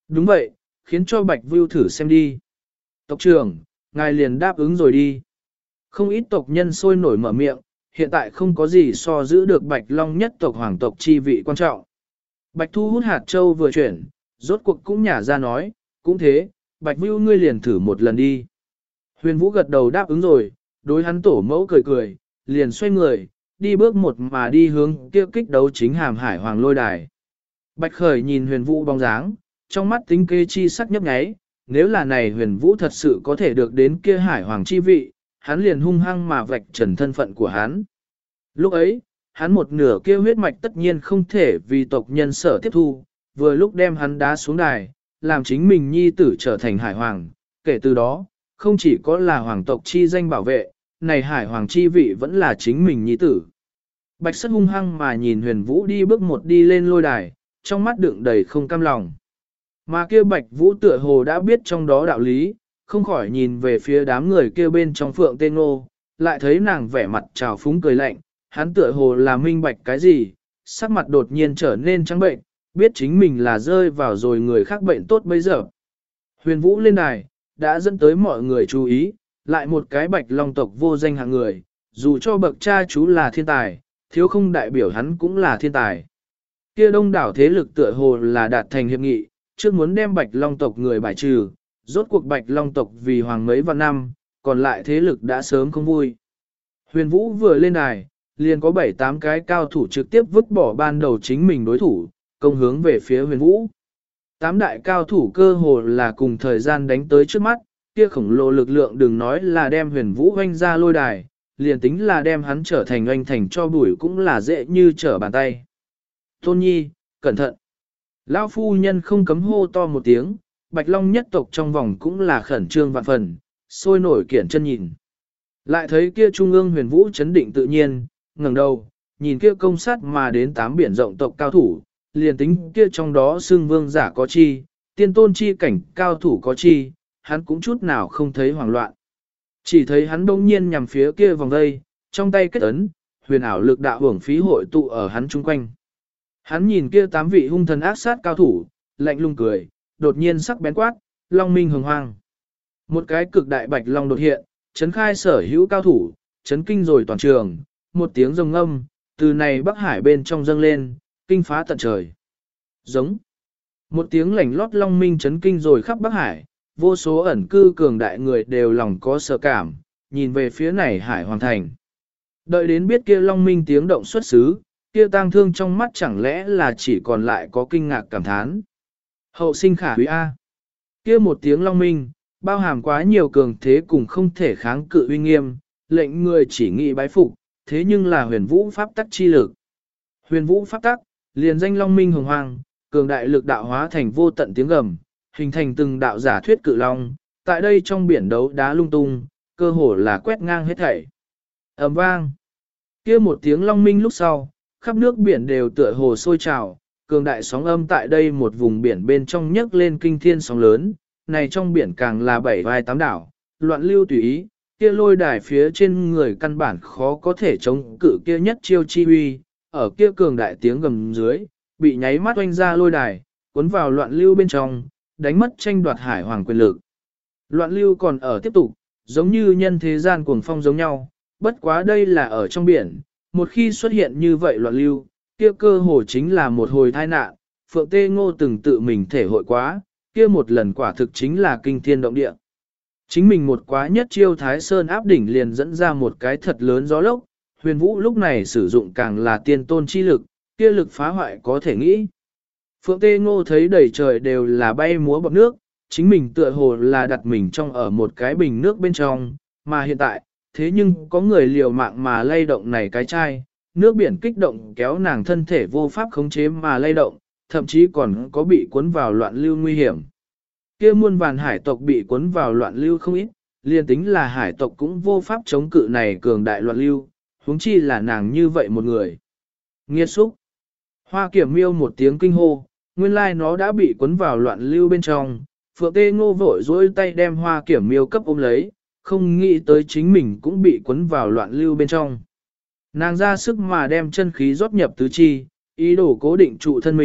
Đúng vậy, khiến cho Bạch Vưu thử xem đi. Tộc trưởng, ngài liền đáp ứng rồi đi. Không ít tộc nhân sôi nổi mở miệng, hiện tại không có gì so giữ được Bạch Long nhất tộc hoàng tộc chi vị quan trọng. Bạch Thu hút hạt châu vừa chuyển, rốt cuộc cũng nhả ra nói, cũng thế, Bạch Vưu ngươi liền thử một lần đi. Huyền Vũ gật đầu đáp ứng rồi, đối hắn tổ mẫu cười cười, liền xoay người, đi bước một mà đi hướng kia kích đấu chính hàm hải hoàng lôi đài. Bạch Khởi nhìn Huyền Vũ bóng dáng, trong mắt tính kế chi sắc nhấp nháy, nếu là này Huyền Vũ thật sự có thể được đến kia hải hoàng chi vị, hắn liền hung hăng mà vạch trần thân phận của hắn. Lúc ấy, hắn một nửa kia huyết mạch tất nhiên không thể vì tộc nhân sở tiếp thu, vừa lúc đem hắn đá xuống đài, làm chính mình nhi tử trở thành hải hoàng, kể từ đó, không chỉ có là hoàng tộc chi danh bảo vệ, này hải hoàng chi vị vẫn là chính mình nhi tử. Bạch Sất hung hăng mà nhìn Huyền Vũ đi bước một đi lên lôi đài, trong mắt đựng đầy không cam lòng. Mà kia Bạch Vũ tựa hồ đã biết trong đó đạo lý, không khỏi nhìn về phía đám người kia bên trong Phượng Tê Ngô, lại thấy nàng vẻ mặt trào phúng cười lạnh, hắn tựa hồ là minh bạch cái gì, sắc mặt đột nhiên trở nên trắng bệnh, biết chính mình là rơi vào rồi người khác bệnh tốt bây giờ. Huyền Vũ lên đài, đã dẫn tới mọi người chú ý, lại một cái Bạch Long tộc vô danh hạng người, dù cho bậc cha chú là thiên tài, thiếu không đại biểu hắn cũng là thiên tài. Kia đông đảo thế lực tựa hồ là đạt thành hiệp nghị, trước muốn đem Bạch Long tộc người bài trừ, rốt cuộc Bạch Long tộc vì hoàng mấy vạn năm, còn lại thế lực đã sớm không vui. Huyền Vũ vừa lên đài, liền có 7-8 cái cao thủ trực tiếp vứt bỏ ban đầu chính mình đối thủ, công hướng về phía Huyền Vũ. 8 đại cao thủ cơ hồ là cùng thời gian đánh tới trước mắt, kia khổng lồ lực lượng đừng nói là đem Huyền Vũ oanh ra lôi đài, liền tính là đem hắn trở thành oanh thành cho bụi cũng là dễ như trở bàn tay. Tôn Nhi, cẩn thận! Lão phu nhân không cấm hô to một tiếng, Bạch Long nhất tộc trong vòng cũng là khẩn trương vạn phần, sôi nổi kiển chân nhìn. Lại thấy kia trung ương Huyền Vũ chấn định tự nhiên, ngẩng đầu, nhìn kia công sát mà đến 8 biển rộng tộc cao thủ, liền tính kia trong đó xưng vương giả có chi, tiên tôn chi cảnh cao thủ có chi, hắn cũng chút nào không thấy hoảng loạn. Chỉ thấy hắn đông nhiên nhằm phía kia vòng dây, trong tay kết ấn, huyền ảo lực đạo hưởng phí hội tụ ở hắn chung quanh. Hắn nhìn kia 8 vị hung thần ác sát cao thủ, lạnh lùng cười, đột nhiên sắc bén quát, long minh hồng hoang. Một cái cực đại bạch long đột hiện, chấn khai sở hữu cao thủ, chấn kinh rồi toàn trường, một tiếng rồng âm, từ này Bắc Hải bên trong dâng lên, kinh phá tận trời. Giống. Một tiếng lảnh lót long minh chấn kinh rồi khắp Bắc Hải, vô số ẩn cư cường đại người đều lòng có sợ cảm, nhìn về phía này Hải Hoàng Thành. Đợi đến biết kia long minh tiếng động xuất xứ, kia tang thương trong mắt chẳng lẽ là chỉ còn lại có kinh ngạc cảm thán. Hậu sinh khả quý A. Kia một tiếng long minh, bao hàm quá nhiều cường thế cùng không thể kháng cự uy nghiêm, lệnh người chỉ nghĩ bái phục, thế nhưng là huyền vũ pháp tắc chi lực. Huyền vũ pháp tắc, liền danh long minh hồng hoang, cường đại lực đạo hóa thành vô tận tiếng gầm, hình thành từng đạo giả thuyết cự long, tại đây trong biển đấu đá lung tung, cơ hồ là quét ngang hết thảy. Ầm vang. Kia một tiếng long minh lúc sau, khắp nước biển đều tựa hồ sôi trào, cường đại sóng âm tại đây một vùng biển bên trong nhấc lên kinh thiên sóng lớn, này trong biển càng là 7 vai 8 đảo, loạn lưu tùy ý, kia lôi đài phía trên người căn bản khó có thể chống cự kia nhất chiêu chi huy, ở kia cường đại tiếng gầm dưới, bị nháy mắt oanh ra lôi đài, cuốn vào loạn lưu bên trong, đánh mất tranh đoạt hải hoàng quyền lực. Loạn lưu còn ở tiếp tục, giống như nhân thế gian cuồng phong giống nhau, bất quá đây là ở trong biển, một khi xuất hiện như vậy loạn lưu, kia cơ hồ chính là một hồi tai nạn, Phượng Tê Ngô từng tự mình thể hội quá, kia một lần quả thực chính là kinh thiên động địa. Chính mình một quá nhất chiêu Thái Sơn áp đỉnh liền dẫn ra một cái thật lớn gió lốc, huyền vũ lúc này sử dụng càng là tiên tôn chi lực, kia lực phá hoại có thể nghĩ. Phượng Tê Ngô thấy đầy trời đều là bay múa bọt nước, chính mình tựa hồ là đặt mình trong ở một cái bình nước bên trong, mà hiện tại, thế nhưng có người liều mạng mà lay động này cái chai, nước biển kích động kéo nàng thân thể vô pháp khống chế mà lay động, thậm chí còn có bị cuốn vào loạn lưu nguy hiểm. Kia muôn vàn hải tộc bị cuốn vào loạn lưu không ít, liền tính là hải tộc cũng vô pháp chống cự này cường đại loạn lưu, huống chi là nàng như vậy một người. Nghiệt xúc. Hoa Kiểm Miêu một tiếng kinh hô, nguyên lai nó đã bị cuốn vào loạn lưu bên trong, Phượng Tê Ngô vội dối tay đem Hoa Kiểm Miêu cấp ôm lấy, không nghĩ tới chính mình cũng bị cuốn vào loạn lưu bên trong. Nàng ra sức mà đem chân khí rót nhập tứ chi, ý đồ cố định trụ thân mình,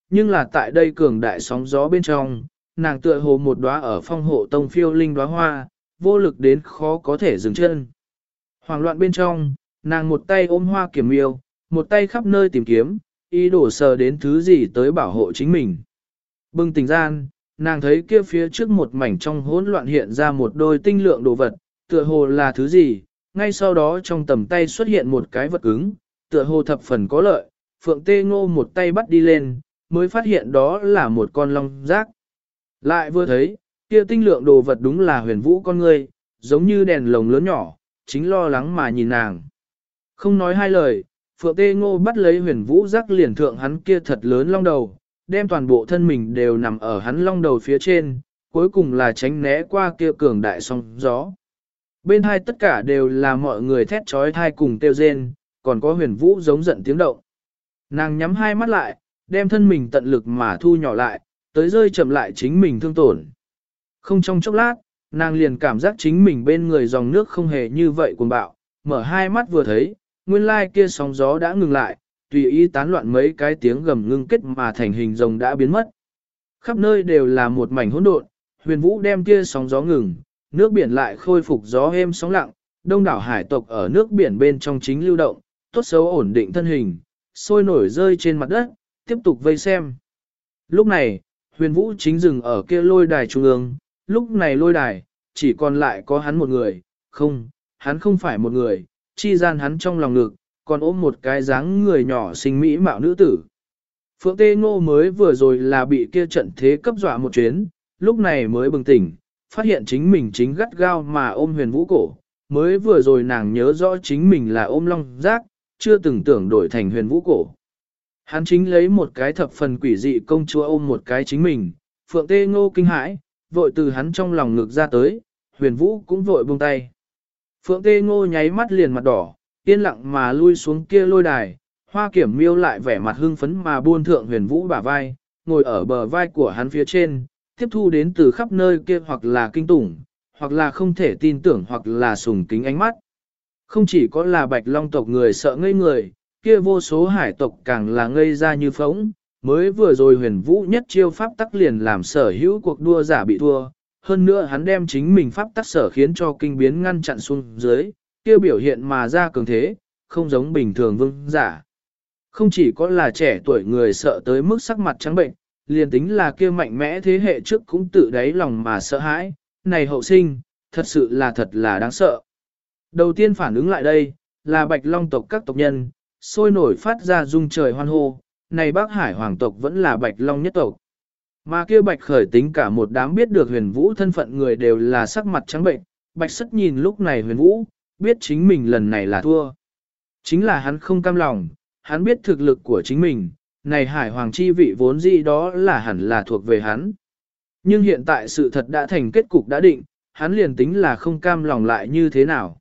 nhưng là tại đây cường đại sóng gió bên trong, nàng tựa hồ một đóa ở phong hộ tông phiêu linh đóa hoa, vô lực đến khó có thể dừng chân. Hoảng loạn bên trong, nàng một tay ôm hoa kiểm yêu, một tay khắp nơi tìm kiếm, ý đồ sờ đến thứ gì tới bảo hộ chính mình. Bừng tỉnh gian, nàng thấy kia phía trước một mảnh trong hỗn loạn hiện ra một đôi tinh lượng đồ vật, tựa hồ là thứ gì, ngay sau đó trong tầm tay xuất hiện một cái vật cứng, tựa hồ thập phần có lợi, Phượng Tê Ngô một tay bắt đi lên, mới phát hiện đó là một con long giác. Lại vừa thấy, kia tinh lượng đồ vật đúng là huyền vũ con ngươi, giống như đèn lồng lớn nhỏ, chính lo lắng mà nhìn nàng. Không nói hai lời, Phượng Tê Ngô bắt lấy huyền vũ giác liền thượng hắn kia thật lớn long đầu, đem toàn bộ thân mình đều nằm ở hắn long đầu phía trên, cuối cùng là tránh né qua kia cường đại sóng gió. Bên hai tất cả đều là mọi người thét trói thai cùng kêu rên, còn có huyền vũ giống giận tiếng động. Nàng nhắm hai mắt lại, đem thân mình tận lực mà thu nhỏ lại, tới rơi chậm lại chính mình thương tổn. Không trong chốc lát, nàng liền cảm giác chính mình bên người dòng nước không hề như vậy cuồng bạo, mở hai mắt vừa thấy, nguyên lai kia sóng gió đã ngừng lại, tùy ý tán loạn mấy cái tiếng gầm ngưng kết mà thành hình rồng đã biến mất. Khắp nơi đều là một mảnh hỗn độn, huyền vũ đem kia sóng gió ngừng, nước biển lại khôi phục gió êm sóng lặng, đông đảo hải tộc ở nước biển bên trong chính lưu động, tốt xấu ổn định thân hình, sôi nổi rơi trên mặt đất, tiếp tục vây xem. Lúc này, huyền vũ chính dừng ở kia lôi đài trung ương, lúc này lôi đài, chỉ còn lại có hắn một người, không, hắn không phải một người, chi gian hắn trong lòng ngực, còn ôm một cái dáng người nhỏ xinh mỹ mạo nữ tử. Phượng Tê Ngô mới vừa rồi là bị kia trận thế cấp dọa một chuyến, lúc này mới bừng tỉnh, phát hiện chính mình chính gắt gao mà ôm huyền vũ cổ, mới vừa rồi nàng nhớ rõ chính mình là ôm long giác, chưa từng tưởng đổi thành huyền vũ cổ. Hắn chính lấy một cái thập phần quỷ dị công chúa ôm một cái chính mình, Phượng Tê Ngô kinh hãi, vội từ hắn trong lòng ngực ra tới, huyền vũ cũng vội buông tay. Phượng Tê Ngô nháy mắt liền mặt đỏ, yên lặng mà lui xuống kia lôi đài, Hoa Kiểm Miêu lại vẻ mặt hưng phấn mà buôn thượng huyền vũ bả vai, ngồi ở bờ vai của hắn phía trên, tiếp thu đến từ khắp nơi kia hoặc là kinh tủng, hoặc là không thể tin tưởng hoặc là sùng kính ánh mắt. Không chỉ có là Bạch Long tộc người sợ ngây người, kia vô số hải tộc càng là ngây ra như phóng, mới vừa rồi huyền vũ nhất chiêu pháp tắc liền làm sở hữu cuộc đua giả bị thua, hơn nữa hắn đem chính mình pháp tắc sở khiến cho kinh biến ngăn chặn xuống dưới, kia biểu hiện mà ra cường thế, không giống bình thường vương giả. Không chỉ có là trẻ tuổi người sợ tới mức sắc mặt trắng bệnh, liền tính là kia mạnh mẽ thế hệ trước cũng tự đáy lòng mà sợ hãi, này hậu sinh, thật sự là thật là đáng sợ. Đầu tiên phản ứng lại đây, là Bạch Long tộc các tộc nhân, sôi nổi phát ra rung trời hoan hô, này Bắc Hải hoàng tộc vẫn là Bạch Long nhất tộc. Mà kia Bạch Khởi tính cả một đám biết được huyền vũ thân phận người đều là sắc mặt trắng bệnh, Bạch Sất nhìn lúc này huyền vũ, biết chính mình lần này là thua. Chính là hắn không cam lòng, hắn biết thực lực của chính mình, này hải hoàng chi vị vốn dĩ đó là hẳn là thuộc về hắn. Nhưng hiện tại sự thật đã thành kết cục đã định, hắn liền tính là không cam lòng lại như thế nào.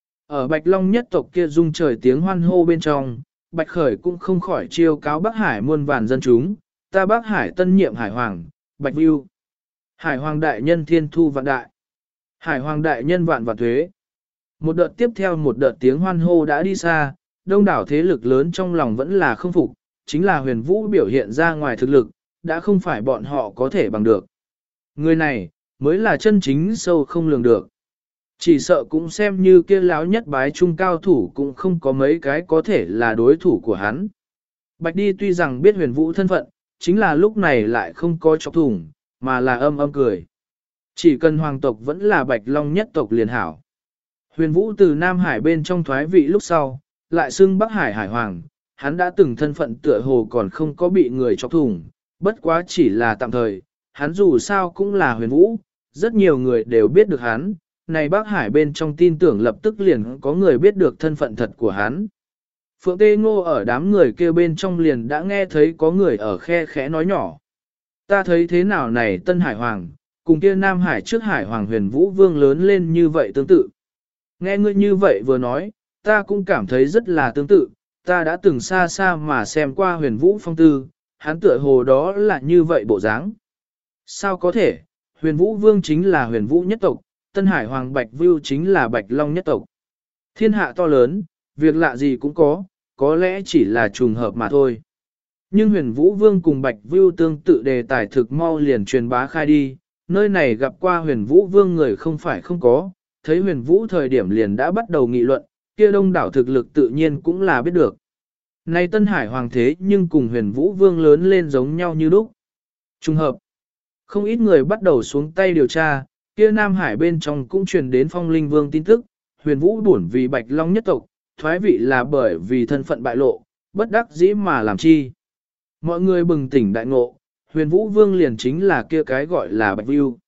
Ở Bạch Long nhất tộc kia rung trời tiếng hoan hô bên trong, Bạch Khởi cũng không khỏi chiêu cáo Bắc Hải muôn vàn dân chúng, ta Bắc Hải tân nhiệm hải hoàng, Bạch Vưu. Hải hoàng đại nhân thiên thu vạn đại. Hải hoàng đại nhân vạn vạn thuế. Một đợt tiếp theo một đợt tiếng hoan hô đã đi xa, đông đảo thế lực lớn trong lòng vẫn là không phục, chính là huyền vũ biểu hiện ra ngoài thực lực, đã không phải bọn họ có thể bằng được. Người này, mới là chân chính sâu không lường được. Chỉ sợ cũng xem như kia láo nhất bái trung cao thủ cũng không có mấy cái có thể là đối thủ của hắn. Bạch Đi tuy rằng biết huyền vũ thân phận, chính là lúc này lại không có chọc thủng, mà là âm âm cười. Chỉ cần hoàng tộc vẫn là Bạch Long nhất tộc liền hảo. Huyền vũ từ Nam Hải bên trong thoái vị lúc sau, lại xưng Bắc Hải hải hoàng, hắn đã từng thân phận tựa hồ còn không có bị người chọc thủng, bất quá chỉ là tạm thời, hắn dù sao cũng là huyền vũ, rất nhiều người đều biết được hắn, này Bắc Hải bên trong tin tưởng lập tức liền có người biết được thân phận thật của hắn. Phượng Tê Ngô ở đám người kêu bên trong liền đã nghe thấy có người ở khe khẽ nói nhỏ. Ta thấy thế nào này Tân Hải Hoàng, cùng kia Nam Hải trước Hải Hoàng huyền vũ vương lớn lên như vậy tương tự. Nghe ngươi như vậy vừa nói, ta cũng cảm thấy rất là tương tự, ta đã từng xa xa mà xem qua huyền vũ phong tư, hắn tựa hồ đó là như vậy bộ dáng. Sao có thể, huyền vũ vương chính là huyền vũ nhất tộc, Tân Hải Hoàng Bạch Vưu chính là Bạch Long nhất tộc. Thiên hạ to lớn, việc lạ gì cũng có lẽ chỉ là trùng hợp mà thôi. Nhưng Huyền Vũ Vương cùng Bạch Vưu tương tự đề tài thực mau liền truyền bá khai đi, nơi này gặp qua Huyền Vũ Vương người không phải không có, thấy Huyền Vũ thời điểm liền đã bắt đầu nghị luận, kia đông đảo thực lực tự nhiên cũng là biết được. Này Tân Hải Hoàng thế nhưng cùng Huyền Vũ Vương lớn lên giống nhau như lúc. Trùng hợp, không ít người bắt đầu xuống tay điều tra, kia Nam Hải bên trong cũng truyền đến Phong Linh Vương tin tức, Huyền Vũ buồn vì Bạch Long nhất tộc, thoái vị là bởi vì thân phận bại lộ, bất đắc dĩ mà làm chi. Mọi người bừng tỉnh đại ngộ, Huyền Vũ Vương liền chính là kia cái gọi là Bạch Vưu.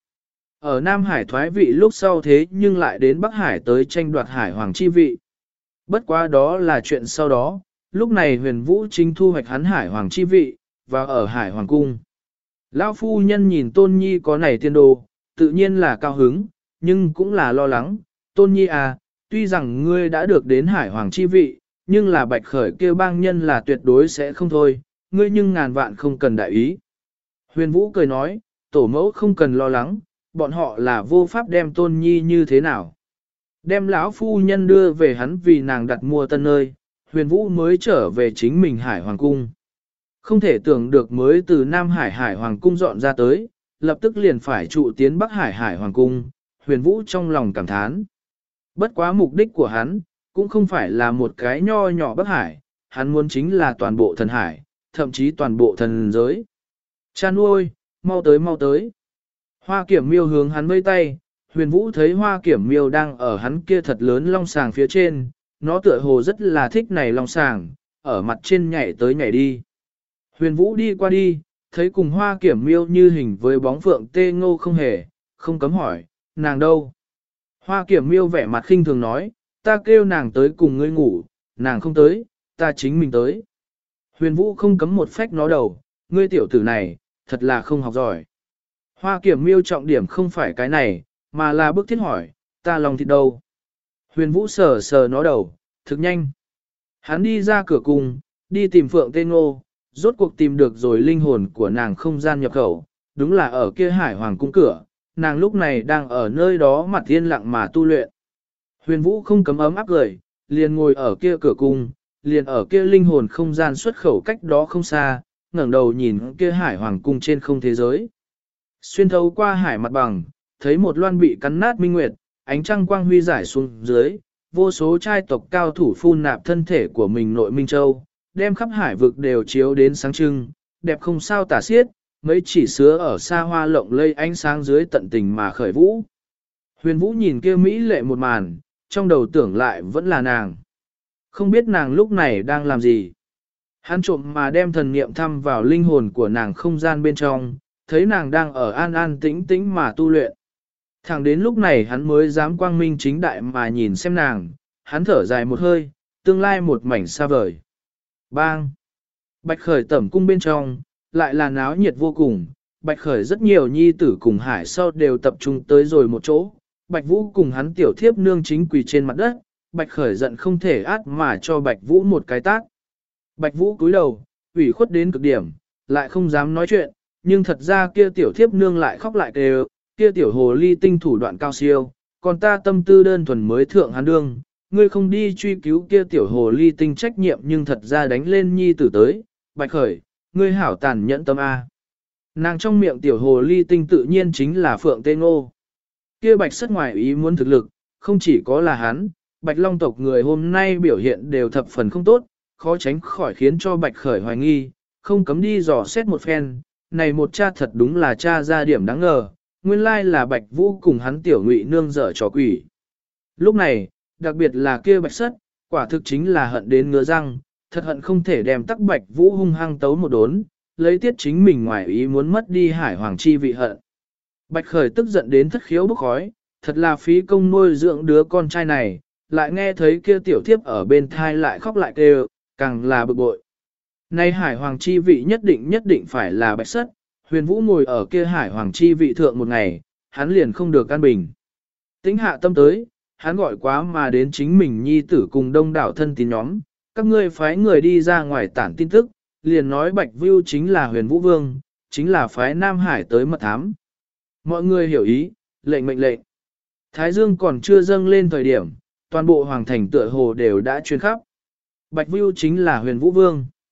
Ở Nam Hải thoái vị lúc sau thế nhưng lại đến Bắc Hải tới tranh đoạt Hải Hoàng chi vị. Bất quá đó là chuyện sau đó, lúc này Huyền Vũ chính thu hoạch hắn Hải Hoàng chi vị, và ở Hải Hoàng cung. Lão phu nhân nhìn Tôn Nhi có này tiên đồ, tự nhiên là cao hứng, nhưng cũng là lo lắng. Tôn Nhi à, tuy rằng ngươi đã được đến Hải Hoàng chi vị, nhưng là Bạch Khởi kêu bang nhân là tuyệt đối sẽ không thôi, ngươi nhưng ngàn vạn không cần đại ý. Huyền Vũ cười nói, tổ mẫu không cần lo lắng, bọn họ là vô pháp đem Tôn Nhi như thế nào. Đem lão phu nhân đưa về hắn vì nàng đặt mua tân nơi, Huyền Vũ mới trở về chính mình Hải Hoàng cung. Không thể tưởng được mới từ Nam Hải Hải Hoàng cung dọn ra tới, lập tức liền phải trụ tiến Bắc Hải Hải Hoàng cung, Huyền Vũ trong lòng cảm thán. Bất quá mục đích của hắn, cũng không phải là một cái nho nhỏ Bắc Hải, hắn muốn chính là toàn bộ thần hải, thậm chí toàn bộ thần giới. Cha nuôi, mau tới mau tới. Hoa Kiểm Miêu hướng hắn vây tay, Huyền Vũ thấy Hoa Kiểm Miêu đang ở hắn kia thật lớn long sàng phía trên, nó tựa hồ rất là thích này long sàng, ở mặt trên nhảy tới nhảy đi. Huyền Vũ đi qua đi, thấy cùng Hoa Kiểm Miêu như hình với bóng phượng tê ngô không hề, không cấm hỏi, nàng đâu? Hoa Kiểm Miêu vẻ mặt khinh thường nói, ta kêu nàng tới cùng ngươi ngủ, nàng không tới, ta chính mình tới. Huyền Vũ không cấm một phách nó đầu, ngươi tiểu tử này, thật là không học giỏi. Hoa Kiểm Miêu trọng điểm không phải cái này, mà là bước thiết hỏi, ta lòng thịt đâu? Huyền Vũ sờ sờ nó đầu, thực nhanh. Hắn đi ra cửa cung, đi tìm Phượng Tê Ngô, rốt cuộc tìm được rồi linh hồn của nàng không gian nhập khẩu, đúng là ở kia Hải Hoàng cung cửa, nàng lúc này đang ở nơi đó mặt yên lặng mà tu luyện. Huyền Vũ không cấm ấm áp cười, liền ngồi ở kia cửa cung, liền ở kia linh hồn không gian xuất khẩu cách đó không xa, ngẩng đầu nhìn kia Hải Hoàng cung trên không thế giới. Xuyên thấu qua hải mặt bằng, thấy một loan bị cắn nát minh nguyệt, ánh trăng quang huy giải xuống dưới, vô số trai tộc cao thủ phun nạp thân thể của mình nội Minh Châu, đem khắp hải vực đều chiếu đến sáng trưng, đẹp không sao tả xiết, mấy chỉ sứa ở xa hoa lộng lây ánh sáng dưới tận tình mà khởi vũ. Huyền Vũ nhìn kia Mỹ lệ một màn, trong đầu tưởng lại vẫn là nàng. Không biết nàng lúc này đang làm gì. Hắn trộm mà đem thần niệm thăm vào linh hồn của nàng không gian bên trong, thấy nàng đang ở an an tĩnh tĩnh mà tu luyện. Thẳng đến lúc này hắn mới dám quang minh chính đại mà nhìn xem nàng, hắn thở dài một hơi, tương lai một mảnh xa vời. Bang! Bạch Khởi tẩm cung bên trong, lại là náo nhiệt vô cùng, Bạch Khởi rất nhiều nhi tử cùng hải sau đều tập trung tới rồi một chỗ, Bạch Vũ cùng hắn tiểu thiếp nương chính quỳ trên mặt đất, Bạch Khởi giận không thể át mà cho Bạch Vũ một cái tát. Bạch Vũ cúi đầu, ủy khuất đến cực điểm, lại không dám nói chuyện, nhưng thật ra kia tiểu thiếp nương lại khóc lại kêu, kia tiểu hồ ly tinh thủ đoạn cao siêu, còn ta tâm tư đơn thuần mới thượng hắn đương, ngươi không đi truy cứu kia tiểu hồ ly tinh trách nhiệm nhưng thật ra đánh lên nhi tử tới, Bạch Khởi, ngươi hảo tàn nhẫn tâm A. Nàng trong miệng tiểu hồ ly tinh tự nhiên chính là Phượng Tê Ngô. Kia Bạch Sất ngoài ý muốn thực lực, không chỉ có là hắn, Bạch Long tộc người hôm nay biểu hiện đều thập phần không tốt, khó tránh khỏi khiến cho Bạch Khởi hoài nghi, không cấm đi dò xét một phen, này một cha thật đúng là cha ra điểm đáng ngờ, nguyên lai là Bạch Vũ cùng hắn tiểu ngụy nương dở trò quỷ. Lúc này, đặc biệt là kia Bạch Sất, quả thực chính là hận đến ngứa răng, thật hận không thể đem tắc Bạch Vũ hung hăng tấu một đốn, lấy tiết chính mình ngoài ý muốn mất đi Hải Hoàng chi vị hận. Bạch Khởi tức giận đến thất khiếu bốc khói, thật là phí công nuôi dưỡng đứa con trai này, lại nghe thấy kia tiểu thiếp ở bên thai lại khóc lại kêu, càng là bực bội. Nay Hải Hoàng chi vị nhất định phải là Bạch Sất, Huyền Vũ ngồi ở kia Hải Hoàng chi vị thượng một ngày, hắn liền không được an bình. Tính hạ tâm tới, hắn gọi quá mà đến chính mình nhi tử cùng đông đảo thân tín nhóm, các ngươi phái người đi ra ngoài tản tin tức, liền nói Bạch Vưu chính là Huyền Vũ Vương, chính là phái Nam Hải tới mật thám. Mọi người hiểu ý, lệnh mệnh lệnh. Thái Dương còn chưa dâng lên thời điểm, toàn bộ hoàng thành tựa hồ đều đã truyền khắp. Bạch Vưu chính là Huyền Vũ Vương.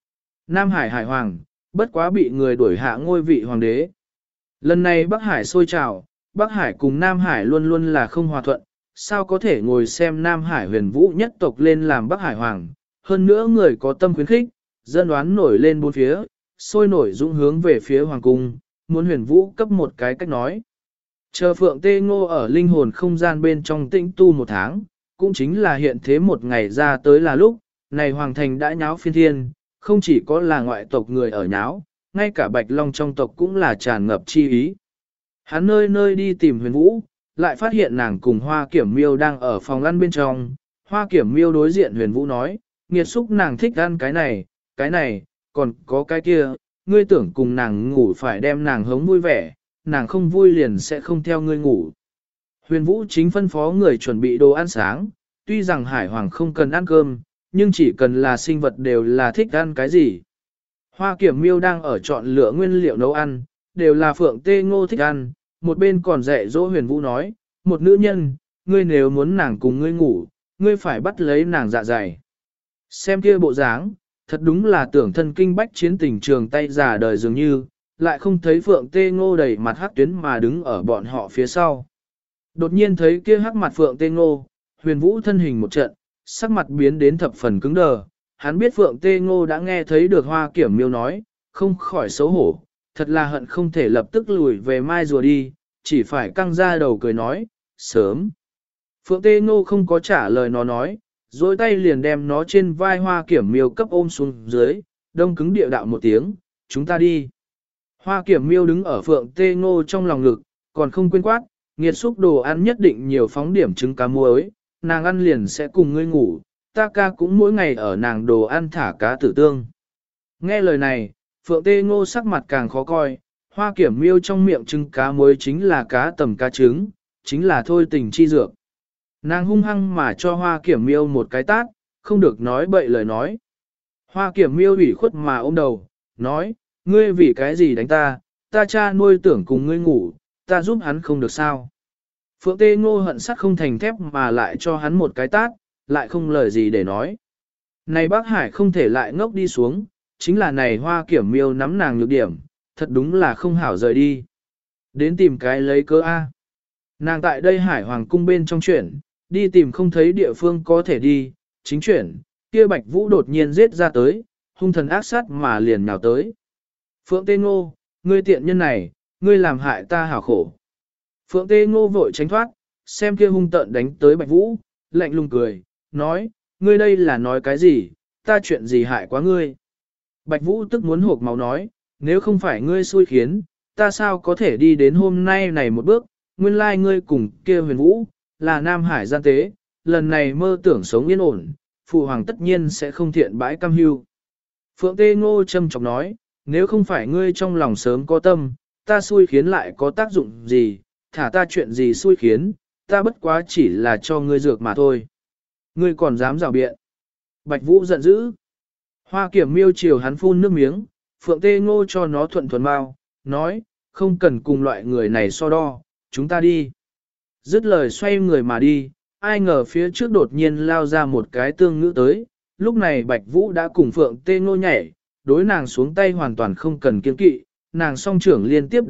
Nam Hải hải hoàng, bất quá bị người đuổi hạ ngôi vị hoàng đế. Lần này Bắc Hải sôi trào, Bắc Hải cùng Nam Hải luôn luôn là không hòa thuận, sao có thể ngồi xem Nam Hải huyền vũ nhất tộc lên làm Bắc Hải hoàng, hơn nữa người có tâm khuyến khích, dân đoán nổi lên bốn phía, sôi nổi dũng hướng về phía hoàng cung, muốn huyền vũ cấp một cái cách nói. Chờ Phượng Tê Ngô ở linh hồn không gian bên trong tĩnh tu một tháng, cũng chính là hiện thế một ngày ra tới là lúc, này hoàng thành đã nháo phiên thiên, không chỉ có là ngoại tộc người ở nháo, ngay cả Bạch Long trong tộc cũng là tràn ngập chi ý. Hắn nơi nơi đi tìm huyền vũ, lại phát hiện nàng cùng Hoa Kiểm Miêu đang ở phòng ăn bên trong. Hoa Kiểm Miêu đối diện huyền vũ nói, nghiệt xúc nàng thích ăn cái này, còn có cái kia, ngươi tưởng cùng nàng ngủ phải đem nàng hống vui vẻ, nàng không vui liền sẽ không theo ngươi ngủ. Huyền vũ chính phân phó người chuẩn bị đồ ăn sáng, tuy rằng hải hoàng không cần ăn cơm, nhưng chỉ cần là sinh vật đều là thích ăn cái gì. Hoa Kiểm Miêu đang ở chọn lựa nguyên liệu nấu ăn, đều là Phượng Tê Ngô thích ăn, một bên còn dạy dỗ huyền vũ nói, một nữ nhân, ngươi nếu muốn nàng cùng ngươi ngủ, ngươi phải bắt lấy nàng dạ dày. Xem kia bộ dáng, thật đúng là tưởng thân kinh bách chiến tình trường tay già đời dường như, lại không thấy Phượng Tê Ngô đầy mặt hắc tuyến mà đứng ở bọn họ phía sau. Đột nhiên thấy kia hắc mặt Phượng Tê Ngô, huyền vũ thân hình một trận, sắc mặt biến đến thập phần cứng đờ. Hắn biết Phượng Tê Ngô đã nghe thấy được Hoa Kiểm Miêu nói, không khỏi xấu hổ, thật là hận không thể lập tức lùi về mai rùa đi, chỉ phải căng ra đầu cười nói, sớm. Phượng Tê Ngô không có trả lời nó nói, dối tay liền đem nó trên vai Hoa Kiểm Miêu cấp ôm xuống dưới, đông cứng địa đạo một tiếng, chúng ta đi. Hoa Kiểm Miêu đứng ở Phượng Tê Ngô trong lòng ngực, còn không quên quát, nghiệt xúc đồ ăn nhất định nhiều phóng điểm trứng cá muối, nàng ăn liền sẽ cùng ngươi ngủ, ta ca cũng mỗi ngày ở nàng đồ ăn thả cá tử tương. Nghe lời này, Phượng Tê Ngô sắc mặt càng khó coi, Hoa Kiểm Miêu trong miệng trứng cá muối chính là cá tầm cá trứng, chính là thôi tình chi dược. Nàng hung hăng mà cho Hoa Kiểm Miêu một cái tát, không được nói bậy lời nói. Hoa Kiểm Miêu ủy khuất mà ôm đầu, nói, ngươi vì cái gì đánh ta, ta cha nuôi tưởng cùng ngươi ngủ, ta giúp hắn không được sao. Phượng Tê Ngô hận sắt không thành thép mà lại cho hắn một cái tát, lại không lời gì để nói. Này bác Hải không thể lại ngốc đi xuống, chính là này Hoa Kiểm Miêu nắm nàng nhược điểm, thật đúng là không hảo rời đi. Đến tìm cái lấy cớ A. Nàng tại đây Hải Hoàng cung bên trong chuyển, đi tìm không thấy địa phương có thể đi, chính chuyển, kia Bạch Vũ đột nhiên giết ra tới, hung thần ác sát mà liền nhào tới. Phượng Tê Ngô, ngươi tiện nhân này, ngươi làm hại ta hảo khổ. Phượng Tê Ngô vội tránh thoát, xem kia hung tợn đánh tới Bạch Vũ, lạnh lùng cười, nói, ngươi đây là nói cái gì, ta chuyện gì hại quá ngươi. Bạch Vũ tức muốn hộp máu nói, nếu không phải ngươi xui khiến, ta sao có thể đi đến hôm nay này một bước, nguyên lai ngươi cùng kia huyền vũ, là Nam Hải gian tế, lần này mơ tưởng sống yên ổn, phụ hoàng tất nhiên sẽ không thiện bãi cam hưu. Phượng Tê Ngô châm chọc nói, nếu không phải ngươi trong lòng sớm có tâm, ta xui khiến lại có tác dụng gì, thả ta chuyện gì xui khiến, ta bất quá chỉ là cho ngươi dược mà thôi. Ngươi còn dám rào biện. Bạch Vũ giận dữ. Hoa Kiểm Miêu chiều hắn phun nước miếng, Phượng Tê Ngô cho nó thuận thuần bao, nói, không cần cùng loại người này so đo, chúng ta đi. Dứt lời xoay người mà đi, ai ngờ phía trước đột nhiên lao ra một cái tương ngữ tới, lúc này Bạch Vũ đã cùng Phượng Tê Ngô nhảy, đối nàng xuống tay hoàn toàn không cần kiên kỵ, nàng song trưởng liên tiếp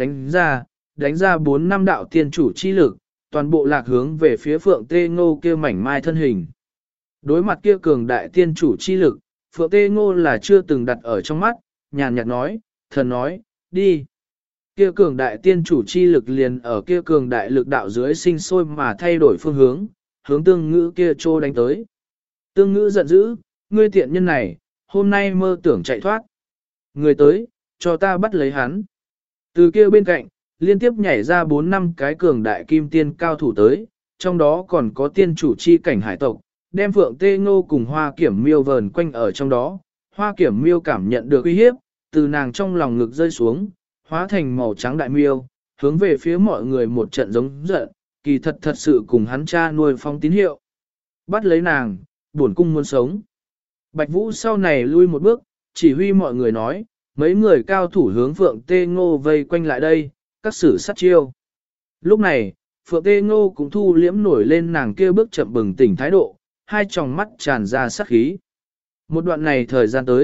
đánh ra 4 năm đạo tiên chủ chi lực, toàn bộ lạc hướng về phía Phượng Tê Ngô kia mảnh mai thân hình. Đối mặt kia cường đại tiên chủ chi lực, Phượng Tê Ngô là chưa từng đặt ở trong mắt, nhàn nhạt nói, thần nói, đi. Kia cường đại tiên chủ chi lực liền ở kia cường đại lực đạo dưới sinh sôi mà thay đổi phương hướng, hướng tương ngữ kia trô đánh tới. Tương ngữ giận dữ, ngươi tiện nhân này, hôm nay mơ tưởng chạy thoát. Người tới, cho ta bắt lấy hắn. Từ kia bên cạnh, liên tiếp nhảy ra 4 năm cái cường đại kim tiên cao thủ tới, trong đó còn có tiên chủ chi cảnh hải tộc, đem Phượng Tê Ngô cùng Hoa Kiểm Miêu vờn quanh ở trong đó. Hoa Kiểm Miêu cảm nhận được uy hiếp, từ nàng trong lòng ngực rơi xuống, hóa thành màu trắng đại miêu, hướng về phía mọi người một trận giống giận, kỳ thật sự cùng hắn cha nuôi phong tín hiệu. Bắt lấy nàng, bổn cung muốn sống. Bạch Vũ sau này lui một bước, chỉ huy mọi người nói, mấy người cao thủ hướng Phượng Tê Ngô vây quanh lại đây, các sử sát chiêu. Lúc này, Phượng Tê Ngô cũng thu liễm nổi lên nàng kia bước chậm bừng tỉnh thái độ, hai tròng mắt tràn ra sát khí. Một đoạn này thời gian tới,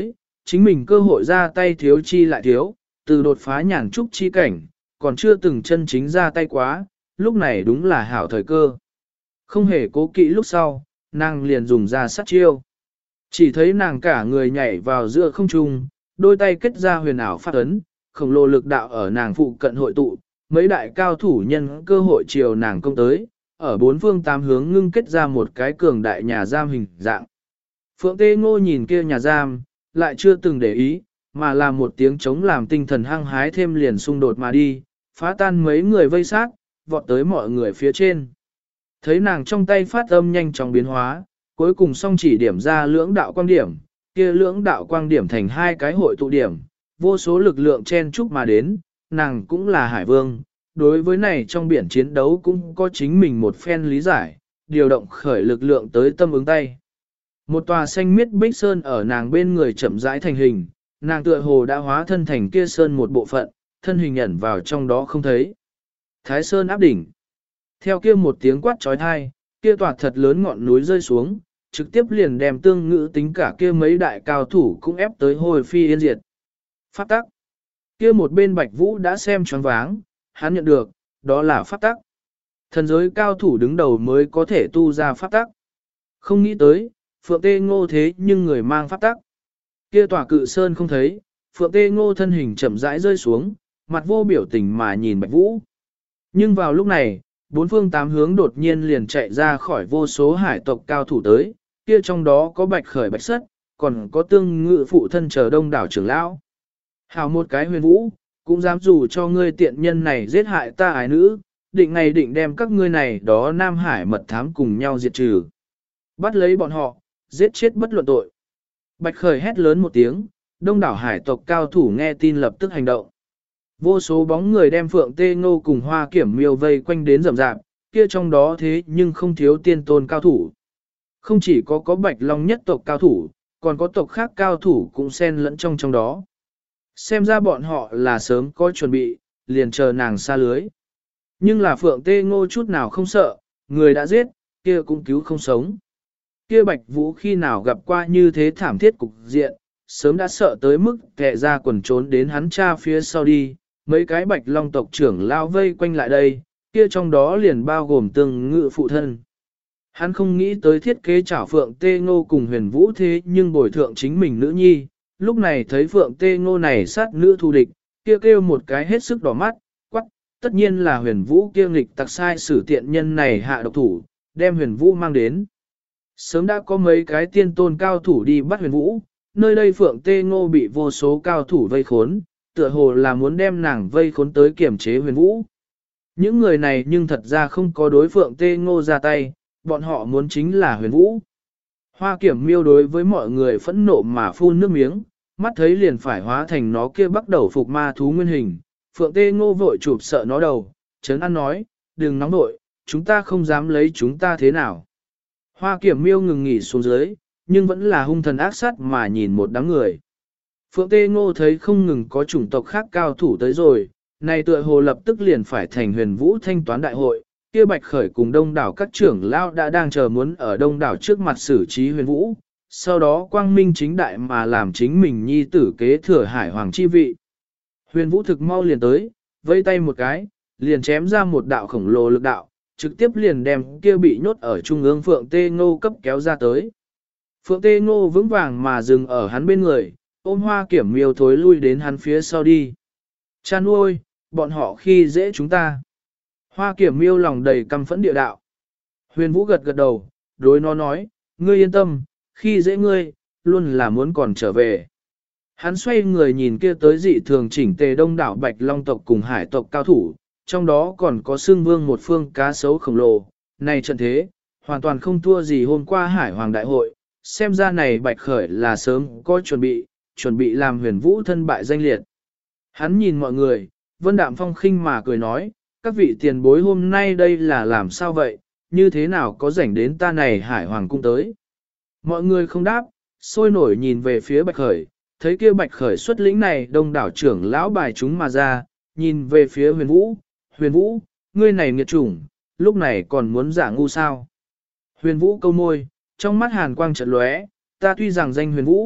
chính mình cơ hội ra tay thiếu chi lại thiếu, từ đột phá nhàn trúc chi cảnh, còn chưa từng chân chính ra tay quá, lúc này đúng là hảo thời cơ. Không hề cố kỵ lúc sau, nàng liền dùng ra sát chiêu. Chỉ thấy nàng cả người nhảy vào giữa không trung, đôi tay kết ra huyền ảo phát ấn, khổng lồ lực đạo ở nàng phụ cận hội tụ, mấy đại cao thủ nhân cơ hội chiều nàng công tới, ở bốn phương tám hướng ngưng kết ra một cái cường đại nhà giam hình dạng. Phượng Tê Ngô nhìn kia nhà giam, lại chưa từng để ý, mà là một tiếng chống làm tinh thần hăng hái thêm liền xung đột mà đi, phá tan mấy người vây sát, vọt tới mọi người phía trên. Thấy nàng trong tay phát âm nhanh chóng biến hóa, cuối cùng song chỉ điểm ra lưỡng đạo quang điểm, kia lưỡng đạo quang điểm thành hai cái hội tụ điểm, vô số lực lượng chen chúc mà đến, nàng cũng là hải vương, đối với này trong biển chiến đấu cũng có chính mình một phen lý giải, điều động khởi lực lượng tới tâm ứng tay. Một tòa xanh miết bích sơn ở nàng bên người chậm rãi thành hình, nàng tựa hồ đã hóa thân thành kia sơn một bộ phận, thân hình ẩn vào trong đó không thấy. Thái sơn áp đỉnh. Theo kia một tiếng quát trói thai, kia tòa thật lớn ngọn núi rơi xuống, trực tiếp liền đem tương ngữ tính cả kia mấy đại cao thủ cũng ép tới hồi phi yên diệt. Pháp tắc. Kia một bên Bạch Vũ đã xem choáng váng, hắn nhận được, đó là pháp tắc. Thần giới cao thủ đứng đầu mới có thể tu ra pháp tắc. Không nghĩ tới, Phượng Tê Ngô thế nhưng người mang pháp tắc. Kia tòa cự sơn không thấy, Phượng Tê Ngô thân hình chậm rãi rơi xuống, mặt vô biểu tình mà nhìn Bạch Vũ. Nhưng vào lúc này, bốn phương tám hướng đột nhiên liền chạy ra khỏi vô số hải tộc cao thủ tới, kia trong đó có Bạch Khởi Bạch Sất, còn có tương ngự phụ thân chờ đông đảo trưởng lão. Hào một cái huyền vũ, cũng dám dù cho ngươi tiện nhân này giết hại ta ái nữ, định ngày định đem các ngươi này đó Nam Hải mật thám cùng nhau diệt trừ. Bắt lấy bọn họ, giết chết bất luận tội. Bạch Khởi hét lớn một tiếng, đông đảo hải tộc cao thủ nghe tin lập tức hành động. Vô số bóng người đem Phượng Tê Ngô cùng Hoa Kiểm Miêu vây quanh đến rầm rạp, kia trong đó thế nhưng không thiếu tiên tôn cao thủ. Không chỉ có Bạch Long nhất tộc cao thủ, còn có tộc khác cao thủ cũng xen lẫn trong đó. Xem ra bọn họ là sớm có chuẩn bị, liền chờ nàng xa lưới. Nhưng là Phượng Tê Ngô chút nào không sợ, người đã giết, kia cũng cứu không sống. Kia Bạch Vũ khi nào gặp qua như thế thảm thiết cục diện, sớm đã sợ tới mức kẹ ra quần trốn đến hắn cha phía sau đi, mấy cái Bạch Long tộc trưởng lao vây quanh lại đây, kia trong đó liền bao gồm từng ngự phụ thân. Hắn không nghĩ tới thiết kế chảo Phượng Tê Ngô cùng Huyền Vũ thế nhưng bồi thượng chính mình nữ nhi, lúc này thấy Phượng Tê Ngô này sát nữ thù địch, kia kêu một cái hết sức đỏ mắt, quắc, tất nhiên là Huyền Vũ kia nghịch tặc sai sử tiện nhân này hạ độc thủ, đem Huyền Vũ mang đến. Sớm đã có mấy cái tiên tôn cao thủ đi bắt Huyền Vũ, nơi đây Phượng Tê Ngô bị vô số cao thủ vây khốn, tựa hồ là muốn đem nàng vây khốn tới kiểm chế Huyền Vũ. Những người này nhưng thật ra không có đối Phượng Tê Ngô ra tay, bọn họ muốn chính là Huyền Vũ. Hoa Kiểm Miêu đối với mọi người phẫn nộ mà phun nước miếng, mắt thấy liền phải hóa thành nó kia bắt đầu phục ma thú nguyên hình. Phượng Tê Ngô vội chụp sợ nó đầu, trấn an nói, đừng nóng nội, chúng ta không dám lấy chúng ta thế nào. Hoa Kiểm Miêu ngừng nghỉ xuống dưới, nhưng vẫn là hung thần ác sát mà nhìn một đám người. Phượng Tê Ngô thấy không ngừng có chủng tộc khác cao thủ tới rồi, này tựa hồ lập tức liền phải thành Huyền Vũ thanh toán đại hội, kia Bạch Khởi cùng đông đảo các trưởng lão đã đang chờ muốn ở đông đảo trước mặt xử trí Huyền Vũ, sau đó quang minh chính đại mà làm chính mình nhi tử kế thừa hải hoàng chi vị. Huyền Vũ thực mau liền tới, vây tay một cái, liền chém ra một đạo khổng lồ lực đạo, trực tiếp liền đem kia bị nhốt ở trung ương Phượng Tê Ngô cấp kéo ra tới. Phượng Tê Ngô vững vàng mà dừng ở hắn bên người, ôm Hoa Kiểm Miêu thối lui đến hắn phía sau đi. Cha nuôi, bọn họ khi dễ chúng ta. Hoa Kiểm Miêu lòng đầy căm phẫn địa đạo. Huyền Vũ gật gật đầu, đối nó nói, ngươi yên tâm, khi dễ ngươi, luôn là muốn còn trở về. Hắn xoay người nhìn kia tới dị thường chỉnh tề đông đảo Bạch Long tộc cùng hải tộc cao thủ, trong đó còn có xương vương một phương cá sấu khổng lồ. Này trận thế, hoàn toàn không thua gì hôm qua hải hoàng đại hội, xem ra này Bạch Khởi là sớm có chuẩn bị làm Huyền Vũ thân bại danh liệt. Hắn nhìn mọi người, Vân Đạm Phong khinh mà cười nói, các vị tiền bối hôm nay đây là làm sao vậy, như thế nào có rảnh đến ta này hải hoàng cung tới. Mọi người không đáp, sôi nổi nhìn về phía Bạch Khởi, thấy kia Bạch Khởi xuất lĩnh này đông đảo trưởng lão bài chúng mà ra, nhìn về phía Huyền Vũ, ngươi này nghiệt chủng, lúc này còn muốn giả ngu sao. Huyền Vũ câu môi, trong mắt hàn quang chợt lóe, ta tuy rằng danh Huyền Vũ,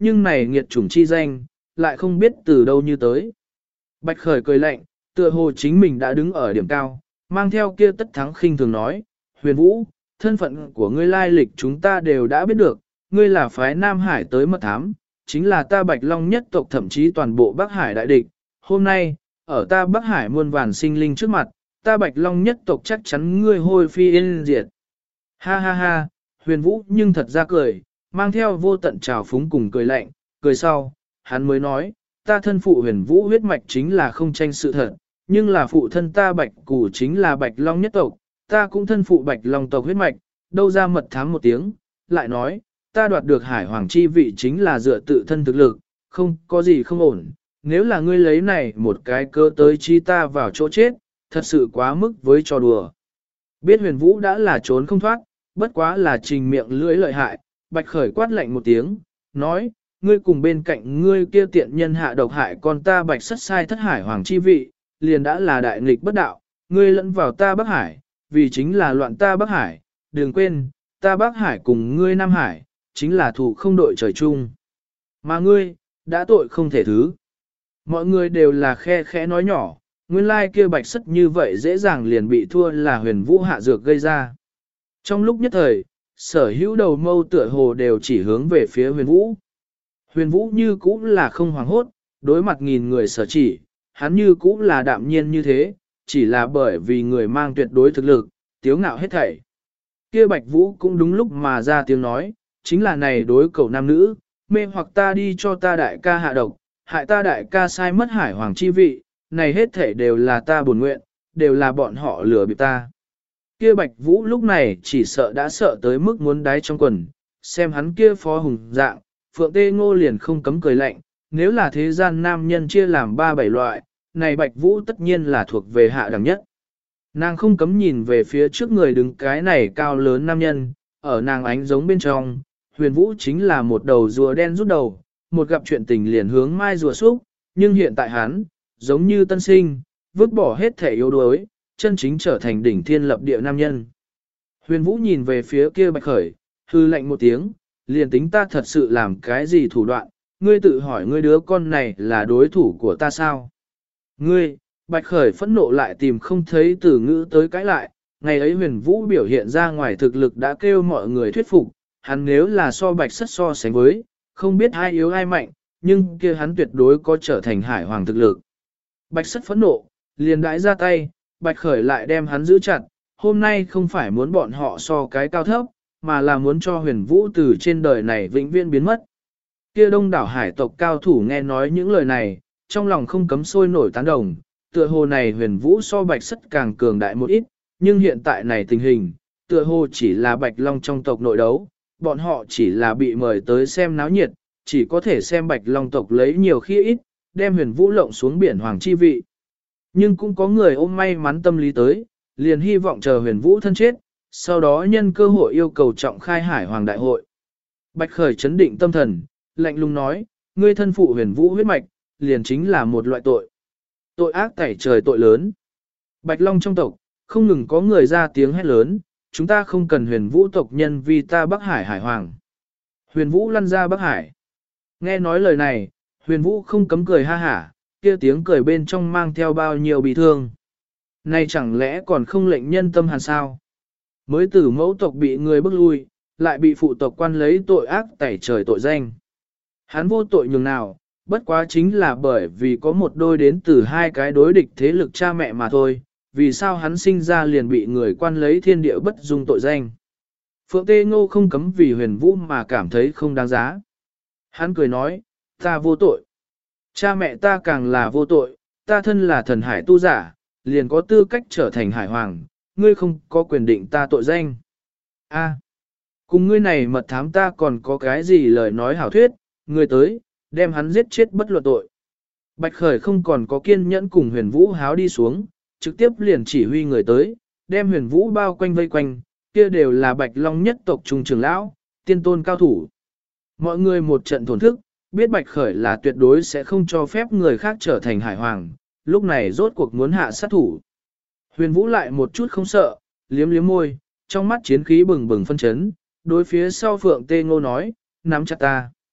nhưng này nghiệt chủng chi danh, lại không biết từ đâu như tới. Bạch Khởi cười lạnh, tựa hồ chính mình đã đứng ở điểm cao, mang theo kia tất thắng khinh thường nói, Huyền Vũ, thân phận của ngươi lai lịch chúng ta đều đã biết được, ngươi là phái Nam Hải tới mật thám, chính là ta Bạch Long nhất tộc thậm chí toàn bộ Bắc Hải đại địch. Hôm nay, ở ta Bắc Hải muôn vàn sinh linh trước mặt, ta Bạch Long nhất tộc chắc chắn ngươi hôi phi yên diệt. Ha ha ha, Huyền Vũ nhưng thật ra cười, mang theo vô tận trào phúng cùng cười lạnh, cười sau, hắn mới nói, ta thân phụ Huyền Vũ huyết mạch chính là không tranh sự thật, nhưng là phụ thân ta Bạch Củ chính là Bạch Long nhất tộc, ta cũng thân phụ Bạch Long tộc huyết mạch, đâu ra mật thám một tiếng, lại nói, ta đoạt được Hải Hoàng chi vị chính là dựa tự thân thực lực, không có gì không ổn, nếu là ngươi lấy này một cái cơ tới chi ta vào chỗ chết, thật sự quá mức với trò đùa. Biết Huyền Vũ đã là trốn không thoát, bất quá là trình miệng lưỡi lợi hại, Bạch Khởi quát lạnh một tiếng, nói, ngươi cùng bên cạnh ngươi kia tiện nhân hạ độc hại con ta Bạch Sất sai thất Hải Hoàng chi vị, liền đã là đại nghịch bất đạo, ngươi lẫn vào ta Bắc Hải, vì chính là loạn ta Bắc Hải, đừng quên, ta Bắc Hải cùng ngươi Nam Hải, chính là thủ không đội trời chung. Mà ngươi, đã tội không thể thứ. Mọi người đều là khe khẽ nói nhỏ, nguyên lai kia Bạch Sất như vậy dễ dàng liền bị thua là Huyền Vũ hạ dược gây ra. Trong lúc nhất thời, sở hữu đầu mâu tựa hồ đều chỉ hướng về phía Huyền Vũ. Huyền Vũ như cũ là không hoảng hốt, đối mặt nghìn người sở chỉ, hắn như cũ là đạm nhiên như thế, chỉ là bởi vì người mang tuyệt đối thực lực, tiếu ngạo hết thảy. Kia Bạch Vũ cũng đúng lúc mà ra tiếng nói, chính là này đối cầu nam nữ, mê hoặc ta đi cho ta đại ca hạ độc, hại ta đại ca sai mất Hải Hoàng chi vị, này hết thảy đều là ta buồn nguyện, đều là bọn họ lừa bịp ta. Kia Bạch Vũ lúc này chỉ sợ đã sợ tới mức muốn đáy trong quần, xem hắn kia phó hùng dạng, Phượng Tê Ngô liền không cấm cười lạnh, nếu là thế gian nam nhân chia làm 3-7 loại, này Bạch Vũ tất nhiên là thuộc về hạ đẳng nhất. Nàng không cấm nhìn về phía trước người đứng cái này cao lớn nam nhân, ở nàng ánh giống bên trong, Huyền Vũ chính là một đầu rùa đen rút đầu, một gặp chuyện tình liền hướng mai rùa xúc, nhưng hiện tại hắn, giống như tân sinh, vứt bỏ hết thể yếu đuối, chân chính trở thành đỉnh thiên lập địa nam nhân. Huyền Vũ nhìn về phía kia Bạch Khởi, hư lạnh một tiếng, liền tính ta thật sự làm cái gì thủ đoạn, ngươi tự hỏi ngươi đứa con này là đối thủ của ta sao? Ngươi, Bạch Khởi phẫn nộ lại tìm không thấy từ ngữ tới cãi lại, ngày ấy Huyền Vũ biểu hiện ra ngoài thực lực đã kêu mọi người thuyết phục, hắn nếu là so Bạch Sất so sánh với, không biết ai yếu ai mạnh, nhưng kia hắn tuyệt đối có trở thành Hải Hoàng thực lực. Bạch Sất phẫn nộ, liền đãi ra tay, Bạch Khởi lại đem hắn giữ chặt, hôm nay không phải muốn bọn họ so cái cao thấp, mà là muốn cho Huyền Vũ từ trên đời này vĩnh viễn biến mất. Kia đông đảo hải tộc cao thủ nghe nói những lời này, trong lòng không cấm sôi nổi tán đồng, tựa hồ này Huyền Vũ so Bạch Sất càng cường đại một ít, nhưng hiện tại này tình hình, tựa hồ chỉ là Bạch Long trong tộc nội đấu, bọn họ chỉ là bị mời tới xem náo nhiệt, chỉ có thể xem Bạch Long tộc lấy nhiều khi ít, đem Huyền Vũ lộng xuống biển hoàng chi vị. Nhưng cũng có người ôm may mắn tâm lý tới, liền hy vọng chờ Huyền Vũ thân chết, sau đó nhân cơ hội yêu cầu trọng khai Hải Hoàng đại hội. Bạch Khởi chấn định tâm thần, lạnh lùng nói, ngươi thân phụ Huyền Vũ huyết mạch, liền chính là một loại tội. Tội ác tẩy trời tội lớn. Bạch Long trong tộc, không ngừng có người ra tiếng hét lớn, chúng ta không cần Huyền Vũ tộc nhân vì ta Bắc Hải Hải Hoàng. Huyền Vũ lăn ra Bắc Hải. Nghe nói lời này, Huyền Vũ không cấm cười ha hả, kia tiếng cười bên trong mang theo bao nhiêu bị thương. Này chẳng lẽ còn không lệnh nhân tâm hàn sao? Mới từ mẫu tộc bị người bức lui, lại bị phụ tộc quan lấy tội ác tẩy trời tội danh. Hắn vô tội nhường nào, bất quá chính là bởi vì có một đôi đến từ hai cái đối địch thế lực cha mẹ mà thôi, vì sao hắn sinh ra liền bị người quan lấy thiên địa bất dung tội danh. Phượng Tê Ngô không cấm vì Huyền Vũ mà cảm thấy không đáng giá. Hắn cười nói, ta vô tội. Cha mẹ ta càng là vô tội, ta thân là thần hải tu giả, liền có tư cách trở thành hải hoàng, ngươi không có quyền định ta tội danh. A, cùng ngươi này mật thám ta còn có cái gì lời nói hảo thuyết, ngươi tới, đem hắn giết chết bất luận tội. Bạch Khởi không còn có kiên nhẫn cùng Huyền Vũ háo đi xuống, trực tiếp liền chỉ huy người tới, đem Huyền Vũ bao quanh vây quanh, kia đều là Bạch Long nhất tộc trung trưởng lão, tiên tôn cao thủ. Mọi người một trận thổn thức, biết Bạch Khởi là tuyệt đối sẽ không cho phép người khác trở thành hải hoàng, lúc này rốt cuộc muốn hạ sát thủ. Huyền Vũ lại một chút không sợ, liếm liếm môi, trong mắt chiến khí bừng bừng phân chấn, đối phía sau Phượng Tê Ngô nói, nắm chặt ta.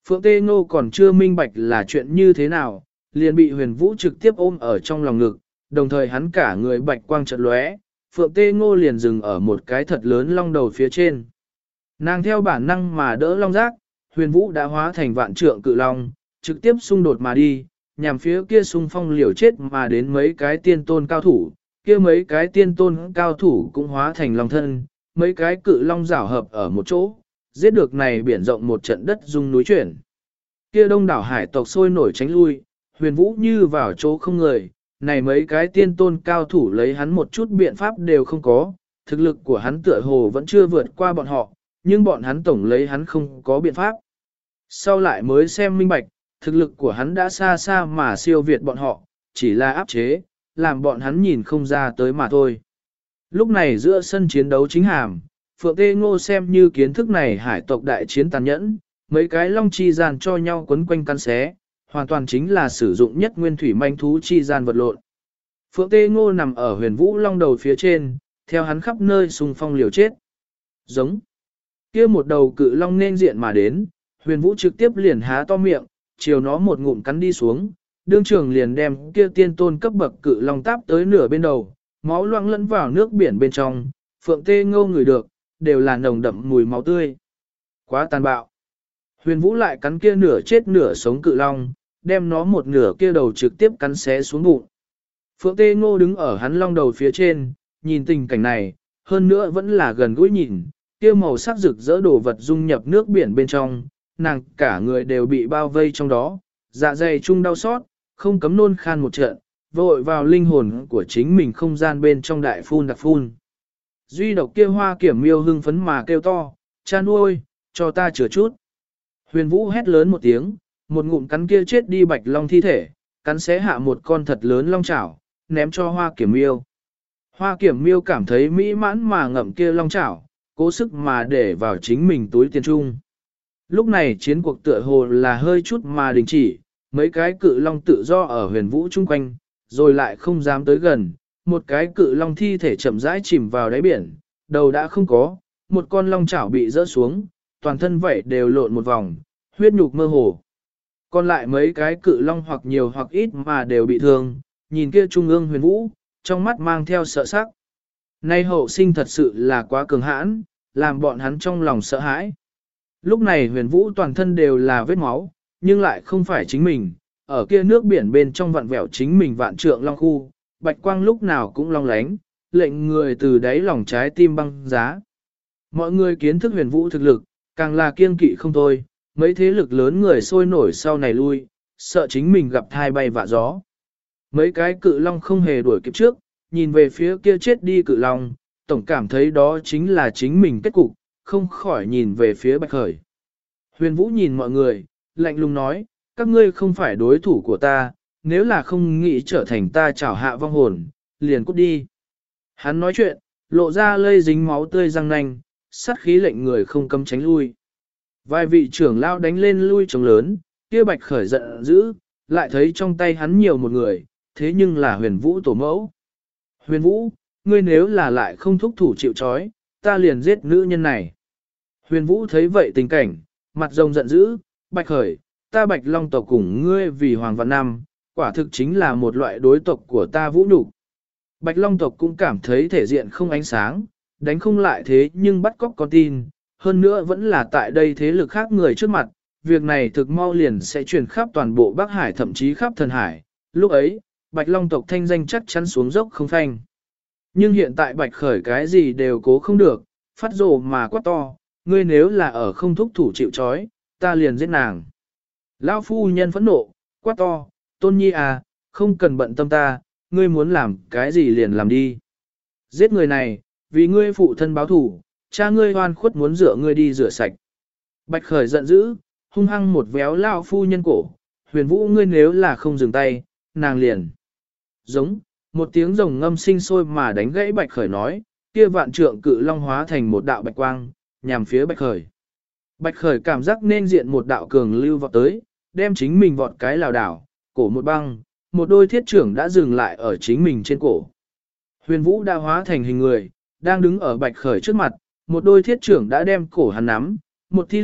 Phượng Tê Ngô còn chưa minh bạch là chuyện như thế nào, liền bị Huyền Vũ trực tiếp ôm ở trong lòng ngực, đồng thời hắn cả người bạch quang chợt lóe, Phượng Tê Ngô liền dừng ở một cái thật lớn long đầu phía trên. Nàng theo bản năng mà đỡ long giác, Huyền Vũ đã hóa thành vạn trượng cự long, trực tiếp xung đột mà đi, nhằm phía kia xung phong liều chết mà đến mấy cái tiên tôn cao thủ, kia mấy cái tiên tôn cao thủ cũng hóa thành long thân, mấy cái cự long rảo hợp ở một chỗ, giết được này biển rộng một trận đất rung núi chuyển. Kia đông đảo hải tộc sôi nổi tránh lui, Huyền Vũ như vào chỗ không người, này mấy cái tiên tôn cao thủ lấy hắn một chút biện pháp đều không có, thực lực của hắn tựa hồ vẫn chưa vượt qua bọn họ, nhưng bọn hắn tổng lấy hắn không có biện pháp. Sau lại mới xem minh bạch, thực lực của hắn đã xa xa mà siêu việt bọn họ, chỉ là áp chế, làm bọn hắn nhìn không ra tới mà thôi. Lúc này giữa sân chiến đấu chính hàm, Phượng Tê Ngô xem như kiến thức này hải tộc đại chiến tàn nhẫn, mấy cái long chi gian cho nhau quấn quanh cắn xé, hoàn toàn chính là sử dụng nhất nguyên thủy manh thú chi gian vật lộn. Phượng Tê Ngô nằm ở Huyền Vũ long đầu phía trên, theo hắn khắp nơi xung phong liều chết. Giống. Kia một đầu cự long nên diện mà đến, Huyền Vũ trực tiếp liền há to miệng, chiều nó một ngụm cắn đi xuống, đương trường liền đem kia tiên tôn cấp bậc cự long táp tới nửa bên đầu, máu loang lẫn vào nước biển bên trong, Phượng Tê Ngô ngửi được, đều là nồng đậm mùi máu tươi. Quá tàn bạo. Huyền Vũ lại cắn kia nửa chết nửa sống cự long, đem nó một nửa kia đầu trực tiếp cắn xé xuống bụng. Phượng Tê Ngô đứng ở hắn long đầu phía trên, nhìn tình cảnh này, hơn nữa vẫn là gần gũi nhìn, kia màu sắc rực rỡ đồ vật dung nhập nước biển bên trong, nàng cả người đều bị bao vây trong đó, dạ dày chung đau xót, không cấm nôn khan một trận, vội vào linh hồn của chính mình không gian bên trong đại phun đặc phun. Duy độc kia Hoa Kiểm Miêu hưng phấn mà kêu to, cha nuôi, cho ta chữa chút. Huyền Vũ hét lớn một tiếng, một ngụm cắn kia chết đi bạch long thi thể, cắn xé hạ một con thật lớn long chảo, ném cho Hoa Kiểm Miêu. Hoa Kiểm Miêu cảm thấy mỹ mãn mà ngậm kia long chảo, cố sức mà để vào chính mình túi tiền trung. Lúc này chiến cuộc tựa hồ là hơi chút mà đình chỉ, mấy cái cự long tự do ở Huyền Vũ chung quanh, rồi lại không dám tới gần, một cái cự long thi thể chậm rãi chìm vào đáy biển, đầu đã không có, một con long chảo bị rỡ xuống, toàn thân vảy đều lộn một vòng, huyết nhục mơ hồ. Còn lại mấy cái cự long hoặc nhiều hoặc ít mà đều bị thương, nhìn kia trung ương Huyền Vũ, trong mắt mang theo sợ sắc. Nay hậu sinh thật sự là quá cường hãn, làm bọn hắn trong lòng sợ hãi. Lúc này Huyền Vũ toàn thân đều là vết máu, nhưng lại không phải chính mình, ở kia nước biển bên trong vặn vẹo chính mình vạn trượng long khu, bạch quang lúc nào cũng long lánh, lệnh người từ đáy lòng trái tim băng giá. Mọi người kiến thức Huyền Vũ thực lực, càng là kiên kỵ không thôi, mấy thế lực lớn người sôi nổi sau này lui, sợ chính mình gặp thai bay vạ gió. Mấy cái cự long không hề đuổi kịp trước, nhìn về phía kia chết đi cự long, tổng cảm thấy đó chính là chính mình kết cục, không khỏi nhìn về phía Bạch Khởi. Huyền Vũ nhìn mọi người, lạnh lùng nói, các ngươi không phải đối thủ của ta, nếu là không nghĩ trở thành ta chảo hạ vong hồn, liền cút đi. Hắn nói chuyện, lộ ra lây dính máu tươi răng nanh, sát khí lệnh người không cấm tránh lui. Vài vị trưởng lao đánh lên lui trống lớn, kia Bạch Khởi giận dữ, lại thấy trong tay hắn nhiều một người, thế nhưng là Huyền Vũ tổ mẫu. Huyền Vũ, ngươi nếu là lại không thúc thủ chịu trói, ta liền giết nữ nhân này. Huyền Vũ thấy vậy tình cảnh, mặt rồng giận dữ, Bạch Khởi, ta Bạch Long tộc cùng ngươi vì Hoàng Vạn Năm, quả thực chính là một loại đối tộc của ta Vũ nhục. Bạch Long tộc cũng cảm thấy thể diện không ánh sáng, đánh không lại thế nhưng bắt cóc con tin, hơn nữa vẫn là tại đây thế lực khác người trước mặt, việc này thực mau liền sẽ truyền khắp toàn bộ Bắc Hải thậm chí khắp thần hải, lúc ấy, Bạch Long tộc thanh danh chắc chắn xuống dốc không phanh. Nhưng hiện tại Bạch Khởi cái gì đều cố không được, phát rồ mà quát to, ngươi nếu là ở không thúc thủ chịu trói, ta liền giết nàng. Lão phu nhân phẫn nộ, quát to, Tôn Nhi à, không cần bận tâm ta, ngươi muốn làm cái gì liền làm đi. Giết người này, vì ngươi phụ thân báo thủ, cha ngươi oan khuất muốn rửa ngươi đi rửa sạch. Bạch Khởi giận dữ, hung hăng một véo lão phu nhân cổ, Huyền Vũ ngươi nếu là không dừng tay, nàng liền. Giống, một tiếng rồng ngâm sinh sôi mà đánh gãy Bạch Khởi nói, kia vạn trượng cự long hóa thành một đạo bạch quang, nhằm phía Bạch Khởi. Bạch Khởi cảm giác nên diện một đạo cường lưu vọt tới, đem chính mình vọt cái lảo đảo, cổ một băng, một đôi thiết trưởng đã dừng lại ở chính mình trên cổ. Huyền Vũ đã hóa thành hình người, đang đứng ở Bạch Khởi trước mặt, một đôi thiết trưởng đã đem cổ hắn nắm, một thi lực,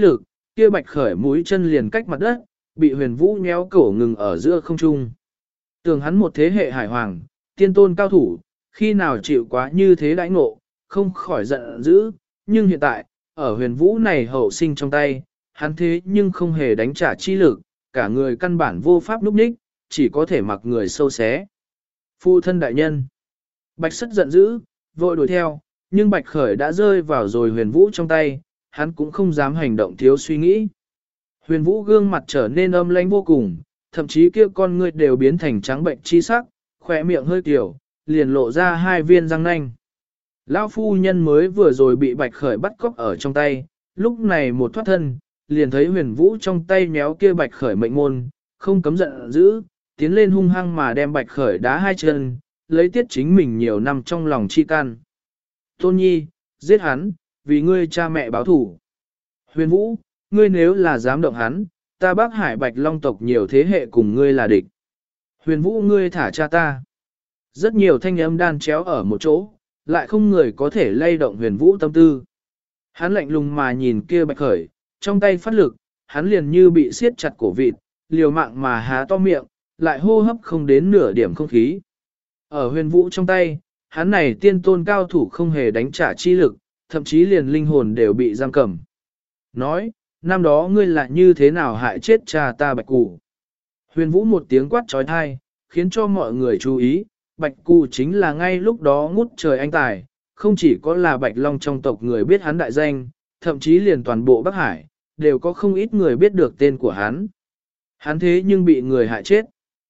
kia Bạch Khởi mũi chân liền cách mặt đất, bị Huyền Vũ nhéo cổ ngừng ở giữa không trung. Tưởng hắn một thế hệ hải hoàng, tiên tôn cao thủ, khi nào chịu quá như thế đãi ngộ, không khỏi giận dữ, nhưng hiện tại, ở Huyền Vũ này hậu sinh trong tay, hắn thế nhưng không hề đánh trả chi lực, cả người căn bản vô pháp núp ních, chỉ có thể mặc người sâu xé. Phu thân đại nhân. Bạch Sất giận dữ, vội đuổi theo, nhưng Bạch Khởi đã rơi vào rồi Huyền Vũ trong tay, hắn cũng không dám hành động thiếu suy nghĩ. Huyền Vũ gương mặt trở nên âm lãnh vô cùng, thậm chí kia con ngươi đều biến thành trắng bệnh chi sắc, khỏe miệng hơi tiểu, liền lộ ra hai viên răng nanh. Lão phu nhân mới vừa rồi bị Bạch Khởi bắt cóc ở trong tay, lúc này một thoát thân, liền thấy Huyền Vũ trong tay méo kia Bạch Khởi mệnh môn, không cấm giận dữ, tiến lên hung hăng mà đem Bạch Khởi đá hai chân, lấy tiết chính mình nhiều năm trong lòng chi can. Tôn Nhi, giết hắn, vì ngươi cha mẹ báo thủ. Huyền Vũ, ngươi nếu là dám động hắn, ta Bắc Hải Bạch Long tộc nhiều thế hệ cùng ngươi là địch. Huyền Vũ, ngươi thả cha ta. Rất nhiều thanh âm đan chéo ở một chỗ, lại không người có thể lay động Huyền Vũ tâm tư. Hắn lạnh lùng mà nhìn kia Bạch Khởi, trong tay phát lực, hắn liền như bị siết chặt cổ vịt, liều mạng mà há to miệng, lại hô hấp không đến nửa điểm không khí. Ở Huyền Vũ trong tay, hắn này tiên tôn cao thủ không hề đánh trả chi lực, thậm chí liền linh hồn đều bị giam cầm. Nói, năm đó ngươi là như thế nào hại chết cha ta Bạch Cù? Huyền Vũ một tiếng quát trói thai, khiến cho mọi người chú ý, Bạch Cù chính là ngay lúc đó ngút trời anh tài, không chỉ có là Bạch Long trong tộc người biết hắn đại danh, thậm chí liền toàn bộ Bắc Hải, đều có không ít người biết được tên của hắn. Hắn thế nhưng bị người hại chết.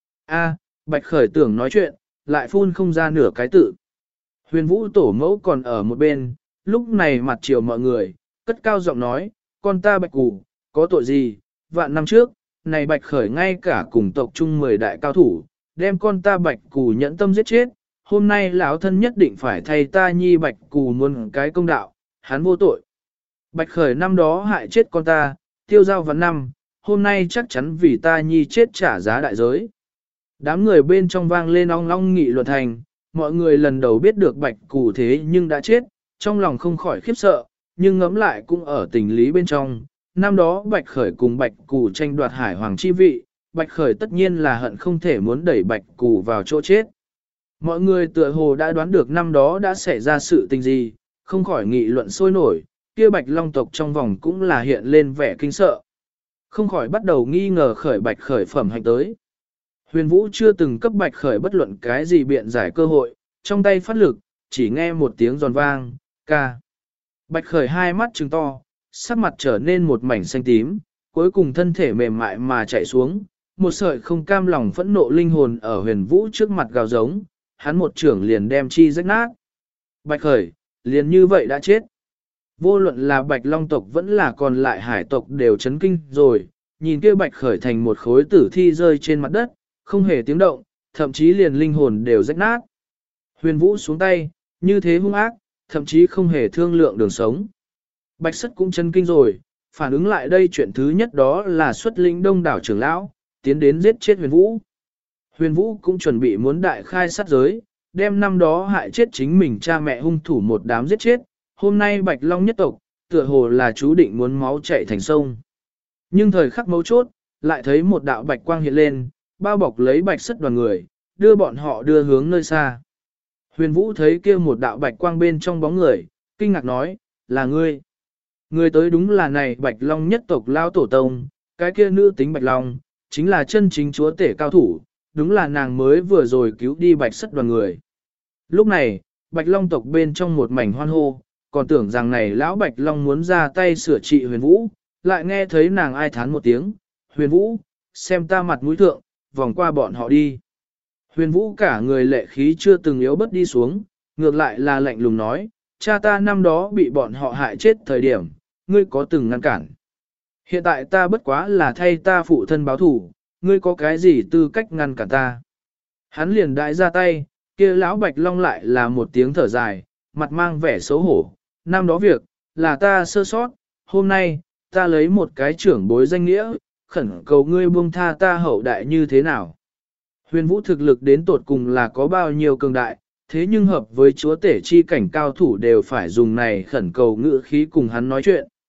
A, Bạch Khởi tưởng nói chuyện, lại phun không ra nửa cái tự. Huyền Vũ tổ mẫu còn ở một bên, lúc này mặt chiều mọi người, cất cao giọng nói, con ta Bạch Cù, có tội gì, vạn năm trước, này Bạch Khởi ngay cả cùng tộc chung 10 đại cao thủ, đem con ta Bạch Cù nhẫn tâm giết chết, hôm nay lão thân nhất định phải thay ta nhi Bạch Cù muôn cái công đạo, hắn vô tội. Bạch Khởi năm đó hại chết con ta, tiêu giao vạn năm, hôm nay chắc chắn vì ta nhi chết trả giá đại giới. Đám người bên trong vang lên ong long nghị luận thành, mọi người lần đầu biết được Bạch Cù thế nhưng đã chết, trong lòng không khỏi khiếp sợ, nhưng ngẫm lại cũng ở tình lý bên trong. Năm đó Bạch Khởi cùng Bạch Cù tranh đoạt hải hoàng chi vị, Bạch Khởi tất nhiên là hận không thể muốn đẩy Bạch Cù vào chỗ chết. Mọi người tựa hồ đã đoán được năm đó đã xảy ra sự tình gì, không khỏi nghị luận sôi nổi, kia Bạch Long tộc trong vòng cũng là hiện lên vẻ kinh sợ. Không khỏi bắt đầu nghi ngờ Khởi Bạch Khởi phẩm hành tới. Huyền Vũ chưa từng cấp Bạch Khởi bất luận cái gì biện giải cơ hội, trong tay phát lực, chỉ nghe một tiếng giòn vang, ca. Bạch Khởi hai mắt trừng to, sắc mặt trở nên một mảnh xanh tím, cuối cùng thân thể mềm mại mà chạy xuống, một sợi không cam lòng phẫn nộ linh hồn ở Huyền Vũ trước mặt gào giống, hắn một trưởng liền đem chi rách nát. Bạch Khởi, liền như vậy đã chết. Vô luận là Bạch Long tộc vẫn là còn lại hải tộc đều chấn kinh rồi, nhìn kia Bạch Khởi thành một khối tử thi rơi trên mặt đất, không hề tiếng động, thậm chí liền linh hồn đều rách nát. Huyền Vũ xuống tay, như thế hung ác, thậm chí không hề thương lượng đường sống. Bạch Sất cũng chấn kinh rồi, phản ứng lại đây chuyện thứ nhất đó là xuất lĩnh đông đảo trưởng lão, tiến đến giết chết Huyền Vũ. Huyền Vũ cũng chuẩn bị muốn đại khai sát giới, đem năm đó hại chết chính mình cha mẹ hung thủ một đám giết chết, hôm nay Bạch Long nhất tộc, tựa hồ là chú định muốn máu chảy thành sông. Nhưng thời khắc mấu chốt, lại thấy một đạo bạch quang hiện lên, bao bọc lấy Bạch Sất đoàn người, đưa bọn họ đưa hướng nơi xa. Huyền Vũ thấy kia một đạo bạch quang bên trong bóng người, kinh ngạc nói, là ngươi. Người tới đúng là này Bạch Long nhất tộc lao tổ tông, cái kia nữ tính Bạch Long, chính là chân chính chúa tể cao thủ, đúng là nàng mới vừa rồi cứu đi Bạch Sất đoàn người. Lúc này, Bạch Long tộc bên trong một mảnh hoan hô, còn tưởng rằng này lão Bạch Long muốn ra tay sửa trị Huyền Vũ, lại nghe thấy nàng ai thán một tiếng, Huyền Vũ, xem ta mặt mũi thượng, vòng qua bọn họ đi. Huyền Vũ cả người lệ khí chưa từng yếu bớt đi xuống, ngược lại là lạnh lùng nói, cha ta năm đó bị bọn họ hại chết thời điểm, ngươi có từng ngăn cản. Hiện tại ta bất quá là thay ta phụ thân báo thủ, ngươi có cái gì tư cách ngăn cản ta. Hắn liền đại ra tay, kia lão Bạch Long lại là một tiếng thở dài, mặt mang vẻ xấu hổ, năm đó việc, là ta sơ sót, hôm nay, ta lấy một cái trưởng bối danh nghĩa, khẩn cầu ngươi buông tha ta hậu đại như thế nào. Huyền Vũ thực lực đến tột cùng là có bao nhiêu cường đại, thế nhưng hợp với chúa tể chi cảnh cao thủ đều phải dùng này khẩn cầu ngữ khí cùng hắn nói chuyện.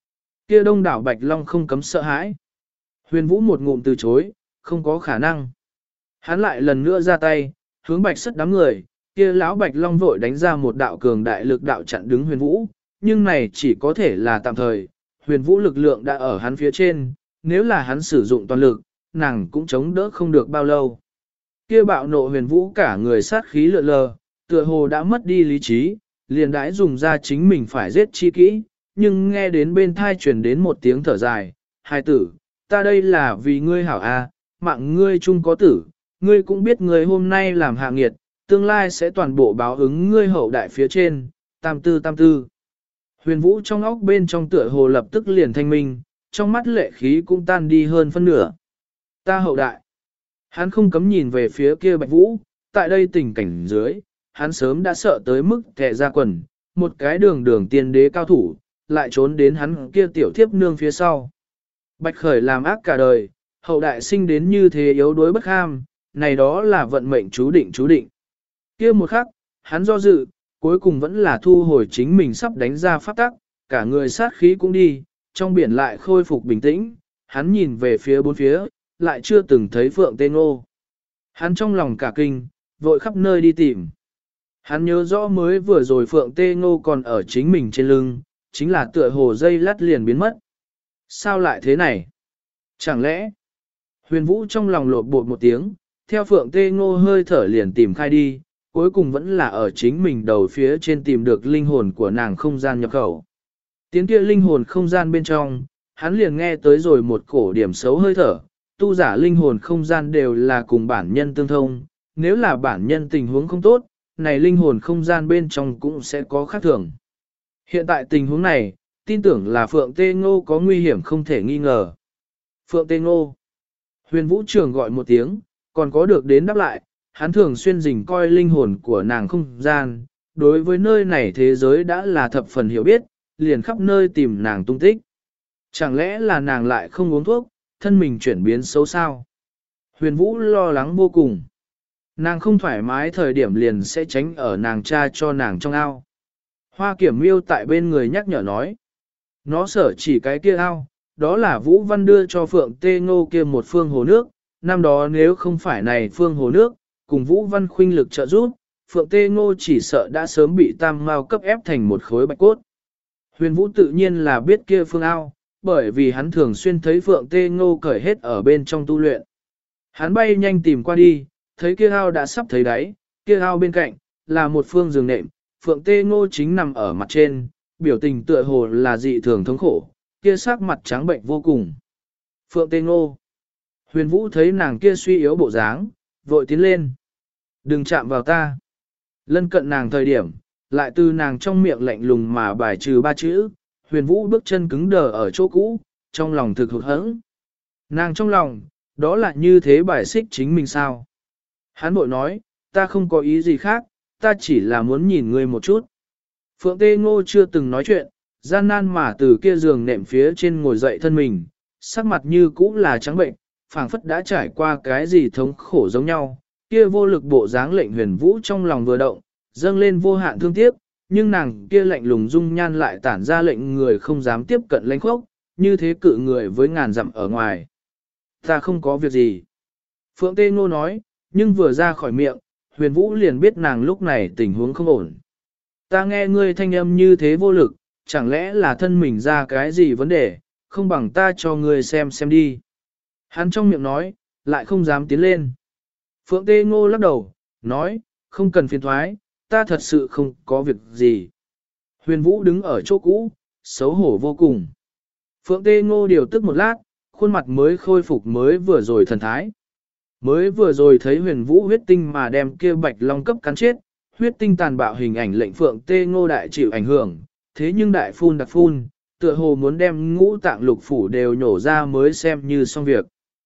Kia đông đảo Bạch Long không cấm sợ hãi. Huyền Vũ một ngụm từ chối, không có khả năng. Hắn lại lần nữa ra tay, hướng Bạch Sất đám người, kia lão Bạch Long vội đánh ra một đạo cường đại lực đạo chặn đứng Huyền Vũ, nhưng này chỉ có thể là tạm thời. Huyền Vũ lực lượng đã ở hắn phía trên, nếu là hắn sử dụng toàn lực, nàng cũng chống đỡ không được bao lâu. Kia bạo nộ Huyền Vũ cả người sát khí lượn lờ, tựa hồ đã mất đi lý trí, liền đãi dùng ra chính mình phải giết chi kỹ, nhưng nghe đến bên thai truyền đến một tiếng thở dài, hai tử, ta đây là vì ngươi hảo a, mạng ngươi chung có tử, ngươi cũng biết ngươi hôm nay làm hạ nghiệt, tương lai sẽ toàn bộ báo ứng ngươi hậu đại phía trên, tam tư. Huyền Vũ trong óc bên trong tựa hồ lập tức liền thanh minh, trong mắt lệ khí cũng tan đi hơn phân nửa. Ta hậu đại. Hắn không cấm nhìn về phía kia Bạch Vũ, tại đây tình cảnh dưới, hắn sớm đã sợ tới mức kẻ ra quần, một cái đường tiên đế cao thủ, lại trốn đến hắn kia tiểu thiếp nương phía sau. Bạch Khởi làm ác cả đời, hậu đại sinh đến như thế yếu đuối bất ham, này đó là vận mệnh chú định. Kia một khắc, hắn do dự, cuối cùng vẫn là thu hồi chính mình sắp đánh ra pháp tắc, cả người sát khí cũng đi, trong biển lại khôi phục bình tĩnh, hắn nhìn về phía bốn phía, lại chưa từng thấy Phượng Tê Ngô. Hắn trong lòng cả kinh, vội khắp nơi đi tìm. Hắn nhớ rõ mới vừa rồi Phượng Tê Ngô còn ở chính mình trên lưng, chính là tựa hồ dây lát liền biến mất. Sao lại thế này? Chẳng lẽ? Huyền Vũ trong lòng lột bột một tiếng, theo Phượng Tê Ngô hơi thở liền tìm khai đi, cuối cùng vẫn là ở chính mình đầu phía trên tìm được linh hồn của nàng không gian nhập khẩu. Tiếng kia linh hồn không gian bên trong, hắn liền nghe tới rồi một cổ điểm xấu hơi thở, tu giả linh hồn không gian đều là cùng bản nhân tương thông, nếu là bản nhân tình huống không tốt, này linh hồn không gian bên trong cũng sẽ có khác thường. Hiện tại tình huống này, tin tưởng là Phượng Tê Ngô có nguy hiểm không thể nghi ngờ. Phượng Tê Ngô. Huyền Vũ Trường gọi một tiếng, còn có được đến đáp lại, hắn thường xuyên rình coi linh hồn của nàng không gian, đối với nơi này thế giới đã là thập phần hiểu biết, liền khắp nơi tìm nàng tung tích. Chẳng lẽ là nàng lại không uống thuốc, thân mình chuyển biến xấu sao? Huyền Vũ lo lắng vô cùng. Nàng không thoải mái thời điểm liền sẽ tránh ở nàng cha cho nàng trong ao. Hoa Kiểm Miêu tại bên người nhắc nhở nói. Nó sở chỉ cái kia ao, đó là Vũ Văn đưa cho Phượng Tê Ngô kia một phương hồ nước. Năm đó nếu không phải này phương hồ nước, cùng Vũ Văn khuynh lực trợ giúp, Phượng Tê Ngô chỉ sợ đã sớm bị Tam Mao cấp ép thành một khối bạch cốt. Huyền Vũ tự nhiên là biết kia phương ao, bởi vì hắn thường xuyên thấy Phượng Tê Ngô cởi hết ở bên trong tu luyện. Hắn bay nhanh tìm qua đi, thấy kia ao đã sắp thấy đáy, kia ao bên cạnh, là một phương giường nệm, Phượng Tê Ngô chính nằm ở mặt trên, biểu tình tựa hồ là dị thường thống khổ, kia sắc mặt trắng bệnh vô cùng. Phượng Tê Ngô. Huyền Vũ thấy nàng kia suy yếu bộ dáng, vội tiến lên. Đừng chạm vào ta. Lân cận nàng thời điểm, lại từ nàng trong miệng lạnh lùng mà bài trừ ba chữ, Huyền Vũ bước chân cứng đờ ở chỗ cũ, trong lòng thực hụt hẫng. Nàng trong lòng, đó là như thế bài xích chính mình sao? Hắn bội nói, ta không có ý gì khác, ta chỉ là muốn nhìn ngươi một chút. Phượng Tê Ngô chưa từng nói chuyện, gian nan mà từ kia giường nệm phía trên ngồi dậy thân mình, sắc mặt như cũ là trắng bệnh, phảng phất đã trải qua cái gì thống khổ giống nhau. Kia vô lực bộ dáng lệnh Huyền Vũ trong lòng vừa động, dâng lên vô hạn thương tiếc, nhưng nàng kia lạnh lùng dung nhan lại tản ra lệnh người không dám tiếp cận lãnh khốc, như thế cự người với ngàn dặm ở ngoài. Ta không có việc gì. Phượng Tê Ngô nói, nhưng vừa ra khỏi miệng, Huyền Vũ liền biết nàng lúc này tình huống không ổn. Ta nghe ngươi thanh âm như thế vô lực, chẳng lẽ là thân mình ra cái gì vấn đề, không bằng ta cho ngươi xem đi. Hắn trong miệng nói, lại không dám tiến lên. Phượng Tê Ngô lắc đầu, nói, không cần phiền thoái, ta thật sự không có việc gì. Huyền Vũ đứng ở chỗ cũ, xấu hổ vô cùng. Phượng Tê Ngô điều tức một lát, khuôn mặt mới khôi phục mới vừa rồi thần thái. Mới vừa rồi thấy Huyền Vũ huyết tinh mà đem kia Bạch Long cấp cắn chết, huyết tinh tàn bạo hình ảnh lệnh Phượng Tê Ngô đại chịu ảnh hưởng, thế nhưng đại phun đặc phun, tựa hồ muốn đem ngũ tạng lục phủ đều nhổ ra mới xem như xong việc.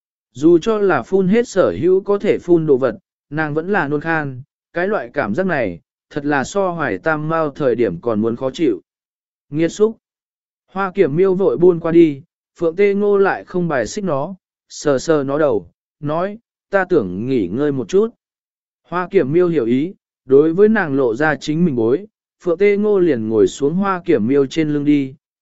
Dù cho là phun hết sở hữu có thể phun đồ vật, nàng vẫn là nôn khan, cái loại cảm giác này, thật là so Hoài Tam Mao thời điểm còn muốn khó chịu. Nghiệt xúc. Hoa Kiểm Miêu vội buôn qua đi, Phượng Tê Ngô lại không bài xích nó, sờ sờ nó đầu, nói, ta tưởng nghỉ ngơi một chút. Hoa Kiểm Miêu hiểu ý, đối với nàng lộ ra chính mình bối, Phượng Tê Ngô liền ngồi xuống Hoa Kiểm Miêu trên lưng đi,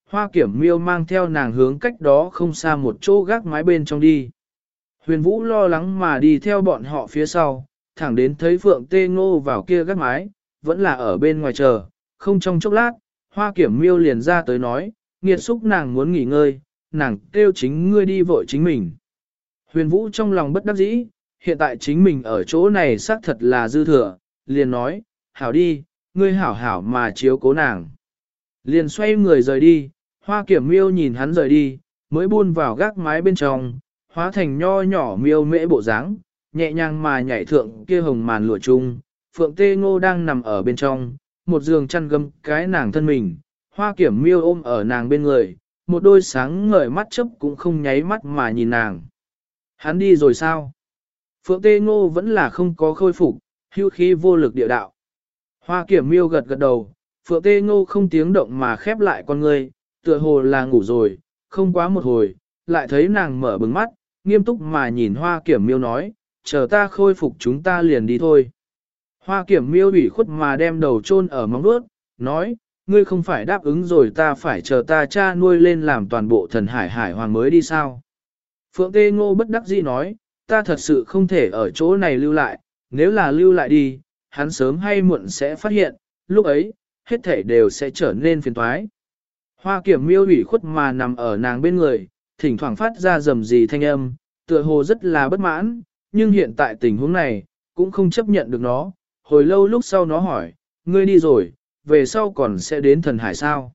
Hoa Kiểm Miêu mang theo nàng hướng cách đó không xa một chỗ gác mái bên trong đi. Huyền Vũ lo lắng mà đi theo bọn họ phía sau, thẳng đến thấy Phượng Tê Ngô vào kia gác mái, vẫn là ở bên ngoài chờ, không trong chốc lát, Hoa Kiểm Miêu liền ra tới nói, nghiệt xúc nàng muốn nghỉ ngơi, nàng kêu chính ngươi đi vội chính mình. Huyền Vũ trong lòng bất đắc dĩ, hiện tại chính mình ở chỗ này xác thật là dư thừa, liền nói, hảo đi, ngươi hảo hảo mà chiếu cố nàng. Liền xoay người rời đi, Hoa Kiểm Miêu nhìn hắn rời đi, mới buôn vào gác mái bên trong, hóa thành nho nhỏ miêu mễ bộ dáng, nhẹ nhàng mà nhảy thượng kia hồng màn lụa chung, Phượng Tê Ngô đang nằm ở bên trong, một giường chăn gấm cái nàng thân mình, Hoa Kiểm Miêu ôm ở nàng bên người, một đôi sáng ngời mắt chớp cũng không nháy mắt mà nhìn nàng. Hắn đi rồi sao? Phượng Tê Ngô vẫn là không có khôi phục, hưu khí vô lực địa đạo. Hoa Kiểm Miêu gật gật đầu, Phượng Tê Ngô không tiếng động mà khép lại con ngươi, tựa hồ là ngủ rồi, không quá một hồi, lại thấy nàng mở bừng mắt, nghiêm túc mà nhìn Hoa Kiểm Miêu nói, chờ ta khôi phục chúng ta liền đi thôi. Hoa Kiểm Miêu ủy khuất mà đem đầu chôn ở móng vuốt, nói, ngươi không phải đáp ứng rồi ta phải chờ ta cha nuôi lên làm toàn bộ thần hải hải hoàng mới đi sao. Phượng Tê Ngô bất đắc dĩ nói, ta thật sự không thể ở chỗ này lưu lại, nếu là lưu lại đi, hắn sớm hay muộn sẽ phát hiện, lúc ấy, hết thể đều sẽ trở nên phiền toái. Hoa Kiểm Miêu ủy khuất mà nằm ở nàng bên người, thỉnh thoảng phát ra rầm rì thanh âm, tựa hồ rất là bất mãn, nhưng hiện tại tình huống này, cũng không chấp nhận được nó. Hồi lâu lúc sau nó hỏi, ngươi đi rồi, về sau còn sẽ đến thần hải sao?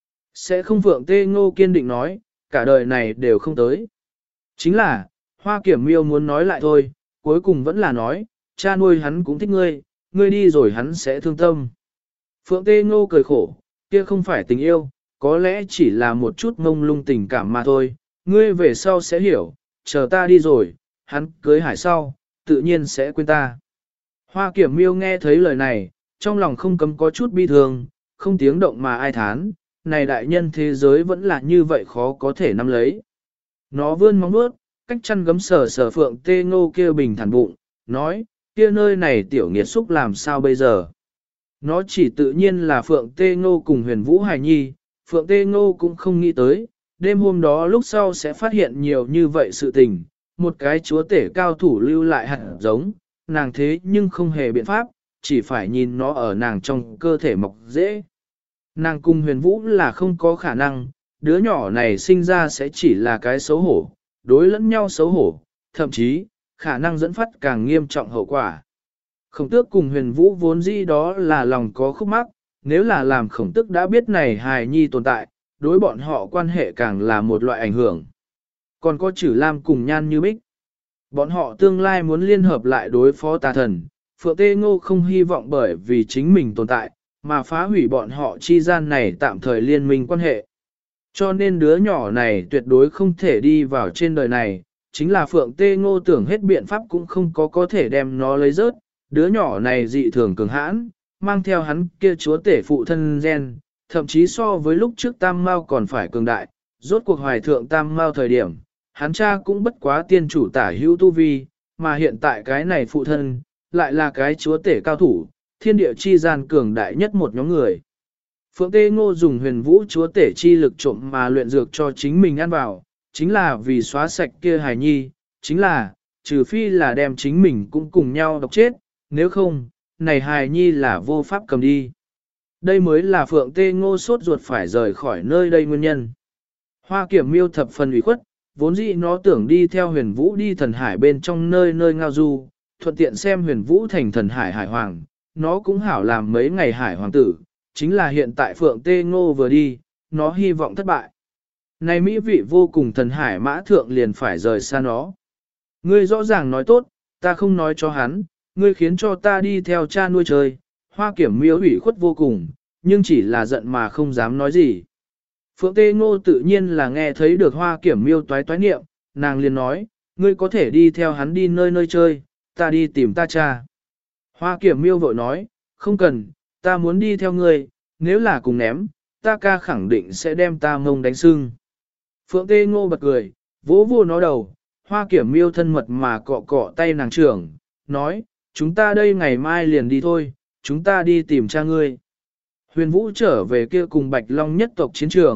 Sẽ không. Phượng Tê Ngô kiên định nói, cả đời này đều không tới. Chính là, Hoa Kiểm Miêu muốn nói lại thôi, cuối cùng vẫn là nói, cha nuôi hắn cũng thích ngươi, ngươi đi rồi hắn sẽ thương tâm. Phượng Tê Ngô cười khổ, kia không phải tình yêu, có lẽ chỉ là một chút ngông lung tình cảm mà thôi, ngươi về sau sẽ hiểu, chờ ta đi rồi, hắn cưới hải sau, tự nhiên sẽ quên ta. Hoa Kiểm Miêu nghe thấy lời này, trong lòng không cấm có chút bi thương, không tiếng động mà ai thán, này đại nhân thế giới vẫn là như vậy khó có thể nắm lấy. Nó vươn móng vuốt, cách chăn gấm sờ sờ Phượng Tê Ngô kia bình thản bụng, nói, kia nơi này tiểu nghiệt xúc làm sao bây giờ. Nó chỉ tự nhiên là Phượng Tê Ngô cùng Huyền Vũ Hải Nhi, Phượng Tê Ngô cũng không nghĩ tới, đêm hôm đó lúc sau sẽ phát hiện nhiều như vậy sự tình, một cái chúa tể cao thủ lưu lại hạt giống, nàng thế nhưng không hề biện pháp, chỉ phải nhìn nó ở nàng trong cơ thể mọc dễ. Nàng cùng Huyền Vũ là không có khả năng, đứa nhỏ này sinh ra sẽ chỉ là cái xấu hổ, đối lẫn nhau xấu hổ, thậm chí, khả năng dẫn phát càng nghiêm trọng hậu quả. Khổng tước cùng Huyền Vũ vốn dĩ đó là lòng có khúc mắc, nếu là làm khổng tước đã biết này hài nhi tồn tại, đối bọn họ quan hệ càng là một loại ảnh hưởng. Còn có Trử Lam cùng Nhan Như Bích. Bọn họ tương lai muốn liên hợp lại đối phó tà thần, Phượng Tê Ngô không hy vọng bởi vì chính mình tồn tại, mà phá hủy bọn họ chi gian này tạm thời liên minh quan hệ. Cho nên đứa nhỏ này tuyệt đối không thể đi vào trên đời này, chính là Phượng Tê Ngô tưởng hết biện pháp cũng không có thể đem nó lấy rớt, đứa nhỏ này dị thường cường hãn, mang theo hắn kia chúa tể phụ thân gen, thậm chí so với lúc trước Tam Mao còn phải cường đại, rốt cuộc hoài thượng Tam Mao thời điểm, hắn cha cũng bất quá tiên chủ tả hữu tu vi, mà hiện tại cái này phụ thân, lại là cái chúa tể cao thủ, thiên địa chi gian cường đại nhất một nhóm người. Phượng Tê Ngô dùng Huyền Vũ chúa tể chi lực trộm mà luyện dược cho chính mình ăn vào, chính là vì xóa sạch kia hài nhi, chính là, trừ phi là đem chính mình cũng cùng nhau độc chết, nếu không, này hài nhi là vô pháp cầm đi. Đây mới là Phượng Tê Ngô sốt ruột phải rời khỏi nơi đây nguyên nhân. Hoa Kiểm Miêu thập phần ủy khuất, vốn dĩ nó tưởng đi theo Huyền Vũ đi thần hải bên trong nơi nơi ngao du, thuận tiện xem Huyền Vũ thành thần hải hải hoàng, nó cũng hảo làm mấy ngày hải hoàng tử, chính là hiện tại Phượng Tê Ngô vừa đi, nó hy vọng thất bại. Này mỹ vị vô cùng thần hải mã thượng liền phải rời xa nó. Ngươi rõ ràng nói tốt, ta không nói cho hắn, ngươi khiến cho ta đi theo cha nuôi chơi. Hoa Kiểm Miêu ủy khuất vô cùng, nhưng chỉ là giận mà không dám nói gì. Phượng Tê Ngô tự nhiên là nghe thấy được Hoa Kiểm Miêu toái toái niệm, nàng liền nói, ngươi có thể đi theo hắn đi nơi nơi chơi, ta đi tìm ta cha. Hoa Kiểm Miêu vội nói, không cần, ta muốn đi theo ngươi, nếu là cùng ném, ta ca khẳng định sẽ đem ta mông đánh sưng. Phượng Tê Ngô bật cười, vỗ vô nó đầu, Hoa Kiểm Miêu thân mật mà cọ cọ tay nàng trưởng, nói, chúng ta đây ngày mai liền đi thôi, chúng ta đi tìm cha ngươi. Huyền Vũ trở về kia cùng Bạch Long nhất tộc chiến trường,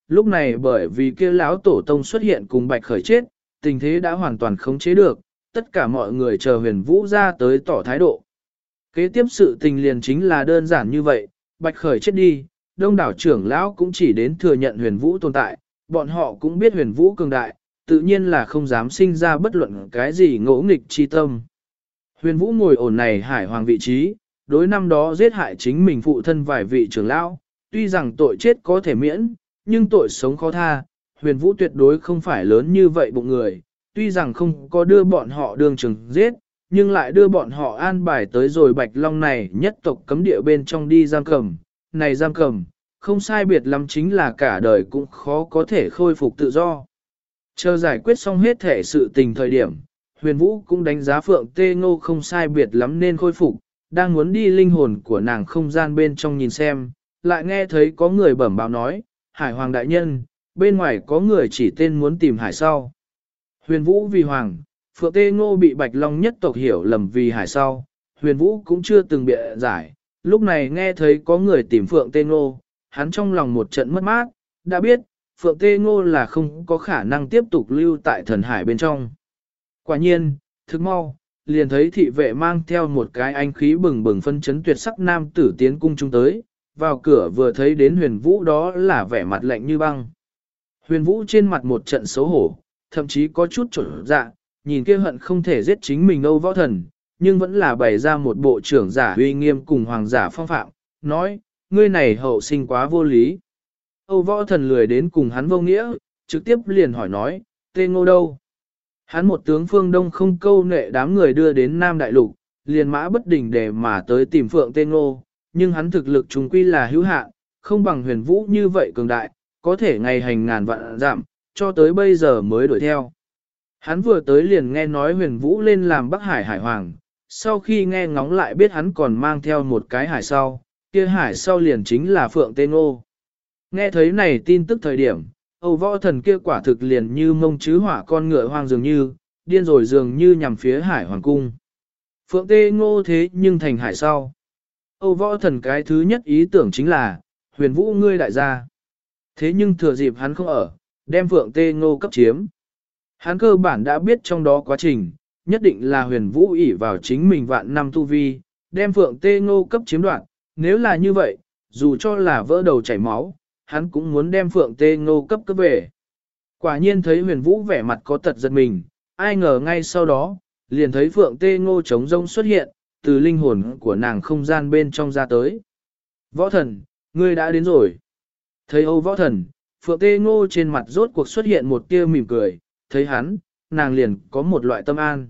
Lúc này bởi vì kia lão tổ tông xuất hiện cùng Bạch Khởi chết, tình thế đã hoàn toàn khống chế được, tất cả mọi người chờ Huyền Vũ ra tới tỏ thái độ. Kế tiếp sự tình liền chính là đơn giản như vậy, Bạch Khởi chết đi, đông đảo trưởng lão cũng chỉ đến thừa nhận Huyền Vũ tồn tại, bọn họ cũng biết Huyền Vũ cường đại, tự nhiên là không dám sinh ra bất luận cái gì ngỗ nghịch chi tâm. Huyền Vũ ngồi ổn này hải hoàng vị trí, đối năm đó giết hại chính mình phụ thân vài vị trưởng lão, tuy rằng tội chết có thể miễn, nhưng tội sống khó tha, Huyền Vũ tuyệt đối không phải lớn như vậy bụng người, tuy rằng không có đưa bọn họ đường trường giết, nhưng lại đưa bọn họ an bài tới rồi Bạch Long này nhất tộc cấm địa bên trong đi giam cầm. Này giam cầm, không sai biệt lắm chính là cả đời cũng khó có thể khôi phục tự do. Chờ giải quyết xong hết thể sự tình thời điểm, Huyền Vũ cũng đánh giá Phượng Tê Ngô không sai biệt lắm nên khôi phục, đang muốn đi linh hồn của nàng không gian bên trong nhìn xem, lại nghe thấy có người bẩm báo nói, Hải Hoàng đại nhân, bên ngoài có người chỉ tên muốn tìm Hải sau. Huyền Vũ vì Hoàng, Phượng Tê Ngô bị Bạch Long nhất tộc hiểu lầm vì Hải sau, Huyền Vũ cũng chưa từng bịa giải, lúc này nghe thấy có người tìm Phượng Tê Ngô, hắn trong lòng một trận mất mát, đã biết, Phượng Tê Ngô là không có khả năng tiếp tục lưu tại thần hải bên trong. Quả nhiên, thức mau, liền thấy thị vệ mang theo một cái anh khí bừng bừng phân chấn tuyệt sắc nam tử tiến cung chúng tới, vào cửa vừa thấy đến Huyền Vũ đó là vẻ mặt lạnh như băng. Huyền Vũ trên mặt một trận xấu hổ, thậm chí có chút trở dạ, nhìn kia hận không thể giết chính mình Âu Võ Thần, nhưng vẫn là bày ra một bộ trưởng giả uy nghiêm cùng hoàng giả phong phạm, nói, ngươi này hậu sinh quá vô lý. Âu Võ Thần lười đến cùng hắn vô nghĩa, trực tiếp liền hỏi nói, Tê Ngô đâu? Hắn một tướng phương Đông không câu nệ đám người đưa đến Nam Đại Lục, liền mã bất đình để mà tới tìm Phượng Tê Ngô, nhưng hắn thực lực trùng quy là hữu hạn, không bằng Huyền Vũ như vậy cường đại, có thể ngày hành ngàn vạn dặm, cho tới bây giờ mới đuổi theo. Hắn vừa tới liền nghe nói Huyền Vũ lên làm Bắc Hải Hải Hoàng, sau khi nghe ngóng lại biết hắn còn mang theo một cái hải sau, kia hải sau liền chính là Phượng Tê Ngô. Nghe thấy này tin tức thời điểm, Âu Võ Thần kia quả thực liền như mông chứ hỏa con ngựa hoang dường như, điên rồi dường như nhằm phía Hải Hoàng cung. Phượng Tê Ngô thế nhưng thành hải sau. Âu Võ Thần cái thứ nhất ý tưởng chính là, Huyền Vũ ngươi đại gia. Thế nhưng thừa dịp hắn không ở, đem Phượng Tê Ngô cấp chiếm. Hắn cơ bản đã biết trong đó quá trình, nhất định là Huyền Vũ ỷ vào chính mình vạn năm tu vi, đem Phượng Tê Ngô cấp chiếm đoạt. Nếu là như vậy, dù cho là vỡ đầu chảy máu, hắn cũng muốn đem Phượng Tê Ngô cấp về. Quả nhiên thấy Huyền Vũ vẻ mặt có tật giật mình, ai ngờ ngay sau đó, liền thấy Phượng Tê Ngô trống rông xuất hiện, từ linh hồn của nàng không gian bên trong ra tới. Võ Thần, ngươi đã đến rồi. Thấy Âu Võ Thần, Phượng Tê Ngô trên mặt rốt cuộc xuất hiện một tia mỉm cười, thấy hắn, nàng liền có một loại tâm an.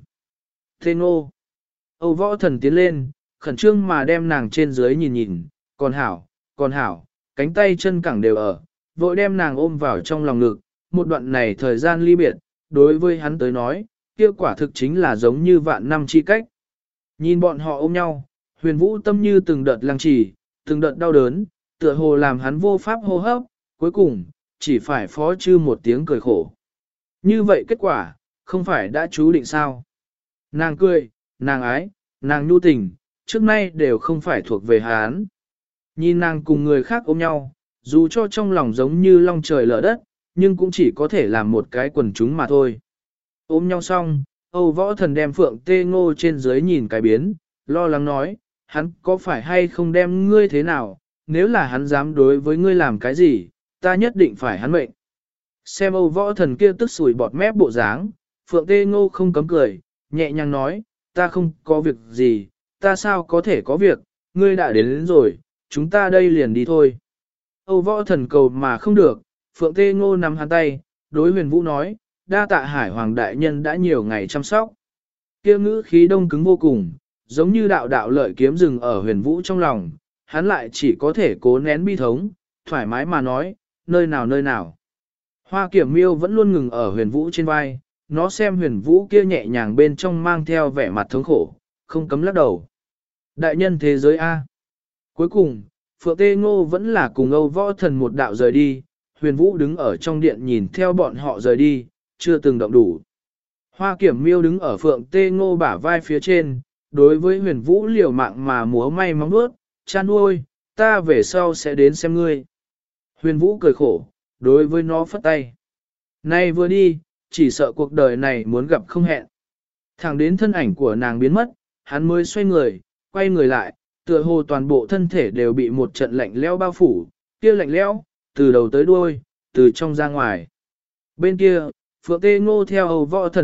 Tê Ngô. Âu Võ Thần tiến lên, khẩn trương mà đem nàng trên dưới nhìn nhìn, còn hảo, cánh tay chân cẳng đều ở, vội đem nàng ôm vào trong lòng ngực, một đoạn này thời gian ly biệt, đối với hắn tới nói, kia quả thực chính là giống như vạn năm chi cách. Nhìn bọn họ ôm nhau, Huyền Vũ tâm như từng đợt lăng trì, từng đợt đau đớn, tựa hồ làm hắn vô pháp hô hấp, cuối cùng, chỉ phải phó chư một tiếng cười khổ. Như vậy kết quả, không phải đã chú định sao? Nàng cười, nàng ái, nàng nhu tình, trước nay đều không phải thuộc về hắn. Nhìn nàng cùng người khác ôm nhau, dù cho trong lòng giống như long trời lở đất, nhưng cũng chỉ có thể làm một cái quần chúng mà thôi. Ôm nhau xong, Âu Võ Thần đem Phượng Tê Ngô trên dưới nhìn cái biến, lo lắng nói, hắn có phải hay không đem ngươi thế nào, nếu là hắn dám đối với ngươi làm cái gì, ta nhất định phải hắn mệnh. Xem Âu Võ Thần kia tức sủi bọt mép bộ dáng, Phượng Tê Ngô không cấm cười, nhẹ nhàng nói, ta không có việc gì, ta sao có thể có việc, ngươi đã đến rồi, chúng ta đây liền đi thôi. Âu Võ Thần cầu mà không được, Phượng Tê Ngô nắm hắn tay, đối Huyền Vũ nói, đa tạ Hải Hoàng đại nhân đã nhiều ngày chăm sóc. Kia ngữ khí đông cứng vô cùng, giống như đạo đạo lợi kiếm rừng ở Huyền Vũ trong lòng, hắn lại chỉ có thể cố nén bi thống, thoải mái mà nói, nơi nào. Hoa Kiểm Miêu vẫn luôn ngừng ở Huyền Vũ trên vai, nó xem Huyền Vũ kia nhẹ nhàng bên trong mang theo vẻ mặt thống khổ, không cấm lắc đầu. Đại nhân thế giới A. Cuối cùng, Phượng Tê Ngô vẫn là cùng Âu Võ Thần một đạo rời đi, Huyền Vũ đứng ở trong điện nhìn theo bọn họ rời đi, chưa từng động đủ. Hoa Kiểm Miêu đứng ở Phượng Tê Ngô bả vai phía trên, đối với Huyền Vũ liều mạng mà múa may móng vuốt, chan nuôi, ta về sau sẽ đến xem ngươi. Huyền Vũ cười khổ, đối với nó phất tay. Nay vừa đi, chỉ sợ cuộc đời này muốn gặp không hẹn. Thẳng đến thân ảnh của nàng biến mất, hắn mới xoay người, quay người lại, tựa hồ toàn bộ thân thể đều bị một trận lạnh lẽo bao phủ, kia lạnh lẽo, từ đầu tới đuôi, từ trong ra ngoài. Bên kia, Phượng Tê Ngô theo Âu Võ Thần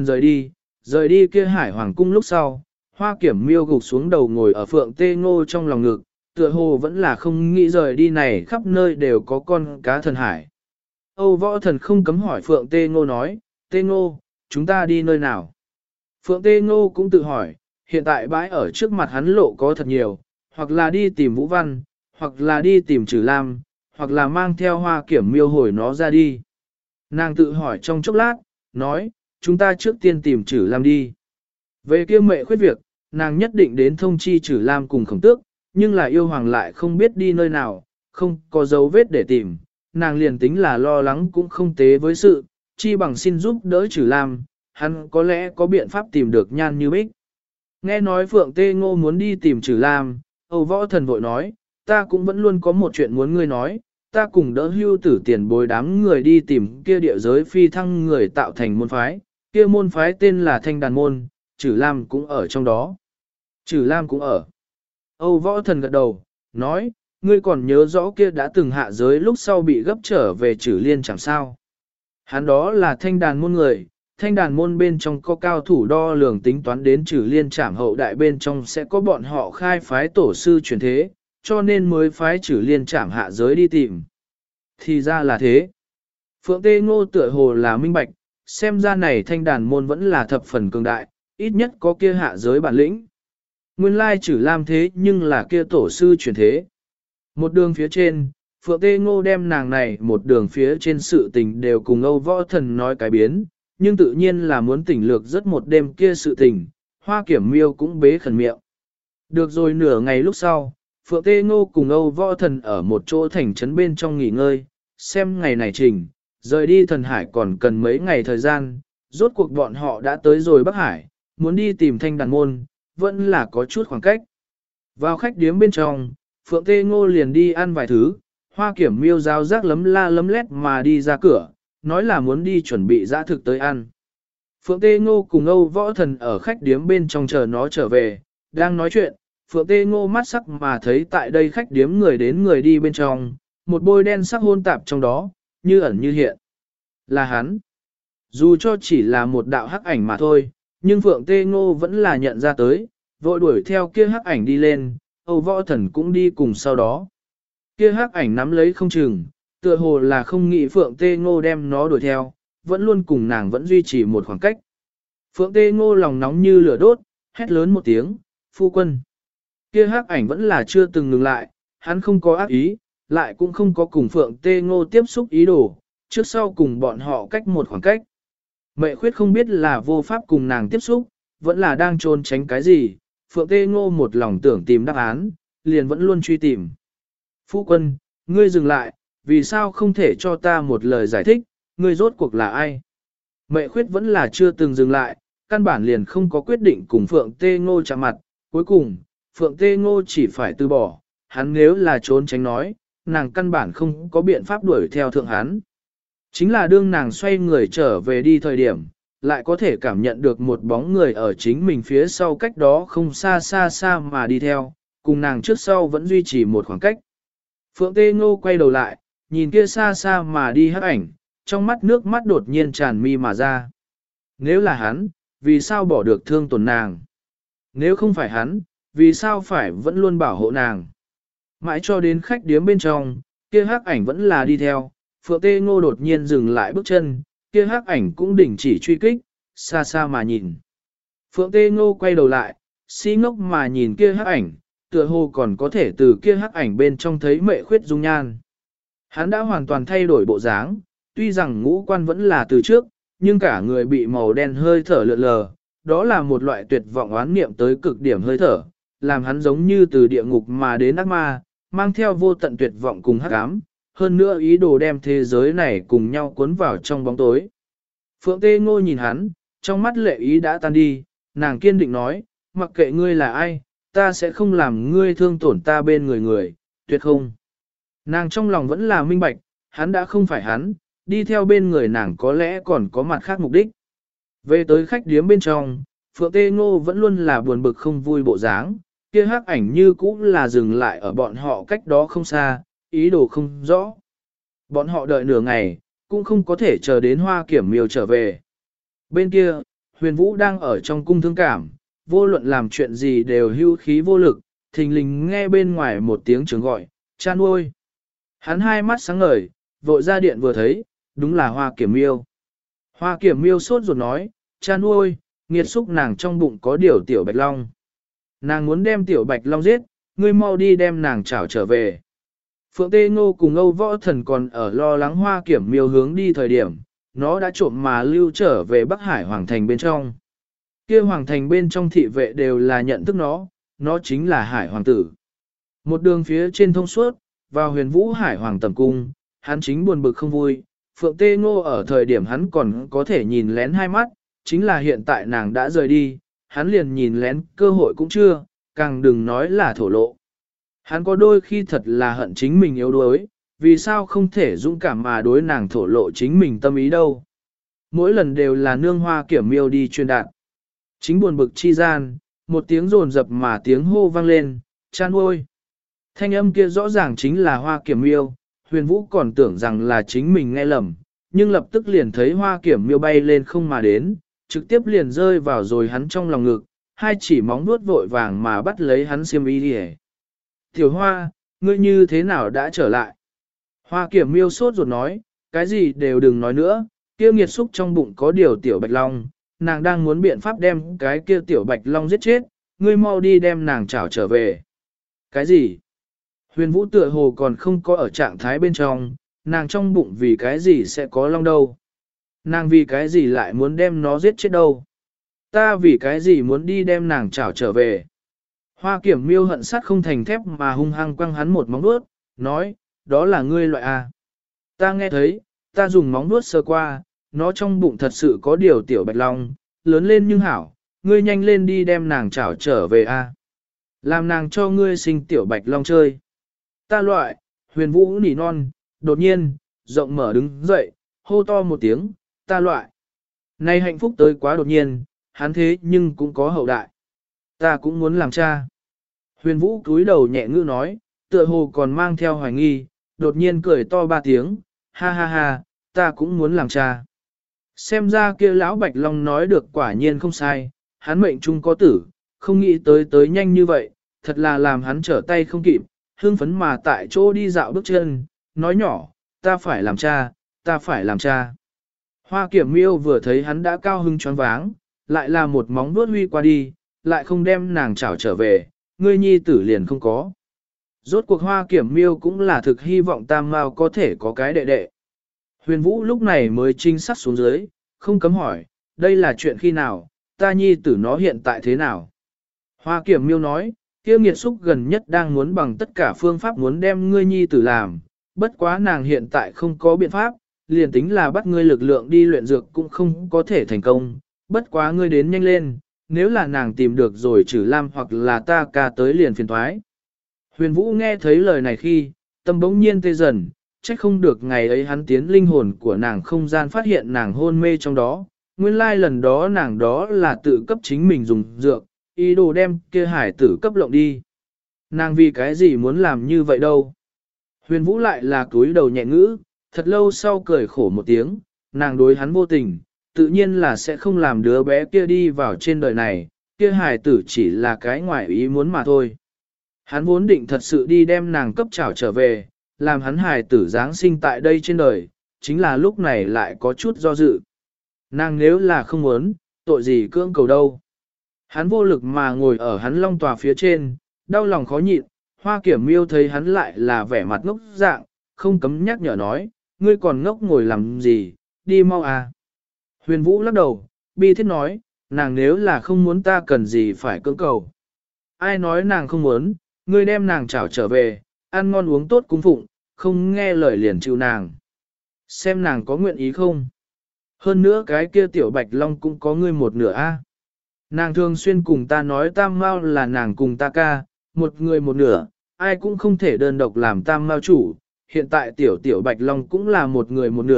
rời đi kia Hải Hoàng cung lúc sau, Hoa Kiểm Miêu gục xuống đầu ngồi ở Phượng Tê Ngô trong lòng ngực, tựa hồ vẫn là không nghĩ rời đi này khắp nơi đều có con cá thần hải. Âu Võ Thần không cấm hỏi Phượng Tê Ngô nói, Tê Ngô, chúng ta đi nơi nào? Phượng Tê Ngô cũng tự hỏi, hiện tại bãi ở trước mặt hắn lộ có thật nhiều, hoặc là đi tìm Vũ Văn, hoặc là đi tìm Trử Lam, hoặc là mang theo Hoa Kiểm Miêu hồi nó ra đi. Nàng tự hỏi trong chốc lát, nói, chúng ta trước tiên tìm Trử Lam đi. Về kia mẹ khuyết việc, nàng nhất định đến thông chi Trử Lam cùng Khổng Tước, nhưng là yêu hoàng lại không biết đi nơi nào, không có dấu vết để tìm, nàng liền tính là lo lắng cũng không tế với sự, chi bằng xin giúp đỡ Trử Lam, hắn có lẽ có biện pháp tìm được Nhan Như Bích. Nghe nói Phượng Tê Ngô muốn đi tìm Trử Lam, Âu Võ Thần vội nói, ta cũng vẫn luôn có một chuyện muốn ngươi nói, ta cùng đỡ hưu tử tiền bối đám người đi tìm kia địa giới phi thăng người tạo thành môn phái, kia môn phái tên là Thanh Đàn Môn, Trử Lam cũng ở trong đó. Trử Lam cũng ở. Âu Võ Thần gật đầu, nói, ngươi còn nhớ rõ kia đã từng hạ giới lúc sau bị gấp trở về Trử Liên chẳng sao. Hắn đó là Thanh Đàn Môn người, Thanh Đàn Môn bên trong có cao thủ đo lường tính toán đến Trử Liên trảm hậu đại bên trong sẽ có bọn họ khai phái tổ sư truyền thế, cho nên mới phái Trử Liên trảm hạ giới đi tìm. Thì ra là thế. Phượng Tê Ngô tựa hồ là minh bạch, xem ra này Thanh Đàn Môn vẫn là thập phần cường đại, ít nhất có kia hạ giới bản lĩnh. Nguyên lai Trử Lam thế nhưng là kia tổ sư truyền thế. Một đường phía trên, Phượng Tê Ngô đem nàng này một đường phía trên sự tình đều cùng Âu Võ Thần nói cái biến, nhưng tự nhiên là muốn tỉnh lược rất một đêm kia sự tình, Hoa Kiểm Miêu cũng bế khẩn miệng. Được rồi nửa ngày lúc sau, Phượng Tê Ngô cùng Âu Võ Thần ở một chỗ thành trấn bên trong nghỉ ngơi, xem ngày này trình, rời đi thần hải còn cần mấy ngày thời gian, rốt cuộc bọn họ đã tới rồi Bắc Hải, muốn đi tìm Thanh Đàn Môn, vẫn là có chút khoảng cách. Vào khách điếm bên trong, Phượng Tê Ngô liền đi ăn vài thứ, Hoa Kiểm Miêu giáo giác lấm la lấm lét mà đi ra cửa, nói là muốn đi chuẩn bị dã thực tới ăn. Phượng Tê Ngô cùng Âu Võ Thần ở khách điếm bên trong chờ nó trở về, đang nói chuyện, Phượng Tê Ngô mắt sắc mà thấy tại đây khách điếm người đến người đi bên trong, một bôi đen sắc hôn tạp trong đó, như ẩn như hiện. Là hắn. Dù cho chỉ là một đạo hắc ảnh mà thôi, nhưng Phượng Tê Ngô vẫn là nhận ra tới, vội đuổi theo kia hắc ảnh đi lên, Âu Võ Thần cũng đi cùng sau đó. Kia hắc ảnh nắm lấy không chừng, tựa hồ là không nghĩ Phượng Tê Ngô đem nó đuổi theo, vẫn luôn cùng nàng vẫn duy trì một khoảng cách. Phượng Tê Ngô lòng nóng như lửa đốt, hét lớn một tiếng, phu quân. Kia hắc ảnh vẫn là chưa từng ngừng lại, hắn không có ác ý, lại cũng không có cùng Phượng Tê Ngô tiếp xúc ý đồ, trước sau cùng bọn họ cách một khoảng cách. Mệ khuyết không biết là vô pháp cùng nàng tiếp xúc, vẫn là đang trốn tránh cái gì, Phượng Tê Ngô một lòng tưởng tìm đáp án, liền vẫn luôn truy tìm. Phu quân, ngươi dừng lại, vì sao không thể cho ta một lời giải thích, ngươi rốt cuộc là ai? Mệ khuyết vẫn là chưa từng dừng lại, căn bản liền không có quyết định cùng Phượng Tê Ngô chạm mặt, cuối cùng, Phượng Tê Ngô chỉ phải từ bỏ, hắn nếu là trốn tránh nói, nàng căn bản không có biện pháp đuổi theo thượng hắn. Chính là đương nàng xoay người trở về đi thời điểm, lại có thể cảm nhận được một bóng người ở chính mình phía sau cách đó không xa xa xa mà đi theo, cùng nàng trước sau vẫn duy trì một khoảng cách. Phượng Tê Ngô quay đầu lại, nhìn kia xa xa mà đi hắc ảnh, trong mắt nước mắt đột nhiên tràn mi mà ra. Nếu là hắn, vì sao bỏ được thương tổn nàng? Nếu không phải hắn, vì sao phải vẫn luôn bảo hộ nàng? Mãi cho đến khách điếm bên trong, kia hắc ảnh vẫn là đi theo, Phượng Tê Ngô đột nhiên dừng lại bước chân, kia hắc ảnh cũng đình chỉ truy kích, xa xa mà nhìn. Phượng Tê Ngô quay đầu lại, si ngốc mà nhìn kia hắc ảnh, tựa hồ còn có thể từ kia hắc ảnh bên trong thấy Mệ Khuyết dung nhan. Hắn đã hoàn toàn thay đổi bộ dáng, tuy rằng ngũ quan vẫn là từ trước, nhưng cả người bị màu đen hơi thở lượn lờ, đó là một loại tuyệt vọng oán niệm tới cực điểm hơi thở, làm hắn giống như từ địa ngục mà đến ác ma, mang theo vô tận tuyệt vọng cùng hắc ám, hơn nữa ý đồ đem thế giới này cùng nhau cuốn vào trong bóng tối. Phượng Tê Ngô nhìn hắn, trong mắt lệ ý đã tan đi, nàng kiên định nói, mặc kệ ngươi là ai, ta sẽ không làm ngươi thương tổn ta bên người, tuyệt không. Nàng trong lòng vẫn là minh bạch, hắn đã không phải hắn, đi theo bên người nàng có lẽ còn có mặt khác mục đích. Về tới khách điếm bên trong, Phượng Tê Ngô vẫn luôn là buồn bực không vui bộ dáng, kia hắc ảnh như cũ là dừng lại ở bọn họ cách đó không xa, ý đồ không rõ. Bọn họ đợi nửa ngày, cũng không có thể chờ đến Hoa Kiểm Miêu trở về. Bên kia, Huyền Vũ đang ở trong cung thương cảm, vô luận làm chuyện gì đều hưu khí vô lực, thình lình nghe bên ngoài một tiếng trường gọi, cha nuôi. Hắn hai mắt sáng ngời, vội ra điện vừa thấy, đúng là Hoa Kiểm Miêu. Hoa Kiểm Miêu sốt ruột nói, cha nuôi, nghiệt xúc nàng trong bụng có điều tiểu bạch long. Nàng muốn đem tiểu bạch long giết, ngươi mau đi đem nàng trảo trở về. Phượng Tê Ngô cùng Âu Võ Thần còn ở lo lắng Hoa Kiểm Miêu hướng đi thời điểm, nó đã trộm mà lưu trở về Bắc Hải Hoàng Thành bên trong. Kia Hoàng Thành bên trong thị vệ đều là nhận thức nó chính là Hải Hoàng tử. Một đường phía trên thông suốt, vào Huyền Vũ Hải Hoàng tầm cung, hắn chính buồn bực không vui. Phượng Tê Ngô ở thời điểm hắn còn có thể nhìn lén hai mắt, chính là hiện tại nàng đã rời đi, hắn liền nhìn lén cơ hội cũng chưa, càng đừng nói là thổ lộ. Hắn có đôi khi thật là hận chính mình yếu đuối, vì sao không thể dũng cảm mà đối nàng thổ lộ chính mình tâm ý đâu. Mỗi lần đều là nương Hoa Kiểm Miêu đi truyền đạt. Chính buồn bực chi gian, một tiếng rồn rập mà tiếng hô vang lên, cha nuôi. Thanh âm kia rõ ràng chính là Hoa Kiểm Miêu, Huyền Vũ còn tưởng rằng là chính mình nghe lầm, nhưng lập tức liền thấy Hoa Kiểm Miêu bay lên không mà đến, trực tiếp liền rơi vào rồi hắn trong lòng ngực, hai chỉ móng nuốt vội vàng mà bắt lấy hắn xiêm y đi. Tiểu Hoa, ngươi như thế nào đã trở lại? Hoa Kiểm Miêu sốt ruột nói, cái gì đều đừng nói nữa, kia nghiệt xúc trong bụng có điều tiểu bạch long, nàng đang muốn biện pháp đem cái kia tiểu bạch long giết chết, ngươi mau đi đem nàng trảo trở về. Cái gì? Huyền Vũ tựa hồ còn không có ở trạng thái bên trong, nàng trong bụng vì cái gì sẽ có long đâu? Nàng vì cái gì lại muốn đem nó giết chết đâu? Ta vì cái gì muốn đi đem nàng trảo trở về? Hoa Kiểm Miêu hận sắt không thành thép mà hung hăng quăng hắn một móng vuốt, nói, đó là ngươi loại A. Ta nghe thấy, ta dùng móng vuốt sơ qua, nó trong bụng thật sự có điều tiểu bạch long, lớn lên nhưng hảo, ngươi nhanh lên đi đem nàng trảo trở về A. Làm nàng cho ngươi sinh tiểu bạch long chơi. Ta loại, Huyền Vũ nỉ non, đột nhiên, rộng mở đứng dậy, hô to một tiếng, ta loại. Này hạnh phúc tới quá đột nhiên, hắn thế nhưng cũng có hậu đại. Ta cũng muốn làm cha. Huyền Vũ cúi đầu nhẹ ngữ nói, tựa hồ còn mang theo hoài nghi, đột nhiên cười to ba tiếng, ha ha ha, ta cũng muốn làm cha. Xem ra kia lão Bạch Long nói được quả nhiên không sai, hắn mệnh trung có tử, không nghĩ tới nhanh như vậy, thật là làm hắn trở tay không kịp, hưng phấn mà tại chỗ đi dạo bước chân, nói nhỏ, ta phải làm cha, ta phải làm cha. Hoa Kiểm Miêu vừa thấy hắn đã cao hưng choáng váng, lại là một móng vuốt huy qua đi, lại không đem nàng chảo trở về, ngươi nhi tử liền không có. Rốt cuộc Hoa Kiểm Miêu cũng là thực hy vọng Tam Mao có thể có cái đệ đệ. Huyền Vũ lúc này mới trinh sát xuống dưới, không cấm hỏi, đây là chuyện khi nào, ta nhi tử nó hiện tại thế nào? Hoa Kiểm Miêu nói, kia nghiệt xúc gần nhất đang muốn bằng tất cả phương pháp muốn đem ngươi nhi tử làm, bất quá nàng hiện tại không có biện pháp, liền tính là bắt ngươi lực lượng đi luyện dược cũng không có thể thành công, bất quá ngươi đến nhanh lên, nếu là nàng tìm được rồi trừ Lam hoặc là ta ca tới liền phiền thoái. Huyền Vũ nghe thấy lời này khi, tâm bỗng nhiên tê dần, trách không được ngày ấy hắn tiến linh hồn của nàng không gian phát hiện nàng hôn mê trong đó, nguyên lai lần đó nàng đó là tự cấp chính mình dùng dược, ý đồ đem kia hải tử cấp lộng đi. Nàng vì cái gì muốn làm như vậy đâu? Huyền Vũ lại là cúi đầu nhẹ ngữ, thật lâu sau cười khổ một tiếng, nàng đối hắn vô tình, tự nhiên là sẽ không làm đứa bé kia đi vào trên đời này, kia hài tử chỉ là cái ngoại ý muốn mà thôi. Hắn vốn định thật sự đi đem nàng cấp trảo trở về, làm hắn hài tử giáng sinh tại đây trên đời, chính là lúc này lại có chút do dự. Nàng nếu là không muốn, tội gì cưỡng cầu đâu. Hắn vô lực mà ngồi ở hắn long tòa phía trên, đau lòng khó nhịn, Hoa Kiểm Miêu thấy hắn lại là vẻ mặt ngốc dạng, không cấm nhắc nhở nói, ngươi còn ngốc ngồi làm gì, đi mau à. Huyền Vũ lắc đầu, bi thiết nói, nàng nếu là không muốn ta cần gì phải cưỡng cầu. Ai nói nàng không muốn, ngươi đem nàng trảo trở về, ăn ngon uống tốt cung phụng, không nghe lời liền chịu nàng. Xem nàng có nguyện ý không. Hơn nữa cái kia tiểu Bạch Long cũng có ngươi một nửa a. Nàng thường xuyên cùng ta nói Tam Mao là nàng cùng ta ca, một người một nửa, ai cũng không thể đơn độc làm Tam Mao chủ. Hiện tại tiểu Bạch Long cũng là một người một nửa,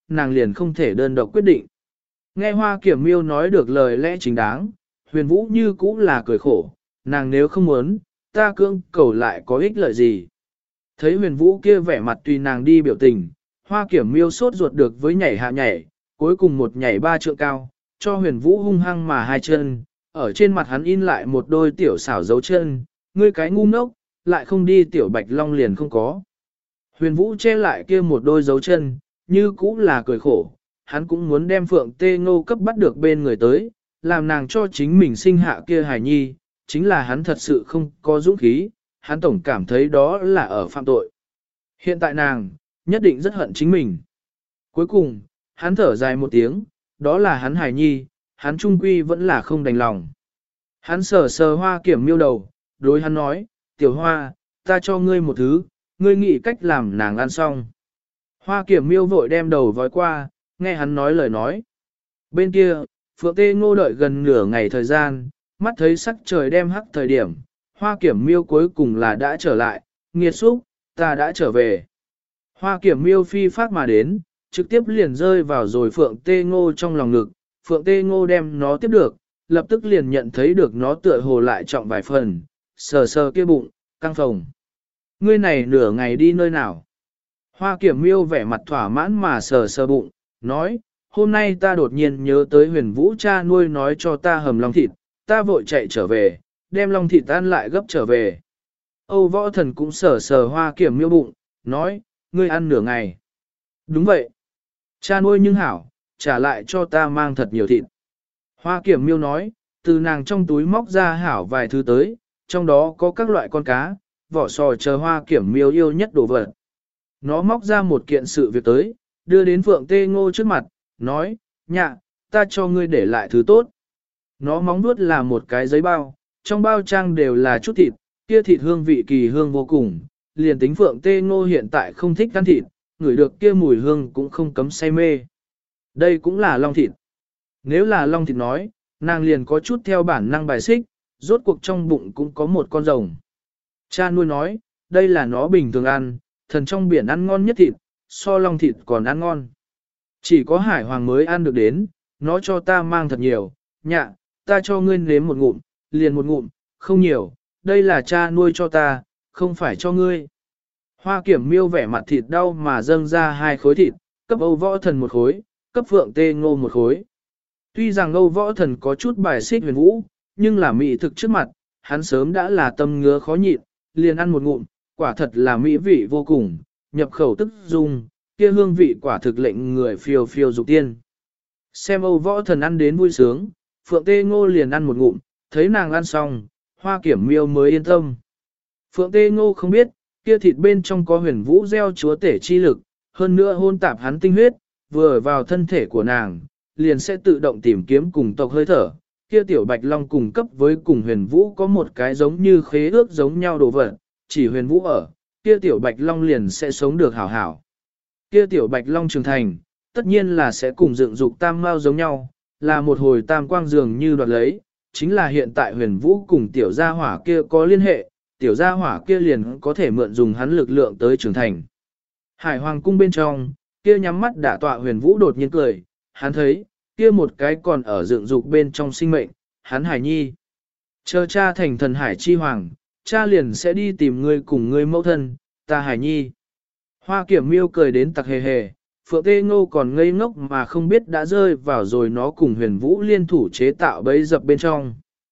nàng liền không thể đơn độc quyết định. Nghe Hoa Kiểm Miêu nói được lời lẽ chính đáng, Huyền Vũ như cũ là cười khổ, nàng nếu không muốn, ta cưỡng cầu lại có ích lợi gì. Thấy Huyền Vũ kia vẻ mặt tùy nàng đi biểu tình, Hoa Kiểm Miêu sốt ruột được với nhảy hạ nhảy, cuối cùng một nhảy 3 trượng cao, cho Huyền Vũ hung hăng mà 2 chân, ở trên mặt hắn in lại một đôi tiểu xảo dấu chân, ngươi cái ngu ngốc, lại không đi tiểu Bạch Long liền không có. Huyền Vũ che lại kia một đôi dấu chân, như cũ là cười khổ, hắn cũng muốn đem Phượng Tê Ngô cấp bắt được bên người tới, làm nàng cho chính mình sinh hạ kia hài nhi, chính là hắn thật sự không có dũng khí, hắn tổng cảm thấy đó là ở phạm tội. Hiện tại nàng, nhất định rất hận chính mình. Cuối cùng, hắn thở dài một tiếng, đó là hắn hài nhi, hắn trung quy vẫn là không đành lòng. Hắn sờ sờ Hoa Kiểm Miêu đầu, đối hắn nói, tiểu Hoa, ta cho ngươi một thứ, ngươi nghĩ cách làm nàng ăn xong. Hoa Kiểm Miêu vội đem đầu vói qua, nghe hắn nói lời nói. Bên kia, Phượng Tê Ngô đợi gần nửa ngày thời gian, mắt thấy sắc trời đem hắc thời điểm, Hoa Kiểm Miêu cuối cùng là đã trở lại, nghiệt xúc, ta đã trở về. Hoa Kiểm Miêu phi phát mà đến, trực tiếp liền rơi vào rồi Phượng Tê Ngô trong lòng ngực, Phượng Tê Ngô đem nó tiếp được, lập tức liền nhận thấy được nó tựa hồ lại trọng vài phần, sờ sờ kia bụng, căng phồng. Ngươi này nửa ngày đi nơi nào? Hoa Kiểm Miêu vẻ mặt thỏa mãn mà sờ sờ bụng, nói, hôm nay ta đột nhiên nhớ tới Huyền Vũ cha nuôi nói cho ta hầm long thịt, ta vội chạy trở về, đem long thịt ăn lại gấp trở về. Âu Võ Thần cũng sờ sờ Hoa Kiểm Miêu bụng, nói, ngươi ăn nửa ngày. Đúng vậy. Cha nuôi nhưng hảo, trả lại cho ta mang thật nhiều thịt. Hoa Kiểm Miêu nói, từ nàng trong túi móc ra hảo vài thứ tới, trong đó có các loại con cá, vỏ sò chờ Hoa Kiểm Miêu yêu nhất đồ vật. Nó móc ra một kiện sự việc tới, đưa đến Phượng Tê Ngô trước mặt, nói, nhạ, ta cho ngươi để lại thứ tốt. Nó móng vuốt là một cái giấy bao, trong bao trang đều là chút thịt, kia thịt hương vị kỳ hương vô cùng, liền tính Phượng Tê Ngô hiện tại không thích ăn thịt, ngửi được kia mùi hương cũng không cấm say mê. Đây cũng là long thịt. Nếu là long thịt nói, nàng liền có chút theo bản năng bài xích, rốt cuộc trong bụng cũng có một con rồng. Cha nuôi nói, đây là nó bình thường ăn, thần trong biển ăn ngon nhất thịt, so long thịt còn ăn ngon. Chỉ có hải hoàng mới ăn được đến, nó cho ta mang thật nhiều, nhạ, ta cho ngươi nếm một ngụm, liền một ngụm, không nhiều, đây là cha nuôi cho ta, không phải cho ngươi. Hoa Kiểm Miêu vẻ mặt thịt đau mà dâng ra 2 khối thịt, cấp Âu Võ Thần 1 khối, cấp Phượng Tê Ngô 1 khối. Tuy rằng Âu Võ Thần có chút bài xích Huyền Vũ, nhưng là mỹ thực trước mặt, hắn sớm đã là tâm ngứa khó nhịn, liền ăn một ngụm, quả thật là mỹ vị vô cùng, nhập khẩu tức dung, kia hương vị quả thực lệnh người phiêu phiêu dục tiên. Xem Âu Võ Thần ăn đến vui sướng, Phượng Tê Ngô liền ăn một ngụm, thấy nàng ăn xong, Hoa Kiểm Miêu mới yên tâm. Phượng Tê Ngô không biết, kia thịt bên trong có Huyền Vũ gieo chúa tể chi lực, hơn nữa hôn tạp hắn tinh huyết, vừa vào thân thể của nàng, liền sẽ tự động tìm kiếm cùng tộc hơi thở. Kia tiểu Bạch Long cùng cấp với cùng Huyền Vũ có một cái giống như khế ước giống nhau đồ vật, chỉ Huyền Vũ ở, kia tiểu Bạch Long liền sẽ sống được hảo hảo. Kia tiểu Bạch Long trưởng thành, tất nhiên là sẽ cùng dựng dục tam mao giống nhau, là một hồi tam quang dường như đoạt lấy, chính là hiện tại Huyền Vũ cùng tiểu gia hỏa kia có liên hệ, tiểu gia hỏa kia liền có thể mượn dùng hắn lực lượng tới trưởng thành. Hải Hoàng cung bên trong, kia nhắm mắt đả tọa Huyền Vũ đột nhiên cười, hắn thấy, kia một cái còn ở dựng dục bên trong sinh mệnh, hắn Hải Nhi. Chờ cha thành thần Hải Chi Hoàng, cha liền sẽ đi tìm ngươi cùng ngươi mẫu thân, ta Hải Nhi. Hoa Kiểm Miêu cười đến tặc hề hề, Phượng Tê Ngô còn ngây ngốc mà không biết đã rơi vào rồi nó cùng Huyền Vũ liên thủ chế tạo bẫy dập bên trong.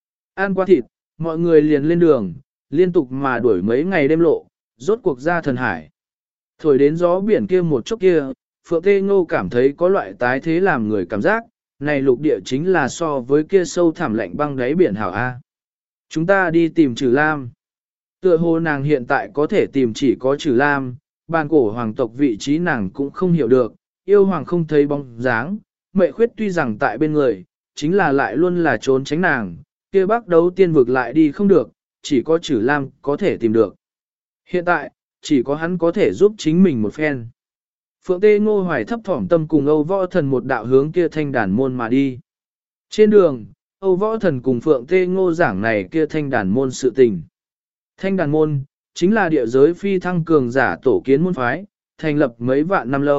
Ăn qua thịt, mọi người liền lên đường, liên tục mà đuổi mấy ngày đêm lộ, rốt cuộc ra thần hải. Thổi đến gió biển kia một chốc kia, Phượng Tê Ngô cảm thấy có loại tái thế làm người cảm giác, này lục địa chính là so với kia sâu thẳm lạnh băng đáy biển hảo A. Chúng ta đi tìm Trừ Lam. Tựa hồ nàng hiện tại có thể tìm chỉ có Trừ Lam, bàn cổ hoàng tộc vị trí nàng cũng không hiểu được, yêu hoàng không thấy bóng dáng, mệ khuyết tuy rằng tại bên người, chính là lại luôn là trốn tránh nàng, kia bắc đấu tiên vực lại đi không được, chỉ có Trừ Lam có thể tìm được. Hiện tại, chỉ có hắn có thể giúp chính mình một phen. Phượng Tê Ngô hoài thấp thỏm tâm cùng Âu Võ Thần một đạo hướng kia thanh đàn môn mà đi. Trên đường, Âu Võ Thần cùng Phượng Tê Ngô giảng này kia thanh đàn môn sự tình. Thanh đàn môn, chính là địa giới phi thăng cường giả tổ kiến môn phái, thành lập mấy vạn năm lâu,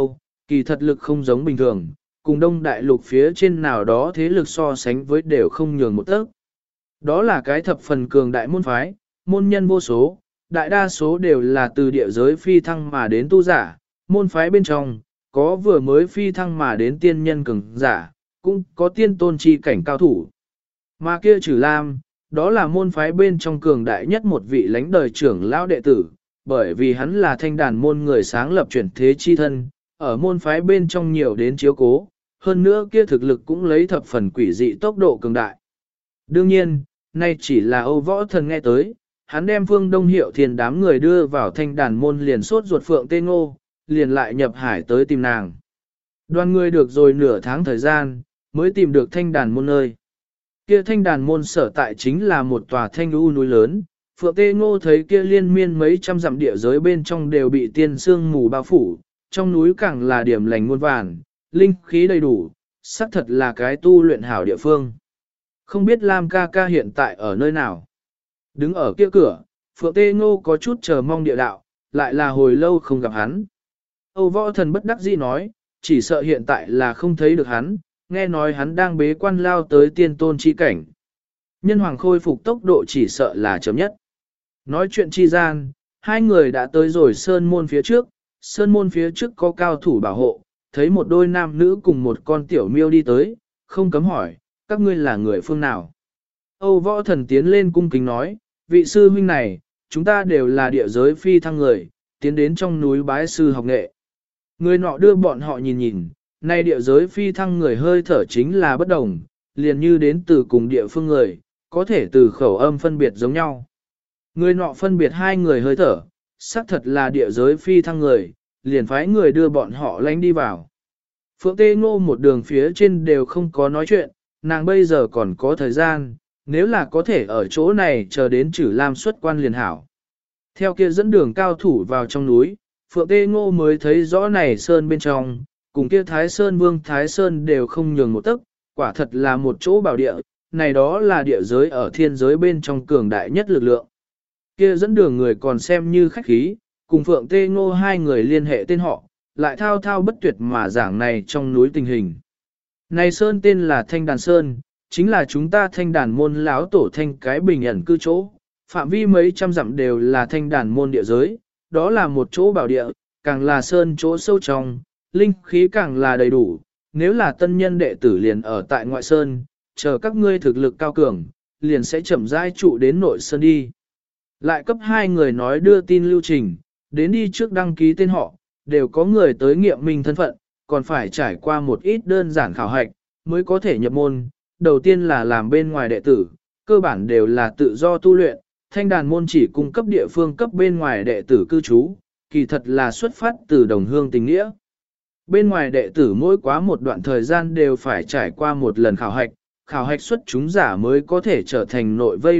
Kỳ thật lực không giống bình thường, cùng đông đại lục phía trên nào đó thế lực so sánh với đều không nhường một tấc. Đó là cái thập phần cường đại môn phái, môn nhân vô số, đại đa số đều là từ địa giới phi thăng mà đến tu giả, môn phái bên trong, có vừa mới phi thăng mà đến tiên nhân cường giả, cũng có tiên tôn chi cảnh cao thủ. Mà kia Trử Lam, đó là môn phái bên trong cường đại nhất một vị lãnh đời trưởng lão đệ tử, bởi vì hắn là thanh đàn môn người sáng lập chuyển thế chi thân, ở môn phái bên trong nhiều đến chiếu cố, hơn nữa kia thực lực cũng lấy thập phần quỷ dị tốc độ cường đại. Đương nhiên, nay chỉ là Âu Võ Thần nghe tới, hắn đem Phương Đông Hiệu Thiên đám người đưa vào thanh đàn môn liền sốt ruột Phượng Tê Ngô, liền lại nhập hải tới tìm nàng. Đoàn người được rồi nửa tháng thời gian, mới tìm được thanh đàn môn nơi. Kia thanh đàn môn sở tại chính là một tòa thanh u núi lớn, Phượng Tê Ngô thấy kia liên miên mấy trăm dặm địa giới bên trong đều bị tiên sương mù bao phủ, trong núi càng là điểm lành muôn vàn, linh khí đầy đủ, xác thật là cái tu luyện hảo địa phương. Không biết Lam ca ca hiện tại ở nơi nào. Đứng ở kia cửa, Phượng Tê Ngô có chút chờ mong địa đạo, lại là hồi lâu không gặp hắn. Âu Võ Thần bất đắc dĩ nói, chỉ sợ hiện tại là không thấy được hắn, nghe nói hắn đang bế quan lao tới tiên tôn chi cảnh. Nhân hoàng khôi phục tốc độ chỉ sợ là chấm nhất. Nói chuyện chi gian, hai người đã tới rồi sơn môn phía trước, sơn môn phía trước có cao thủ bảo hộ, thấy một đôi nam nữ cùng một con tiểu miêu đi tới, không cấm hỏi, các ngươi là người phương nào? Âu Võ Thần tiến lên cung kính nói, vị sư huynh này, chúng ta đều là địa giới phi thăng người, tiến đến trong núi bái sư học nghệ. Người nọ đưa bọn họ nhìn nhìn, nay địa giới phi thăng người hơi thở chính là bất đồng, liền như đến từ cùng địa phương người, có thể từ khẩu âm phân biệt giống nhau. Người nọ phân biệt hai người hơi thở, xác thật là địa giới phi thăng người, liền phái người đưa bọn họ lánh đi vào. Phượng Tê Ngô một đường phía trên đều không có nói chuyện, nàng bây giờ còn có thời gian, nếu là có thể ở chỗ này chờ đến Trử Lam xuất quan liền hảo. Theo kia dẫn đường cao thủ vào trong núi, Phượng Tê Ngô mới thấy rõ này sơn bên trong, cùng kia Thái Sơn Vương Thái Sơn đều không nhường một tấc, quả thật là một chỗ bảo địa, này đó là địa giới ở thiên giới bên trong cường đại nhất lực lượng. Kia dẫn đường người còn xem như khách khí, cùng Phượng Tê Ngô hai người liên hệ tên họ, lại thao thao bất tuyệt mà giảng này trong núi tình hình. Này sơn tên là Thanh Đàn Sơn, chính là chúng ta thanh đàn môn lão tổ thanh cái bình ẩn cư chỗ, phạm vi mấy trăm dặm đều là thanh đàn môn địa giới, đó là một chỗ bảo địa, càng là sơn chỗ sâu trong, linh khí càng là đầy đủ, nếu là tân nhân đệ tử liền ở tại ngoại sơn, chờ các ngươi thực lực cao cường, liền sẽ chậm rãi trụ đến nội sơn đi. Lại cấp hai người nói đưa tin lưu trình, đến đi trước đăng ký tên họ, đều có người tới nghiệm minh thân phận, còn phải trải qua một ít đơn giản khảo hạch, mới có thể nhập môn. Đầu tiên là làm bên ngoài đệ tử, cơ bản đều là tự do tu luyện, thanh đàn môn chỉ cung cấp địa phương cấp bên ngoài đệ tử cư trú, kỳ thật là xuất phát từ đồng hương tình nghĩa. Bên ngoài đệ tử mỗi quá một đoạn thời gian đều phải trải qua một lần khảo hạch xuất chúng giả mới có thể trở thành nội vây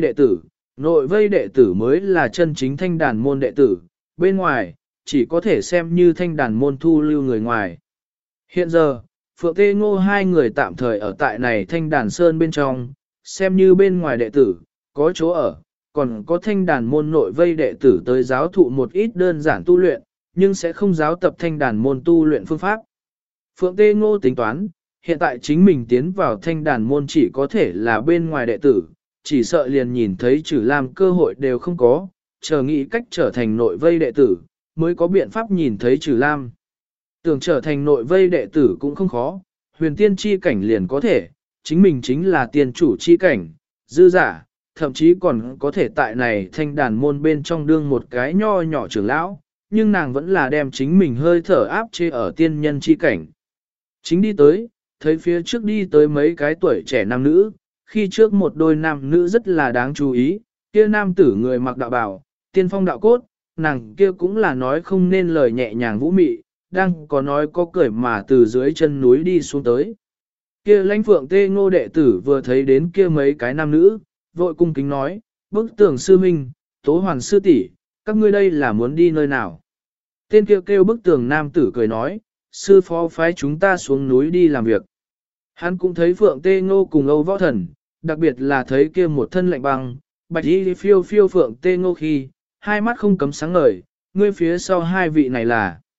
đệ tử mới là chân chính thanh đàn môn đệ tử, bên ngoài, chỉ có thể xem như thanh đàn môn thu lưu người ngoài. Hiện giờ, Phượng Tê Ngô hai người tạm thời ở tại này thanh đàn sơn bên trong, xem như bên ngoài đệ tử, có chỗ ở, còn có thanh đàn môn nội vây đệ tử tới giáo thụ một ít đơn giản tu luyện, nhưng sẽ không giáo tập thanh đàn môn tu luyện phương pháp. Phượng Tê Ngô tính toán, hiện tại chính mình tiến vào thanh đàn môn chỉ có thể là bên ngoài đệ tử, chỉ sợ liền nhìn thấy Trử Lam cơ hội đều không có, chờ nghĩ cách trở thành nội vây đệ tử, mới có biện pháp nhìn thấy Trử Lam. Tưởng trở thành nội vây đệ tử cũng không khó, huyền tiên chi cảnh liền có thể, chính mình chính là tiên chủ chi cảnh, dư giả, thậm chí còn có thể tại này thanh đàn môn bên trong đương một cái nho nhỏ trưởng lão, nhưng nàng vẫn là đem chính mình hơi thở áp chế ở tiên nhân chi cảnh. Chính đi tới, thấy phía trước đi tới mấy cái tuổi trẻ nam nữ, khi trước một đôi nam nữ rất là đáng chú ý, kia nam tử người mặc đạo bào, tiên phong đạo cốt, nàng kia cũng là nói không nên lời nhẹ nhàng vũ mị, đang có nói có cười mà từ dưới chân núi đi xuống tới. Kia lãnh Phượng Tê Ngô đệ tử vừa thấy đến kia mấy cái nam nữ, vội cung kính nói, bức tường sư minh, tố hoàn sư tỷ, các ngươi đây là muốn đi nơi nào? Tên kia kêu bức tường nam tử cười nói, sư phó phái chúng ta xuống núi đi làm việc. Hắn cũng thấy Phượng Tê Ngô cùng Âu Võ Thần, đặc biệt là thấy kia một thân lạnh băng, bạch y phiêu phiêu Phượng Tê Ngô khi, hai mắt không cấm sáng ngời, ngươi phía sau hai vị này là.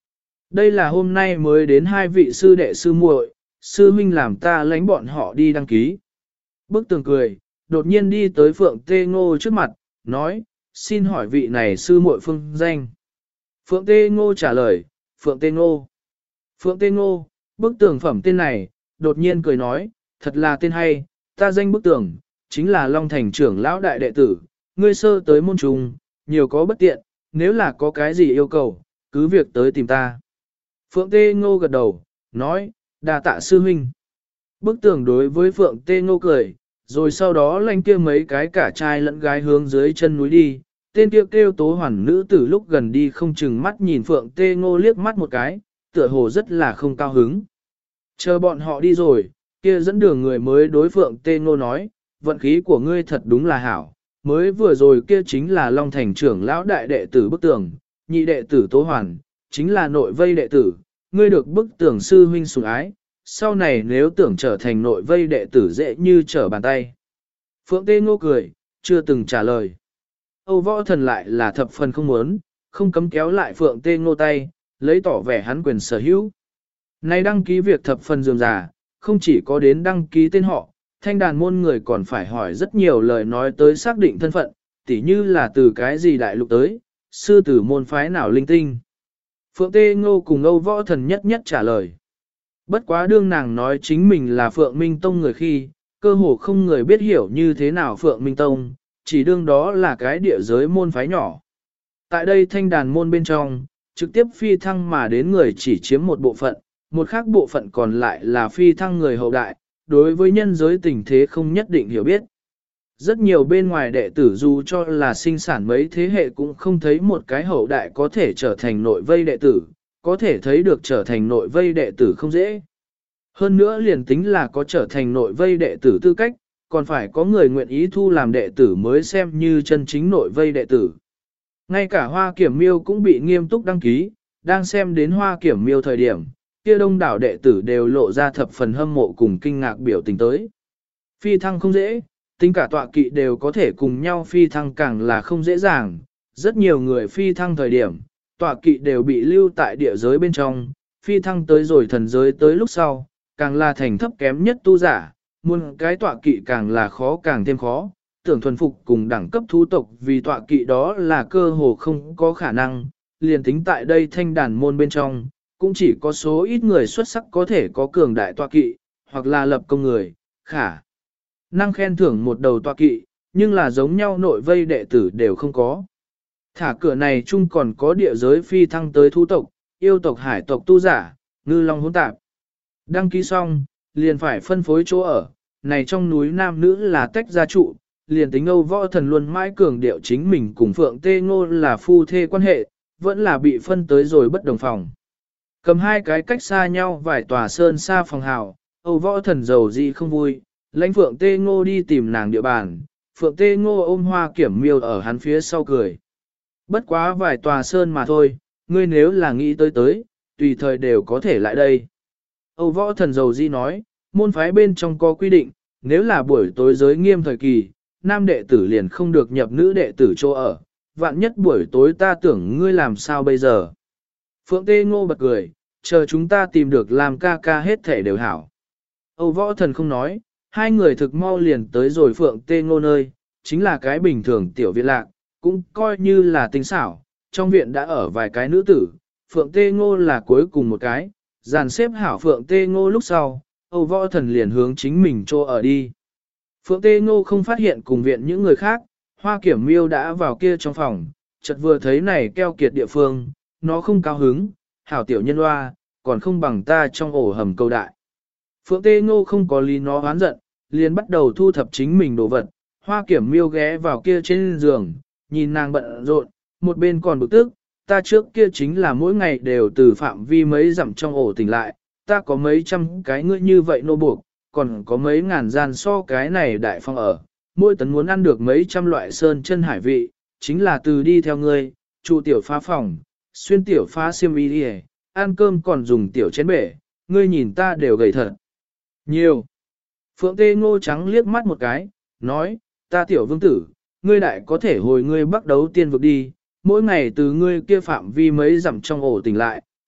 Đây là hôm nay mới đến hai vị sư đệ sư muội, sư huynh làm ta lãnh bọn họ đi đăng ký. Bức tường cười, đột nhiên đi tới Phượng Tê Ngô trước mặt, nói, xin hỏi vị này sư muội phương danh. Phượng Tê Ngô trả lời, Phượng Tê Ngô. Phượng Tê Ngô, bức tường phẩm tên này, đột nhiên cười nói, thật là tên hay, ta danh bức tường, chính là Long Thành trưởng lão đại đệ tử, ngươi sơ tới môn trùng, nhiều có bất tiện, nếu là có cái gì yêu cầu, cứ việc tới tìm ta. Phượng Tê Ngô gật đầu, nói, đa tạ sư huynh. Bức tường đối với Phượng Tê Ngô cười, rồi sau đó lanh kia mấy cái cả trai lẫn gái hướng dưới chân núi đi, tên kia kêu Tố Hoàn nữ từ lúc gần đi không chừng mắt nhìn Phượng Tê Ngô liếc mắt một cái, tựa hồ rất là không cao hứng. Chờ bọn họ đi rồi, kia dẫn đường người mới đối Phượng Tê Ngô nói, vận khí của ngươi thật đúng là hảo, mới vừa rồi kia chính là Long Thành trưởng lão đại đệ tử Bức Tường, nhị đệ tử Tố Hoàn, chính là nội vây đệ tử, ngươi được Bức Tường sư huynh sủng ái, sau này nếu tưởng trở thành nội vây đệ tử dễ như trở bàn tay. Phượng Tê Ngô cười, chưa từng trả lời. Âu Võ Thần lại là thập phần không muốn, không cấm kéo lại Phượng Tê Ngô tay, lấy tỏ vẻ hắn quyền sở hữu. Nay đăng ký việc thập phần dườm già, không chỉ có đến đăng ký tên họ, thanh đàn môn người còn phải hỏi rất nhiều lời nói tới xác định thân phận, tỉ như là từ cái gì đại lục tới, sư tử môn phái nào linh tinh. Phượng Tê Ngô cùng Âu Võ Thần nhất nhất trả lời. Bất quá đương nàng nói chính mình là Phượng Minh Tông người khi, cơ hồ không người biết hiểu như thế nào Phượng Minh Tông, chỉ đương đó là cái địa giới môn phái nhỏ. Tại đây thanh đàn môn bên trong, trực tiếp phi thăng mà đến người chỉ chiếm một bộ phận, một khác bộ phận còn lại là phi thăng người hậu đại, đối với nhân giới tình thế không nhất định hiểu biết. Rất nhiều bên ngoài đệ tử dù cho là sinh sản mấy thế hệ cũng không thấy một cái hậu đại có thể trở thành nội vây đệ tử, có thể thấy được trở thành nội vây đệ tử không dễ. Hơn nữa liền tính là có trở thành nội vây đệ tử tư cách, còn phải có người nguyện ý thu làm đệ tử mới xem như chân chính nội vây đệ tử. Ngay cả Hoa Kiểm Miêu cũng bị nghiêm túc đăng ký, đang xem đến Hoa Kiểm Miêu thời điểm, kia đông đảo đệ tử đều lộ ra thập phần hâm mộ cùng kinh ngạc biểu tình tới. Phi thăng không dễ, tính cả tọa kỵ đều có thể cùng nhau phi thăng càng là không dễ dàng, rất nhiều người phi thăng thời điểm, tọa kỵ đều bị lưu tại địa giới bên trong, phi thăng tới rồi thần giới tới lúc sau, càng là thành thấp kém nhất tu giả, muôn cái tọa kỵ càng là khó càng thêm khó, tưởng thuần phục cùng đẳng cấp thú tộc vì tọa kỵ đó là cơ hồ không có khả năng, liền tính tại đây thanh đàn môn bên trong, cũng chỉ có số ít người xuất sắc có thể có cường đại tọa kỵ, hoặc là lập công người, khả năng khen thưởng một đầu tọa kỵ, nhưng là giống nhau nội vây đệ tử đều không có. Thả cửa này chung còn có địa giới phi thăng tới thú tộc, yêu tộc hải tộc tu giả, ngư long hỗn tạp. Đăng ký xong, liền phải phân phối chỗ ở, này trong núi nam nữ là tách gia trụ, liền tính Âu Võ Thần luôn mãi cường điệu chính mình cùng Phượng Tê Ngô là phu thê quan hệ, vẫn là bị phân tới rồi bất đồng phòng. Cầm hai cái cách xa nhau vài tòa sơn xa phòng hào, Âu Võ Thần giàu gì không vui, lãnh Phượng Tê Ngô đi tìm nàng địa bàn, Phượng Tê Ngô ôm Hoa Kiểm Miêu ở hắn phía sau cười. Bất quá vài tòa sơn mà thôi, ngươi nếu là nghĩ tới, tùy thời đều có thể lại đây. Âu Võ Thần giàu di nói, môn phái bên trong có quy định, nếu là buổi tối giới nghiêm thời kỳ, nam đệ tử liền không được nhập nữ đệ tử chỗ ở, vạn nhất buổi tối ta tưởng ngươi làm sao bây giờ. Phượng Tê Ngô bật cười, chờ chúng ta tìm được làm ca ca hết thể đều hảo. Âu Võ Thần không nói, hai người thực mau liền tới rồi Phượng Tê Ngô nơi, chính là cái bình thường tiểu viện lạc, cũng coi như là tinh xảo, trong viện đã ở vài cái nữ tử, Phượng Tê Ngô là cuối cùng một cái, dàn xếp hảo Phượng Tê Ngô lúc sau, Âu Võ Thần liền hướng chính mình chỗ ở đi. Phượng Tê Ngô không phát hiện cùng viện những người khác, Hoa Kiểm Miêu đã vào kia trong phòng, chợt vừa thấy này keo kiệt địa phương, nó không cao hứng, hảo tiểu nhân hoa, còn không bằng ta trong ổ hầm câu đại. Phượng Tê Ngô không có lý nó oán giận, liền bắt đầu thu thập chính mình đồ vật, Hoa Kiểm Miêu ghé vào kia trên giường, nhìn nàng bận rộn, một bên còn bực tức, ta trước kia chính là mỗi ngày đều từ phạm vi mấy dặm trong ổ tỉnh lại, ta có mấy trăm cái ngươi như vậy nô buộc, còn có mấy ngàn gian so cái này đại phong ở, mỗi tấn muốn ăn được mấy trăm loại sơn chân hải vị, chính là từ đi theo ngươi, trụ tiểu phá phòng, xuyên tiểu phá xiêm y đi ăn cơm còn dùng tiểu chén bể, ngươi nhìn ta đều gầy thật. Nhiều. Phượng Tê Ngô trắng liếc mắt một cái, nói, ta tiểu vương tử, ngươi đại có thể hồi ngươi bắt đấu tiên vực đi, mỗi ngày từ ngươi kia phạm vi mấy dặm trong ổ tỉnh lại,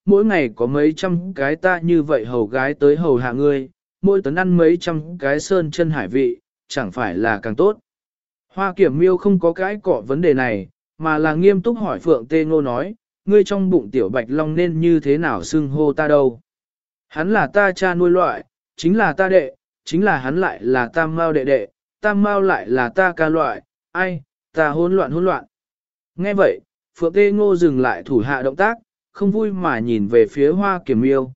mỗi ngày có mấy trăm cái ta như vậy hầu gái tới hầu hạ ngươi, mỗi tấn ăn mấy trăm cái sơn chân hải vị, chẳng phải là càng tốt. Hoa Kiểm Miêu không có cái cọ vấn đề này, mà là nghiêm túc hỏi Phượng Tê Ngô nói, ngươi trong bụng tiểu Bạch Long nên như thế nào xưng hô ta đâu. Hắn là ta cha nuôi loại, chính là ta đệ, chính là hắn lại là tam mao đệ đệ, tam mao lại là ta ca loại, ai, ta hỗn loạn hỗn loạn. Nghe vậy, Phượng Tê Ngô dừng lại thủ hạ động tác, không vui mà nhìn về phía Hoa Kiểm Miêu,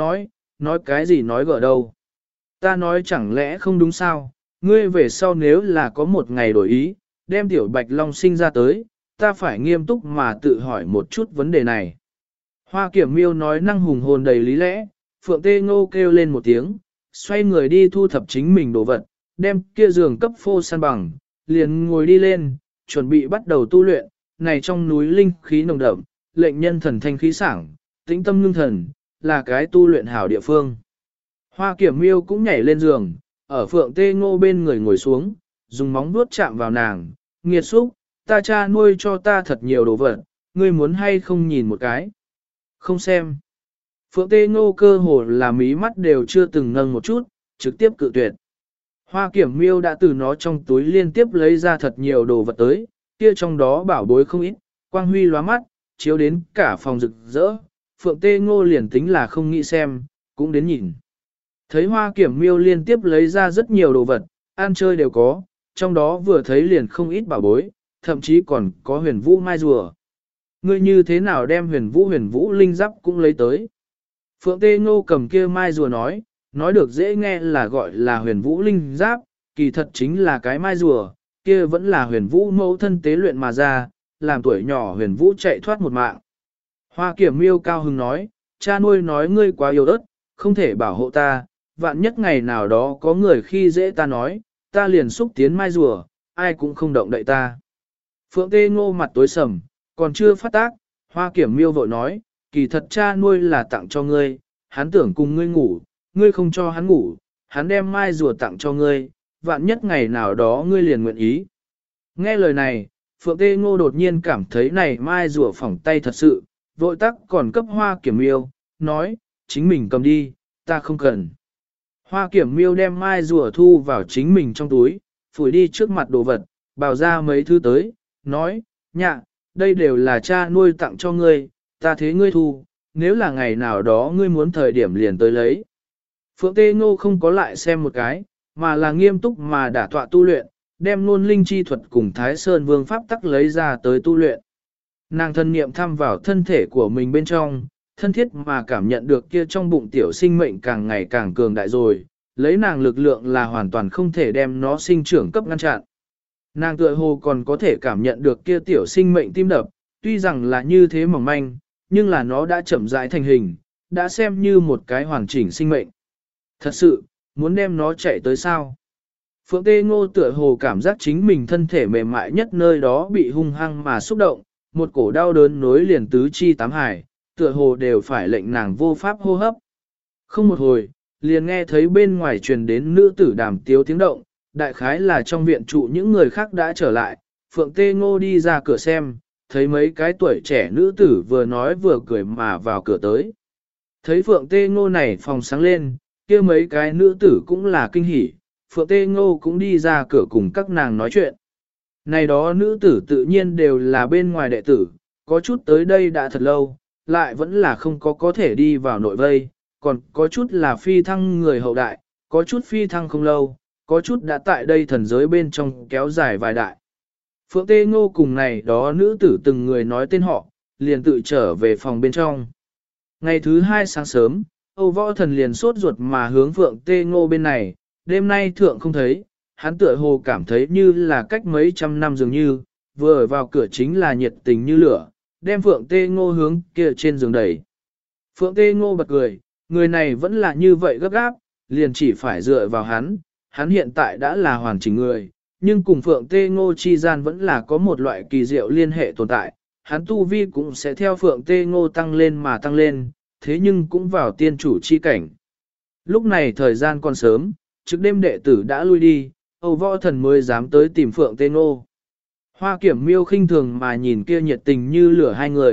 nói cái gì nói gỡ đâu. Ta nói chẳng lẽ không đúng sao, ngươi về sau nếu là có một ngày đổi ý, đem tiểu Bạch Long sinh ra tới, ta phải nghiêm túc mà tự hỏi một chút vấn đề này. Hoa Kiểm Miêu nói năng hùng hồn đầy lý lẽ, Phượng Tê Ngô kêu lên một tiếng, xoay người đi thu thập chính mình đồ vật, đem kia giường cấp phô san bằng, liền ngồi đi lên, chuẩn bị bắt đầu tu luyện, này trong núi linh khí nồng đậm, lệnh nhân thần thanh khí sảng, tĩnh tâm ngưng thần, là cái tu luyện hảo địa phương. Hoa Kiểm Miêu cũng nhảy lên giường, ở Phượng Tê Ngô bên người ngồi xuống, dùng móng vuốt chạm vào nàng, nghiệt xúc, ta cha nuôi cho ta thật nhiều đồ vật, ngươi muốn hay không nhìn một cái. Không xem. Phượng Tê Ngô cơ hồ là mí mắt đều chưa từng nâng một chút, trực tiếp cự tuyệt. Hoa Kiểm Miêu đã từ nó trong túi liên tiếp lấy ra thật nhiều đồ vật tới, kia trong đó bảo bối không ít, quang huy lóa mắt, chiếu đến cả phòng rực rỡ. Phượng Tê Ngô liền tính là không nghĩ xem, cũng đến nhìn. Thấy Hoa Kiểm Miêu liên tiếp lấy ra rất nhiều đồ vật, ăn chơi đều có, trong đó vừa thấy liền không ít bảo bối, thậm chí còn có huyền vũ mai rùa. Ngươi như thế nào đem huyền vũ linh giáp cũng lấy tới. Phượng Tê Ngô cầm kia mai rùa nói được dễ nghe là gọi là huyền vũ linh giáp, kỳ thật chính là cái mai rùa, kia vẫn là huyền vũ mẫu thân tế luyện mà ra, làm tuổi nhỏ huyền vũ chạy thoát một mạng. Hoa Kiểm Miêu cao hứng nói, cha nuôi nói ngươi quá yếu ớt, không thể bảo hộ ta, vạn nhất ngày nào đó có người khi dễ ta nói, ta liền xúc tiến mai rùa, ai cũng không động đậy ta. Phượng Tê Ngô mặt tối sầm, còn chưa phát tác, Hoa Kiểm Miêu vội nói, kỳ thật cha nuôi là tặng cho ngươi, hắn tưởng cùng ngươi ngủ, ngươi không cho hắn ngủ, hắn đem mai rùa tặng cho ngươi, vạn nhất ngày nào đó ngươi liền nguyện ý. Nghe lời này, Phượng Tê Ngô đột nhiên cảm thấy này mai rùa phỏng tay thật sự, vội tắc còn cấp Hoa Kiểm Miêu, nói, chính mình cầm đi, ta không cần. Hoa Kiểm Miêu đem mai rùa thu vào chính mình trong túi, phủi đi trước mặt đồ vật, bào ra mấy thứ tới, nói, nhạ, đây đều là cha nuôi tặng cho ngươi, ta thế ngươi thu, nếu là ngày nào đó ngươi muốn thời điểm liền tới lấy. Phượng Tê Ngô không có lại xem một cái, mà là nghiêm túc mà đả tọa tu luyện, đem luôn linh chi thuật cùng Thái Sơn Vương Pháp tắc lấy ra tới tu luyện. Nàng thân niệm thăm vào thân thể của mình bên trong, thân thiết mà cảm nhận được kia trong bụng tiểu sinh mệnh càng ngày càng cường đại rồi, lấy nàng lực lượng là hoàn toàn không thể đem nó sinh trưởng cấp ngăn chặn. Nàng tựa hồ còn có thể cảm nhận được kia tiểu sinh mệnh tim đập, tuy rằng là như thế mỏng manh, nhưng là nó đã chậm rãi thành hình, đã xem như một cái hoàn chỉnh sinh mệnh. Thật sự, muốn đem nó chạy tới sao? Phượng Tê Ngô tựa hồ cảm giác chính mình thân thể mềm mại nhất nơi đó bị hung hăng mà xúc động, một cổ đau đớn nối liền tứ chi tám hải, tựa hồ đều phải lệnh nàng vô pháp hô hấp. Không một hồi, liền nghe thấy bên ngoài truyền đến nữ tử đàm tiếu tiếng động, đại khái là trong viện trụ những người khác đã trở lại, Phượng Tê Ngô đi ra cửa xem, thấy mấy cái tuổi trẻ nữ tử vừa nói vừa cười mà vào cửa tới. Thấy Phượng Tê Ngô này phòng sáng lên, kia mấy cái nữ tử cũng là kinh hỉ, Phượng Tê Ngô cũng đi ra cửa cùng các nàng nói chuyện. Này đó nữ tử tự nhiên đều là bên ngoài đệ tử, có chút tới đây đã thật lâu, lại vẫn là không có thể đi vào nội vây, còn có chút là phi thăng người hậu đại, có chút phi thăng không lâu, có chút đã tại đây thần giới bên trong kéo dài vài đại. Phượng Tê Ngô cùng này đó nữ tử từng người nói tên họ, liền tự trở về phòng bên trong. Ngày thứ hai sáng sớm, Âu Võ Thần liền sốt ruột mà hướng Phượng Tê Ngô bên này, đêm nay thượng không thấy, hắn tựa hồ cảm thấy như là cách mấy trăm năm dường như, vừa ở vào cửa chính là nhiệt tình như lửa, đem Phượng Tê Ngô hướng kia trên giường đẩy. Phượng Tê Ngô bật cười, người này vẫn là như vậy gấp gáp, liền chỉ phải dựa vào hắn hiện tại đã là hoàn chỉnh người, nhưng cùng Phượng Tê Ngô chi gian vẫn là có một loại kỳ diệu liên hệ tồn tại, hắn tu vi cũng sẽ theo Phượng Tê Ngô tăng lên mà tăng lên, thế nhưng cũng vào tiên chủ chi cảnh. Lúc này thời gian còn sớm, trước đêm đệ tử đã lui đi, Âu Võ Thần mới dám tới tìm Phượng Tê Ngô. Hoa Kiểm Miêu khinh thường mà nhìn kia nhiệt tình như lửa hai người,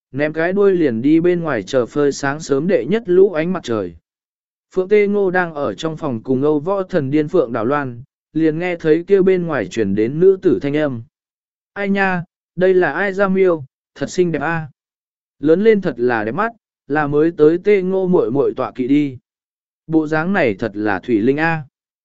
ném cái đuôi liền đi bên ngoài chờ phơi sáng sớm đệ nhất lũ ánh mặt trời. Phượng Tê Ngô đang ở trong phòng cùng Âu Võ Thần điên Phượng Đảo Loan, liền nghe thấy kêu bên ngoài chuyển đến nữ tử thanh âm. Ai nha, đây là ai ra miêu, thật xinh đẹp a. Lớn lên thật là đẹp mắt, là mới tới Tê Ngô muội muội tọa kỵ đi. Bộ dáng này thật là thủy linh a.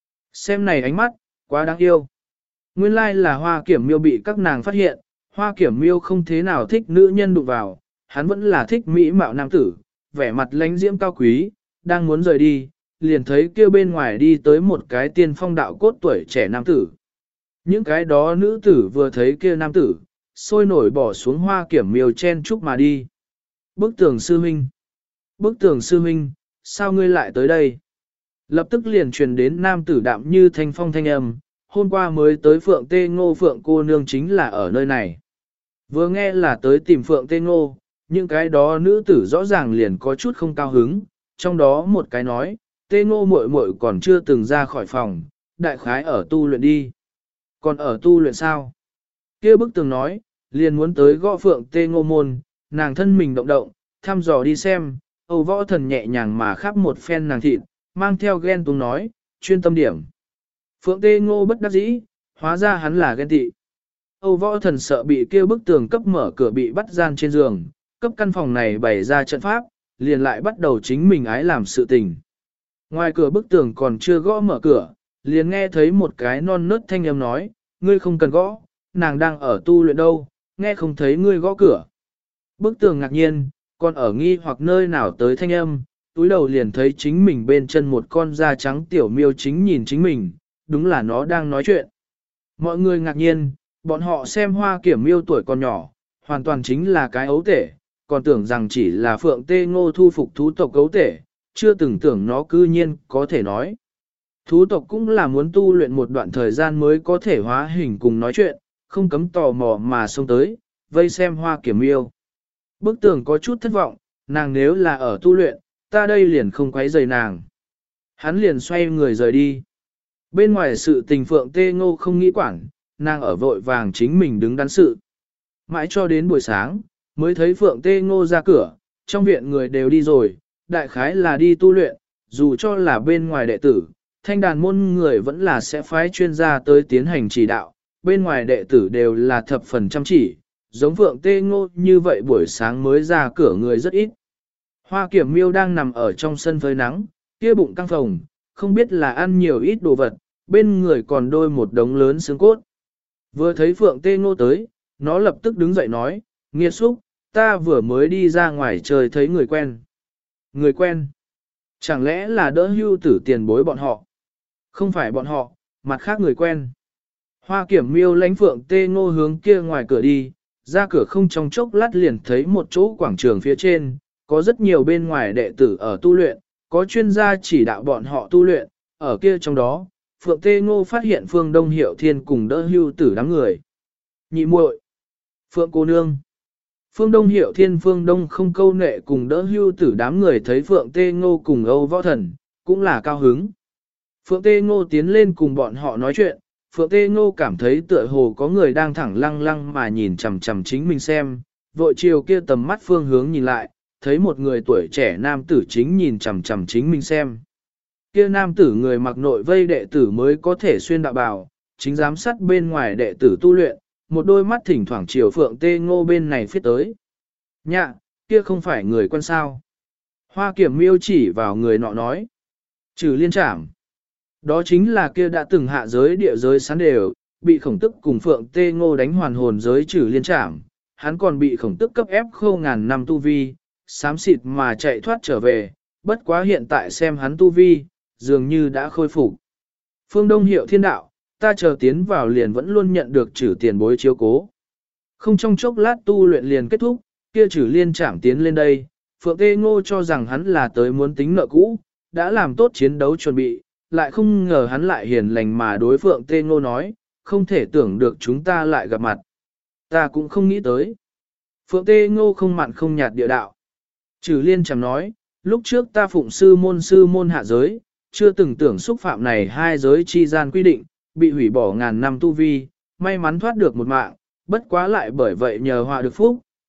Xem này ánh mắt, quá đáng yêu. Nguyên lai là Hoa Kiểm Miêu bị các nàng phát hiện, Hoa Kiểm Miêu không thế nào thích nữ nhân đụng vào, hắn vẫn là thích mỹ mạo nam tử, vẻ mặt lãnh diễm cao quý, đang muốn rời đi, liền thấy kêu bên ngoài đi tới một cái tiên phong đạo cốt tuổi trẻ nam tử. Những cái đó nữ tử vừa thấy kia nam tử, sôi nổi bỏ xuống Hoa Kiểm Miêu chen chúc mà đi. Bức tường sư huynh, bức tường sư huynh, sao ngươi lại tới đây? Lập tức liền truyền đến nam tử đạm như thanh phong thanh âm, hôm qua mới tới Phượng Tê Ngô Phượng cô nương chính là ở nơi này. Vừa nghe là tới tìm Phượng Tê Ngô, những cái đó nữ tử rõ ràng liền có chút không cao hứng, trong đó một cái nói, Tê Ngô muội muội còn chưa từng ra khỏi phòng, đại khái ở tu luyện đi. Còn ở tu luyện sao? Kia bức tường nói, liền muốn tới gõ Phượng Tê Ngô môn, nàng thân mình động động, thăm dò đi xem, Âu Võ Thần nhẹ nhàng mà khắp một phen nàng thịt, mang theo ghen tuông nói, chuyên tâm điểm. Phượng Tê Ngô bất đắc dĩ, hóa ra hắn là ghen tị. Âu Võ Thần sợ bị kêu bức tường cấp mở cửa bị bắt gian trên giường, cấp căn phòng này bày ra trận pháp, liền lại bắt đầu chính mình ái làm sự tình. Ngoài cửa bức tường còn chưa gõ mở cửa, liền nghe thấy một cái non nớt thanh âm nói, ngươi không cần gõ, nàng đang ở tu luyện đâu, nghe không thấy ngươi gõ cửa. Bức tường ngạc nhiên, còn ở nghi hoặc nơi nào tới thanh âm, túi đầu liền thấy chính mình bên chân một con da trắng tiểu miêu chính nhìn chính mình, đúng là nó đang nói chuyện. Mọi người ngạc nhiên, bọn họ xem Hoa Kiểm Miêu tuổi còn nhỏ, hoàn toàn chính là cái ấu tể, còn tưởng rằng chỉ là Phượng Tê Ngô thu phục thú tộc ấu tể, chưa từng tưởng nó cư nhiên có thể nói. Thú tộc cũng là muốn tu luyện một đoạn thời gian mới có thể hóa hình cùng nói chuyện, không cấm tò mò mà xông tới, vây xem Hoa Kiểm Miêu. Bức tường có chút thất vọng, nàng nếu là ở tu luyện, ta đây liền không quấy rầy nàng. Hắn liền xoay người rời đi. Bên ngoài sự tình Phượng Tê Ngô không nghĩ quản, nàng ở vội vàng chính mình đứng đắn sự. Mãi cho đến buổi sáng, mới thấy Phượng Tê Ngô ra cửa, trong viện người đều đi rồi, đại khái là đi tu luyện, dù cho là bên ngoài đệ tử, thanh đàn môn người vẫn là sẽ phái chuyên gia tới tiến hành chỉ đạo, bên ngoài đệ tử đều là thập phần chăm chỉ, giống Phượng Tê Ngô như vậy buổi sáng mới ra cửa người rất ít. Hoa Kiểm Miêu đang nằm ở trong sân phơi nắng, kia bụng căng phồng, không biết là ăn nhiều ít đồ vật, bên người còn đôi một đống lớn xương cốt. Vừa thấy Phượng Tê Ngô tới, nó lập tức đứng dậy nói, nghiệt xúc, ta vừa mới đi ra ngoài trời thấy người quen. Người quen? Chẳng lẽ là đỡ hưu tử tiền bối bọn họ? Không phải bọn họ, mặt khác người quen. Hoa Kiểm Miêu lánh Phượng Tê Ngô hướng kia ngoài cửa đi, ra cửa không trong chốc lát liền thấy một chỗ quảng trường phía trên, có rất nhiều bên ngoài đệ tử ở tu luyện, có chuyên gia chỉ đạo bọn họ tu luyện, ở kia trong đó, Phượng Tê Ngô phát hiện Phương Đông Hiệu Thiên cùng đỡ hưu tử đám người. Nhị muội, Phượng cô nương. Phương Đông Hiệu Thiên Phương Đông không câu nệ cùng đỡ hưu tử đám người thấy Phượng Tê Ngô cùng Âu Võ Thần, cũng là cao hứng. Phượng Tê Ngô tiến lên cùng bọn họ nói chuyện, Phượng Tê Ngô cảm thấy tựa hồ có người đang thẳng lăng lăng mà nhìn chằm chằm chính mình xem, vội chiều kia tầm mắt phương hướng nhìn lại, thấy một người tuổi trẻ nam tử chính nhìn chằm chằm chính mình xem. Kia nam tử người mặc nội vây đệ tử mới có thể xuyên đạo bào, chính giám sát bên ngoài đệ tử tu luyện, một đôi mắt thỉnh thoảng chiều Phượng Tê Ngô bên này phiết tới. Nhạ, kia không phải người quen sao. Hoa Kiểm Miêu chỉ vào người nọ nói. Trừ liên trảm. Đó chính là kia đã từng hạ giới địa giới sán đều, bị khổng tức cùng Phượng Tê Ngô đánh hoàn hồn giới trừ liên trảm. Hắn còn bị khổng tức cấp ép khô ngàn năm tu vi, xám xịt mà chạy thoát trở về, bất quá hiện tại xem hắn tu vi, dường như đã khôi phục. Phương Đông Hiệu Thiên đạo, ta chờ tiến vào liền vẫn luôn nhận được trừ tiền bối chiếu cố. Không trong chốc lát tu luyện liền kết thúc, kia trừ liên trảm tiến lên đây, Phượng Tê Ngô cho rằng hắn là tới muốn tính nợ cũ, đã làm tốt chiến đấu chuẩn bị, lại không ngờ hắn lại hiền lành mà đối Phượng Tê Ngô nói, không thể tưởng được chúng ta lại gặp mặt. Ta cũng không nghĩ tới. Phượng Tê Ngô không mặn không nhạt địa đạo. Trừ liên chẳng nói, lúc trước ta phụng sư môn hạ giới, chưa từng tưởng xúc phạm này hai giới chi gian quy định, bị hủy bỏ ngàn năm tu vi, may mắn thoát được một mạng, bất quá lại bởi vậy nhờ họa được phúc,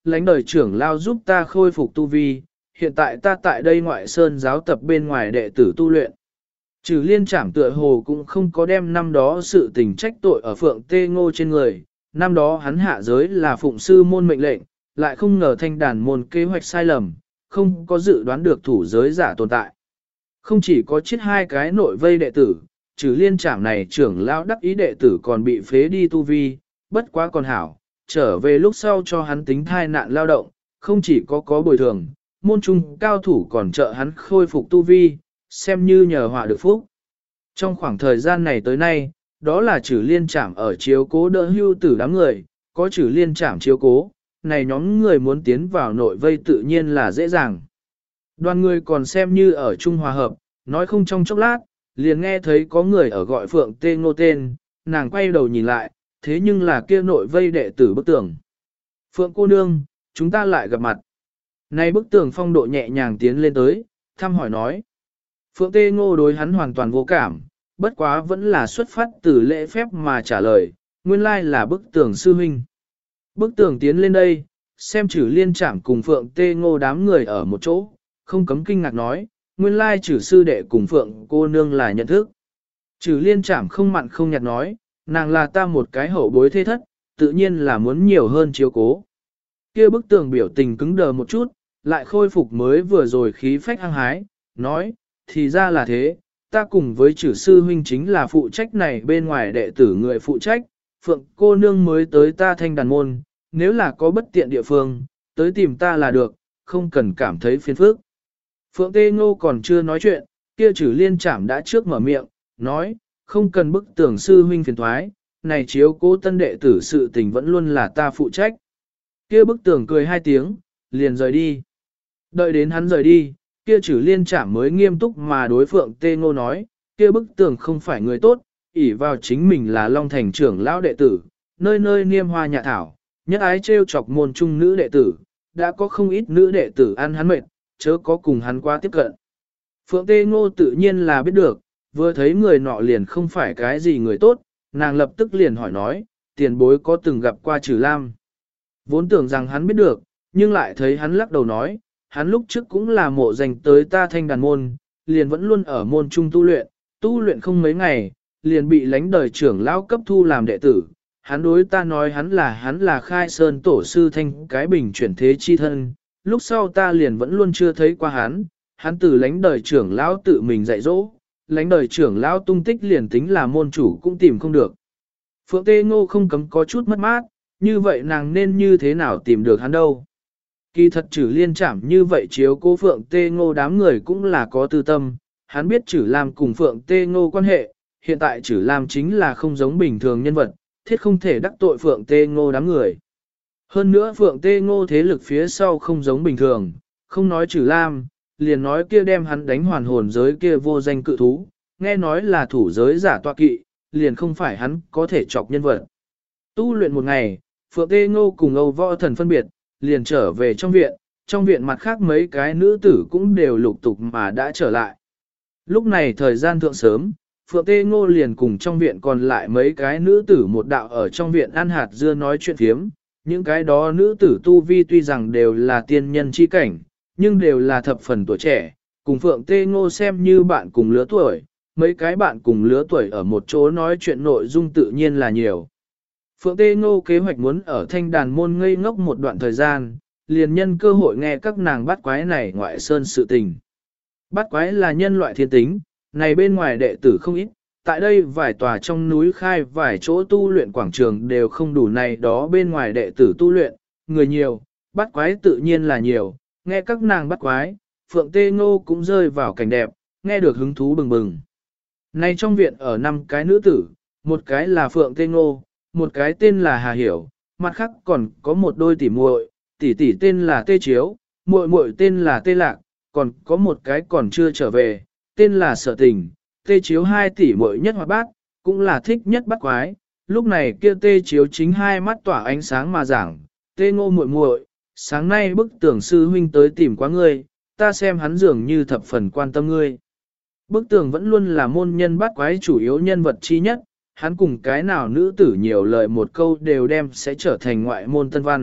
lãnh đời trưởng lao giúp ta khôi phục tu vi, hiện tại ta tại đây ngoại sơn giáo tập bên ngoài đệ tử tu luyện. Trừ liên trảm tựa hồ cũng không có đem năm đó sự tình trách tội ở Phượng Tê Ngô trên người, năm đó hắn hạ giới là phụng sư môn mệnh lệnh, lại không ngờ thanh đàn môn kế hoạch sai lầm, không có dự đoán được thủ giới giả tồn tại. Không chỉ có chết hai cái nội vây đệ tử, trừ liên trảm này trưởng lão đắc ý đệ tử còn bị phế đi tu vi, bất quá còn hảo, trở về lúc sau cho hắn tính thai nạn lao động, không chỉ có bồi thường, môn trung cao thủ còn trợ hắn khôi phục tu vi, xem như nhờ họa được phúc. Trong khoảng thời gian này tới nay, đó là trừ liên trảm ở chiếu cố đỡ hưu tử đám người, có trừ liên trảm chiếu cố, này nhóm người muốn tiến vào nội vây tự nhiên là dễ dàng. Đoàn người còn xem như ở Trung Hòa Hợp, nói không trong chốc lát, liền nghe thấy có người ở gọi Phượng Tê Ngô tên, nàng quay đầu nhìn lại, thế nhưng là kia nội vây đệ tử bức tường. Phượng cô nương, chúng ta lại gặp mặt. Này bức tường phong độ nhẹ nhàng tiến lên tới, thăm hỏi nói. Phượng Tê Ngô đối hắn hoàn toàn vô cảm, bất quá vẫn là xuất phát từ lễ phép mà trả lời, nguyên lai là bức tường sư huynh. Bức tường tiến lên đây, xem chử liên trảm cùng Phượng Tê Ngô đám người ở một chỗ, không cấm kinh ngạc nói, nguyên lai chử sư đệ cùng Phượng cô nương là nhận thức. Chử liên trảm không mặn không nhạt nói, nàng là ta một cái hậu bối thế thất, tự nhiên là muốn nhiều hơn chiếu cố. Kia bức tường biểu tình cứng đờ một chút, lại khôi phục mới vừa rồi khí phách hăng hái, nói, thì ra là thế, ta cùng với chử sư huynh chính là phụ trách này bên ngoài đệ tử người phụ trách, Phượng cô nương mới tới ta thanh đàn môn, nếu là có bất tiện địa phương, tới tìm ta là được, không cần cảm thấy phiền phức. Phượng Tê Ngô còn chưa nói chuyện, kia chử liên trảm đã trước mở miệng, nói, không cần bức tưởng sư huynh phiền thoái, này chiếu cố tân đệ tử sự tình vẫn luôn là ta phụ trách. Kia bức tưởng cười hai tiếng, liền rời đi. Đợi đến hắn rời đi, kia chử liên trảm mới nghiêm túc mà đối Phượng Tê Ngô nói, kia bức tưởng không phải người tốt, ỷ vào chính mình là Long Thành trưởng lão đệ tử, nơi nơi niêm hoa nhạ thảo, nhất ái trêu chọc môn trung nữ đệ tử, đã có không ít nữ đệ tử ăn hắn mệt, chớ có cùng hắn quá tiếp cận. Phượng Tê Ngô tự nhiên là biết được, vừa thấy người nọ liền không phải cái gì người tốt, nàng lập tức liền hỏi nói, tiền bối có từng gặp qua Trừ Lam. Vốn tưởng rằng hắn biết được, nhưng lại thấy hắn lắc đầu nói, hắn lúc trước cũng là mộ dành tới ta thanh đàn môn, liền vẫn luôn ở môn trung tu luyện không mấy ngày, liền bị lãnh đời trưởng lão cấp thu làm đệ tử. Hắn đối ta nói hắn là khai sơn tổ sư thanh cái bình chuyển thế chi thân, lúc sau ta liền vẫn luôn chưa thấy qua hắn từ lãnh đời trưởng lão tự mình dạy dỗ, lãnh đời trưởng lão tung tích liền tính là môn chủ cũng tìm không được. Phượng Tê Ngô không cấm có chút mất mát, như vậy nàng nên như thế nào tìm được hắn đâu. Kỳ thật Trử Liên Trảm như vậy chiếu cố Phượng Tê Ngô đám người cũng là có tư tâm, hắn biết Trử Lam cùng Phượng Tê Ngô quan hệ, hiện tại Trử Lam chính là không giống bình thường nhân vật, thiết không thể đắc tội Phượng Tê Ngô đám người. Hơn nữa Phượng Tê Ngô thế lực phía sau không giống bình thường, không nói Trử Lam, liền nói kia đem hắn đánh hoàn hồn giới kia vô danh cự thú, nghe nói là thủ giới giả tọa kỵ, liền không phải hắn có thể chọc nhân vật. Tu luyện một ngày, Phượng Tê Ngô cùng Âu Võ Thần phân biệt, liền trở về trong viện mặt khác mấy cái nữ tử cũng đều lục tục mà đã trở lại. Lúc này thời gian thượng sớm, Phượng Tê Ngô liền cùng trong viện còn lại mấy cái nữ tử một đạo ở trong viện ăn hạt dưa nói chuyện phiếm, những cái đó nữ tử tu vi tuy rằng đều là tiên nhân chi cảnh, nhưng đều là thập phần tuổi trẻ, cùng Phượng Tê Ngô xem như bạn cùng lứa tuổi, mấy cái bạn cùng lứa tuổi ở một chỗ nói chuyện nội dung tự nhiên là nhiều. Phượng Tê Ngô kế hoạch muốn ở thanh đàn môn ngây ngốc một đoạn thời gian, liền nhân cơ hội nghe các nàng bắt quái này ngoại sơn sự tình. Bắt quái là nhân loại thiên tính, này bên ngoài đệ tử không ít, tại đây vài tòa trong núi khai vài chỗ tu luyện quảng trường đều không đủ này đó bên ngoài đệ tử tu luyện, người nhiều, bắt quái tự nhiên là nhiều, nghe các nàng bắt quái, Phượng Tê Ngô cũng rơi vào cảnh đẹp, nghe được hứng thú bừng bừng. Này trong viện ở 5 cái nữ tử, một cái là Phượng Tê Ngô, một cái tên là Hà Hiểu, mặt khác còn có một đôi tỷ muội, tỷ tên là Tê Chiếu, muội muội tên là Tê Lạc, còn có một cái còn chưa trở về, tên là Sở Tình. Tê Chiếu 2 tỷ muội nhất hoạt bát, cũng là thích nhất bắt quái. Lúc này kia Tê Chiếu chính hai mắt tỏa ánh sáng mà giảng, Tê Ngô muội muội, sáng nay bức tưởng sư huynh tới tìm quá ngươi, ta xem hắn dường như thập phần quan tâm ngươi. Bức tường vẫn luôn là môn nhân bắt quái chủ yếu nhân vật chi nhất, hắn cùng cái nào nữ tử nhiều lời một câu đều đem sẽ trở thành ngoại môn tân văn,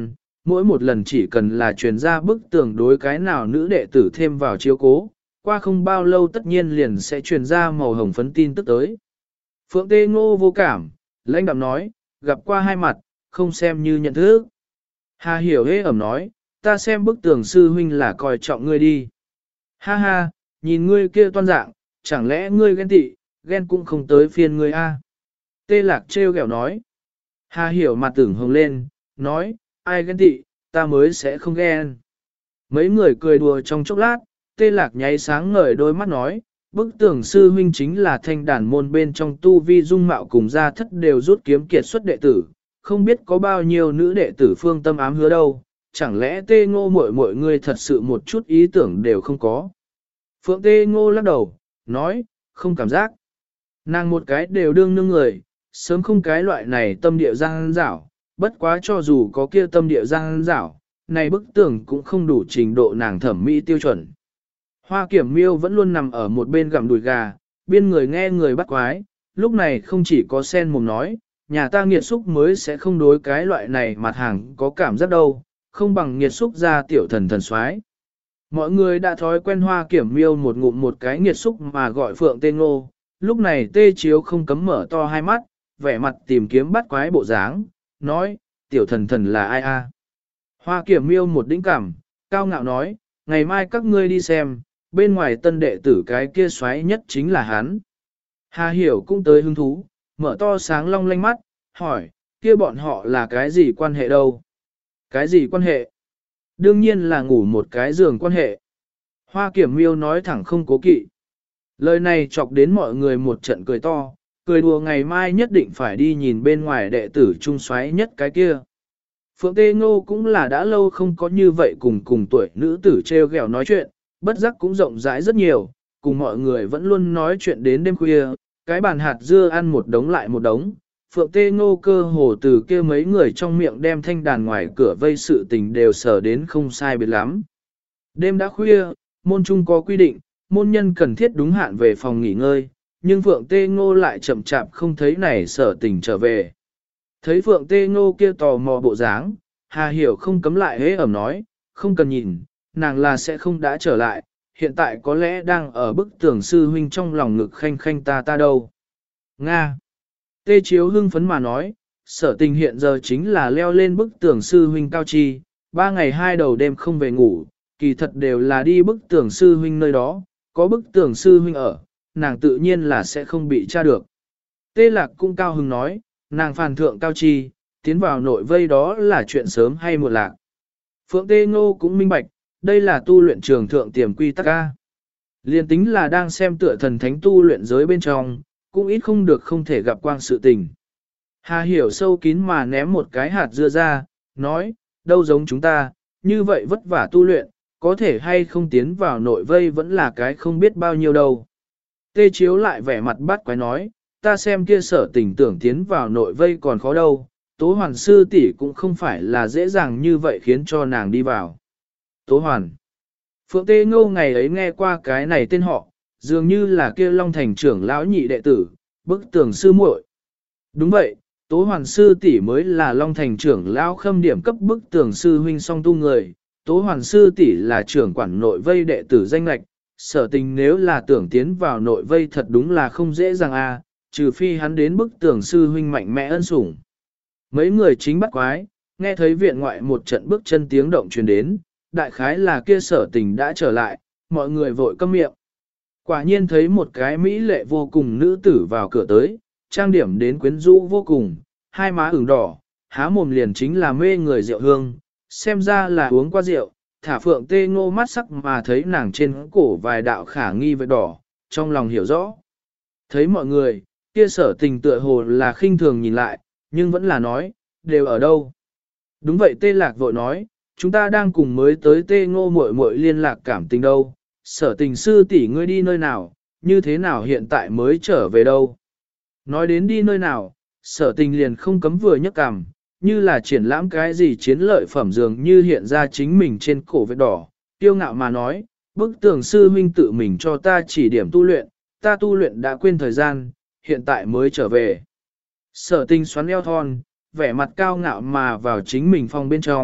mỗi một lần chỉ cần là truyền ra bức tường đối cái nào nữ đệ tử thêm vào chiếu cố, qua không bao lâu tất nhiên liền sẽ truyền ra màu hồng phấn tin tức tới. Phượng Tê Ngô vô cảm, lãnh đạm nói, gặp qua hai mặt, không xem như nhận thức. Hà Hiểu hế ẩm nói, ta xem bức tường sư huynh là coi trọng ngươi đi. Ha ha, nhìn ngươi kia toan dạng, chẳng lẽ ngươi ghen tị, ghen cũng không tới phiên ngươi a? Tê Lạc trêu ghẹo nói. Hà Hiểu mặt tưởng hồng lên, nói, ai ghen tị, ta mới sẽ không ghen. Mấy người cười đùa trong chốc lát, Tê Lạc nháy sáng ngời đôi mắt nói, bức tường sư huynh chính là thanh đàn môn bên trong tu vi dung mạo cùng gia thất đều rút kiếm kiệt xuất đệ tử, không biết có bao nhiêu nữ đệ tử phương tâm ám hứa đâu, chẳng lẽ Tê Ngô muội ngươi thật sự một chút ý tưởng đều không có. Phượng Tê Ngô lắc đầu, nói, không cảm giác. Nàng một cái đều đương nương người, sớm không cái loại này tâm địa giang dảo, bất quá cho dù có kia tâm địa giang dảo, này bức tường cũng không đủ trình độ nàng thẩm mỹ tiêu chuẩn. Hoa Kiểm Miêu vẫn luôn nằm ở một bên gặm đùi gà, biên người nghe người bắt quái, lúc này không chỉ có sen mồm nói, nhà ta nghiệt xúc mới sẽ không đối cái loại này mặt hàng có cảm giác đâu, không bằng nghiệt xúc ra tiểu thần thần soái. Mọi người đã thói quen Hoa Kiểm Miêu một ngụm một cái nghiệt xúc mà gọi Phượng Tê Ngô, lúc này Tê Chiếu không cấm mở to hai mắt, vẻ mặt tìm kiếm bắt quái bộ dáng, nói, tiểu thần thần là ai a? Hoa Kiểm Miêu một đĩnh cảm, cao ngạo nói, ngày mai các ngươi đi xem, bên ngoài tân đệ tử cái kia xoáy nhất chính là hắn. Hà Hiểu cũng tới hứng thú, mở to sáng long lanh mắt, hỏi, kia bọn họ là cái gì quan hệ đâu? Cái gì quan hệ? Đương nhiên là ngủ một cái giường quan hệ. Hoa Kiểm Miêu nói thẳng không cố kỵ. Lời này chọc đến mọi người một trận cười to, cười đùa ngày mai nhất định phải đi nhìn bên ngoài đệ tử trung xoáy nhất cái kia. Phượng Tê Ngô cũng là đã lâu không có như vậy cùng tuổi nữ tử treo ghẹo nói chuyện, bất giác cũng rộng rãi rất nhiều, cùng mọi người vẫn luôn nói chuyện đến đêm khuya, cái bàn hạt dưa ăn một đống lại một đống. Phượng Tê Ngô cơ hồ từ kia mấy người trong miệng đem thanh đàn ngoài cửa vây sự tình đều sở đến không sai biệt lắm. Đêm đã khuya, môn trung có quy định, môn nhân cần thiết đúng hạn về phòng nghỉ ngơi, nhưng Phượng Tê Ngô lại chậm chạp không thấy này sở tình trở về. Thấy Phượng Tê Ngô kia tò mò bộ dáng, Hà Hiểu không cấm lại hế ẩm nói, không cần nhìn, nàng là sẽ không đã trở lại, hiện tại có lẽ đang ở bức tường sư huynh trong lòng ngực khanh khanh ta đâu. Nga. Tê Chiếu hưng phấn mà nói, sở tình hiện giờ chính là leo lên bức tường sư huynh cao chi, 3 ngày 2 đầu đêm không về ngủ, kỳ thật đều là đi bức tường sư huynh nơi đó, có bức tường sư huynh ở, nàng tự nhiên là sẽ không bị tra được. Tê Lạc cũng cao hứng nói, nàng phàn thượng cao chi, tiến vào nội vây đó là chuyện sớm hay muộn lạc. Phượng Tê Ngô cũng minh bạch, đây là tu luyện trường thượng tiềm quy tắc A. Liên tính là đang xem tựa thần thánh tu luyện giới bên trong, cũng ít không được không thể gặp quang sự tình. Hà Hiểu sâu kín mà ném một cái hạt dưa ra, nói, đâu giống chúng ta, như vậy vất vả tu luyện, có thể hay không tiến vào nội vây vẫn là cái không biết bao nhiêu đâu. Tê Chiếu lại vẻ mặt bắt quái nói, ta xem kia sở tình tưởng tiến vào nội vây còn khó đâu, Tố Hoàn sư tỷ cũng không phải là dễ dàng như vậy khiến cho nàng đi vào. Tố Hoàn. Phượng Tê Ngô ngày ấy nghe qua cái này tên họ, dường như là kia Long Thành trưởng lão nhị đệ tử, bức tường sư muội. Đúng vậy, Tố Hoàn sư tỷ mới là Long Thành trưởng lão khâm điểm cấp bức tường sư huynh song tu người, Tố Hoàn sư tỷ là trưởng quản nội vây đệ tử danh lạch, sở tình nếu là tưởng tiến vào nội vây thật đúng là không dễ dàng a, trừ phi hắn đến bức tường sư huynh mạnh mẽ ân sủng. Mấy người chính bắt quái, nghe thấy viện ngoại một trận bước chân tiếng động truyền đến, đại khái là kia sở tình đã trở lại, mọi người vội câm miệng. Quả nhiên thấy một cái mỹ lệ vô cùng nữ tử vào cửa tới, trang điểm đến quyến rũ vô cùng, hai má ửng đỏ, há mồm liền chính là mê người rượu hương, xem ra là uống qua rượu, thả Phượng Tê Ngô mắt sắc mà thấy nàng trên cổ vài đạo khả nghi vết đỏ, trong lòng hiểu rõ. Thấy mọi người, kia sở tình tựa hồ là khinh thường nhìn lại, nhưng vẫn là nói, đều ở đâu. Đúng vậy Tê Lạc vội nói, chúng ta đang cùng mới tới Tê Ngô muội muội liên lạc cảm tình đâu, sở tình sư tỷ ngươi đi nơi nào, như thế nào hiện tại mới trở về đâu. Nói đến đi nơi nào, sở tình liền không cấm vừa nhấc cằm, như là triển lãm cái gì chiến lợi phẩm dường như hiện ra chính mình trên cổ vết đỏ, tiêu ngạo mà nói, bức tường sư huynh tự mình cho ta chỉ điểm tu luyện, ta tu luyện đã quên thời gian, hiện tại mới trở về. Sở tình xoắn eo thon, vẻ mặt cao ngạo mà vào chính mình phòng bên trong,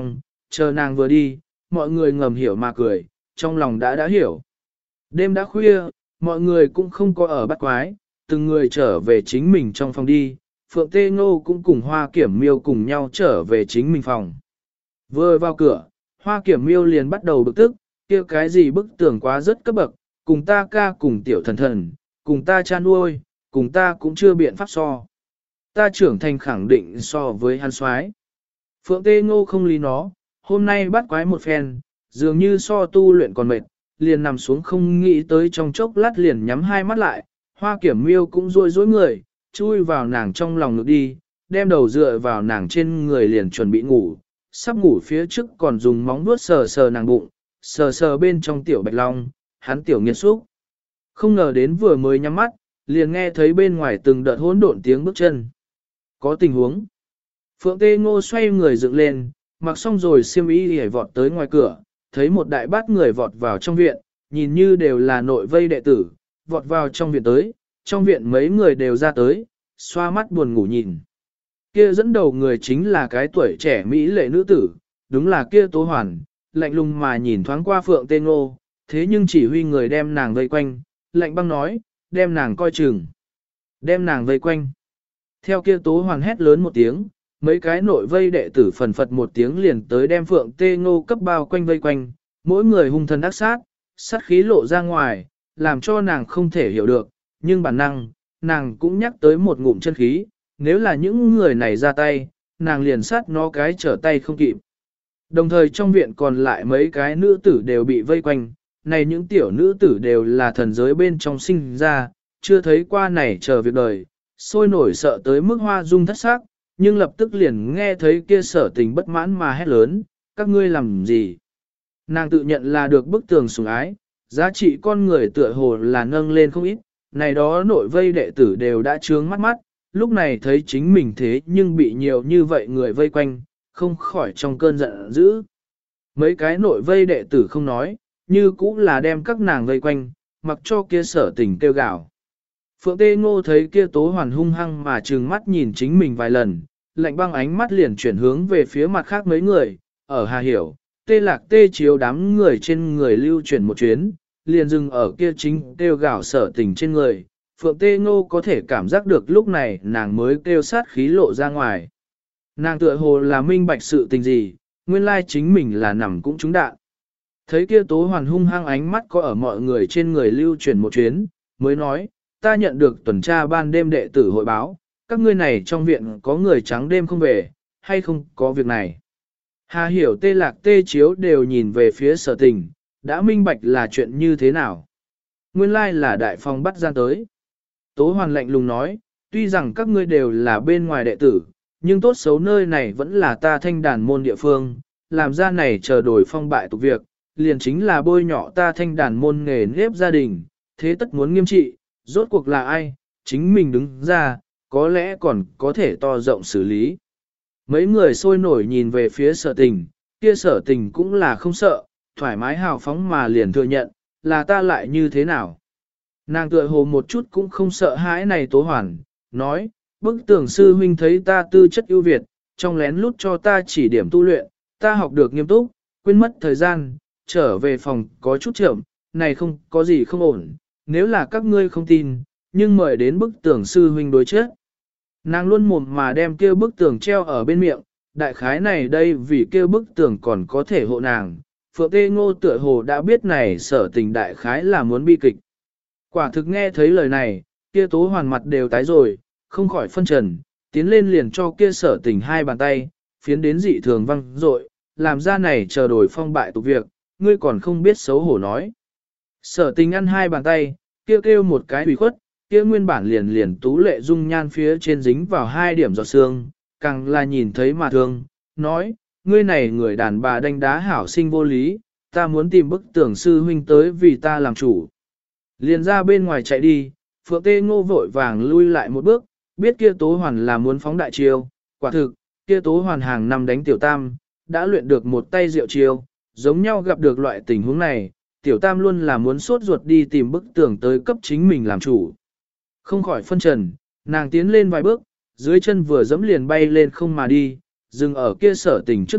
chờ nàng vừa đi, mọi người ngầm hiểu mà cười, trong lòng đã hiểu. Đêm đã khuya, mọi người cũng không có ở bắt quái, từng người trở về chính mình trong phòng đi, Phượng Tê Ngô cũng cùng Hoa Kiểm Miêu cùng nhau trở về chính mình phòng. Vừa vào cửa, Hoa Kiểm Miêu liền bắt đầu bực tức, kia cái gì bức tưởng quá rất cấp bậc, cùng ta ca cùng tiểu thần thần, cùng ta cha nuôi, cùng ta cũng chưa biện pháp so. Ta trưởng thành khẳng định so với hắn soái. Phượng Tê Ngô không lý nó, hôm nay bắt quái một phen, dường như so tu luyện còn mệt, liền nằm xuống không nghĩ tới trong chốc lát liền nhắm hai mắt lại, Hoa Kiểm Miêu cũng rôi rối người, chui vào nàng trong lòng ngực đi, đem đầu dựa vào nàng trên người liền chuẩn bị ngủ, sắp ngủ phía trước còn dùng móng vuốt sờ sờ nàng bụng, sờ sờ bên trong tiểu bạch long, hắn tiểu nghiệt xúc. Không ngờ đến vừa mới nhắm mắt, liền nghe thấy bên ngoài từng đợt hỗn độn tiếng bước chân. Có tình huống. Phượng Tê Ngô xoay người dựng lên, mặc xong rồi xiêm y hề vọt tới ngoài cửa, thấy một đại bát người vọt vào trong viện, nhìn như đều là nội vây đệ tử, vọt vào trong viện tới, trong viện mấy người đều ra tới, xoa mắt buồn ngủ nhìn. Kia dẫn đầu người chính là cái tuổi trẻ mỹ lệ nữ tử, đúng là kia Tố Hoàn, lạnh lùng mà nhìn thoáng qua Phượng Tê Ngô, thế nhưng chỉ huy người đem nàng vây quanh, lạnh băng nói, đem nàng coi chừng, đem nàng vây quanh. Theo kia Tố Hoàn hét lớn một tiếng, mấy cái nội vây đệ tử phần phật một tiếng liền tới đem Phượng Tê Ngô cấp bao quanh vây quanh, mỗi người hung thần ác sát, sát khí lộ ra ngoài, làm cho nàng không thể hiểu được, nhưng bản năng, nàng cũng nhắc tới một ngụm chân khí, nếu là những người này ra tay, nàng liền sát nó cái trở tay không kịp. Đồng thời trong viện còn lại mấy cái nữ tử đều bị vây quanh, này những tiểu nữ tử đều là thần giới bên trong sinh ra, chưa thấy qua này chờ việc đời, sôi nổi sợ tới mức hoa dung thất sắc, nhưng lập tức liền nghe thấy kia Sở Tình bất mãn mà hét lớn, các ngươi làm gì? Nàng tự nhận là được bức tường sủng ái, giá trị con người tựa hồ là nâng lên không ít, này đó nội vây đệ tử đều đã trướng mắt mắt, lúc này thấy chính mình thế nhưng bị nhiều như vậy người vây quanh, không khỏi trong cơn giận dữ. Mấy cái nội vây đệ tử không nói, như cũng là đem các nàng vây quanh, mặc cho kia Sở Tình kêu gào. Phượng Tê Ngô thấy kia Tố Hoàn hung hăng mà trừng mắt nhìn chính mình vài lần, lạnh băng ánh mắt liền chuyển hướng về phía mặt khác mấy người, ở Hà Hiểu, Tê Lạc Tê chiếu đám người trên người lưu chuyển một chuyến, liền dừng ở kia chính kêu gào Sở Tình trên người. Phượng Tê Ngô có thể cảm giác được lúc này nàng mới kêu sát khí lộ ra ngoài. Nàng tựa hồ là minh bạch sự tình gì, nguyên lai chính mình là nằm cũng trúng đạn. Thấy kia Tố Hoàn hung hăng ánh mắt có ở mọi người trên người lưu chuyển một chuyến, mới nói, ta nhận được tuần tra ban đêm đệ tử hội báo, các ngươi này trong viện có người trắng đêm không về, hay không có việc này. Hà Hiểu Tê Lạc Tê chiếu đều nhìn về phía Sở Tình, đã minh bạch là chuyện như thế nào. Nguyên lai là đại phong bắt gian tới. Tố Hoàn lạnh lùng nói, tuy rằng các ngươi đều là bên ngoài đệ tử, nhưng tốt xấu nơi này vẫn là ta Thanh Đàn môn địa phương, làm ra này chờ đổi phong bại tục việc, liền chính là bôi nhọ ta Thanh Đàn môn nghề nếp gia đình, thế tất muốn nghiêm trị, rốt cuộc là ai, chính mình đứng ra, có lẽ còn có thể to rộng xử lý. Mấy người sôi nổi nhìn về phía Sở Tình, kia Sở Tình cũng là không sợ, thoải mái hào phóng mà liền thừa nhận, là ta lại như thế nào. Nàng tựa hồ một chút cũng không sợ hãi này Tố Hoàn, nói, bức tưởng sư huynh thấy ta tư chất ưu việt, trong lén lút cho ta chỉ điểm tu luyện, ta học được nghiêm túc, quên mất thời gian, trở về phòng có chút chậm, này không có gì không ổn, nếu là các ngươi không tin, nhưng mời đến bức tưởng sư huynh đối chết. Nàng luôn mồm mà đem kia bức tường treo ở bên miệng, đại khái này đây vì kia bức tường còn có thể hộ nàng. Phượng Tê Ngô tựa hồ đã biết này Sở Tình đại khái là muốn bi kịch. Quả thực nghe thấy lời này, kia Tố Hoàn mặt đều tái rồi, không khỏi phân trần, tiến lên liền cho kia Sở Tình hai bàn tay, phiến đến dị thường văng rội, làm ra này chờ đổi phong bại tục việc, ngươi còn không biết xấu hổ nói. Sở Tình ăn hai bàn tay, kia kêu một cái ủy khuất, kia nguyên bản liền tú lệ dung nhan phía trên dính vào hai điểm giọt sương, càng là nhìn thấy mà thương, nói, ngươi này người đàn bà đánh đá hảo sinh vô lý, ta muốn tìm bức tưởng sư huynh tới vì ta làm chủ. Liền ra bên ngoài chạy đi, Phượng Tê Ngô vội vàng lui lại một bước, biết kia Tố Hoàn là muốn phóng đại chiêu, quả thực, kia Tố Hoàn hàng năm đánh tiểu tam, đã luyện được một tay diệu chiêu, giống nhau gặp được loại tình huống này, tiểu tam luôn là muốn sốt ruột đi tìm bức tưởng tới cấp chính mình làm chủ. Không khỏi phân trần, nàng tiến lên vài bước, dưới chân vừa dẫm liền bay lên không mà đi, dừng ở kia Sở Tình trước mặt,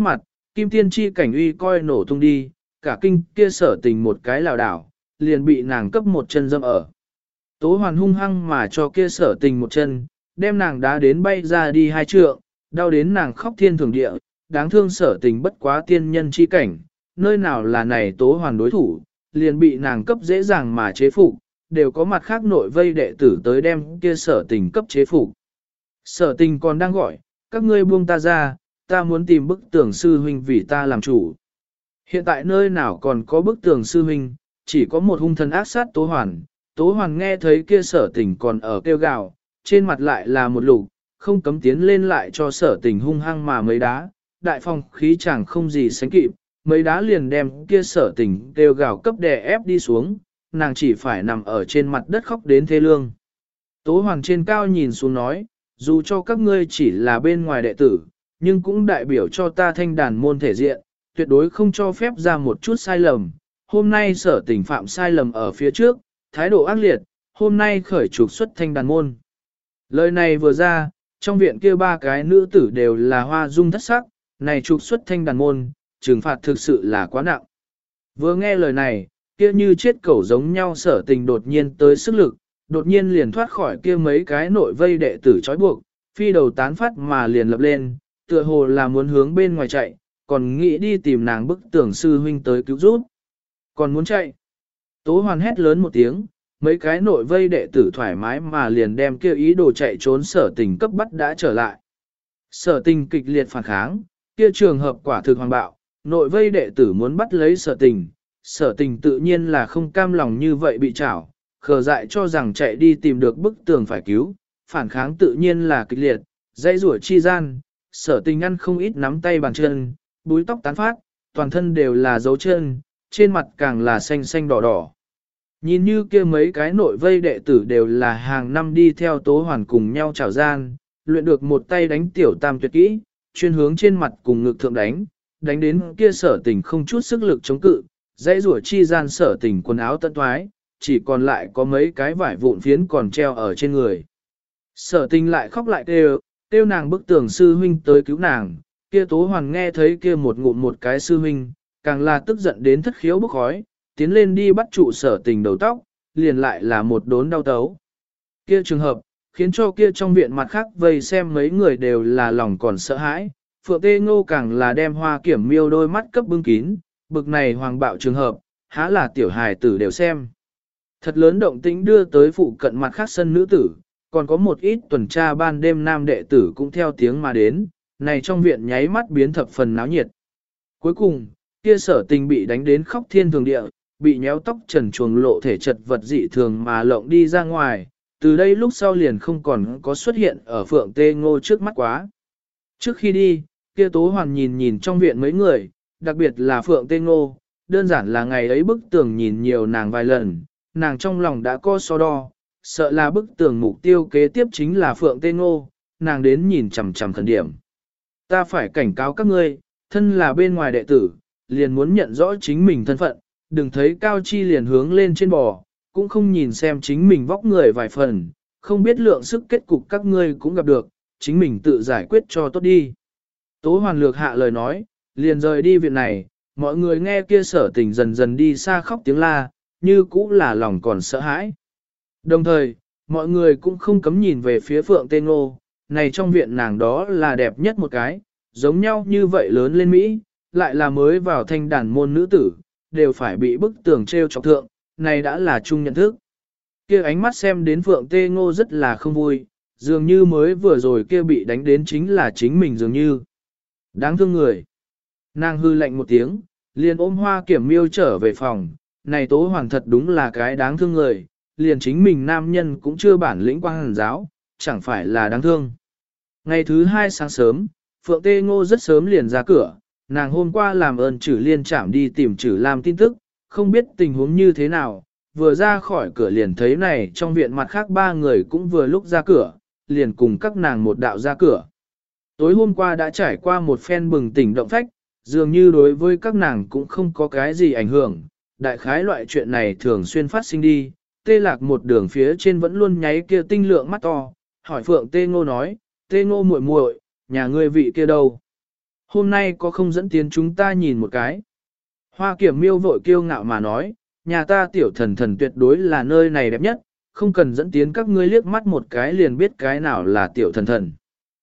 kim tiên chi cảnh uy coi nổ tung đi, cả kinh kia Sở Tình một cái lảo đảo, liền bị nàng cấp một chân dâm ở. Tố Hoàn hung hăng mà cho kia Sở Tình một chân, đem nàng đá đến bay ra đi 2 trượng, đau đến nàng khóc thiên thường địa, đáng thương Sở Tình bất quá tiên nhân chi cảnh, nơi nào là này Tố Hoàn đối thủ, liền bị nàng cấp dễ dàng mà chế phục, đều có mặt khác nội vây đệ tử tới đem kia Sở Tình cấp chế phục. Sở Tình còn đang gọi, các ngươi buông ta ra, ta muốn tìm bức tường sư huynh vì ta làm chủ. Hiện tại nơi nào còn có bức tường sư huynh, chỉ có một hung thần ác sát Tố Hoàn. Tố Hoàn nghe thấy kia Sở Tình còn ở kêu gào, trên mặt lại là một lục, không cấm tiến lên lại cho Sở Tình hung hăng mà mấy đá, đại phong khí chẳng không gì sánh kịp, mấy đá liền đem kia Sở Tình kêu gào cấp đè ép đi xuống, nàng chỉ phải nằm ở trên mặt đất khóc đến thê lương. Tố Hoàn trên cao nhìn xuống nói, dù cho các ngươi chỉ là bên ngoài đệ tử, nhưng cũng đại biểu cho ta Thanh Đàn môn thể diện, tuyệt đối không cho phép ra một chút sai lầm. Hôm nay Sở Tình phạm sai lầm ở phía trước, thái độ ác liệt, hôm nay khởi trục xuất Thanh Đàn môn. Lời này vừa ra, trong viện kia 3 cái nữ tử đều là hoa dung thất sắc, này trục xuất Thanh Đàn môn, trừng phạt thực sự là quá nặng. Vừa nghe lời này, kia như chết cẩu giống nhau Sở Tình đột nhiên tới sức lực, đột nhiên liền thoát khỏi kia mấy cái nội vây đệ tử trói buộc, phi đầu tán phát mà liền lập lên, tựa hồ là muốn hướng bên ngoài chạy, còn nghĩ đi tìm nàng bức tưởng sư huynh tới cứu giúp. Còn muốn chạy. Tố Hoàn hét lớn một tiếng, mấy cái nội vây đệ tử thoải mái mà liền đem kia ý đồ chạy trốn Sở Tình cấp bắt đã trở lại. Sở Tình kịch liệt phản kháng, kia trường hợp quả thực hoàng bạo, nội vây đệ tử muốn bắt lấy Sở Tình tự nhiên là không cam lòng như vậy bị trảo, khờ dại cho rằng chạy đi tìm được bức tường phải cứu, phản kháng tự nhiên là kịch liệt, dây rủa chi gian, Sở Tình ăn không ít nắm tay bàn chân, búi tóc tán phát, toàn thân đều là dấu chân, trên mặt càng là xanh xanh đỏ đỏ. Nhìn như kia mấy cái nội vây đệ tử đều là hàng năm đi theo Tố Hoàn cùng nhau trảo gian, luyện được một tay đánh tiểu tam tuyệt kỹ, chuyên hướng trên mặt cùng ngực thượng đánh đến kia Sở Tình không chút sức lực chống cự, dây rủa chi gian Sở Tình quần áo tận thoái, chỉ còn lại có mấy cái vải vụn phiến còn treo ở trên người. Sở Tình lại khóc lại kêu nàng bức tường sư huynh tới cứu nàng, kia Tố Hoàn nghe thấy kia một ngụm một cái sư huynh, càng là tức giận đến thất khiếu bốc khói, tiến lên đi bắt trụ Sở Tình đầu tóc, liền lại là một đốn đau tấu. Kia trường hợp, khiến cho kia trong viện mặt khác vây xem mấy người đều là lòng còn sợ hãi, Phượng Tê Ngô càng là đem Hoa Kiểm Miêu đôi mắt cấp bưng kín, bực này hoàng bạo trường hợp, há là tiểu hài tử đều xem. Thật lớn động tĩnh đưa tới phụ cận mặt khác sân nữ tử, còn có một ít tuần tra ban đêm nam đệ tử cũng theo tiếng mà đến, này trong viện nháy mắt biến thập phần náo nhiệt. Cuối cùng, kia Sở Tình bị đánh đến khóc thiên thường địa, bị nhéo tóc trần truồng lộ thể chật vật dị thường mà lộng đi ra ngoài, từ đây lúc sau liền không còn có xuất hiện ở Phượng Tê Ngô trước mắt quá. Trước khi đi, kia Tố Hoàn nhìn trong viện mấy người, đặc biệt là Phượng Tê Ngô, đơn giản là ngày ấy bức tường nhìn nhiều nàng vài lần, nàng trong lòng đã có so đo, sợ là bức tường mục tiêu kế tiếp chính là Phượng Tê Ngô, nàng đến nhìn chằm chằm khẩn điểm. Ta phải cảnh cáo các ngươi, thân là bên ngoài đệ tử, liền muốn nhận rõ chính mình thân phận, đừng thấy cao chi liền hướng lên trên bò, cũng không nhìn xem chính mình vóc người vài phần, không biết lượng sức kết cục các ngươi cũng gặp được, chính mình tự giải quyết cho tốt đi. Tố Hoàn lược hạ lời nói, liền rời đi viện này, mọi người nghe kia Sở Tình dần dần đi xa khóc tiếng la, như cũ là lòng còn sợ hãi. Đồng thời, mọi người cũng không cấm nhìn về phía Phượng Tê Ngô, này trong viện nàng đó là đẹp nhất một cái, giống nhau như vậy lớn lên Mỹ, lại là mới vào Thanh Đàn môn nữ tử, đều phải bị bức tường treo chọc thượng, này đã là chung nhận thức. Kia ánh mắt xem đến Phượng Tê Ngô rất là không vui, dường như mới vừa rồi kia bị đánh đến chính là chính mình dường như. Đáng thương người. Nàng hư lạnh một tiếng, liền ôm Hoa Kiểm Miêu trở về phòng, này Tố Hoàn thật đúng là cái đáng thương người, liền chính mình nam nhân cũng chưa bản lĩnh quang hàn giáo, chẳng phải là đáng thương. Ngày thứ 2 sáng sớm, Phượng Tê Ngô rất sớm liền ra cửa, nàng hôm qua làm ơn Trử Liên Trảm đi tìm Trử Lam tin tức, không biết tình huống như thế nào, vừa ra khỏi cửa liền thấy này trong viện mặt khác 3 người cũng vừa lúc ra cửa, liền cùng các nàng một đạo ra cửa. Tối hôm qua đã trải qua một phen bừng tỉnh động phách, dường như đối với các nàng cũng không có cái gì ảnh hưởng, đại khái loại chuyện này thường xuyên phát sinh đi. Tê Lạc một đường phía trên vẫn luôn nháy kia tinh lượng mắt to, hỏi Phượng Tê Ngô nói, Tê Ngô muội muội, nhà ngươi vị kia đâu? Hôm nay có không dẫn tiến chúng ta nhìn một cái. Hoa Kiểm Miêu vội kiêu ngạo mà nói, nhà ta tiểu thần thần tuyệt đối là nơi này đẹp nhất, không cần dẫn tiến các ngươi liếc mắt một cái liền biết cái nào là tiểu thần thần.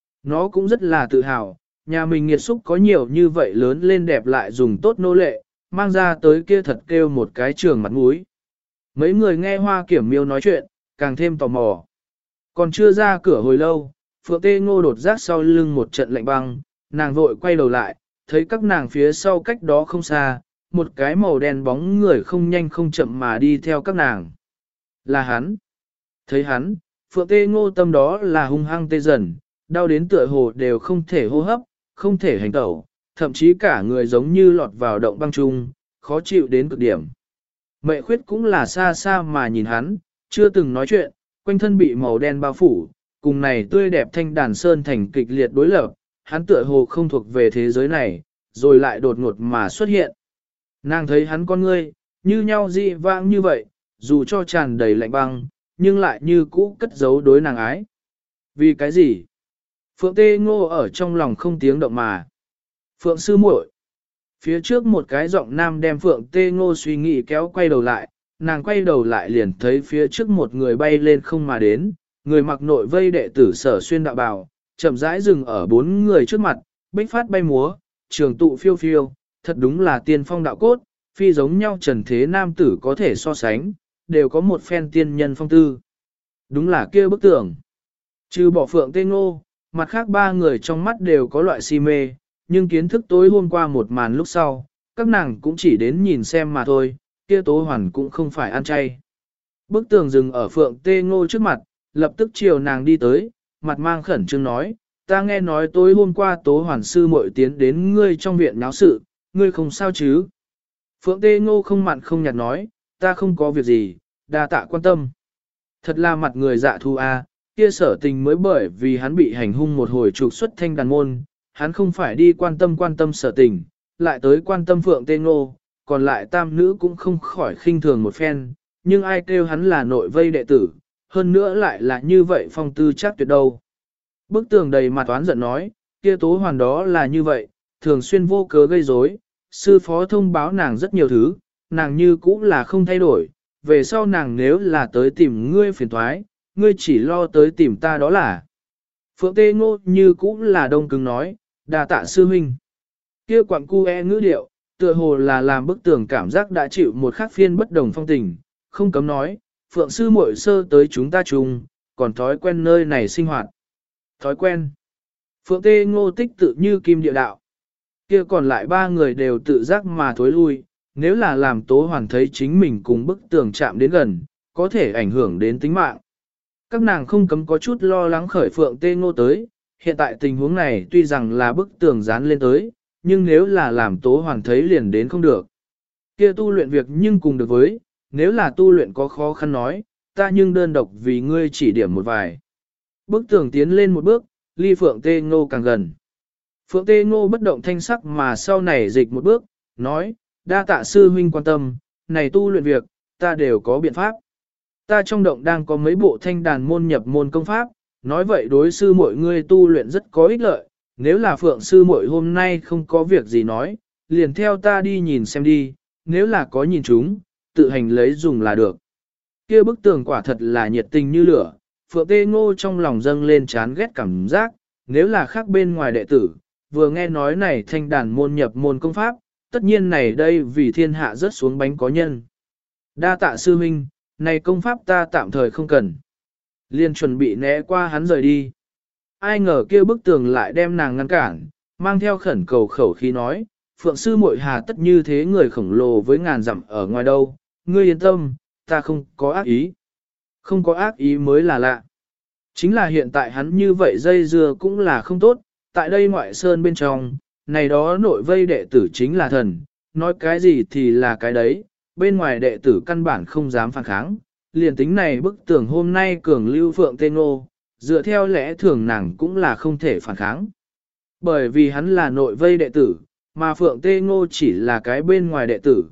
Nó cũng rất là tự hào, nhà mình nghiệt xúc có nhiều như vậy lớn lên đẹp lại dùng tốt nô lệ, mang ra tới kia thật kêu một cái trường mặt mũi. Mấy người nghe Hoa Kiểm Miêu nói chuyện, càng thêm tò mò. Còn chưa ra cửa hồi lâu, Phượng Tê Ngô đột giác sau lưng một trận lạnh băng, nàng vội quay đầu lại, thấy các nàng phía sau cách đó không xa, một cái màu đen bóng người không nhanh không chậm mà đi theo các nàng. Là hắn. Thấy hắn, Phượng Tê Ngô tâm đó là hung hăng tê dần, đau đến tựa hồ đều không thể hô hấp, không thể hành tẩu, thậm chí cả người giống như lọt vào động băng chung, khó chịu đến cực điểm. Mệ khuyết cũng là xa xa mà nhìn hắn, chưa từng nói chuyện, quanh thân bị màu đen bao phủ, cùng này tươi đẹp thanh đàn sơn thành kịch liệt đối lập, hắn tựa hồ không thuộc về thế giới này, rồi lại đột ngột mà xuất hiện. Nàng thấy hắn con ngươi, như nhau dị vãng như vậy, dù cho tràn đầy lạnh băng, nhưng lại như cũ cất giấu đối nàng ái. Vì cái gì? Phượng Tê Ngô ở trong lòng không tiếng động mà. Phượng sư muội. Phía trước một cái giọng nam đem Phượng Tê Ngô suy nghĩ kéo quay đầu lại, nàng quay đầu lại liền thấy phía trước một người bay lên không mà đến, người mặc nội vây đệ tử Sở Xuyên đạo bào, chậm rãi dừng ở bốn người trước mặt, bích phát bay múa, trường tụ phiêu phiêu, thật đúng là tiên phong đạo cốt, phi giống nhau trần thế nam tử có thể so sánh, đều có một phen tiên nhân phong tư. Đúng là kia bức tưởng. Trừ bỏ Phượng Tê Ngô, mặt khác ba người trong mắt đều có loại si mê, nhưng kiến thức tối hôm qua một màn lúc sau, các nàng cũng chỉ đến nhìn xem mà thôi, kia Tố Hoàn cũng không phải ăn chay. Bức tường dừng ở Phượng Tê Ngô trước mặt, lập tức chiều nàng đi tới, mặt mang khẩn trương nói, ta nghe nói tối hôm qua Tố Hoàn sư muội tiến đến ngươi trong viện náo sự, ngươi không sao chứ? Phượng Tê Ngô không mặn không nhạt nói, ta không có việc gì, đa tạ quan tâm. Thật là mặt người dạ thu a, kia Sở Tình mới bởi vì hắn bị hành hung một hồi trục xuất thanh đàn môn, hắn không phải đi quan tâm Sở Tình, lại tới quan tâm Phượng Tê Ngô, còn lại tam nữ cũng không khỏi khinh thường một phen, nhưng ai kêu hắn là nội vây đệ tử, hơn nữa lại là như vậy phong tư chắc tuyệt đâu. Bức tường đầy mặt oán giận nói, kia Tố Hoàn đó là như vậy, thường xuyên vô cớ gây rối, sư phó thông báo nàng rất nhiều thứ, nàng như cũ là không thay đổi, về sau nàng nếu là tới tìm ngươi phiền thoái, ngươi chỉ lo tới tìm ta đó là. Phượng Tê Ngô như cũ là đông cứng nói, đà tạ sư huynh. Kia quặng cu ngữ điệu, tựa hồ là làm bức tường cảm giác đã chịu một khắc phiên bất đồng phong tình, không cấm nói, Phượng sư muội sơ tới chúng ta chung, còn thói quen nơi này sinh hoạt. Thói quen. Phượng Tê Ngô tích tự như kim địa đạo. Kia còn lại ba người đều tự giác mà thối lui, nếu là làm Tố Hoàn thấy chính mình cùng bức tường chạm đến gần, có thể ảnh hưởng đến tính mạng. Các nàng không cấm có chút lo lắng khởi Phượng Tê Ngô tới, hiện tại tình huống này tuy rằng là bức tường dán lên tới, nhưng nếu là làm Tố Hoàn thấy liền đến không được. Kia tu luyện việc nhưng cùng được với, nếu là tu luyện có khó khăn nói, ta nhưng đơn độc vì ngươi chỉ điểm một vài. Bức tường tiến lên một bước, ly Phượng Tê Ngô càng gần. Phượng Tê Ngô bất động thanh sắc mà sau này dịch một bước, nói, đa tạ sư huynh quan tâm, này tu luyện việc, ta đều có biện pháp. Ta trong động đang có mấy bộ thanh đàn môn nhập môn công pháp, nói vậy đối sư mọi người tu luyện rất có ích lợi, nếu là Phượng sư muội hôm nay không có việc gì nói, liền theo ta đi nhìn xem đi, nếu là có nhìn chúng, tự hành lấy dùng là được. Kia bức tường quả thật là nhiệt tình như lửa, Phượng Tê Ngô trong lòng dâng lên chán ghét cảm giác, nếu là khác bên ngoài đệ tử, vừa nghe nói này thanh đàn môn nhập môn công pháp, tất nhiên này đây vì thiên hạ rớt xuống bánh có nhân. Đa tạ sư huynh, này công pháp ta tạm thời không cần. Liền chuẩn bị né qua hắn rời đi. Ai ngờ kia bức tường lại đem nàng ngăn cản, mang theo khẩn cầu khẩu khí nói, Phượng sư muội hà tất như thế người khổng lồ với ngàn dặm ở ngoài đâu, ngươi yên tâm, ta không có ác ý. Không có ác ý mới là lạ. Chính là hiện tại hắn như vậy dây dưa cũng là không tốt, tại đây ngoại sơn bên trong, này đó nội vây đệ tử chính là thần, nói cái gì thì là cái đấy, bên ngoài đệ tử căn bản không dám phản kháng, liền tính này bức tường hôm nay cường lưu Phượng Tê Ngô, dựa theo lẽ thường nàng cũng là không thể phản kháng. Bởi vì hắn là nội vây đệ tử, mà Phượng Tê Ngô chỉ là cái bên ngoài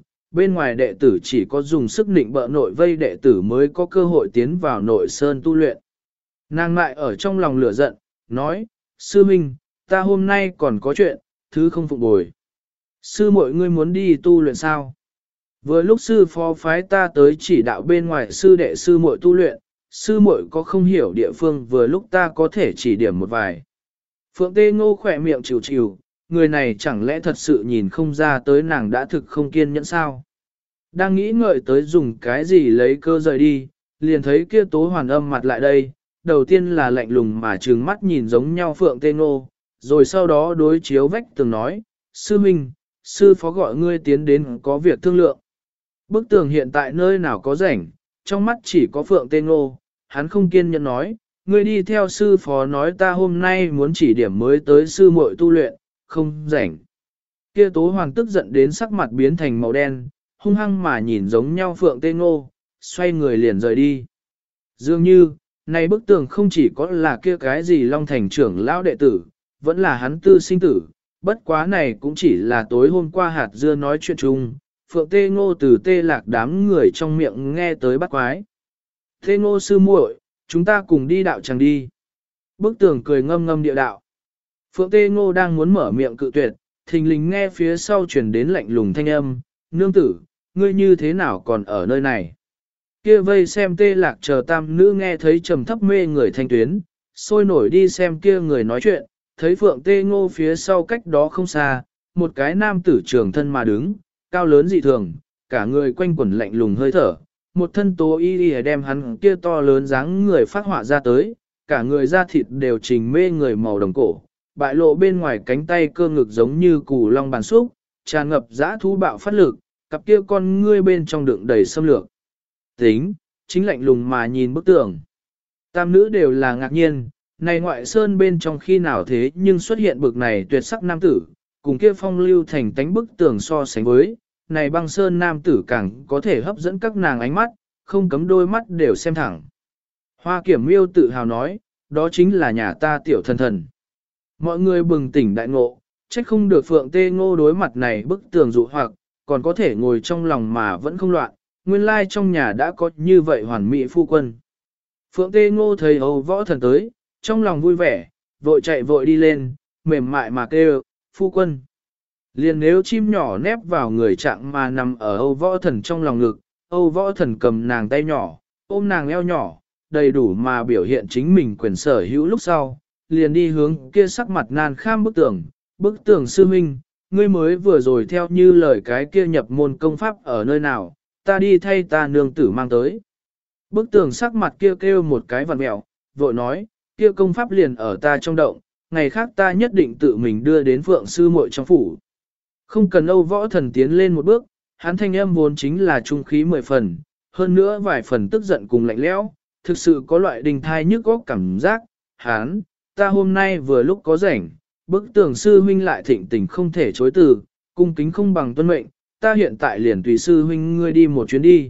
đệ tử chỉ có dùng sức nịnh bợ nội vây đệ tử mới có cơ hội tiến vào nội sơn tu luyện. Nàng lại ở trong lòng lửa giận, nói, sư minh, ta hôm nay còn có chuyện, thứ không phục bồi. Sư muội ngươi muốn đi tu luyện sao? Vừa lúc sư phó phái ta tới chỉ đạo bên ngoài sư đệ sư muội tu luyện, sư muội có không hiểu địa phương vừa lúc ta có thể chỉ điểm một vài. Phượng Tê Ngô khỏe miệng chịu chịu, người này chẳng lẽ thật sự nhìn không ra tới nàng đã thực không kiên nhẫn sao? Đang nghĩ ngợi tới dùng cái gì lấy cơ rời đi, liền thấy kia Tố Hoàn âm mặt lại đây, đầu tiên là lạnh lùng mà trừng mắt nhìn giống nhau Phượng Tê Ngô, rồi sau đó đối chiếu vách tường nói, sư minh, sư phó gọi ngươi tiến đến có việc thương lượng. Bức tường hiện tại nơi nào có rảnh, trong mắt chỉ có Phượng Tê Ngô, hắn không kiên nhẫn nói, ngươi đi theo sư phó nói ta hôm nay muốn chỉ điểm mới tới sư muội tu luyện, không rảnh. Kia Tố Hoàn tức giận đến sắc mặt biến thành màu đen, hung hăng mà nhìn giống nhau Phượng Tê Ngô, xoay người liền rời đi. Dường như, này bức tường không chỉ có là kia cái gì Long Thành trưởng lão đệ tử, vẫn là hắn tư sinh tử, bất quá này cũng chỉ là tối hôm qua hạt dưa nói chuyện chung, Phượng Tê Ngô từ Tê Lạc đám người trong miệng nghe tới bắt quái. Tê Ngô sư muội, chúng ta cùng đi đạo tràng đi. Bức tường cười ngâm ngâm địa đạo. Phượng Tê Ngô đang muốn mở miệng cự tuyệt, thình lình nghe phía sau chuyển đến lạnh lùng thanh âm, nương tử, ngươi như thế nào còn ở nơi này? Kia vây xem Tê Lạc chờ tam nữ nghe thấy trầm thấp mê người thanh tuyến, sôi nổi đi xem kia người nói chuyện, thấy Phượng Tê Ngô phía sau cách đó không xa, một cái nam tử trưởng thân mà đứng, cao lớn dị thường, cả người quanh quẩn lạnh lùng hơi thở, một thân tố y đem hắn kia to lớn dáng người phát họa ra tới, cả người da thịt đều trình mê người màu đồng cổ, bại lộ bên ngoài cánh tay cơ ngực giống như củ long bàn xúc, tràn ngập dã thú bạo phát lực, cặp kia con ngươi bên trong đựng đầy xâm lược. Tính, chính lạnh lùng mà nhìn bức tường. Tam nữ đều là ngạc nhiên, này ngoại sơn bên trong khi nào thế nhưng xuất hiện bực này tuyệt sắc nam tử, cùng kia phong lưu thành tánh bức tường so sánh với, này băng sơn nam tử càng có thể hấp dẫn các nàng ánh mắt, không cấm đôi mắt đều xem thẳng. Hoa Kiểm Miêu tự hào nói, đó chính là nhà ta tiểu thần thần. Mọi người bừng tỉnh đại ngộ, trách không được Phượng Tê Ngô đối mặt này bức tường dụ hoặc, còn có thể ngồi trong lòng mà vẫn không loạn, nguyên lai trong nhà đã có như vậy hoàn mỹ phu quân. Phượng Tê Ngô thấy Âu Võ Thần tới, trong lòng vui vẻ, vội chạy vội đi lên, mềm mại mà kêu, phu quân. Liền nếu chim nhỏ nép vào người trạng mà nằm ở Âu Võ Thần trong lòng ngực, Âu Võ Thần cầm nàng tay nhỏ, ôm nàng eo nhỏ, đầy đủ mà biểu hiện chính mình quyền sở hữu lúc sau, liền đi hướng kia sắc mặt nan kham bức tường sư huynh, ngươi mới vừa rồi theo như lời cái kia nhập môn công pháp ở nơi nào, ta đi thay ta nương tử mang tới. Bức tường sắc mặt kia kêu một cái vặn mẹo, vội nói, kia công pháp liền ở ta trong động, ngày khác ta nhất định tự mình đưa đến Phượng sư muội trong phủ. Không cần Âu Võ Thần tiến lên một bước, hắn thanh âm vốn chính là trung khí 10 phần, hơn nữa vài phần tức giận cùng lạnh lẽo, thực sự có loại đình thai nhức góc cảm giác, hắn, ta hôm nay vừa lúc có rảnh, bức tường sư huynh lại thịnh tình không thể chối từ, cung kính không bằng tuân mệnh, ta hiện tại liền tùy sư huynh ngươi đi một chuyến đi.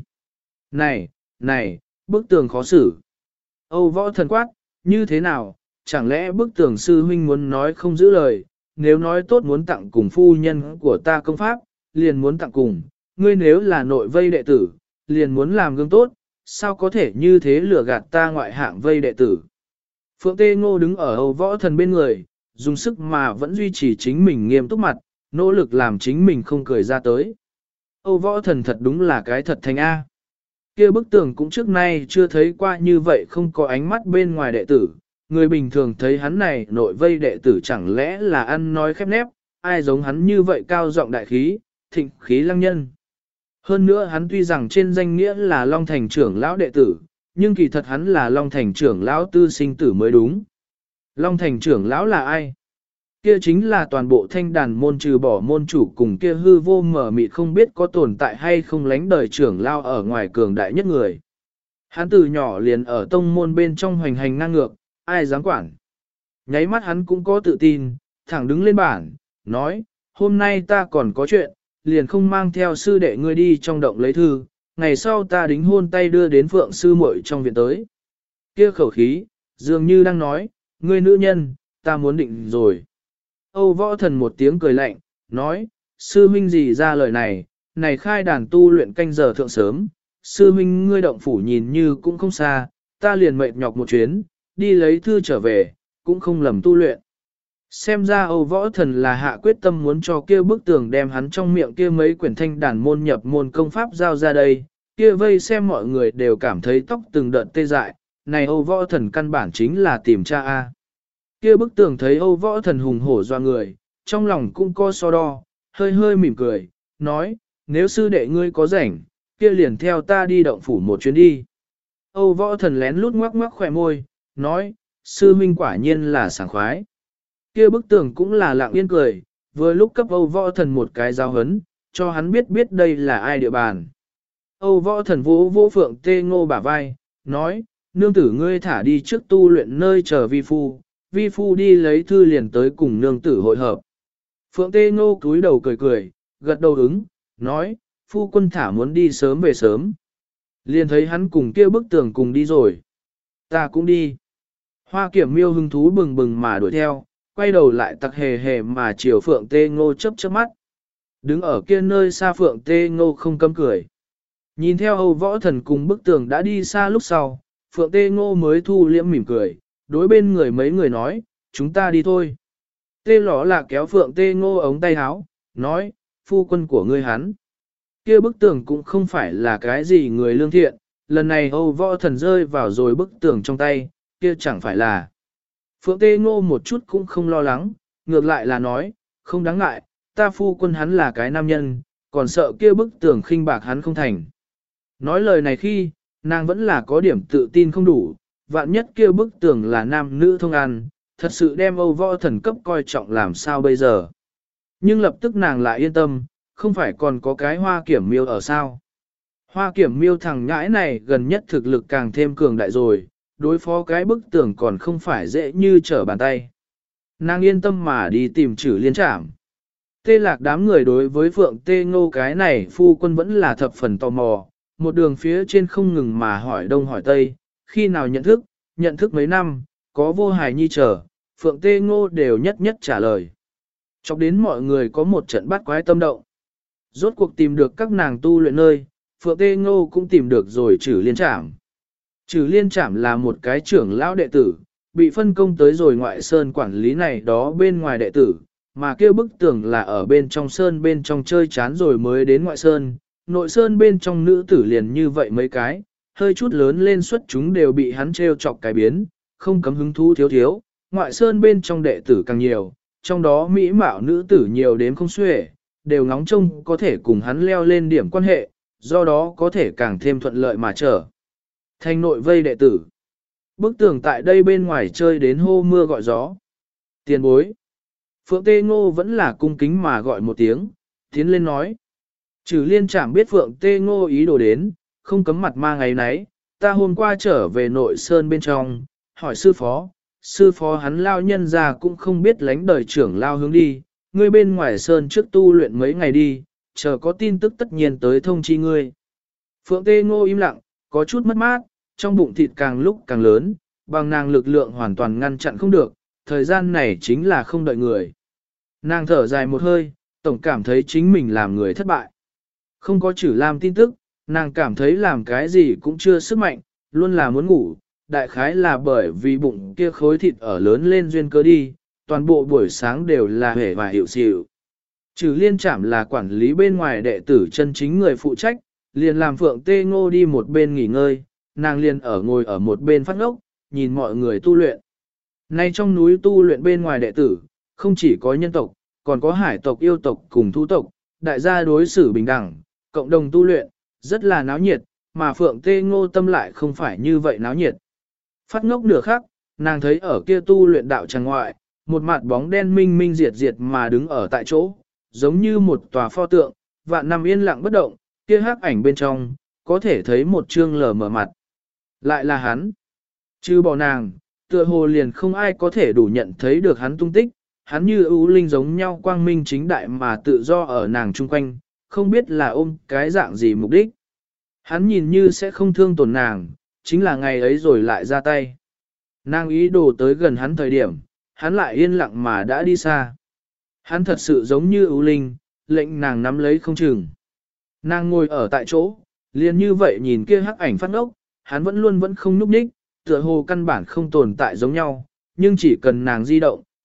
Này, bức tường khó xử. Âu Võ Thần quát, như thế nào, chẳng lẽ bức tường sư huynh muốn nói không giữ lời, nếu nói tốt muốn tặng cùng phu nhân của ta công pháp, liền muốn tặng cùng, ngươi nếu là nội vây đệ tử, liền muốn làm gương tốt, sao có thể như thế lừa gạt ta ngoại hạng vây đệ tử. Phượng Tê Ngô đứng ở Âu Võ Thần bên người, dùng sức mà vẫn duy trì chính mình nghiêm túc mặt, nỗ lực làm chính mình không cười ra tới. Âu Võ Thần thật đúng là cái thật thành A. Kia bức tường cũng trước nay chưa thấy qua như vậy không có ánh mắt bên ngoài đệ tử, người bình thường thấy hắn này nội vây đệ tử chẳng lẽ là ăn nói khép nép, ai giống hắn như vậy cao giọng đại khí, thịnh khí lăng nhân. Hơn nữa hắn tuy rằng trên danh nghĩa là Long Thành trưởng lão đệ tử, nhưng kỳ thật hắn là Long Thành trưởng lão tư sinh tử mới đúng. Long Thành trưởng lão là ai? Kia chính là toàn bộ thanh đàn môn trừ bỏ môn chủ cùng kia hư vô mở mịt không biết có tồn tại hay không lánh đời trưởng lão ở ngoài cường đại nhất người. Hắn từ nhỏ liền ở tông môn bên trong hoành hành ngang ngược, ai dám quản. Nháy mắt hắn cũng có tự tin, thẳng đứng lên bảng, nói, hôm nay ta còn có chuyện, liền không mang theo sư đệ ngươi đi trong động lấy thư, ngày sau ta đính hôn tay đưa đến Phượng sư muội trong viện tới. Kia khẩu khí, dường như đang nói, ngươi nữ nhân, ta muốn định rồi. Âu Võ Thần một tiếng cười lạnh, nói, sư huynh gì ra lời này khai đàn tu luyện canh giờ thượng sớm, sư huynh ngươi động phủ nhìn như cũng không xa, ta liền mệt nhọc một chuyến, đi lấy thư trở về, cũng không lầm tu luyện. Xem ra Âu Võ Thần là hạ quyết tâm muốn cho kia bức tường đem hắn trong miệng kia mấy quyển thanh đàn môn nhập môn công pháp giao ra đây, kia vây xem mọi người đều cảm thấy tóc từng đợt tê dại, này Âu Võ Thần căn bản chính là tìm cha A. Kia bức tường thấy Âu Võ Thần hùng hổ doa người, trong lòng cũng co so đo, hơi hơi mỉm cười, nói, nếu sư đệ ngươi có rảnh, kia liền theo ta đi động phủ một chuyến đi. Âu Võ Thần lén lút ngoắc ngoắc khỏe môi, nói, sư huynh quả nhiên là sảng khoái. Kia bức tường cũng là lặng yên cười, vừa lúc cấp Âu Võ Thần một cái giáo hấn, cho hắn biết đây là ai địa bàn. Âu Võ Thần vỗ vỗ Phượng Tê Ngô bả vai, nói, nương tử ngươi thả đi trước tu luyện nơi chờ vi phu đi lấy thư liền tới cùng nương tử hội hợp. Phượng Tê Ngô cúi đầu cười cười, gật đầu ứng, nói, phu quân thả muốn đi sớm về sớm. Liền thấy hắn cùng kia bức tường cùng đi rồi. Ta cũng đi. Hoa Kiểm Miêu hứng thú bừng bừng mà đuổi theo, quay đầu lại tặc hề hề mà chiều Phượng Tê Ngô chớp chớp mắt. Đứng ở kia nơi xa Phượng Tê Ngô không cấm cười. Nhìn theo Âu Võ Thần cùng bức tường đã đi xa lúc sau, Phượng Tê Ngô mới thu liễm mỉm cười, đối bên người mấy người nói, chúng ta đi thôi. Tê Lõ là kéo Phượng Tê Ngô ống tay áo, nói, phu quân của ngươi hắn. Kia bức tường cũng không phải là cái gì người lương thiện, lần này Âu Võ Thần rơi vào rồi bức tường trong tay, kia chẳng phải là. Phượng Tê Ngô một chút cũng không lo lắng, ngược lại là nói, không đáng ngại, ta phu quân hắn là cái nam nhân, còn sợ kia bức tường khinh bạc hắn không thành. Nói lời này khi, nàng vẫn là có điểm tự tin không đủ, vạn nhất kia bức tường là nam nữ thông ăn, thật sự đem Âu Võ Thần cấp coi trọng làm sao bây giờ. Nhưng lập tức nàng lại yên tâm, không phải còn có cái Hoa Kiểm Miêu ở sao. Hoa Kiểm Miêu thằng nhãi này gần nhất thực lực càng thêm cường đại rồi, đối phó cái bức tường còn không phải dễ như trở bàn tay. Nàng yên tâm mà đi tìm Trử Liên Trảm. Tê Lạc đám người đối với Phượng Tê Ngô cái này phu quân vẫn là thập phần tò mò, một đường phía trên không ngừng mà hỏi đông hỏi tây, khi nào nhận thức mấy năm, có vô hài nhi trở, Phượng Tê Ngô đều nhất nhất trả lời. Chọc đến mọi người có một trận bắt quái tâm động. Rốt cuộc tìm được các nàng tu luyện nơi, Phượng Tê Ngô cũng tìm được rồi Trử Liên Trảm. Trử Liên Trảm là một cái trưởng lão đệ tử, bị phân công tới rồi ngoại sơn quản lý này đó bên ngoài đệ tử, mà kêu bức tường là ở bên trong sơn bên trong chơi chán rồi mới đến ngoại sơn, nội sơn bên trong nữ tử liền như vậy mấy cái, hơi chút lớn lên suất chúng đều bị hắn treo chọc cái biến, không cấm hứng thú thiếu, ngoại sơn bên trong đệ tử càng nhiều, trong đó mỹ mạo nữ tử nhiều đến không xuể, đều ngóng trông có thể cùng hắn leo lên điểm quan hệ, do đó có thể càng thêm thuận lợi mà trở thành nội vây đệ tử. Bức tường tại đây bên ngoài chơi đến hô mưa gọi gió. Tiền bối. Phượng Tê Ngô vẫn là cung kính mà gọi một tiếng, tiến lên nói. Trừ Liên Trảm biết Phượng Tê Ngô ý đồ đến, không cấm mặt ma ngày nấy, ta hôm qua trở về nội sơn bên trong, hỏi sư phó hắn lao nhân ra cũng không biết lánh đời trưởng lao hướng đi, ngươi bên ngoài sơn trước tu luyện mấy ngày đi, chờ có tin tức tất nhiên tới thông chi ngươi. Phượng Tê Ngô im lặng, có chút mất mát, trong bụng thịt càng lúc càng lớn, bằng nàng lực lượng hoàn toàn ngăn chặn không được, thời gian này chính là không đợi người. Nàng thở dài một hơi, tổng cảm thấy chính mình làm người thất bại. Không có Trử Lam tin tức, nàng cảm thấy làm cái gì cũng chưa sức mạnh, luôn là muốn ngủ, đại khái là bởi vì bụng kia khối thịt ở lớn lên duyên cớ đi, toàn bộ buổi sáng đều là hề và hiệu xỉu. Trừ Liên Trảm là quản lý bên ngoài đệ tử chân chính người phụ trách, liền làm Phượng Tê Ngô đi một bên nghỉ ngơi, nàng liền ngồi ở một bên phát ngốc, nhìn mọi người tu luyện. Nay trong núi tu luyện bên ngoài đệ tử, không chỉ có nhân tộc, còn có hải tộc yêu tộc cùng thú tộc, đại gia đối xử bình đẳng, cộng đồng tu luyện, rất là náo nhiệt, mà Phượng Tê Ngô tâm lại không phải như vậy náo nhiệt. Phát ngốc nửa khắc, nàng thấy ở kia tu luyện đạo tràng ngoại, một mặt bóng đen minh minh diệt diệt mà đứng ở tại chỗ, giống như một tòa pho tượng, vạn năm yên lặng bất động, kia hắc ảnh bên trong, có thể thấy một trương lờ mở mặt. Lại là hắn. Chứ bỏ nàng, tựa hồ liền không ai có thể đủ nhận thấy được hắn tung tích, hắn như ưu linh giống nhau quang minh chính đại mà tự do ở nàng chung quanh, không biết là ôm cái dạng gì mục đích. Hắn nhìn như sẽ không thương tổn nàng, chính là ngày ấy rồi lại ra tay. Nàng ý đồ tới gần hắn thời điểm, hắn lại yên lặng mà đã đi xa. Hắn thật sự giống như ưu linh, lệnh nàng nắm lấy không chừng. Nàng ngồi ở tại chỗ, liền như vậy nhìn kia hắc ảnh phát ốc, hắn vẫn không nhúc nhích, tựa hồ căn bản không tồn tại giống nhau, nhưng chỉ cần nàng di động,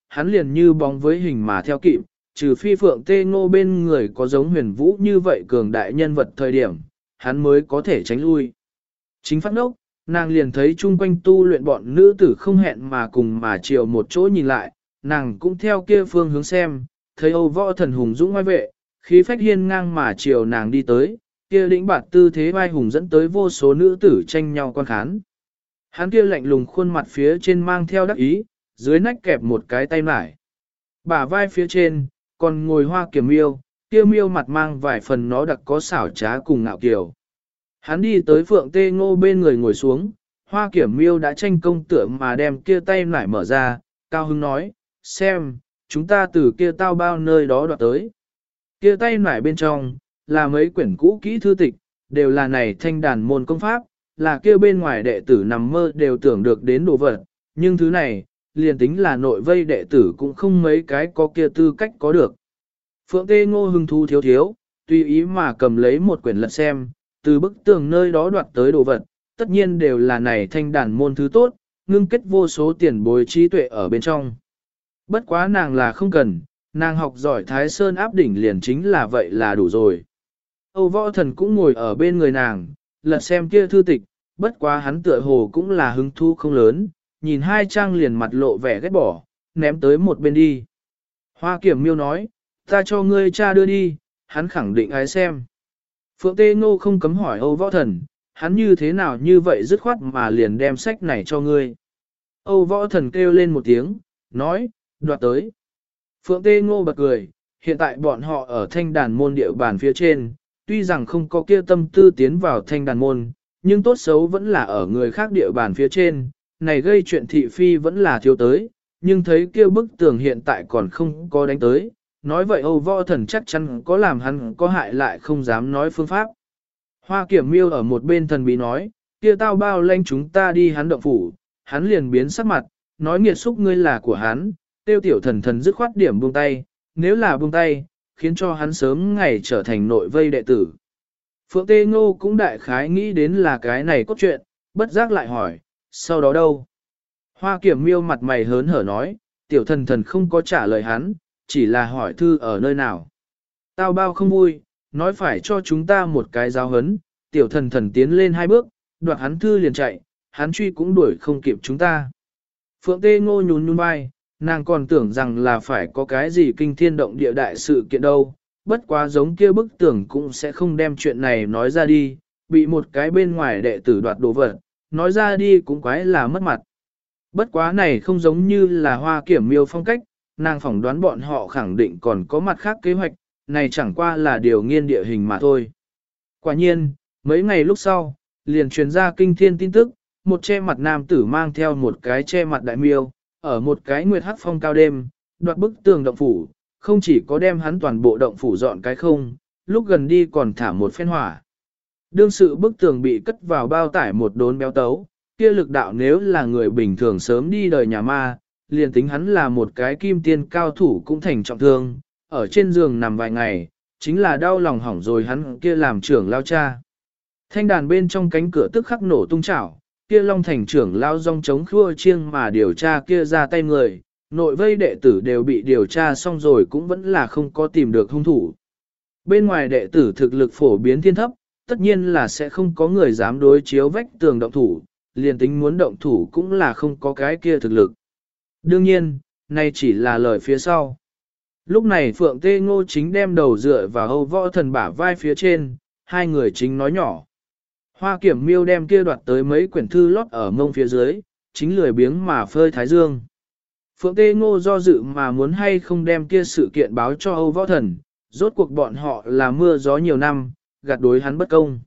hắn liền như bóng với hình mà theo kịp, trừ phi Phượng Tê Ngô bên người có giống Huyền Vũ như vậy cường đại nhân vật thời điểm, hắn mới có thể tránh lui. Chính phát ngốc, nàng liền thấy chung quanh tu luyện bọn nữ tử không hẹn mà cùng mà chiều một chỗ nhìn lại, nàng cũng theo kia phương hướng xem, thấy Âu Võ Thần hùng dũng ngoài vệ, khí phách hiên ngang mà chiều nàng đi tới, kia đĩnh bạt tư thế vai hùng dẫn tới vô số nữ tử tranh nhau quan khán. Hắn kia lạnh lùng khuôn mặt phía trên mang theo đắc ý, dưới nách kẹp một cái tay mải. Bả vai phía trên, còn ngồi Hoa Kiểm Miêu, kia miêu mặt mang vài phần nó đặc có xảo trá cùng ngạo kiều. Hắn đi tới Phượng Tê Ngô bên người ngồi xuống, Hoa Kiểm Miêu đã tranh công tượng mà đem kia tay mải mở ra, cao hứng nói, xem, chúng ta từ kia tao bao nơi đó đoạt tới. Kia tay mải bên trong, là mấy quyển cũ kỹ thư tịch, đều là này thanh đàn môn công pháp, là kia bên ngoài đệ tử nằm mơ đều tưởng được đến đồ vật, nhưng thứ này, liền tính là nội vây đệ tử cũng không mấy cái có kia tư cách có được. Phượng Tê Ngô hứng thú thiếu thiếu, tùy ý mà cầm lấy một quyển lật xem, từ bức tường nơi đó đoạt tới đồ vật, tất nhiên đều là này thanh đàn môn thứ tốt, ngưng kết vô số tiền bối trí tuệ ở bên trong. Bất quá nàng là không cần, nàng học giỏi Thái Sơn áp đỉnh liền chính là vậy là đủ rồi. Âu Võ Thần cũng ngồi ở bên người nàng, lật xem kia thư tịch, bất quá hắn tựa hồ cũng là hứng thú không lớn, nhìn hai trang liền mặt lộ vẻ ghét bỏ, ném tới một bên đi. Hoa Kiểm Miêu nói, ta cho ngươi cha đưa đi, hắn khẳng định ái xem. Phượng Tê Ngô không cấm hỏi Âu Võ Thần, hắn như thế nào như vậy dứt khoát mà liền đem sách này cho ngươi. Âu Võ Thần kêu lên một tiếng, nói, đoạt tới. Phượng Tê Ngô bật cười, hiện tại bọn họ ở thanh đàn môn địa bàn phía trên, tuy rằng không có kia tâm tư tiến vào thanh đàn môn, nhưng tốt xấu vẫn là ở người khác địa bàn phía trên, này gây chuyện thị phi vẫn là thiếu tới, nhưng thấy kia bức tường hiện tại còn không có đánh tới, nói vậy Âu Võ Thần chắc chắn có làm hắn có hại lại không dám nói phương pháp. Hoa Kiểm Miêu ở một bên thần bí nói, kia tao bao lanh chúng ta đi hắn động phủ, hắn liền biến sắc mặt, nói nghiệt xúc ngươi là của hắn, tiêu tiểu thần thần dứt khoát điểm buông tay, nếu là buông tay, khiến cho hắn sớm ngày trở thành nội vây đệ tử. Phượng Tê Ngô cũng đại khái nghĩ đến là cái này cốt truyện, bất giác lại hỏi, sau đó đâu? Hoa Kiểm Miêu mặt mày hớn hở nói, tiểu thần thần không có trả lời hắn, chỉ là hỏi thư ở nơi nào. Tao bao không vui, nói phải cho chúng ta một cái giáo hấn, tiểu thần thần tiến lên hai bước, đoạt hắn thư liền chạy, hắn truy cũng đuổi không kịp chúng ta. Phượng Tê Ngô nhún nhún vai, nàng còn tưởng rằng là phải có cái gì kinh thiên động địa đại sự kiện đâu, bất quá giống kia bức tưởng cũng sẽ không đem chuyện này nói ra đi, bị một cái bên ngoài đệ tử đoạt đồ vật, nói ra đi cũng quái là mất mặt. Bất quá này không giống như là Hoa Kiểm Miêu phong cách, nàng phỏng đoán bọn họ khẳng định còn có mặt khác kế hoạch, này chẳng qua là điều nghiên địa hình mà thôi. Quả nhiên, mấy ngày lúc sau, liền truyền ra kinh thiên tin tức, một che mặt nam tử mang theo một cái che mặt đại miêu, ở một cái nguyệt hắc phong cao đêm, đoạt bức tường động phủ, không chỉ có đem hắn toàn bộ động phủ dọn cái không, lúc gần đi còn thả một phen hỏa. Đương sự bức tường bị cất vào bao tải một đốn béo tấu, kia lực đạo nếu là người bình thường sớm đi đời nhà ma, liền tính hắn là một cái kim tiên cao thủ cũng thành trọng thương, ở trên giường nằm vài ngày, chính là đau lòng hỏng rồi hắn kia làm trưởng lao cha. Thanh đàn bên trong cánh cửa tức khắc nổ tung chảo, kia long thành trưởng lao rong chống khua chiêng mà điều tra kia ra tay người, nội vây đệ tử đều bị điều tra xong rồi cũng vẫn là không có tìm được hung thủ. Bên ngoài đệ tử thực lực phổ biến thiên thấp, tất nhiên là sẽ không có người dám đối chiếu vách tường động thủ, liền tính muốn động thủ cũng là không có cái kia thực lực. Đương nhiên, này chỉ là lời phía sau. Lúc này Phượng Tê Ngô chính đem đầu dựa vào Âu Võ Thần bả vai phía trên, hai người chính nói nhỏ. Hoa Kiểm Miêu đem kia đoạt tới mấy quyển thư lót ở mông phía dưới, chính lười biếng mà phơi thái dương. Phượng Tê Ngô do dự mà muốn hay không đem kia sự kiện báo cho Âu Võ Thần, rốt cuộc bọn họ là mưa gió nhiều năm, gạt đối hắn bất công.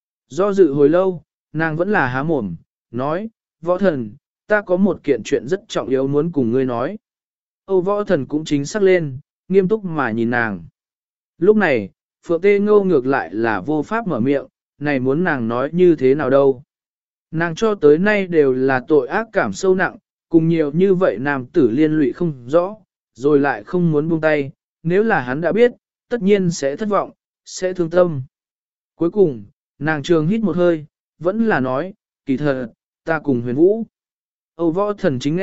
Do dự hồi lâu, nàng vẫn là há mồm, nói, Võ Thần, ta có một kiện chuyện rất trọng yếu muốn cùng ngươi nói. Âu Võ Thần cũng chính xác lên, nghiêm túc mà nhìn nàng. Lúc này, Phượng Tê Ngô ngược lại là vô pháp mở miệng, này muốn nàng nói như thế nào đâu. Nàng cho tới nay đều là tội ác cảm sâu nặng, cùng nhiều như vậy nam tử liên lụy không rõ, rồi lại không muốn buông tay, nếu là hắn đã biết, tất nhiên sẽ thất vọng, sẽ thương tâm. Cuối cùng, nàng trường hít một hơi, vẫn là nói, kỳ thật, ta cùng Huyền Vũ. Âu Võ Thần chính nghe,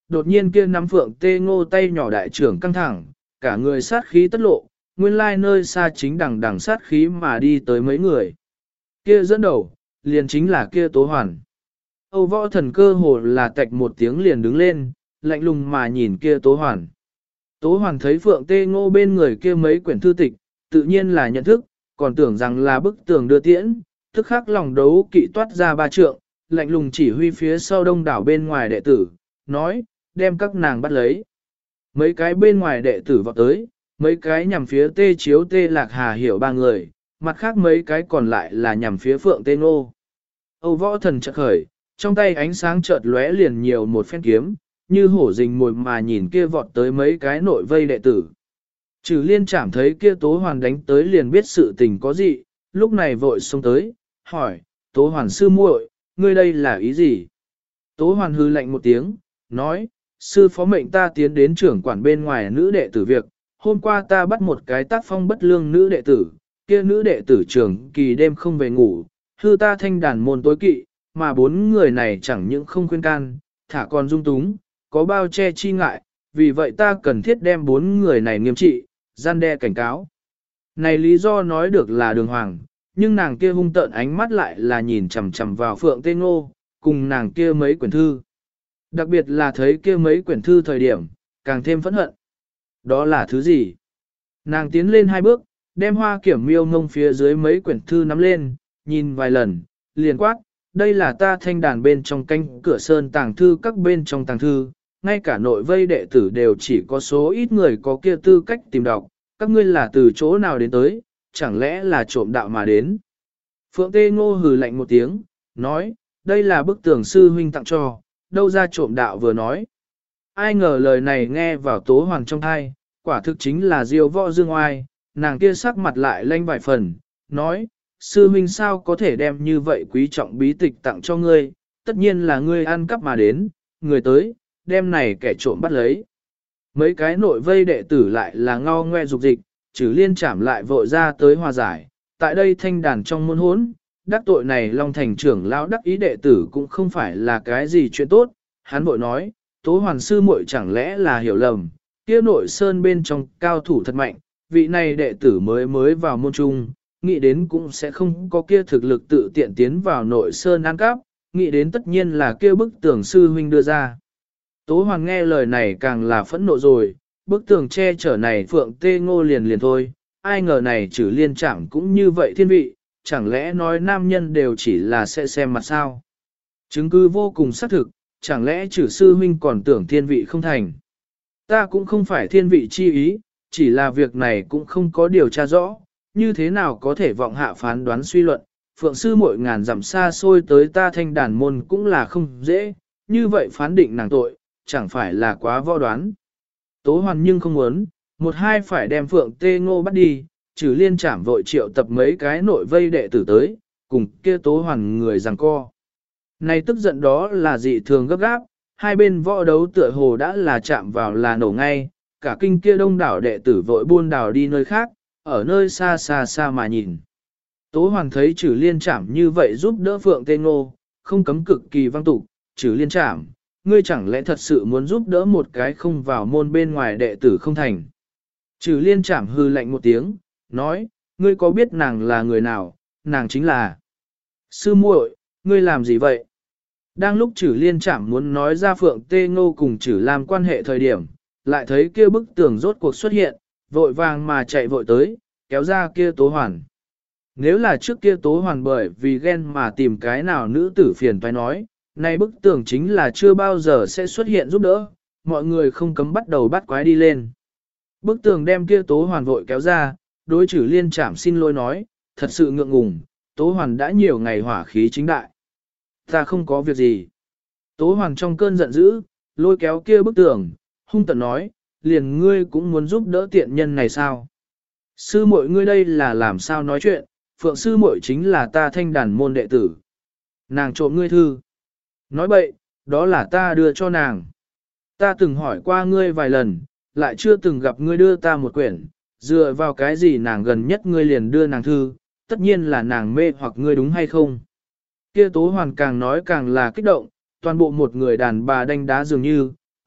đột nhiên kia nắm Phượng Tê Ngô tay nhỏ đại trưởng căng thẳng, cả người sát khí tất lộ, nguyên lai nơi xa chính đằng đằng sát khí mà đi tới mấy người. Kia dẫn đầu, liền chính là kia Tố Hoàn. Âu Võ Thần cơ hồ là tạch một tiếng liền đứng lên, lạnh lùng mà nhìn kia Tố Hoàn. Tố Hoàn thấy Phượng Tê Ngô bên người kia mấy quyển thư tịch, tự nhiên là nhận thức, còn tưởng rằng là bức tường đưa tiễn, tức khắc lòng đấu kỵ toát ra ba trượng, lạnh lùng chỉ huy phía sau đông đảo bên ngoài đệ tử, nói, đem các nàng bắt lấy. Mấy cái bên ngoài đệ tử vọt tới, mấy cái nhằm phía Tê Chiếu Tê Lạc Hà Hiểu ba người, mặt khác mấy cái còn lại là nhằm phía Phượng Tê Ngô. Âu Võ Thần chợt khởi, trong tay ánh sáng chợt lóe liền nhiều một phen kiếm, như hổ rình mồi mà nhìn kia vọt tới mấy cái nội vây đệ tử. Trừ Liên Trảm thấy kia Tố Hoàn đánh tới liền biết sự tình có gì, lúc này vội xông tới, hỏi, Tố Hoàn sư muội, ngươi đây là ý gì? Tố Hoàn hư lạnh một tiếng, nói, sư phó mệnh ta tiến đến trưởng quản bên ngoài nữ đệ tử việc, hôm qua ta bắt một cái tác phong bất lương nữ đệ tử, kia nữ đệ tử trưởng kỳ đêm không về ngủ, hư ta thanh đàn môn tối kỵ, mà bốn người này chẳng những không khuyên can, thả còn dung túng, có bao che chi ngại, vì vậy ta cần thiết đem bốn người này nghiêm trị, gian đe cảnh cáo. Này lý do nói được là đường hoàng, nhưng nàng kia hung tợn ánh mắt lại là nhìn chằm chằm vào Phượng Tê Ngô, cùng nàng kia mấy quyển thư. Đặc biệt là thấy kia mấy quyển thư thời điểm, càng thêm phẫn hận. Đó là thứ gì? Nàng tiến lên hai bước, đem Hoa Kiểm Miêu ngông phía dưới mấy quyển thư nắm lên, nhìn vài lần, liền quát, đây là ta thanh đàn bên trong canh cửa sơn tàng thư các bên trong tàng thư, ngay cả nội vây đệ tử đều chỉ có số ít người có kia tư cách tìm đọc, các ngươi là từ chỗ nào đến tới, chẳng lẽ là trộm đạo mà đến. Phượng Tê Ngô hừ lạnh một tiếng, nói, đây là bức tường sư huynh tặng cho, đâu ra trộm đạo vừa nói. Ai ngờ lời này nghe vào Tố Hoàn trong thai, quả thực chính là diêu võ dương oai, nàng kia sắc mặt lại lanh vài phần, nói, sư huynh sao có thể đem như vậy quý trọng bí tịch tặng cho ngươi, tất nhiên là ngươi ăn cắp mà đến, người tới, đem này kẻ trộm bắt lấy. Mấy cái nội vây đệ tử lại là ngao ngoe dục dịch, Trừ Liên Trảm lại vội ra tới hòa giải, tại đây thanh đàn trong môn hốn, đắc tội này Long Thành trưởng lão đắc ý đệ tử cũng không phải là cái gì chuyện tốt, hắn vội nói, Tố Hoàn sư muội chẳng lẽ là hiểu lầm, kia nội sơn bên trong cao thủ thật mạnh, vị này đệ tử mới vào môn trung, nghĩ đến cũng sẽ không có kia thực lực tự tiện tiến vào nội sơn ăn cắp, nghĩ đến tất nhiên là kia bức tường sư huynh đưa ra. Tố Hoàn nghe lời này càng là phẫn nộ rồi, bức tường che chở này Phượng Tê Ngô liền thôi, ai ngờ này Trừ Liên Trảm cũng như vậy thiên vị, chẳng lẽ nói nam nhân đều chỉ là sẽ xem mặt sao. Chứng cứ vô cùng xác thực, chẳng lẽ Trừ sư huynh còn tưởng thiên vị không thành. Ta cũng không phải thiên vị chi ý, chỉ là việc này cũng không có điều tra rõ, như thế nào có thể vọng hạ phán đoán suy luận, Phượng sư mỗi ngàn dặm xa xôi tới ta thanh đàn môn cũng là không dễ, như vậy phán định nàng tội, chẳng phải là quá võ đoán. Tố Hoàn nhưng không muốn, một hai phải đem Phượng Tê Ngô bắt đi, Trừ Liên Trảm vội triệu tập mấy cái nội vây đệ tử tới, cùng kia Tố Hoàn người giằng co. Này tức giận đó là dị thường gấp gáp, hai bên võ đấu tựa hồ đã là chạm vào là nổ ngay, cả kinh kia đông đảo đệ tử vội buôn đảo đi nơi khác, ở nơi xa xa xa mà nhìn. Tố Hoàn thấy Trừ Liên Trảm như vậy giúp đỡ Phượng Tê Ngô, không cấm cực kỳ văng tục, Trừ Liên Trảm, ngươi chẳng lẽ thật sự muốn giúp đỡ một cái không vào môn bên ngoài đệ tử không thành. Trừ Liên Trảm hư lạnh một tiếng, nói, ngươi có biết nàng là người nào, nàng chính là sư muội, ngươi làm gì vậy? Đang lúc Trừ Liên Trảm muốn nói ra Phượng Tê Ngô cùng Trừ Lam quan hệ thời điểm, lại thấy kia bức tường rốt cuộc xuất hiện, vội vàng mà chạy vội tới, kéo ra kia Tố Hoàn. Nếu là trước kia Tố Hoàn bởi vì ghen mà tìm cái nào nữ tử phiền toái nói, nay bức tường chính là chưa bao giờ sẽ xuất hiện giúp đỡ, mọi người không cấm bắt đầu bắt quái đi lên. Bức tường đem kia Tố Hoàn vội kéo ra, đối Trừ Liên Trảm xin lỗi nói, thật sự ngượng ngùng, Tố Hoàn đã nhiều ngày hỏa khí chính đại. Ta không có việc gì. Tố Hoàn trong cơn giận dữ, lôi kéo kia bức tường, hung tợn nói, liền ngươi cũng muốn giúp đỡ tiện nhân này sao? Sư muội ngươi đây là làm sao nói chuyện, Phượng sư muội chính là ta thanh đàn môn đệ tử. Nàng trộm ngươi thư. Nói bậy, đó là ta đưa cho nàng. Ta từng hỏi qua ngươi vài lần, lại chưa từng gặp ngươi đưa ta một quyển, dựa vào cái gì nàng gần nhất ngươi liền đưa nàng thư, tất nhiên là nàng mê hoặc ngươi đúng hay không? Kia Tố Hoàn càng nói càng là kích động, toàn bộ một người đàn bà đánh đá dường như,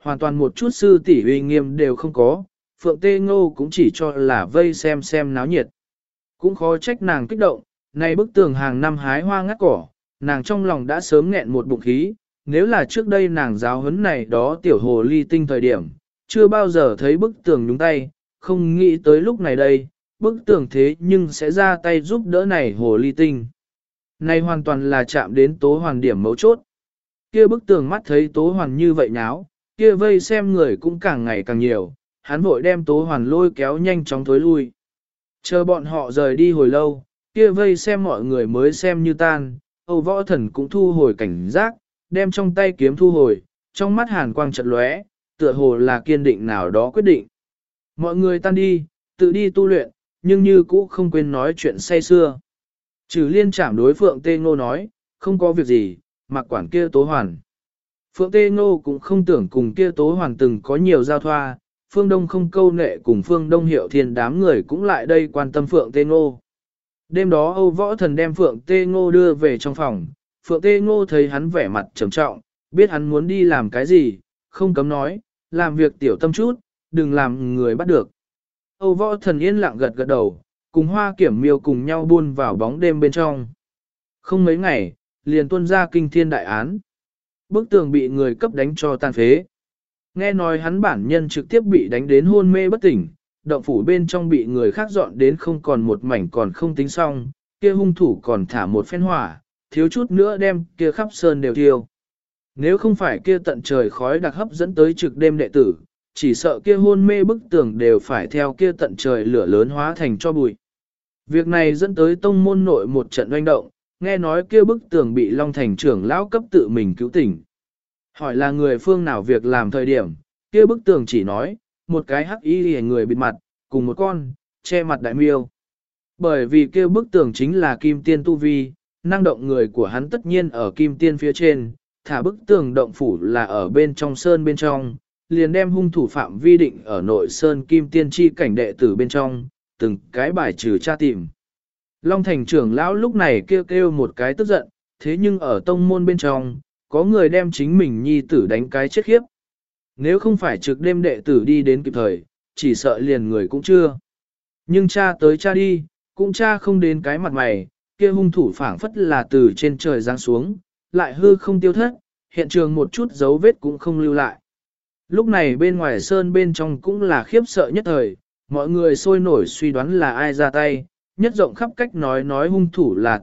hoàn toàn một chút sư tỷ uy nghiêm đều không có, Phượng Tê Ngô cũng chỉ cho là vây xem náo nhiệt. Cũng khó trách nàng kích động, này bức tường hàng năm hái hoa ngắt cỏ, nàng trong lòng đã sớm nghẹn một bụng khí, nếu là trước đây nàng giáo huấn này đó tiểu hồ ly tinh thời điểm, chưa bao giờ thấy bức tường nhúng tay, không nghĩ tới lúc này đây, bức tường thế nhưng sẽ ra tay giúp đỡ này hồ ly tinh. Này hoàn toàn là chạm đến Tố Hoàn điểm mấu chốt. Kia bức tường mắt thấy Tố Hoàn như vậy nháo, kia vây xem người cũng càng ngày càng nhiều, hắn vội đem Tố Hoàn lôi kéo nhanh chóng thối lui. Chờ bọn họ rời đi hồi lâu, kia vây xem mọi người mới xem như tan, Âu Võ Thần cũng thu hồi cảnh giác, đem trong tay kiếm thu hồi, trong mắt hàn quang chợt lóe, tựa hồ là kiên định nào đó quyết định. Mọi người tan đi, tự đi tu luyện, nhưng như cũ không quên nói chuyện say xưa. Trừ Liên chạm đối Phượng Tê Ngô nói, không có việc gì, mặc quản kia Tố Hoàn. Phượng Tê Ngô cũng không tưởng cùng kia Tố Hoàn từng có nhiều giao thoa, Phương Đông không câu nệ cùng Phương Đông Hiệu Thiên đám người cũng lại đây quan tâm Phượng Tê Ngô. Đêm đó Âu Võ Thần đem Phượng Tê Ngô đưa về trong phòng, Phượng Tê Ngô thấy hắn vẻ mặt trầm trọng, biết hắn muốn đi làm cái gì, không cấm nói, làm việc tiểu tâm chút, đừng làm người bắt được. Âu Võ Thần yên lặng gật gật đầu, cùng Hoa Kiểm Miêu cùng nhau buôn vào bóng đêm bên trong. Không mấy ngày, liền tuôn ra kinh thiên đại án. Bức tường bị người cấp đánh cho tan phế. Nghe nói hắn bản nhân trực tiếp bị đánh đến hôn mê bất tỉnh, động phủ bên trong bị người khác dọn đến không còn một mảnh còn không tính xong, kia hung thủ còn thả một phen hỏa, thiếu chút nữa đem kia khắp sơn đều thiêu. Nếu không phải kia tận trời khói đặc hấp dẫn tới trực đêm đệ tử, chỉ sợ kia hôn mê bức tường đều phải theo kia tận trời lửa lớn hóa thành cho bụi. Việc này dẫn tới tông môn nội một trận oanh động, nghe nói kia bức tường bị Long Thành trưởng lão cấp tự mình cứu tỉnh. Hỏi là người phương nào việc làm thời điểm, kia bức tường chỉ nói, một cái hắc y hề người bịt mặt, cùng một con, che mặt đại miêu. Bởi vì kia bức tường chính là kim tiên tu vi, năng động người của hắn tất nhiên ở kim tiên phía trên, thả bức tường động phủ là ở bên trong sơn bên trong, liền đem hung thủ phạm vi định ở nội sơn kim tiên chi cảnh đệ tử bên trong, từng cái bài trừ tra tìm. Long Thành trưởng lão lúc này kêu một cái tức giận, thế nhưng ở tông môn bên trong, có người đem chính mình nhi tử đánh cái chết khiếp. Nếu không phải trực đêm đệ tử đi đến kịp thời, chỉ sợ liền người cũng chưa. Nhưng cha tới cha đi, cũng cha không đến cái mặt mày, kia hung thủ phảng phất là từ trên trời giáng xuống, lại hư không tiêu thất, hiện trường một chút dấu vết cũng không lưu lại. Lúc này bên ngoài sơn bên trong cũng là khiếp sợ nhất thời, mọi người sôi nổi suy đoán là ai ra tay, nhất rộng khắp cách nói hung thủ là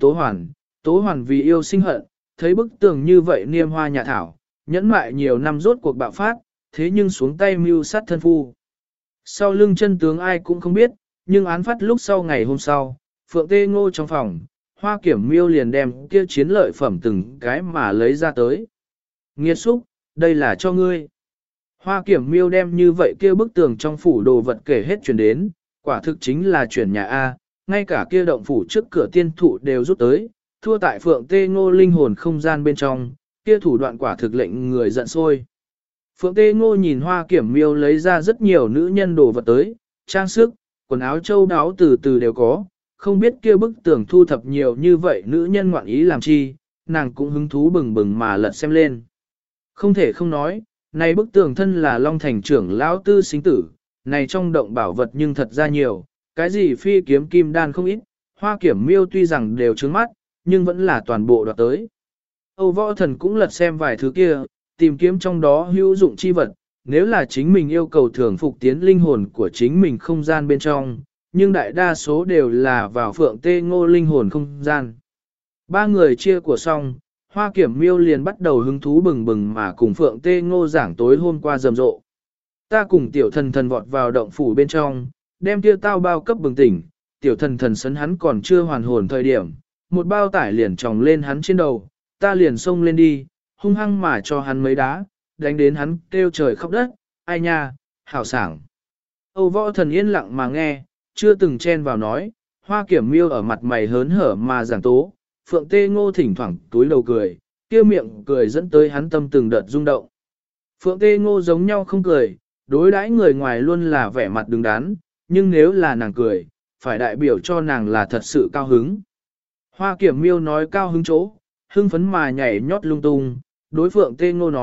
Tố Hoàn vì yêu sinh hận, thấy bức tường như vậy niêm hoa nhà thảo, nhẫn mại nhiều năm rốt cuộc bạo phát, thế nhưng xuống tay mưu sát thân phu. Sau lưng chân tướng ai cũng không biết, nhưng án phát lúc sau ngày hôm sau, Phượng Tê Ngô trong phòng, Hoa Kiểm Miêu liền đem kia chiến lợi phẩm từng cái mà lấy ra tới. Nghiệt xúc, đây là cho ngươi. Hoa Kiểm Miêu đem như vậy kia bức tường trong phủ đồ vật kể hết chuyển đến, quả thực chính là chuyển nhà A, ngay cả kia động phủ trước cửa tiên thụ đều rút tới, thua tại Phượng Tê Ngô linh hồn không gian bên trong, kia thủ đoạn quả thực lệnh người giận sôi. Phượng Tê Ngô nhìn Hoa Kiểm Miêu lấy ra rất nhiều nữ nhân đồ vật tới, trang sức, quần áo châu đáo từ từ đều có, không biết kia bức tường thu thập nhiều như vậy nữ nhân ngoạn ý làm chi, nàng cũng hứng thú bừng bừng mà lật xem lên. Không thể không nói, này bức tường thân là Long Thành trưởng lão tư sinh tử, này trong động bảo vật nhưng thật ra nhiều, cái gì phi kiếm kim đan không ít, Hoa Kiểm Miêu tuy rằng đều trướng mắt, nhưng vẫn là toàn bộ đoạt tới. Âu Võ Thần cũng lật xem vài thứ kia, tìm kiếm trong đó hữu dụng chi vật, nếu là chính mình yêu cầu thưởng phục tiến linh hồn của chính mình không gian bên trong, nhưng đại đa số đều là vào Phượng Tê Ngô linh hồn không gian. Ba người chia của xong, Hoa Kiểm Miêu liền bắt đầu hứng thú bừng bừng mà cùng Phượng Tê Ngô giảng tối hôm qua rầm rộ. Ta cùng tiểu thần thần vọt vào động phủ bên trong, đem kia tao bao cấp bừng tỉnh, tiểu thần thần sấn hắn còn chưa hoàn hồn thời điểm, một bao tải liền tròng lên hắn trên đầu, ta liền xông lên đi, hung hăng mà cho hắn mấy đá, đánh đến hắn kêu trời khóc đất, ai nha, hảo sảng. Âu Võ Thần yên lặng mà nghe, chưa từng chen vào nói, Hoa Kiểm Miêu ở mặt mày hớn hở mà giảng tố, Phượng Tê Ngô thỉnh thoảng túi đầu cười, kia miệng cười dẫn tới hắn tâm từng đợt rung động. Phượng Tê Ngô giống nhau không cười, đối đãi người ngoài luôn là vẻ mặt đứng đắn, nhưng nếu là nàng cười, phải đại biểu cho nàng là thật sự cao hứng. Hoa Kiểm Miêu nói cao hứng chỗ, hưng phấn mà nhảy nhót lung tung, đối Phượng Tê Ngô nói,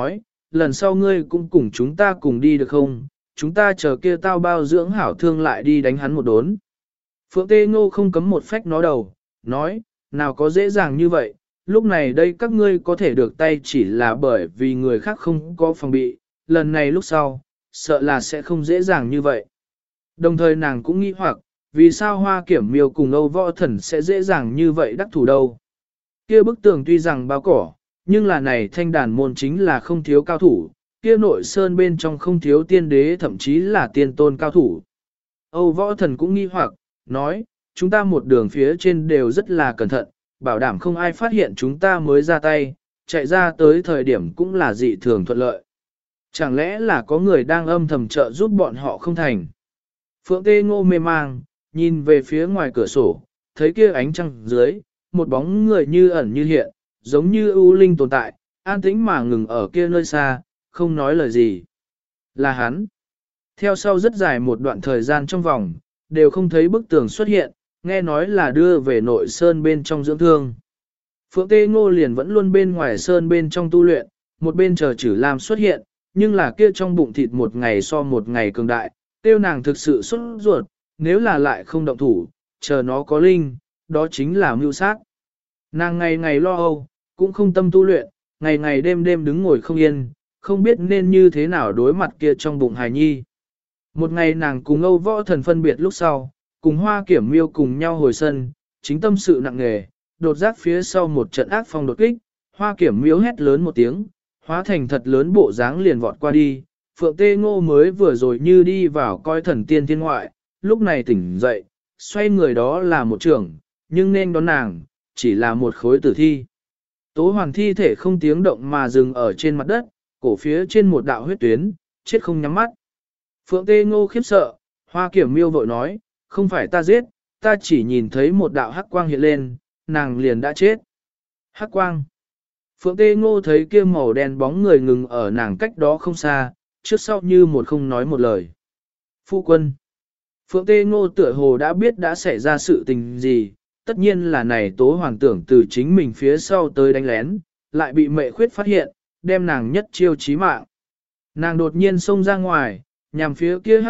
lần sau ngươi cũng cùng chúng ta cùng đi được không, chúng ta chờ kia tao bao dưỡng hảo thương lại đi đánh hắn một đốn. Phượng Tê Ngô không cấm một phách nó đầu, nói, nào có dễ dàng như vậy, lúc này đây các ngươi có thể được tay chỉ là bởi vì người khác không có phòng bị, lần này lúc sau, sợ là sẽ không dễ dàng như vậy. Đồng thời nàng cũng nghĩ hoặc, vì sao Hoa Kiểm Miêu cùng Âu Võ Thần sẽ dễ dàng như vậy đắc thủ đâu. Kia bức tường tuy rằng bao cỏ, nhưng là này thanh đàn môn chính là không thiếu cao thủ, kia nội sơn bên trong không thiếu tiên đế thậm chí là tiên tôn cao thủ. Âu Võ Thần cũng nghi hoặc, nói, chúng ta một đường phía trên đều rất là cẩn thận, bảo đảm không ai phát hiện chúng ta mới ra tay, chạy ra tới thời điểm cũng là dị thường thuận lợi. Chẳng lẽ là có người đang âm thầm trợ giúp bọn họ không thành? Phượng Tê Ngô mê mang, nhìn về phía ngoài cửa sổ, thấy kia ánh trăng dưới, một bóng người như ẩn như hiện, giống như ưu linh tồn tại, an tĩnh mà ngừng ở kia nơi xa, không nói lời gì. Là hắn. Theo sau rất dài một đoạn thời gian trong vòng, đều không thấy bức tường xuất hiện, nghe nói là đưa về nội sơn bên trong dưỡng thương. Phượng Tê Ngô liền vẫn luôn bên ngoài sơn bên trong tu luyện, một bên chờ Chử Lam xuất hiện, nhưng là kia trong bụng thịt một ngày so một ngày cường đại, tiêu nàng thực sự xuất ruột, nếu là lại không động thủ, chờ nó có linh, đó chính là mưu sát. Nàng ngày ngày lo âu, cũng không tâm tu luyện, ngày ngày đêm đêm đứng ngồi không yên, không biết nên như thế nào đối mặt kia trong bụng hài nhi. Một ngày nàng cùng Âu Võ Thần phân biệt lúc sau, cùng Hoa Kiểm Miêu cùng nhau hồi sân, chính tâm sự nặng nề, đột giác phía sau một trận ác phong đột kích, Hoa Kiểm Miêu hét lớn một tiếng, hóa thành thật lớn bộ dáng liền vọt qua đi. Phượng Tê Ngô mới vừa rồi như đi vào coi thần tiên thiên ngoại, lúc này tỉnh dậy, xoay người đó là một trưởng, nhưng nên đón nàng, chỉ là một khối tử thi. Tố Hoàn thi thể không tiếng động mà dừng ở trên mặt đất, cổ phía trên một đạo huyết tuyến, chết không nhắm mắt. Phượng Tê Ngô khiếp sợ, Hoa Kiểm Miêu vội nói, không phải ta giết, ta chỉ nhìn thấy một đạo hắc quang hiện lên, nàng liền đã chết. Hắc quang. Phượng Tê Ngô thấy kia màu đen bóng người ngừng ở nàng cách đó không xa, trước sau như một không nói một lời. Phu quân. Phượng Tê Ngô tựa hồ đã biết đã xảy ra sự tình gì, tất nhiên là này Tố Hoàn tưởng từ chính mình phía sau tới đánh lén, lại bị Mệ Khuyết phát hiện, đem nàng nhất chiêu chí mạng. Nàng đột nhiên xông ra ngoài, nhằm phía kia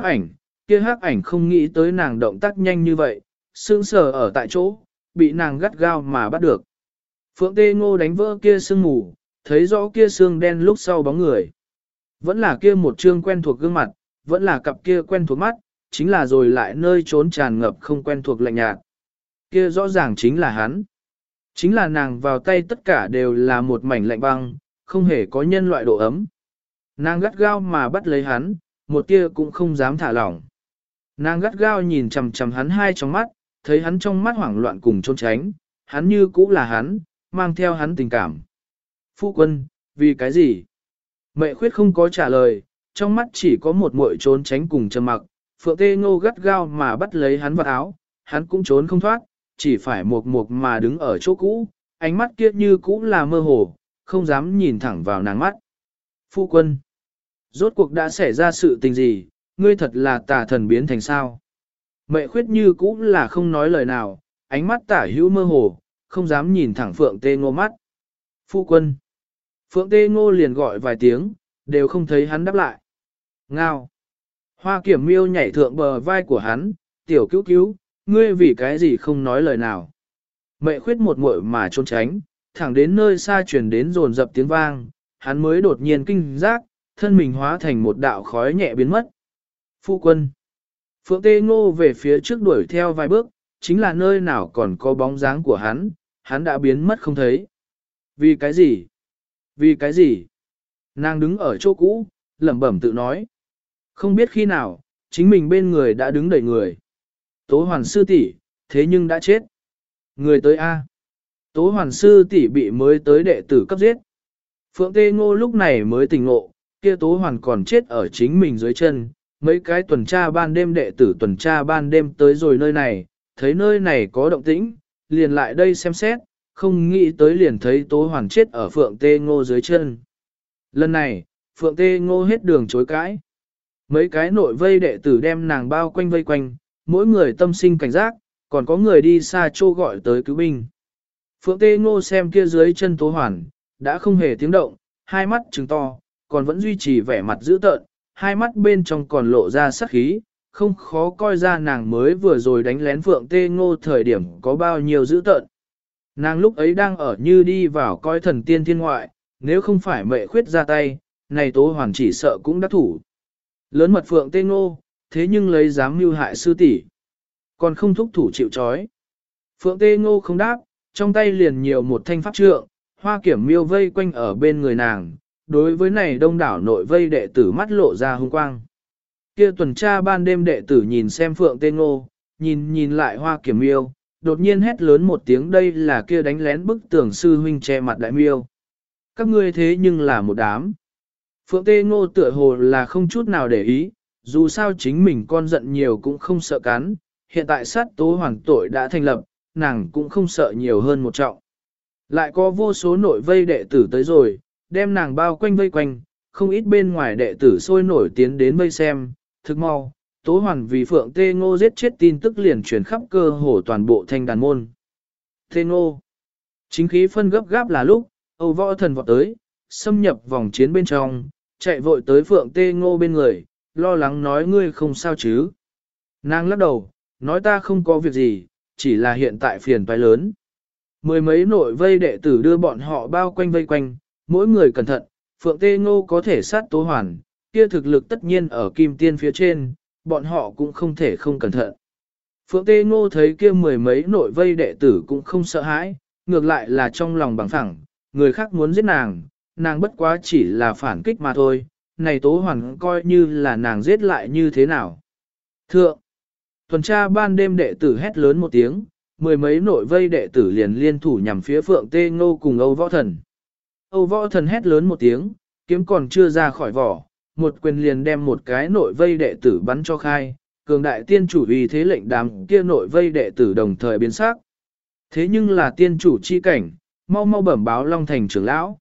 hắc ảnh không nghĩ tới nàng động tác nhanh như vậy, sững sờ ở tại chỗ, bị nàng gắt gao mà bắt được. Phượng Tê Ngô đánh vỡ kia sương mù, thấy rõ kia xương đen lúc sau bóng người. Vẫn là kia một trương quen thuộc gương mặt, vẫn là cặp kia quen thuộc mắt, chính là rồi lại nơi trốn tràn ngập không quen thuộc lạnh nhạt. Kia rõ ràng chính là hắn. Chính là nàng vào tay tất cả đều là một mảnh lạnh băng, không hề có nhân loại độ ấm. Nàng gắt gao mà bắt lấy hắn, một tia cũng không dám thả lỏng. Nàng gắt gao nhìn chằm chằm hắn hai trong mắt, thấy hắn trong mắt hoảng loạn cùng trốn tránh, hắn như cũ là hắn, mang theo hắn tình cảm. Phu quân, vì cái gì? Mệ Khuyết không có trả lời, trong mắt chỉ có một muội trốn tránh cùng trầm mặc. Phượng Tê Ngô gắt gao mà bắt lấy hắn vào áo, hắn cũng trốn không thoát, chỉ phải một mà đứng ở chỗ cũ, ánh mắt kia như cũ là mơ hồ, không dám nhìn thẳng vào nàng mắt. Phu quân, rốt cuộc đã xảy ra sự tình gì, ngươi thật là tà thần biến thành sao? Mệ Khuyết như cũ là không nói lời nào, ánh mắt tả hữu mơ hồ, không dám nhìn thẳng Phượng Tê Ngô mắt. Phu quân. Phượng Tê Ngô liền gọi vài tiếng, đều không thấy hắn đáp lại. Ngao. Hoa Kiểm Miêu nhảy thượng bờ vai của hắn, tiểu cứu cứu, ngươi vì cái gì không nói lời nào. Mệ Khuyết một muội mà trốn tránh, thẳng đến nơi xa truyền đến rồn dập tiếng vang, hắn mới đột nhiên kinh giác, thân mình hóa thành một đạo khói nhẹ biến mất. Phu quân. Phượng Tê Ngô về phía trước đuổi theo vài bước, chính là nơi nào còn có bóng dáng của hắn đã biến mất không thấy. Vì cái gì? Vì cái gì? Nàng đứng ở chỗ cũ, lẩm bẩm tự nói. Không biết khi nào, chính mình bên người đã đứng đầy người. Tố Hoàn sư tỷ, thế nhưng đã chết. Người tới A. Tố Hoàn sư tỷ bị mới tới đệ tử cấp giết. Phượng Tê Ngô lúc này mới tỉnh ngộ, kia Tố Hoàn còn chết ở chính mình dưới chân. Mấy cái tuần tra ban đêm đệ tử tuần tra ban đêm tới rồi nơi này, thấy nơi này có động tĩnh, liền lại đây xem xét, không nghĩ tới liền thấy Tố Hoàn chết ở Phượng Tê Ngô dưới chân. Lần này, Phượng Tê Ngô hết đường chối cãi. Mấy cái nội vây đệ tử đem nàng bao quanh vây quanh, mỗi người tâm sinh cảnh giác, còn có người đi xa chô gọi tới cứu binh. Phượng Tê Ngô xem kia dưới chân Tố Hoàn, đã không hề tiếng động, hai mắt trừng to, còn vẫn duy trì vẻ mặt dữ tợn, hai mắt bên trong còn lộ ra sắc khí, không khó coi ra nàng mới vừa rồi đánh lén Phượng Tê Ngô thời điểm có bao nhiêu dữ tợn. Nàng lúc ấy đang ở như đi vào coi thần tiên thiên ngoại, nếu không phải mẹ khuyết ra tay, này Tố Hoàn chỉ sợ cũng đắc thủ. Lớn mật Phượng Tê Ngô, thế nhưng lấy dám mưu hại sư tỷ, còn không thúc thủ chịu trói. Phượng Tê Ngô không đáp, trong tay liền nhiều một thanh pháp trượng, Hoa Kiểm Miêu vây quanh ở bên người nàng, đối với này đông đảo nội vây đệ tử mắt lộ ra hung quang. Kia tuần tra ban đêm đệ tử nhìn xem Phượng Tê Ngô, nhìn lại Hoa Kiểm Miêu, đột nhiên hét lớn một tiếng, đây là kia đánh lén bức tường sư huynh che mặt đại miêu. Các ngươi thế nhưng là một đám. Phượng Tê Ngô tựa hồ là không chút nào để ý, dù sao chính mình con giận nhiều cũng không sợ cắn, hiện tại sát Tố Hoàn tội đã thành lập, nàng cũng không sợ nhiều hơn một trọng. Lại có vô số nội vây đệ tử tới rồi, đem nàng bao quanh vây quanh, không ít bên ngoài đệ tử sôi nổi tiến đến vây xem, thực mau, Tố Hoàn vì Phượng Tê Ngô giết chết tin tức liền truyền khắp cơ hồ toàn bộ thanh đàn môn. Tê Ngô, chính khí phân gấp gáp là lúc, Âu Võ Thần vọt tới, xâm nhập vòng chiến bên trong, chạy vội tới Phượng Tê Ngô bên người, lo lắng nói ngươi không sao chứ. Nàng lắc đầu, nói ta không có việc gì, chỉ là hiện tại phiền toái lớn. Mười mấy nội vây đệ tử đưa bọn họ bao quanh vây quanh, mỗi người cẩn thận, Phượng Tê Ngô có thể sát Tố Hoàn, kia thực lực tất nhiên ở kim tiên phía trên, bọn họ cũng không thể không cẩn thận. Phượng Tê Ngô thấy kia mười mấy nội vây đệ tử cũng không sợ hãi, ngược lại là trong lòng bằng phẳng, người khác muốn giết nàng, nàng bất quá chỉ là phản kích mà thôi, này Tố Hoàn coi như là nàng giết lại như thế nào. Thượng, tuần tra ban đêm đệ tử hét lớn một tiếng, mười mấy nội vây đệ tử liền liên thủ nhằm phía Phượng Tê Ngô cùng Âu Võ Thần. Âu Võ Thần hét lớn một tiếng, kiếm còn chưa ra khỏi vỏ, một quyền liền đem một cái nội vây đệ tử bắn cho khai, cường đại tiên chủ vì thế lệnh đám kia nội vây đệ tử đồng thời biến sắc. Thế nhưng là tiên chủ chi cảnh, mau mau bẩm báo Long Thành trưởng lão.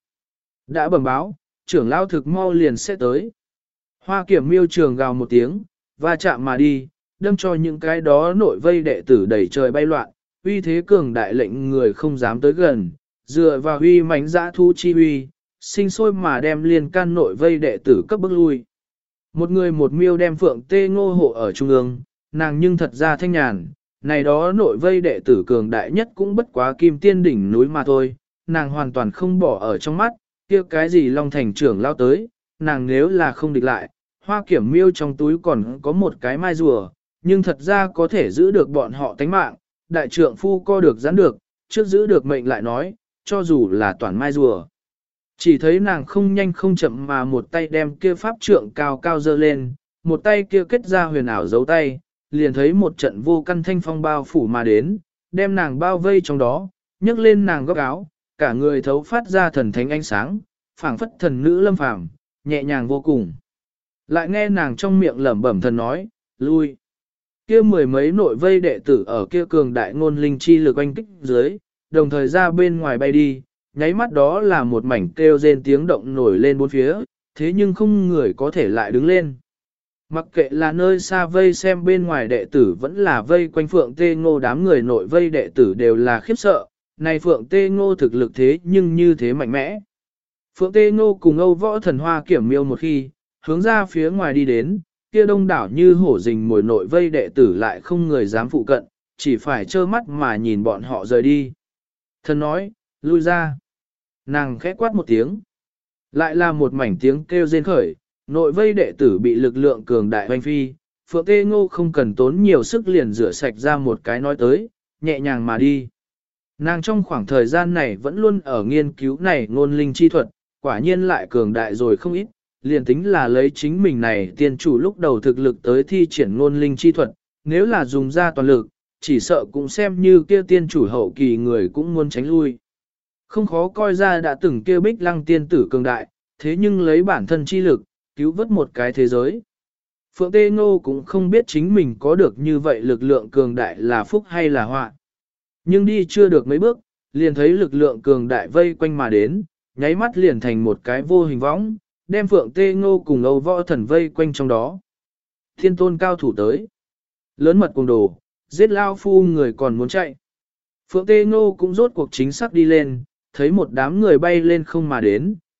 Đã bẩm báo, trưởng lão thực mau liền sẽ tới. Hoa Kiểm Miêu trường gào một tiếng, va chạm mà đi, đâm cho những cái đó nội vây đệ tử đẩy trời bay loạn, uy thế cường đại lệnh người không dám tới gần, dựa vào uy mãnh dã thu chi uy, sinh sôi mà đem liên can nội vây đệ tử cấp bước lui. Một người một miêu đem Phượng Tê Ngô hộ ở trung ương, nàng nhưng thật ra thanh nhàn, này đó nội vây đệ tử cường đại nhất cũng bất quá kim tiên đỉnh núi mà thôi, nàng hoàn toàn không bỏ ở trong mắt, kia cái gì Long Thành trưởng lao tới, nàng nếu là không địch lại, Hoa Kiểm Miêu trong túi còn có một cái mai rùa, nhưng thật ra có thể giữ được bọn họ tánh mạng, đại trượng phu co được giãn được, trước giữ được mệnh lại nói, cho dù là toàn mai rùa. Chỉ thấy nàng không nhanh không chậm mà một tay đem kia pháp trượng cao cao dơ lên, một tay kia kết ra huyền ảo dấu tay, liền thấy một trận vô căn thanh phong bao phủ mà đến, đem nàng bao vây trong đó, nhấc lên nàng góc áo, cả người thấu phát ra thần thánh ánh sáng, phảng phất thần nữ lâm phàm, nhẹ nhàng vô cùng. Lại nghe nàng trong miệng lẩm bẩm thần nói, lui. Kia mười mấy nội vây đệ tử ở kia cường đại ngôn linh chi lực oanh kích dưới, đồng thời ra bên ngoài bay đi, nháy mắt đó là một mảnh kêu rên tiếng động nổi lên bốn phía, thế nhưng không người có thể lại đứng lên. Mặc kệ là nơi xa vây xem bên ngoài đệ tử vẫn là vây quanh Phượng Tê Ngô, đám người nội vây đệ tử đều là khiếp sợ, này Phượng Tê Ngô thực lực thế nhưng như thế mạnh mẽ. Phượng Tê Ngô cùng Âu Võ Thần Hoa Kiểm Miêu một khi, hướng ra phía ngoài đi đến, kia đông đảo như hổ rình mồi nội vây đệ tử lại không người dám phụ cận, chỉ phải trơ mắt mà nhìn bọn họ rời đi. Thần nói, lui ra. Nàng khẽ quát một tiếng. Lại là một mảnh tiếng kêu rên khởi, nội vây đệ tử bị lực lượng cường đại hoành phi. Phượng Tê Ngô không cần tốn nhiều sức liền rửa sạch ra một cái nói tới, nhẹ nhàng mà đi. Nàng trong khoảng thời gian này vẫn luôn ở nghiên cứu này ngôn linh chi thuật, quả nhiên lại cường đại rồi không ít, liền tính là lấy chính mình này tiên chủ lúc đầu thực lực tới thi triển ngôn linh chi thuật, nếu là dùng ra toàn lực, chỉ sợ cũng xem như kia tiên chủ hậu kỳ người cũng muốn tránh lui. Không khó coi ra đã từng kia bích lăng tiên tử cường đại, thế nhưng lấy bản thân chi lực, cứu vớt một cái thế giới. Phượng Tê Ngô cũng không biết chính mình có được như vậy lực lượng cường đại là phúc hay là họa. Nhưng đi chưa được mấy bước, liền thấy lực lượng cường đại vây quanh mà đến, nháy mắt liền thành một cái vô hình võng, đem Phượng Tê Ngô cùng Âu Võ Thần vây quanh trong đó. Thiên tôn cao thủ tới. Lớn mật cùng đồ, giết lao phu người còn muốn chạy. Phượng Tê Ngô cũng rốt cuộc chính xác đi lên, thấy một đám người bay lên không mà đến,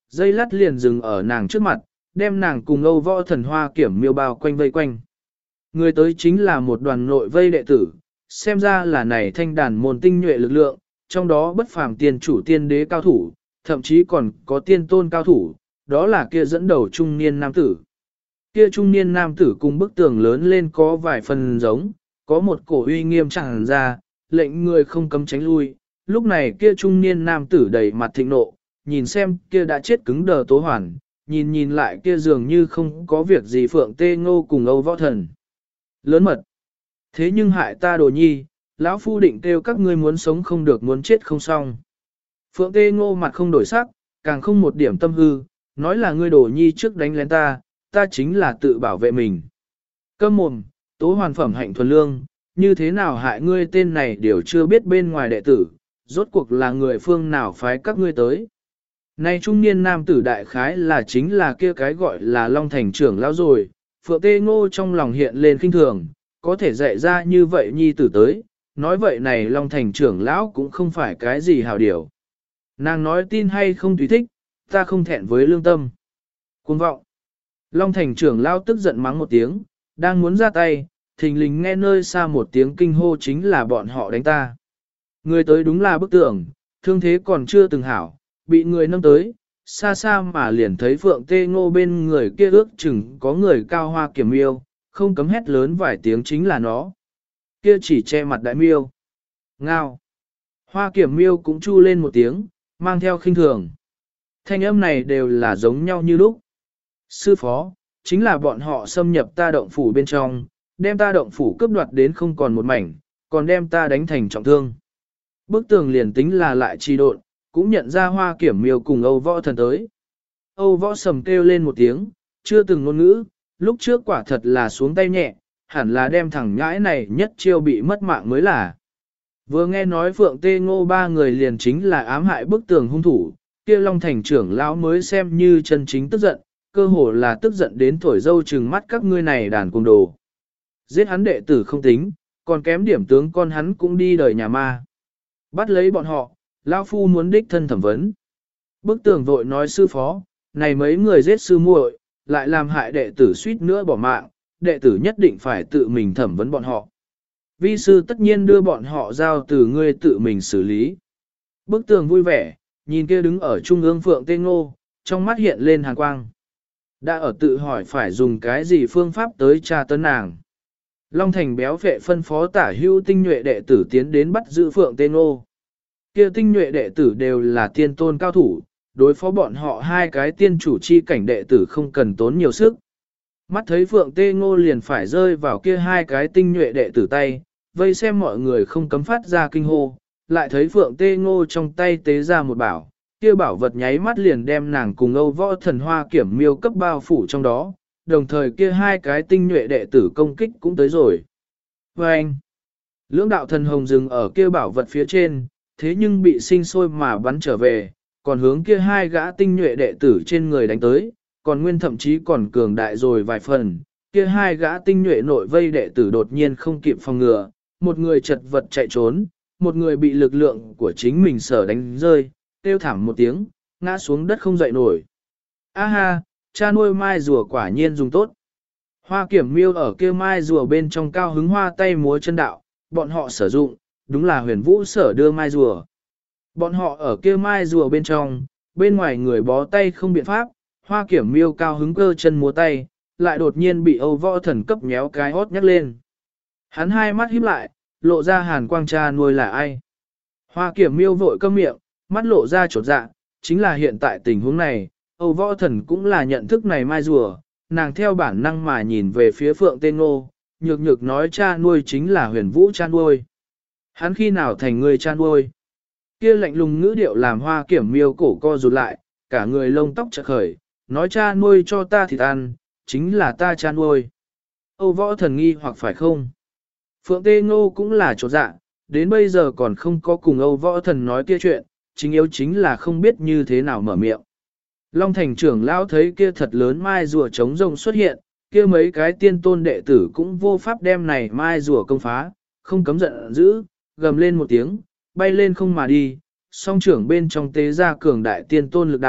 dây lát liền dừng ở nàng trước mặt, đem nàng cùng Âu Võ Thần Hoa Kiểm Miêu bao quanh vây quanh. Người tới chính là một đoàn nội vây đệ tử, xem ra là này thanh đàn môn tinh nhuệ lực lượng, trong đó bất phàm tiên chủ tiên đế cao thủ, thậm chí còn có tiên tôn cao thủ, đó là kia dẫn đầu trung niên nam tử. Kia trung niên nam tử cùng bức tường lớn lên có vài phần giống, có một cổ uy nghiêm tràn ra, lệnh người không cấm tránh lui. Lúc này kia trung niên nam tử đầy mặt thịnh nộ, nhìn xem kia đã chết cứng đờ Tố Hoàn, nhìn lại kia dường như không có việc gì Phượng Tê Ngô cùng Âu Võ Thần. Lớn mật. Thế nhưng hại ta đồ nhi, lão phu định kêu các ngươi muốn sống không được muốn chết không xong. Phượng Tê Ngô mặt không đổi sắc, càng không một điểm tâm hư, nói là ngươi đồ nhi trước đánh lén ta, ta chính là tự bảo vệ mình. Câm mồm, Tố Hoàn phẩm hạnh thuần lương, như thế nào hại ngươi tên này đều chưa biết bên ngoài đệ tử, rốt cuộc là người phương nào phái các ngươi tới. Này trung niên nam tử đại khái là chính là kia cái gọi là Long Thành trưởng lão rồi, Phượng Tê Ngô trong lòng hiện lên khinh thường, có thể dạy ra như vậy nhi tử tới, nói vậy này Long Thành trưởng lão cũng không phải cái gì hào điều. Nàng nói tin hay không tùy thích, ta không thẹn với lương tâm. Cuồng vọng. Long Thành trưởng lão tức giận mắng một tiếng, đang muốn ra tay, thình lình nghe nơi xa một tiếng kinh hô chính là bọn họ đánh ta. Người tới đúng là bức tường, thương thế còn chưa từng hảo, bị người nâng tới, xa xa mà liền thấy Phượng Tê Ngô bên người kia ước chừng có người cao Hoa Kiểm Miêu, không cấm hét lớn vài tiếng chính là nó. Kia chỉ che mặt đại miêu. Ngao. Hoa Kiểm Miêu cũng chu lên một tiếng, mang theo khinh thường. Thanh âm này đều là giống nhau như lúc. Sư phó, chính là bọn họ xâm nhập ta động phủ bên trong, đem ta động phủ cướp đoạt đến không còn một mảnh, còn đem ta đánh thành trọng thương. Bức tường liền tính là lại trì độn, cũng nhận ra Hoa Kiểm Miêu cùng Âu Võ Thần tới. Âu Võ sầm kêu lên một tiếng, chưa từng ngôn ngữ, lúc trước quả thật là xuống tay nhẹ, hẳn là đem thằng nhãi này nhất chiêu bị mất mạng mới là. Vừa nghe nói Phượng Tê Ngô ba người liền chính là ám hại bức tường hung thủ, kia Long Thành trưởng lão mới xem như chân chính tức giận, cơ hồ là tức giận đến thổi dâu trừng mắt các ngươi này đàn cung đồ. Giết hắn đệ tử không tính, còn kém điểm tướng con hắn cũng đi đời nhà ma. Bắt lấy bọn họ, lão phu muốn đích thân thẩm vấn. Bức tường vội nói sư phó, này mấy người giết sư muội, lại làm hại đệ tử suýt nữa bỏ mạng, đệ tử nhất định phải tự mình thẩm vấn bọn họ. Vi sư tất nhiên đưa bọn họ giao từ ngươi tự mình xử lý. Bức tường vui vẻ, nhìn kia đứng ở trung ương Phượng Tê Ngô, trong mắt hiện lên hàn quang. Đã ở tự hỏi phải dùng cái gì phương pháp tới tra tấn nàng. Long Thành béo vệ phân phó tả hưu tinh nhuệ đệ tử tiến đến bắt giữ Phượng Tê Ngô. Kia tinh nhuệ đệ tử đều là tiên tôn cao thủ, đối phó bọn họ hai cái tiên chủ chi cảnh đệ tử không cần tốn nhiều sức. Mắt thấy Phượng Tê Ngô liền phải rơi vào kia hai cái tinh nhuệ đệ tử tay, vây xem mọi người không cấm phát ra kinh hô, lại thấy Phượng Tê Ngô trong tay tế ra một bảo, kia bảo vật nháy mắt liền đem nàng cùng Âu Võ Thần Hoa Kiểm Miêu cấp bao phủ trong đó, đồng thời kia hai cái tinh nhuệ đệ tử công kích cũng tới rồi. Và anh, lưỡng đạo thần hồng dừng ở kia bảo vật phía trên, thế nhưng bị sinh sôi mà bắn trở về, còn hướng kia hai gã tinh nhuệ đệ tử trên người đánh tới, còn nguyên thậm chí còn cường đại rồi vài phần, kia hai gã tinh nhuệ nội vây đệ tử đột nhiên không kịp phòng ngừa, một người chật vật chạy trốn, một người bị lực lượng của chính mình sở đánh rơi, kêu thảm một tiếng, ngã xuống đất không dậy nổi. A ha, cha nuôi mai rùa quả nhiên dùng tốt. Hoa Kiểm Miêu ở kia mai rùa bên trong cao hứng hoa tay múa chân đạo, bọn họ sử dụng, đúng là Huyền Vũ sở đưa mai rùa. Bọn họ ở kia mai rùa bên trong, bên ngoài người bó tay không biện pháp, Hoa Kiểm Miêu cao hứng cơ chân múa tay, lại đột nhiên bị Âu Võ Thần cấp nhéo cái hót nhắc lên. Hắn hai mắt híp lại, lộ ra hàn quang cha nuôi là ai. Hoa Kiểm Miêu vội câm miệng, mắt lộ ra chột dạ, chính là hiện tại tình huống này, Âu Võ Thần cũng là nhận thức này mai rùa, nàng theo bản năng mà nhìn về phía Phượng Tê Ngô, nhược nhược nói cha nuôi chính là Huyền Vũ cha nuôi. Hắn khi nào thành người cha nuôi? Kia lạnh lùng ngữ điệu làm Hoa Kiểm Miêu cổ co rụt lại, cả người lông tóc chợt khởi, nói cha nuôi cho ta thịt ăn, chính là ta cha nuôi. Âu Võ Thần nghi hoặc phải không? Phượng Tê Ngô cũng là chột dạ, đến bây giờ còn không có cùng Âu Võ Thần nói kia chuyện, chính yếu chính là không biết như thế nào mở miệng. Long Thành trưởng lão thấy kia thật lớn mai rùa trống rồng xuất hiện, kia mấy cái tiên tôn đệ tử cũng vô pháp đem này mai rùa công phá, không cấm giận dữ, gầm lên một tiếng, bay lên không mà đi, song trưởng bên trong tế ra cường đại tiên tôn lực đạo,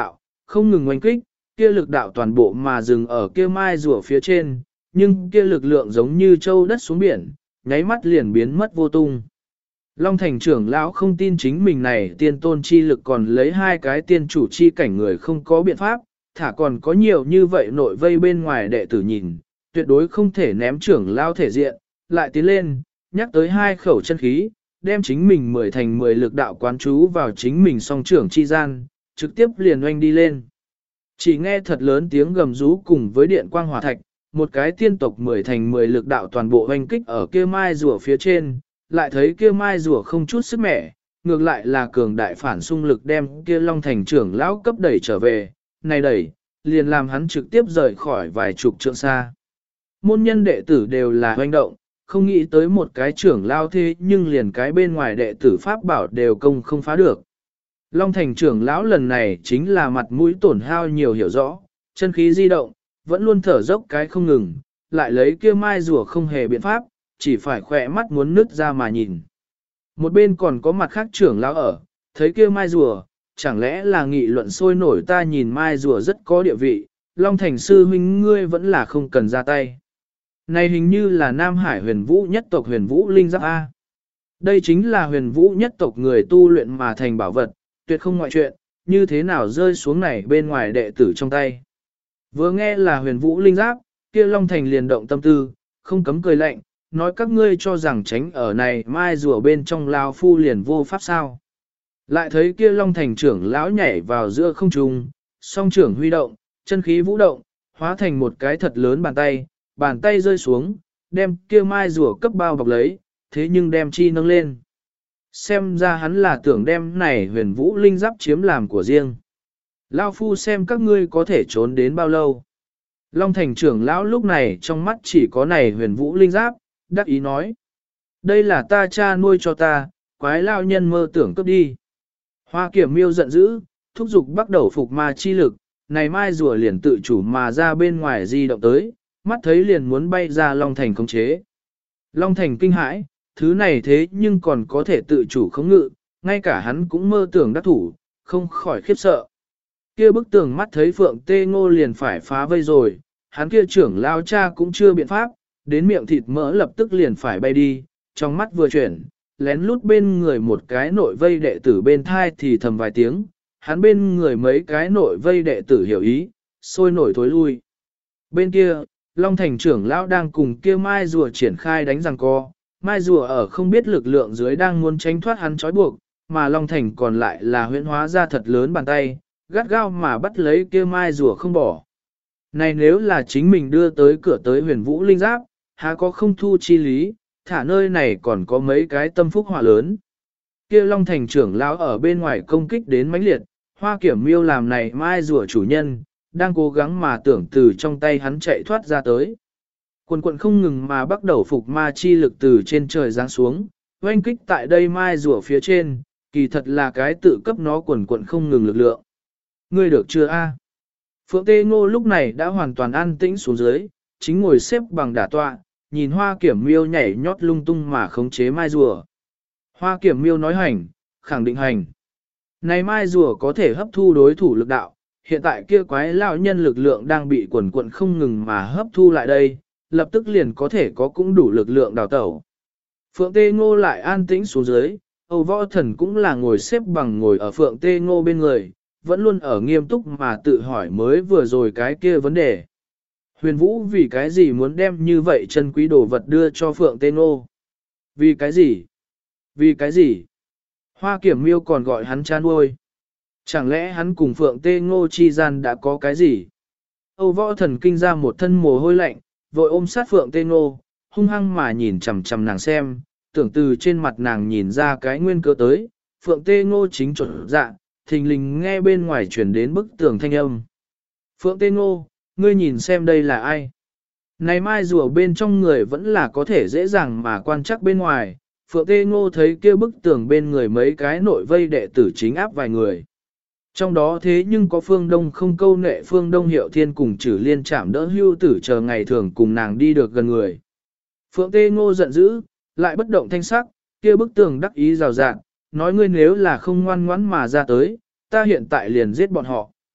không ngừng oanh kích, kia lực đạo toàn bộ mà dừng ở kia mai rùa phía trên, nhưng kia lực lượng giống như châu đất xuống biển, nháy mắt liền biến mất vô tung. Long Thành trưởng lão không tin chính mình này tiên tôn chi lực còn lấy hai cái tiên chủ chi cảnh người không có biện pháp, thả còn có nhiều như vậy nội vây bên ngoài đệ tử nhìn, tuyệt đối không thể ném trưởng lão thể diện, lại tiến lên, nhắc tới hai khẩu chân khí, đem chính mình 10 thành 10 lực đạo quán chú vào chính mình song trưởng chi gian, trực tiếp liền oanh đi lên. Chỉ nghe thật lớn tiếng gầm rú cùng với điện quang hỏa thạch, một cái tiên tộc 10 thành 10 lực đạo toàn bộ oanh kích ở kia mai rùa phía trên, lại thấy kia mai rùa không chút sức mẻ, ngược lại là cường đại phản xung lực đem kia Long Thành trưởng lão cấp đẩy trở về, này đẩy, liền làm hắn trực tiếp rời khỏi vài chục trượng xa. Môn nhân đệ tử đều là hoành động, không nghĩ tới một cái trưởng lao thế nhưng liền cái bên ngoài đệ tử pháp bảo đều công không phá được. Long Thành trưởng lão lần này chính là mặt mũi tổn hao nhiều hiểu rõ, chân khí di động, vẫn luôn thở dốc cái không ngừng, lại lấy kia mai rùa không hề biện pháp, chỉ phải khỏe mắt muốn nứt ra mà nhìn. Một bên còn có mặt khác trưởng lão ở, thấy kia mai rùa, chẳng lẽ là nghị luận sôi nổi ta nhìn mai rùa rất có địa vị, Long Thành sư huynh ngươi vẫn là không cần ra tay. Này hình như là Nam Hải huyền vũ nhất tộc huyền vũ linh giáp A. Đây chính là huyền vũ nhất tộc người tu luyện mà thành bảo vật, tuyệt không ngoại chuyện, như thế nào rơi xuống này bên ngoài đệ tử trong tay. Vừa nghe là huyền vũ linh giáp, kia Long Thành liền động tâm tư, không cấm cười lạnh, nói các ngươi cho rằng tránh ở này mai rùa bên trong lao phu liền vô pháp sao. Lại thấy kia Long Thành trưởng lão nhảy vào giữa không trung, song trưởng huy động, chân khí vũ động, hóa thành một cái thật lớn bàn tay rơi xuống, đem kia mai rùa cấp bao bọc lấy, thế nhưng đem chi nâng lên. Xem ra hắn là tưởng đem này huyền vũ linh giáp chiếm làm của riêng. Lao phu xem các ngươi có thể trốn đến bao lâu. Long Thành trưởng lão lúc này trong mắt chỉ có này huyền vũ linh giáp, đắc ý nói. Đây là ta cha nuôi cho ta, quái lao nhân mơ tưởng cướp đi. Hoa Kiểm Miêu giận dữ, thúc giục bắt đầu phục ma chi lực, này mai rùa liền tự chủ mà ra bên ngoài di động tới, mắt thấy liền muốn bay ra Long Thành khống chế. Long Thành kinh hãi, thứ này thế nhưng còn có thể tự chủ khống ngự, ngay cả hắn cũng mơ tưởng đắc thủ, không khỏi khiếp sợ. Kia bức tường mắt thấy Phượng Tê Ngô liền phải phá vây rồi, hắn kia trưởng lao cha cũng chưa biện pháp, đến miệng thịt mỡ lập tức liền phải bay đi, trong mắt vừa chuyển, lén lút bên người một cái nội vây đệ tử bên thai thì thầm vài tiếng, hắn bên người mấy cái nội vây đệ tử hiểu ý, sôi nổi thối lui. Bên kia, Long Thành trưởng lão đang cùng kia mai rùa triển khai đánh giằng co, mai rùa ở không biết lực lượng dưới đang muốn tránh thoát hắn trói buộc, mà Long Thành còn lại là huyễn hóa ra thật lớn bàn tay, gắt gao mà bắt lấy kia mai rùa không bỏ. Này nếu là chính mình đưa tới cửa tới huyền vũ linh giáp, há có không thu chi lý, thả nơi này còn có mấy cái tâm phúc hỏa lớn. Kia Long Thành trưởng lão ở bên ngoài công kích đến mãnh liệt, Hoa Kiểm Miêu làm này mai rùa chủ nhân, đang cố gắng mà tưởng từ trong tay hắn chạy thoát ra tới. Quần quận không ngừng mà bắt đầu phục ma chi lực từ trên trời giáng xuống, oanh kích tại đây mai rùa phía trên, kỳ thật là cái tự cấp nó quần quận không ngừng lực lượng. Ngươi được chưa a? Phượng Tê Ngô lúc này đã hoàn toàn an tĩnh xuống dưới, chính ngồi xếp bằng đả tọa, nhìn Hoa Kiểm Miêu nhảy nhót lung tung mà khống chế mai rùa. Hoa Kiểm Miêu nói hành, khẳng định hành. Này mai rùa có thể hấp thu đối thủ lực đạo, hiện tại kia quái lão nhân lực lượng đang bị quần quận không ngừng mà hấp thu lại đây, lập tức liền có thể có cũng đủ lực lượng đào tẩu. Phượng Tê Ngô lại an tĩnh xuống dưới, Âu Võ Thần cũng là ngồi xếp bằng ngồi ở Phượng Tê Ngô bên người, vẫn luôn ở nghiêm túc mà tự hỏi mới vừa rồi cái kia vấn đề. Huyền Vũ vì cái gì muốn đem như vậy chân quý đồ vật đưa cho Phượng Tê Ngô? Vì cái gì? Vì cái gì? Hoa Kiểm Miêu còn gọi hắn cha nuôi. Chẳng lẽ hắn cùng Phượng Tê Ngô chi gian đã có cái gì? Âu Võ Thần kinh ra một thân mồ hôi lạnh, vội ôm sát Phượng Tê Ngô, hung hăng mà nhìn chằm chằm nàng xem, tưởng từ trên mặt nàng nhìn ra cái nguyên cớ tới. Phượng Tê Ngô chính chuẩn dạ, thình lình nghe bên ngoài chuyển đến bức tường thanh âm. Phượng Tê Ngô, ngươi nhìn xem đây là ai? Này mai rùa bên trong người vẫn là có thể dễ dàng mà quan chắc bên ngoài. Phượng Tê Ngô thấy kia bức tường bên người mấy cái nội vây đệ tử chính áp vài người. Trong đó thế nhưng có Phương Đông không câu nệ Phương Đông Hiệu Thiên cùng Trử Liên chạm đỡ hưu tử chờ ngày thường cùng nàng đi được gần người. Phượng Tê Ngô giận dữ, lại bất động thanh sắc, kia bức tường đắc ý rào rạng, nói ngươi nếu là không ngoan ngoãn mà ra tới, ta hiện tại liền giết bọn họ.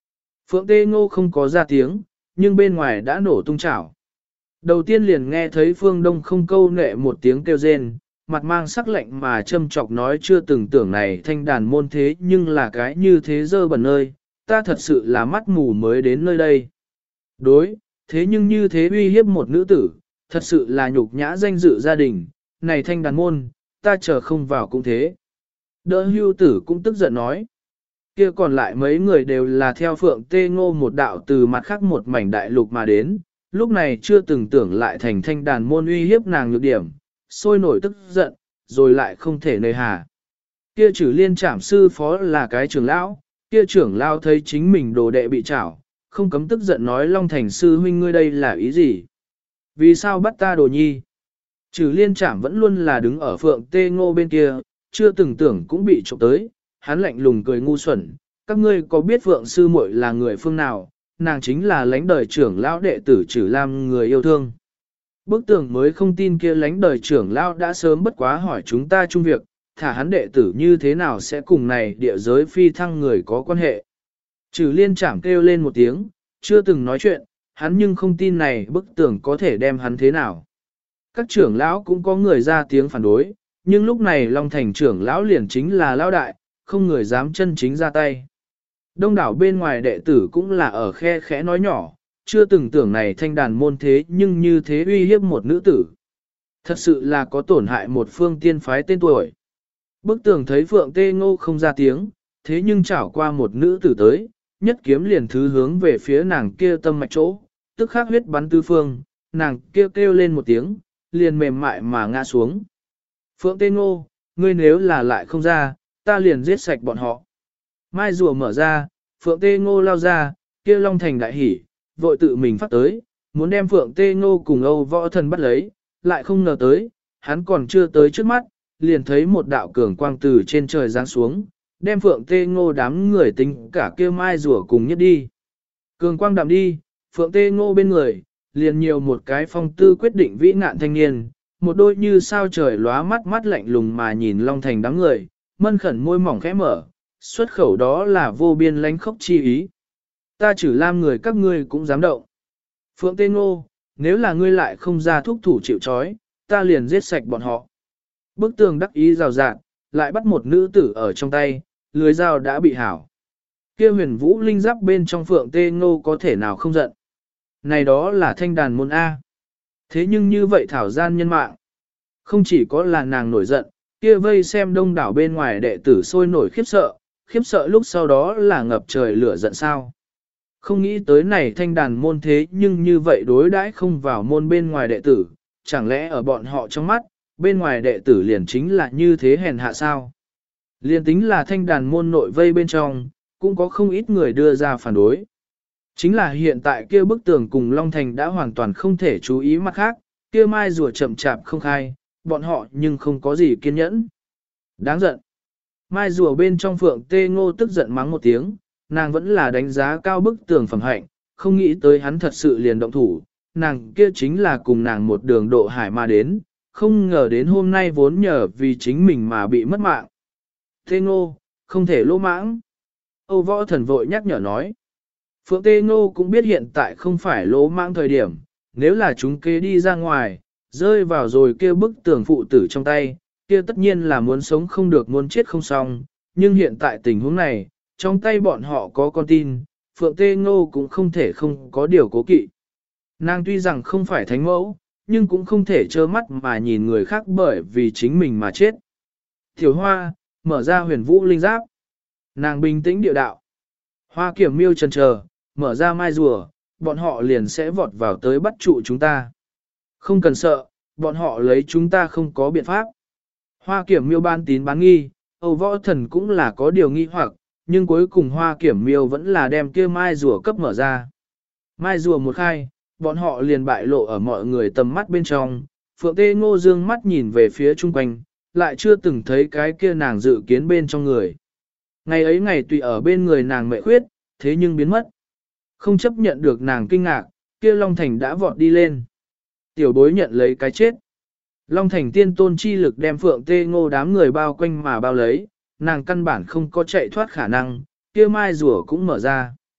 Phượng Tê Ngô không có ra tiếng, nhưng bên ngoài đã nổ tung chảo. Đầu tiên liền nghe thấy Phương Đông không câu nệ một tiếng kêu rên, mặt mang sắc lạnh mà châm chọc nói chưa từng tưởng này thanh đàn môn thế nhưng là cái như thế dơ bẩn nơi, ta thật sự là mắt mù mới đến nơi đây. Đối, thế nhưng như thế uy hiếp một nữ tử, thật sự là nhục nhã danh dự gia đình, này thanh đàn môn, ta chờ không vào cũng thế. Đỡ hưu tử cũng tức giận nói. Kia còn lại mấy người đều là theo Phượng Tê Ngô một đạo từ mặt khác một mảnh đại lục mà đến, lúc này chưa từng tưởng lại thành thanh đàn môn uy hiếp nàng nhược điểm, sôi nổi tức giận, rồi lại không thể nơi hà. Kia Trử Liên Trảm sư phó là cái trưởng lão, kia trưởng lão thấy chính mình đồ đệ bị trảo, không cấm tức giận nói Long Thành sư huynh ngươi đây là ý gì? Vì sao bắt ta đồ nhi? Trử Liên Trảm vẫn luôn là đứng ở Phượng Tê Ngô bên kia, chưa từng tưởng cũng bị trộm tới, hắn lạnh lùng cười ngu xuẩn, các ngươi có biết Phượng sư muội là người phương nào, nàng chính là lãnh đời trưởng lão đệ tử Trử Lam người yêu thương. Bức tường mới không tin kia lãnh đời trưởng lão đã sớm bất quá hỏi chúng ta chung việc, thả hắn đệ tử như thế nào sẽ cùng này địa giới phi thăng người có quan hệ. Trử Liên Trảm kêu lên một tiếng, chưa từng nói chuyện, hắn nhưng không tin này bức tường có thể đem hắn thế nào. Các trưởng lão cũng có người ra tiếng phản đối, nhưng lúc này Long Thành trưởng lão liền chính là lão đại, không người dám chân chính ra tay. Đông đảo bên ngoài đệ tử cũng là ở khe khẽ nói nhỏ, chưa từng tưởng này thanh đàn môn thế nhưng như thế uy hiếp một nữ tử. Thật sự là có tổn hại một phương tiên phái tên tuổi. Bức tường thấy Phượng Tê Ngô không ra tiếng, thế nhưng chảo qua một nữ tử tới, nhất kiếm liền thứ hướng về phía nàng kia tâm mạch chỗ, tức khắc huyết bắn tứ phương, nàng kia kêu lên một tiếng, liền mềm mại mà ngã xuống. Phượng Tê Ngô, ngươi nếu là lại không ra, ta liền giết sạch bọn họ. Mai rùa mở ra, Phượng Tê Ngô lao ra, kia Long Thành đại hỉ, vội tự mình phát tới, muốn đem Phượng Tê Ngô cùng Âu Võ Thần bắt lấy, lại không ngờ tới, hắn còn chưa tới trước mắt, liền thấy một đạo cường quang từ trên trời giáng xuống, đem Phượng Tê Ngô đám người tính cả kia Mai rùa cùng nhất đi. Cường quang đạm đi, Phượng Tê Ngô bên người, liền nhiều một cái phong tư quyết định vĩ ngạn thanh niên, một đôi như sao trời lóa mắt mắt lạnh lùng mà nhìn Long Thành đám người, mân khẩn môi mỏng khẽ mở, xuất khẩu đó là vô biên lánh khốc chi ý. Ta Trử Lam người các ngươi cũng dám động. Phượng Tê Ngô, nếu là ngươi lại không ra thúc thủ chịu trói, ta liền giết sạch bọn họ. Bức tường đắc ý rào rạt, lại bắt một nữ tử ở trong tay, lưới dao đã bị hảo. Kia huyền vũ linh giáp bên trong Phượng Tê Ngô có thể nào không giận. Này đó là thanh đàn môn A. Thế nhưng như vậy thảo gian nhân mạng. Không chỉ có là nàng nổi giận, kia vây xem đông đảo bên ngoài đệ tử sôi nổi khiếp sợ lúc sau đó là ngập trời lửa giận sao. Không nghĩ tới này thanh đàn môn thế nhưng như vậy đối đãi không vào môn bên ngoài đệ tử, chẳng lẽ ở bọn họ trong mắt, bên ngoài đệ tử liền chính là như thế hèn hạ sao. Liền tính là thanh đàn môn nội vây bên trong, cũng có không ít người đưa ra phản đối. Chính là hiện tại kia bức tường cùng Long Thành đã hoàn toàn không thể chú ý mặt khác, kia mai rùa chậm chạp không khai, bọn họ nhưng không có gì kiên nhẫn. Đáng giận. Mai rùa bên trong Phượng Tê Ngô tức giận mắng một tiếng, nàng vẫn là đánh giá cao bức tường phẩm hạnh, không nghĩ tới hắn thật sự liền động thủ, nàng kia chính là cùng nàng một đường độ hải mà đến, không ngờ đến hôm nay vốn nhờ vì chính mình mà bị mất mạng. Tê Ngô, không thể lỗ mãng. Âu Võ Thần vội nhắc nhở nói. Phượng Tê Ngô cũng biết hiện tại không phải lỗ mãng thời điểm, nếu là chúng kế đi ra ngoài, rơi vào rồi kia bức tường phụ tử trong tay, kia tất nhiên là muốn sống không được muốn chết không xong, nhưng hiện tại tình huống này, trong tay bọn họ có con tin, Phượng Tê Ngô cũng không thể không có điều cố kỵ. Nàng tuy rằng không phải thánh mẫu, nhưng cũng không thể trơ mắt mà nhìn người khác bởi vì chính mình mà chết. Tiểu Hoa, mở ra huyền vũ linh giáp. Nàng bình tĩnh địa đạo. Hoa Kiểm Miêu chần chờ, mở ra mai rùa, bọn họ liền sẽ vọt vào tới bắt trụ chúng ta. Không cần sợ, bọn họ lấy chúng ta không có biện pháp. Hoa Kiểm Miêu ban tín bán nghi, Âu Võ Thần cũng là có điều nghi hoặc, nhưng cuối cùng Hoa Kiểm Miêu vẫn là đem kia mai rùa cấp mở ra. Mai rùa một khai, bọn họ liền bại lộ ở mọi người tầm mắt bên trong. Phượng Tê Ngô dương mắt nhìn về phía chung quanh, lại chưa từng thấy cái kia nàng dự kiến bên trong người. Ngày ấy ngày tùy ở bên người nàng mẹ khuyết, thế nhưng biến mất. Không chấp nhận được nàng kinh ngạc, kia Long Thành đã vọt đi lên. Tiểu bối nhận lấy cái chết. Long Thành tiên tôn chi lực đem Phượng Tê Ngô đám người bao quanh mà bao lấy, nàng căn bản không có chạy thoát khả năng, kia mai rùa cũng mở ra.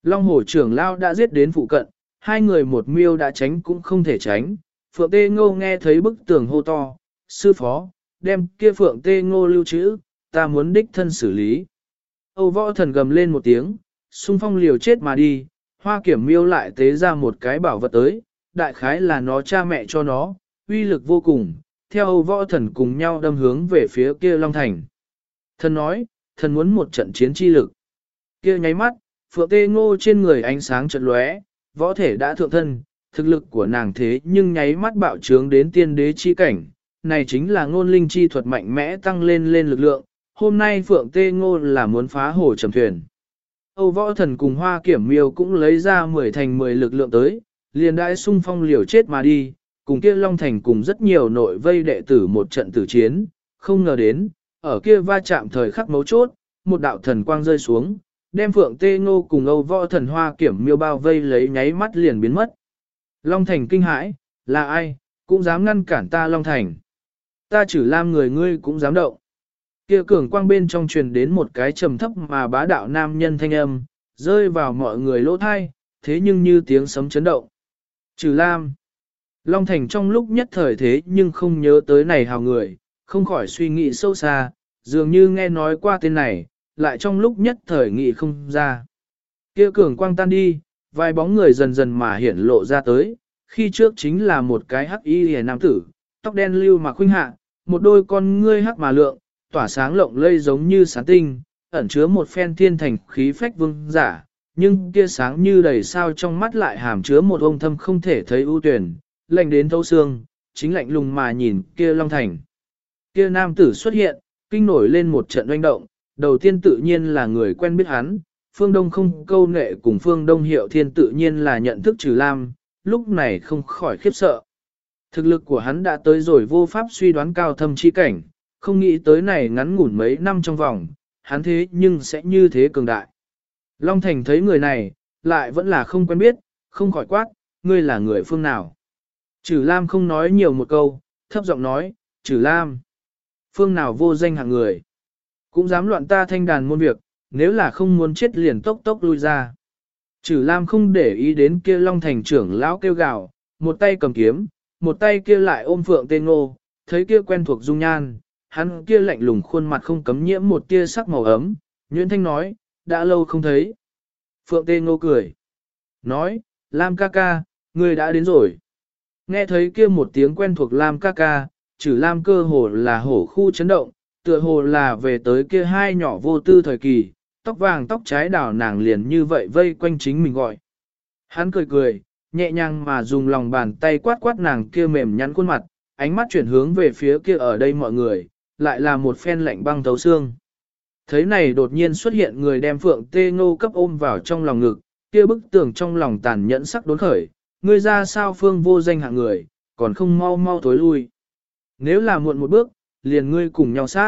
Long Hổ trưởng lao đã giết đến phụ cận, hai người một miêu đã tránh cũng không thể tránh. Phượng Tê Ngô nghe thấy bức tường hô to, sư phó, đem kia Phượng Tê Ngô lưu trữ, ta muốn đích thân xử lý. Âu Võ Thần gầm lên một tiếng, xung phong liều chết mà đi, Hoa Kiểm miêu lại tế ra một cái bảo vật tới, đại khái là nó cha mẹ cho nó, uy lực vô cùng, theo Âu Võ Thần cùng nhau đâm hướng về phía kia Long Thành. Thần nói, thần muốn một trận chiến chi lực. Kia nháy mắt, Phượng Tê Ngô trên người ánh sáng chợt lóe, võ thể đã thượng thân, thực lực của nàng thế nhưng nháy mắt bạo trướng đến tiên đế chi cảnh, này chính là ngôn linh chi thuật mạnh mẽ tăng lên lực lượng, hôm nay Phượng Tê Ngô là muốn phá hồ trầm thuyền. Âu Võ Thần cùng Hoa Kiểm miêu cũng lấy ra 10 thành 10 lực lượng tới, liền đãi xung phong liều chết mà đi, cùng kia Long Thành cùng rất nhiều nội vây đệ tử một trận tử chiến, không ngờ đến, ở kia va chạm thời khắc mấu chốt, một đạo thần quang rơi xuống, đem Phượng Tê Ngô cùng Âu Võ Thần Hoa Kiểm miêu bao vây lấy nháy mắt liền biến mất. Long Thành kinh hãi, là ai, cũng dám ngăn cản ta Long Thành. Ta Trử Lam người ngươi cũng dám động. Kia cường quang bên trong truyền đến một cái trầm thấp mà bá đạo nam nhân thanh âm, rơi vào mọi người lỗ thai, thế nhưng như tiếng sấm chấn động. Trừ Lam. Long Thành trong lúc nhất thời thế nhưng không nhớ tới này hào người, không khỏi suy nghĩ sâu xa, dường như nghe nói qua tên này, lại trong lúc nhất thời nghĩ không ra. Kia cường quang tan đi, vài bóng người dần dần mà hiển lộ ra tới, khi trước chính là một cái hắc y hề nam tử, tóc đen lưu mà khuynh hạ, một đôi con ngươi hắc mà lượng, tỏa sáng lộng lây giống như sáng tinh, ẩn chứa một phen thiên thành khí phách vương giả, nhưng kia sáng như đầy sao trong mắt lại hàm chứa một ông thâm không thể thấy ưu tuyển, lạnh đến thấu xương, chính lạnh lùng mà nhìn kia Long Thành. Kia nam tử xuất hiện, kinh nổi lên một trận oanh động, đầu tiên tự nhiên là người quen biết hắn, Phương Đông không câu nệ cùng Phương Đông Hiệu Thiên tự nhiên là nhận thức Trừ Lam, lúc này không khỏi khiếp sợ. Thực lực của hắn đã tới rồi vô pháp suy đoán cao thâm chi cảnh, không nghĩ tới này ngắn ngủn mấy năm trong vòng, hắn thế nhưng sẽ như thế cường đại. Long Thành thấy người này, lại vẫn là không quen biết, không khỏi quát, ngươi là người phương nào. Trừ Lam không nói nhiều một câu, thấp giọng nói, Trừ Lam. Phương nào vô danh hạng người. Cũng dám loạn ta thanh đàn môn việc, nếu là không muốn chết liền tốc tốc lui ra. Trừ Lam không để ý đến kia Long Thành trưởng lão kêu gào, một tay cầm kiếm, một tay kia lại ôm Phượng Tê Ngô, thấy kia quen thuộc dung nhan, hắn kia lạnh lùng khuôn mặt không cấm nhiễm một tia sắc màu ấm, Nguyễn Thanh nói, đã lâu không thấy. Phượng Tê Ngô cười, nói, Lam ca ca, ngươi đã đến rồi. Nghe thấy kia một tiếng quen thuộc Lam ca ca, Trừ Lam cơ hồ là hổ khu chấn động, tựa hồ là về tới kia hai nhỏ vô tư thời kỳ, tóc vàng tóc trái đảo nàng liền như vậy vây quanh chính mình gọi. Hắn cười cười, nhẹ nhàng mà dùng lòng bàn tay quát quát nàng kia mềm nhắn khuôn mặt, ánh mắt chuyển hướng về phía kia ở đây mọi người, lại là một phen lạnh băng thấu xương. Thấy này đột nhiên xuất hiện người đem Phượng Tê Ngô cấp ôm vào trong lòng ngực, kia bức tường trong lòng tàn nhẫn sắc đốn khởi, ngươi ra sao phương vô danh hạng người, còn không mau mau tối lui. Nếu là muộn một bước, liền ngươi cùng nhau sát.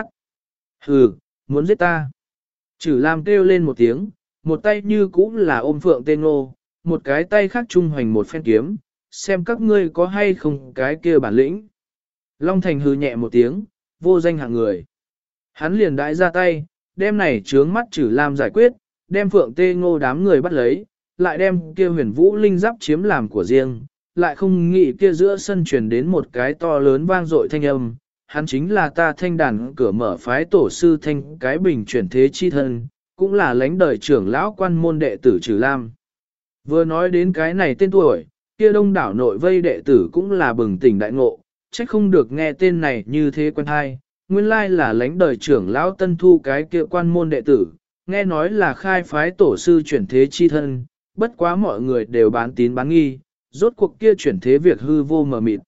Hừ, muốn giết ta. Trừ Lam kêu lên một tiếng, một tay như cũng là ôm Phượng Tê Ngô, một cái tay khác trung hoành một phen kiếm, xem các ngươi có hay không cái kia bản lĩnh. Long Thành hừ nhẹ một tiếng, vô danh hạng người. Hắn liền đãi ra tay, đem này trướng mắt Trừ Lam giải quyết, đem Phượng Tê Ngô đám người bắt lấy, lại đem kia huyền vũ linh giáp chiếm làm của riêng, lại không nghĩ kia giữa sân truyền đến một cái to lớn vang dội thanh âm. Hắn chính là ta thanh đàn cửa mở phái tổ sư thanh cái bình chuyển thế chi thân, cũng là lãnh đời trưởng lão quan môn đệ tử Trừ Lam. Vừa nói đến cái này tên tuổi, kia đông đảo nội vây đệ tử cũng là bừng tỉnh đại ngộ, trách không được nghe tên này như thế quen hay, nguyên lai là lãnh đời trưởng lão tân thu cái kia quan môn đệ tử, nghe nói là khai phái tổ sư chuyển thế chi thân, bất quá mọi người đều bán tín bán nghi, rốt cuộc kia chuyển thế việc hư vô mờ mịt.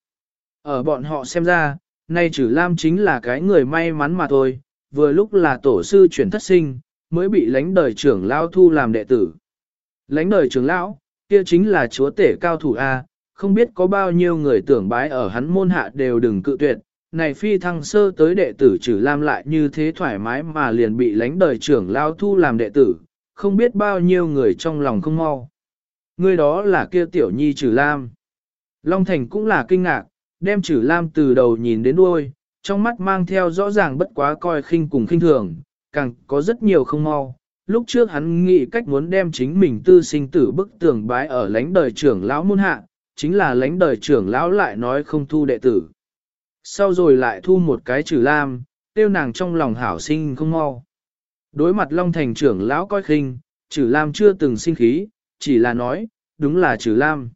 Ở bọn họ xem ra, nay Trừ Lam chính là cái người may mắn mà thôi, vừa lúc là tổ sư chuyển thất sinh, mới bị lãnh đời trưởng lão thu làm đệ tử. Lãnh đời trưởng lão, kia chính là chúa tể cao thủ A, không biết có bao nhiêu người tưởng bái ở hắn môn hạ đều đừng cự tuyệt, này phi thăng sơ tới đệ tử Trừ Lam lại như thế thoải mái mà liền bị lãnh đời trưởng lão thu làm đệ tử, không biết bao nhiêu người trong lòng không mau. Người đó là kia tiểu nhi Trừ Lam. Long Thành cũng là kinh ngạc, đem Trừ Lam từ đầu nhìn đến đuôi, trong mắt mang theo rõ ràng bất quá coi khinh cùng khinh thường, càng có rất nhiều không mau, Lúc trước hắn nghĩ cách muốn đem chính mình tư sinh tử bức tường bái ở lãnh đời trưởng lão môn hạ, chính là lãnh đời trưởng lão lại nói không thu đệ tử. Sau rồi lại thu một cái Trừ Lam, tiêu nàng trong lòng hảo sinh không mau. Đối mặt Long Thành trưởng lão coi khinh, Trừ Lam chưa từng sinh khí, chỉ là nói, đúng là Trừ Lam.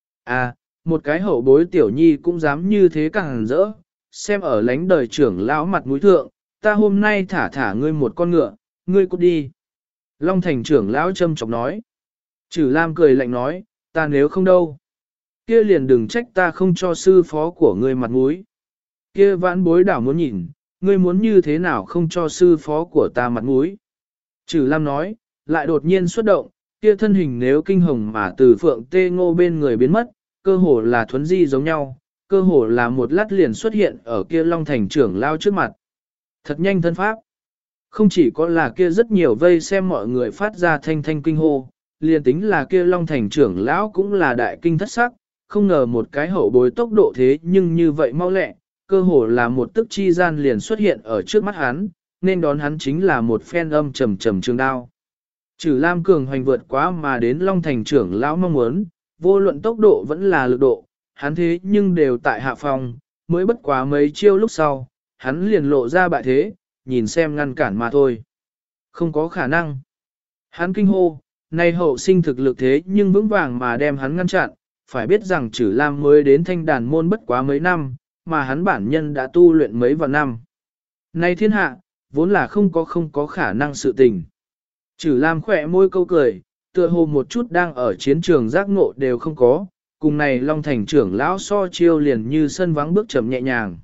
À, một cái hậu bối tiểu nhi cũng dám như thế càng rỡ, xem ở lãnh đời trưởng lão mặt mũi thượng, ta hôm nay thả ngươi một con ngựa, ngươi cút đi. Long Thành trưởng lão châm chọc nói. Trừ Lam cười lạnh nói, ta nếu không đâu. Kia liền đừng trách ta không cho sư phó của ngươi mặt mũi. Kia vãn bối đảo muốn nhìn, ngươi muốn như thế nào không cho sư phó của ta mặt mũi. Trừ Lam nói, lại đột nhiên xuất động, kia thân hình nếu kinh hồng mà từ Phượng Tê Ngô bên người biến mất, cơ hồ là thuấn di giống nhau, cơ hồ là một lát liền xuất hiện ở kia Long Thành trưởng lao trước mặt. Thật nhanh thân pháp. Không chỉ có là kia rất nhiều vây xem mọi người phát ra thanh thanh kinh hô, liền tính là kia Long Thành trưởng lão cũng là đại kinh thất sắc, không ngờ một cái hậu bối tốc độ thế nhưng như vậy mau lẹ, cơ hồ là một tức chi gian liền xuất hiện ở trước mắt hắn, nên đón hắn chính là một phen âm trầm trầm trường đao. Trừ Lam cường hoành vượt quá mà đến Long Thành trưởng lão mong muốn, vô luận tốc độ vẫn là lực độ, hắn thế nhưng đều tại hạ phòng, mới bất quá mấy chiêu lúc sau, hắn liền lộ ra bại thế, nhìn xem ngăn cản mà thôi. Không có khả năng. Hắn kinh hô, nay hậu sinh thực lực thế nhưng vững vàng mà đem hắn ngăn chặn, phải biết rằng Trừ Lam mới đến thanh đàn môn bất quá mấy năm, mà hắn bản nhân đã tu luyện mấy vạn năm. Nay thiên hạ, vốn là không có khả năng sự tình. Trừ Lam khỏe môi câu cười, tựa hồ một chút đang ở chiến trường giác ngộ đều không có, cùng này Long Thành trưởng lão so chiêu liền như sân vắng bước chậm nhẹ nhàng.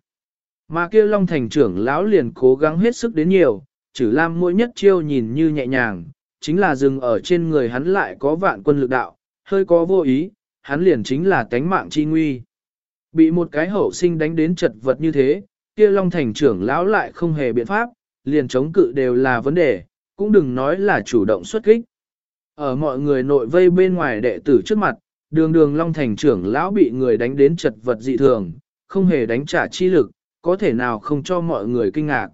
Mà kia Long Thành trưởng lão liền cố gắng hết sức đến nhiều, Trừ Lam mỗi nhất chiêu nhìn như nhẹ nhàng, chính là dừng ở trên người hắn lại có vạn quân lực đạo, hơi có vô ý, hắn liền chính là tánh mạng chi nguy. Bị một cái hậu sinh đánh đến chật vật như thế, kia Long Thành trưởng lão lại không hề biện pháp, liền chống cự đều là vấn đề, cũng đừng nói là chủ động xuất kích. Ở mọi người nội vây bên ngoài đệ tử trước mặt, đường Long Thành trưởng lão bị người đánh đến chật vật dị thường, không hề đánh trả chi lực, có thể nào không cho mọi người kinh ngạc.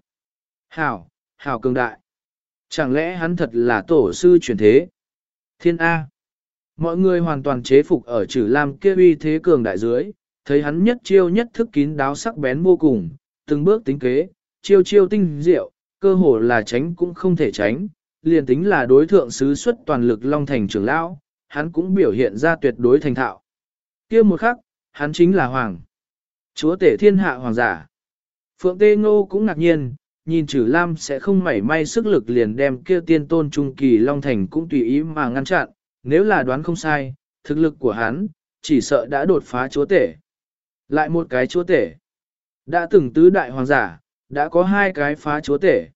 Hảo cường đại. Chẳng lẽ hắn thật là tổ sư chuyển thế? Thiên A. Mọi người hoàn toàn chế phục ở Trừ Lam kia uy thế cường đại dưới, thấy hắn nhất chiêu nhất thức kín đáo sắc bén vô cùng, từng bước tính kế, chiêu tinh diệu, cơ hồ là tránh cũng không thể tránh, liền tính là đối thượng sứ xuất toàn lực Long Thành trưởng lão, hắn cũng biểu hiện ra tuyệt đối thành thạo. Kia một khắc, hắn chính là hoàng. Chúa tể thiên hạ hoàng giả. Phượng Tê Ngô cũng ngạc nhiên, nhìn Trừ Lam sẽ không mảy may sức lực liền đem kia tiên tôn trung kỳ Long Thành cũng tùy ý mà ngăn chặn, nếu là đoán không sai, thực lực của hắn, chỉ sợ đã đột phá chúa tể. Lại một cái chúa tể. Đã từng tứ đại hoàng giả, đã có hai cái phá chúa tể.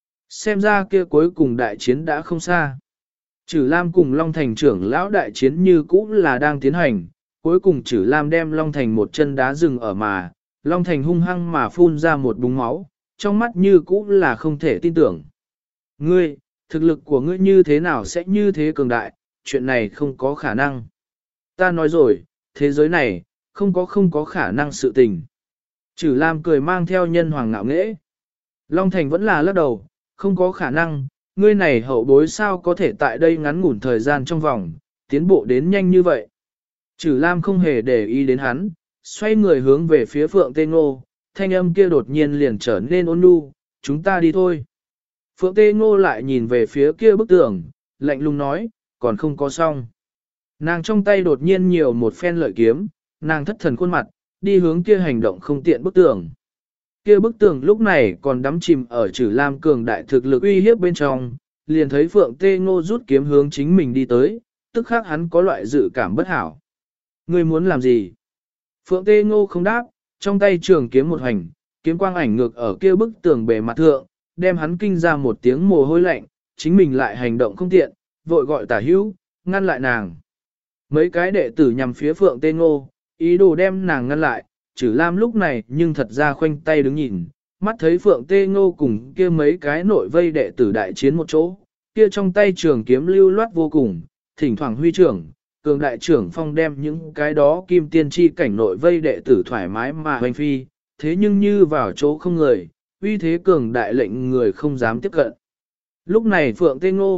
Xem ra kia cuối cùng đại chiến đã không xa. Trừ Lam cùng Long Thành trưởng lão đại chiến như cũ là đang tiến hành, cuối cùng Trừ Lam đem Long Thành một chân đá rừng ở mà, Long Thành hung hăng mà phun ra một búng máu, trong mắt như cũ là không thể tin tưởng. Ngươi, thực lực của ngươi như thế nào sẽ như thế cường đại, chuyện này không có khả năng. Ta nói rồi, thế giới này, không có khả năng sự tình. Trừ Lam cười mang theo nhân hoàng ngạo nghễ. Long Thành vẫn là lắc đầu, không có khả năng, ngươi này hậu bối sao có thể tại đây ngắn ngủn thời gian trong vòng, tiến bộ đến nhanh như vậy. Trừ Lam không hề để ý đến hắn, xoay người hướng về phía Phượng Tê Ngô, thanh âm kia đột nhiên liền trở nên ôn nhu, chúng ta đi thôi. Phượng Tê Ngô lại nhìn về phía kia bức tường, lạnh lùng nói, còn không có xong. Nàng trong tay đột nhiên nhiều một phen lợi kiếm, nàng thất thần khuôn mặt, đi hướng kia hành động không tiện bức tường. Kia bức tường lúc này còn đắm chìm ở Trừ Lam cường đại thực lực uy hiếp bên trong, liền thấy Phượng Tê Ngô rút kiếm hướng chính mình đi tới, tức khắc hắn có loại dự cảm bất hảo. Ngươi muốn làm gì? Phượng Tê Ngô không đáp, trong tay trường kiếm một hành, kiếm quang ảnh ngược ở kia bức tường bề mặt thượng, đem hắn kinh ra một tiếng mồ hôi lạnh, chính mình lại hành động không tiện, vội gọi Tả Hữu, ngăn lại nàng. Mấy cái đệ tử nhằm phía Phượng Tê Ngô, ý đồ đem nàng ngăn lại, Trừ Lam lúc này nhưng thật ra khoanh tay đứng nhìn, mắt thấy Phượng Tê Ngô cùng kia mấy cái nội vây đệ tử đại chiến một chỗ, kia trong tay trường kiếm lưu loát vô cùng, thỉnh thoảng huy trưởng, cường đại trưởng phong đem những cái đó kim tiên chi cảnh nội vây đệ tử thoải mái mà hoành phi, thế nhưng như vào chỗ không người, uy thế cường đại lệnh người không dám tiếp cận. Lúc này Phượng Tê Ngô,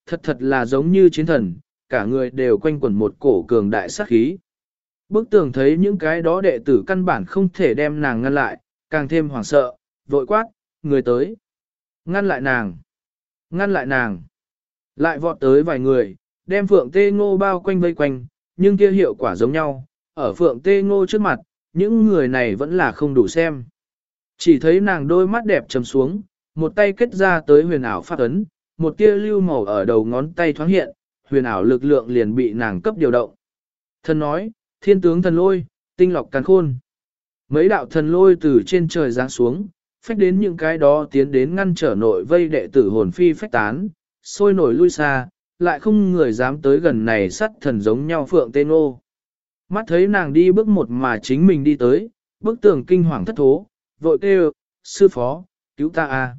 thật thật là giống như chiến thần, cả người đều quanh quẩn một cổ cường đại sát khí. Bức tường thấy những cái đó đệ tử căn bản không thể đem nàng ngăn lại, càng thêm hoảng sợ, vội quát, người tới. Ngăn lại nàng. Ngăn lại nàng. Lại vọt tới vài người, đem Phượng Tê Ngô bao quanh vây quanh, nhưng kia hiệu quả giống nhau, ở Phượng Tê Ngô trước mặt, những người này vẫn là không đủ xem. Chỉ thấy nàng đôi mắt đẹp trầm xuống, một tay kết ra tới huyền ảo phát ấn, một tia lưu màu ở đầu ngón tay thoáng hiện, huyền ảo lực lượng liền bị nàng cấp điều động. Thần nói, thiên tướng thần lôi, tinh lọc càn khôn. Mấy đạo thần lôi từ trên trời giáng xuống, phách đến những cái đó tiến đến ngăn trở nội vây đệ tử hồn phi phách tán, sôi nổi lui xa, lại không người dám tới gần này sắt thần giống nhau Phượng Tê Ngô. Mắt thấy nàng đi bước một mà chính mình đi tới, bức tường kinh hoàng thất thố, vội kêu, sư phó, cứu ta a,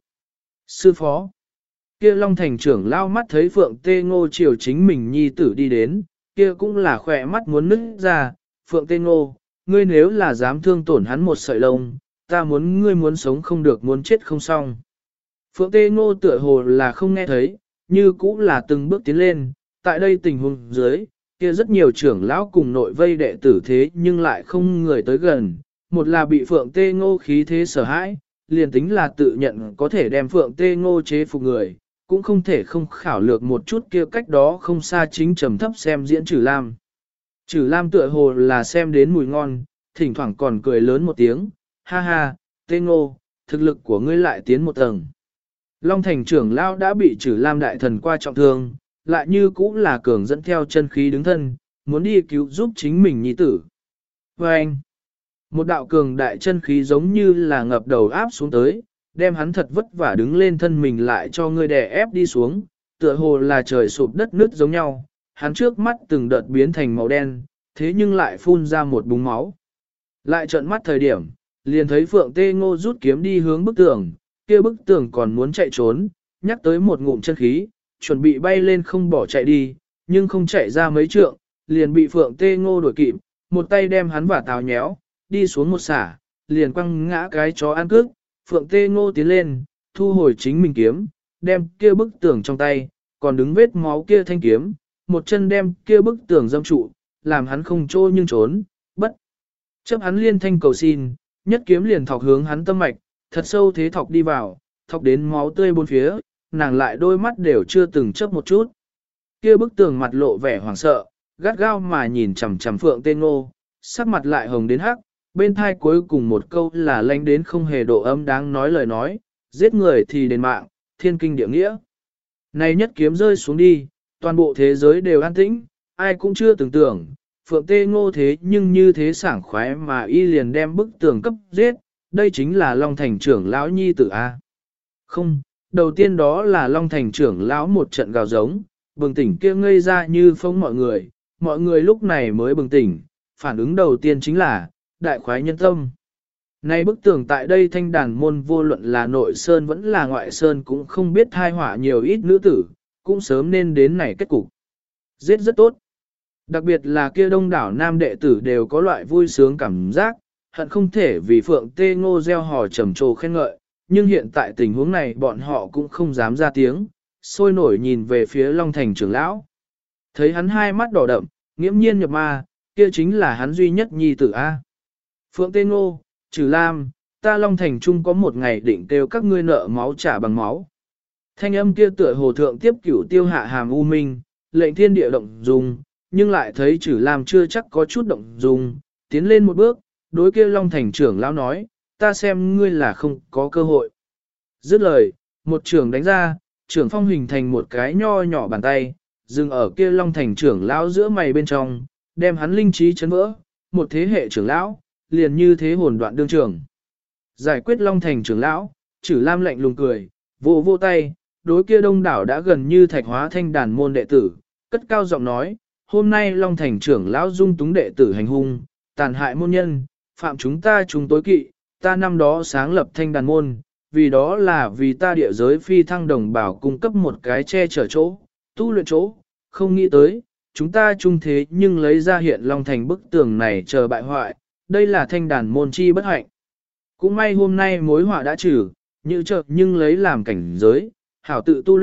sư phó. Kia Long Thành trưởng lao mắt thấy Phượng Tê Ngô chiều chính mình nhi tử đi đến, kia cũng là khỏe mắt muốn nứt ra, Phượng Tê Ngô, ngươi nếu là dám thương tổn hắn một sợi lông, ta muốn ngươi muốn sống không được muốn chết không xong. Phượng Tê Ngô tựa hồ là không nghe thấy, như cũng là từng bước tiến lên, tại đây tình huống dưới, kia rất nhiều trưởng lão cùng nội vây đệ tử thế nhưng lại không người tới gần, một là bị Phượng Tê Ngô khí thế sở hãi, liền tính là tự nhận có thể đem Phượng Tê Ngô chế phục người, cũng không thể không khảo lược một chút kia cách đó không xa chính trầm thấp xem diễn Trử Lam. Trử Lam tựa hồ là xem đến mùi ngon, thỉnh thoảng còn cười lớn một tiếng, ha ha, Tê Ngô, thực lực của ngươi lại tiến một tầng. Long Thành trưởng lão đã bị Trử Lam đại thần qua trọng thương, lại như cũng là cường dẫn theo chân khí đứng thân, muốn đi cứu giúp chính mình nhi tử. Và anh, một đạo cường đại chân khí giống như là ngập đầu áp xuống tới, đem hắn thật vất vả đứng lên thân mình lại cho ngươi đè ép đi xuống, tựa hồ là trời sụp đất nứt giống nhau, hắn trước mắt từng đợt biến thành màu đen, thế nhưng lại phun ra một búng máu. Lại trợn mắt thời điểm, liền thấy Phượng Tê Ngô rút kiếm đi hướng bức tường, kia bức tường còn muốn chạy trốn, nhắc tới một ngụm chân khí, chuẩn bị bay lên không bỏ chạy đi, nhưng không chạy ra mấy trượng, liền bị Phượng Tê Ngô đuổi kịp, một tay đem hắn và tào nhéo, đi xuống một xả, liền quăng ngã cái chó ăn cước, Phượng Tê Ngô tiến lên, thu hồi chính mình kiếm, đem kia bức tường trong tay, còn đứng vết máu kia thanh kiếm, một chân đem kia bức tường dâm trụ, làm hắn không trô nhưng trốn, bất. Chấp hắn liên thanh cầu xin, nhất kiếm liền thọc hướng hắn tâm mạch, thật sâu thế thọc đi vào, thọc đến máu tươi bốn phía, nàng lại đôi mắt đều chưa từng chớp một chút. Kia bức tường mặt lộ vẻ hoảng sợ, gắt gao mà nhìn chằm chằm Phượng Tê Ngô, sắc mặt lại hồng đến hắc, bên thai cuối cùng một câu là lanh đến không hề độ âm đáng nói lời nói, giết người thì đền mạng, thiên kinh địa nghĩa. Này nhất kiếm rơi xuống đi, toàn bộ thế giới đều an tĩnh, ai cũng chưa tưởng tượng, Phượng Tê Ngô thế nhưng như thế sảng khoái mà y liền đem bức tường cấp giết, đây chính là Long Thành trưởng lão nhi tử A. Không, đầu tiên đó là Long Thành trưởng lão một trận gào giống, bừng tỉnh kia ngây ra như phong mọi người lúc này mới bừng tỉnh, phản ứng đầu tiên chính là, đại khoái nhân tâm. Nay bức tường tại đây thanh đàn môn vô luận là nội sơn vẫn là ngoại sơn cũng không biết thai họa nhiều ít nữ tử, cũng sớm nên đến này kết cục. Giết rất tốt. Đặc biệt là kia đông đảo nam đệ tử đều có loại vui sướng cảm giác, hận không thể vì Phượng Tê Ngô gieo hò trầm trồ khen ngợi, nhưng hiện tại tình huống này bọn họ cũng không dám ra tiếng, sôi nổi nhìn về phía Long Thành trưởng lão. Thấy hắn hai mắt đỏ đậm, nghiễm nhiên nhập ma, kia chính là hắn duy nhất nhi tử A. Phượng Tê Ngô, Trử Lam, ta Long Thành Trung có một ngày định kêu các ngươi nợ máu trả bằng máu. Thanh âm kia tựa hồ thượng tiếp cửu tiêu hạ hàm u minh, lệnh thiên địa động dung, nhưng lại thấy Trử Lam chưa chắc có chút động dung, tiến lên một bước, đối kia Long Thành trưởng lão nói, ta xem ngươi là không có cơ hội. Dứt lời, một trưởng đánh ra, trưởng phong hình thành một cái nho nhỏ bàn tay, dừng ở kia Long Thành trưởng lão giữa mày bên trong, đem hắn linh trí chấn vỡ, một thế hệ trưởng lão, liền như thế hồn đoạn đương trưởng. Giải quyết Long Thành trưởng lão, Trử Lam lạnh lùng cười, vô vô tay, đối kia đông đảo đã gần như thạch hóa thanh đàn môn đệ tử, cất cao giọng nói, hôm nay Long Thành trưởng lão dung túng đệ tử hành hung, tàn hại môn nhân, phạm chúng ta chúng tối kỵ, ta năm đó sáng lập thanh đàn môn, vì đó là vì ta địa giới phi thăng đồng bào cung cấp một cái che chở chỗ, tu luyện chỗ, không nghĩ tới, chúng ta chung thế nhưng lấy ra hiện Long Thành bức tường này chờ bại hoại, đây là thanh đàn môn chi bất hạnh. Cũng may hôm nay mối họa đã trừ, như chợt nhưng lấy làm cảnh giới, hảo tự tu luyện,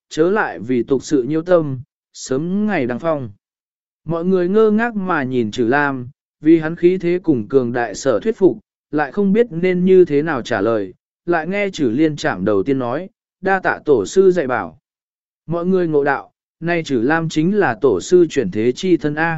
chớ lại vì tục sự nhiêu tâm, sớm ngày đăng phong. Mọi người ngơ ngác mà nhìn Trử Lam, vì hắn khí thế cùng cường đại sở thuyết phục, lại không biết nên như thế nào trả lời, lại nghe Trử Liên chạm đầu tiên nói, đa tạ tổ sư dạy bảo. Mọi người ngộ đạo, nay Trử Lam chính là tổ sư chuyển thế chi thân A.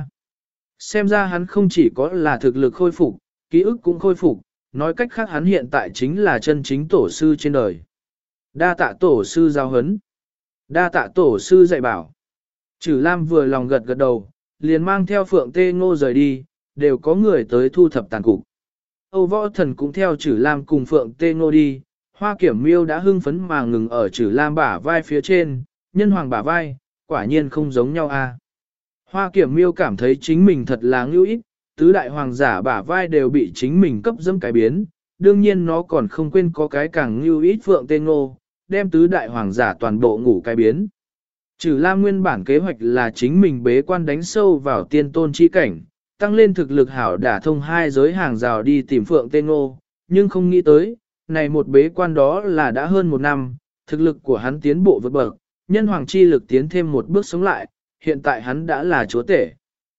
Xem ra hắn không chỉ có là thực lực khôi phục, ký ức cũng khôi phục, nói cách khác hắn hiện tại chính là chân chính tổ sư trên đời. Đa tạ tổ sư giao hấn. Đa tạ tổ sư dạy bảo. Trử Lam vừa lòng gật gật đầu, liền mang theo Phượng Tê Ngô rời đi, đều có người tới thu thập tàn cục. Âu Võ Thần cũng theo Trử Lam cùng Phượng Tê Ngô đi, Hoa Kiểm Miêu đã hưng phấn mà ngừng ở Trử Lam bả vai phía trên, nhân hoàng bả vai, quả nhiên không giống nhau a. Hoa Kiểm Miêu cảm thấy chính mình thật là ngưu ít, tứ đại hoàng giả bả vai đều bị chính mình cấp dẫm cái biến, đương nhiên nó còn không quên có cái càng ngưu ít Phượng Tê Ngô, đem tứ đại hoàng giả toàn bộ ngủ cái biến. Trử Lam nguyên bản kế hoạch là chính mình bế quan đánh sâu vào tiên tôn chi cảnh, tăng lên thực lực hảo đả thông hai giới hàng rào đi tìm Phượng Tê Ngô, nhưng không nghĩ tới, này một bế quan đó là đã hơn một năm, thực lực của hắn tiến bộ vượt bậc, nhân hoàng chi lực tiến thêm một bước sống lại, hiện tại hắn đã là chúa tể.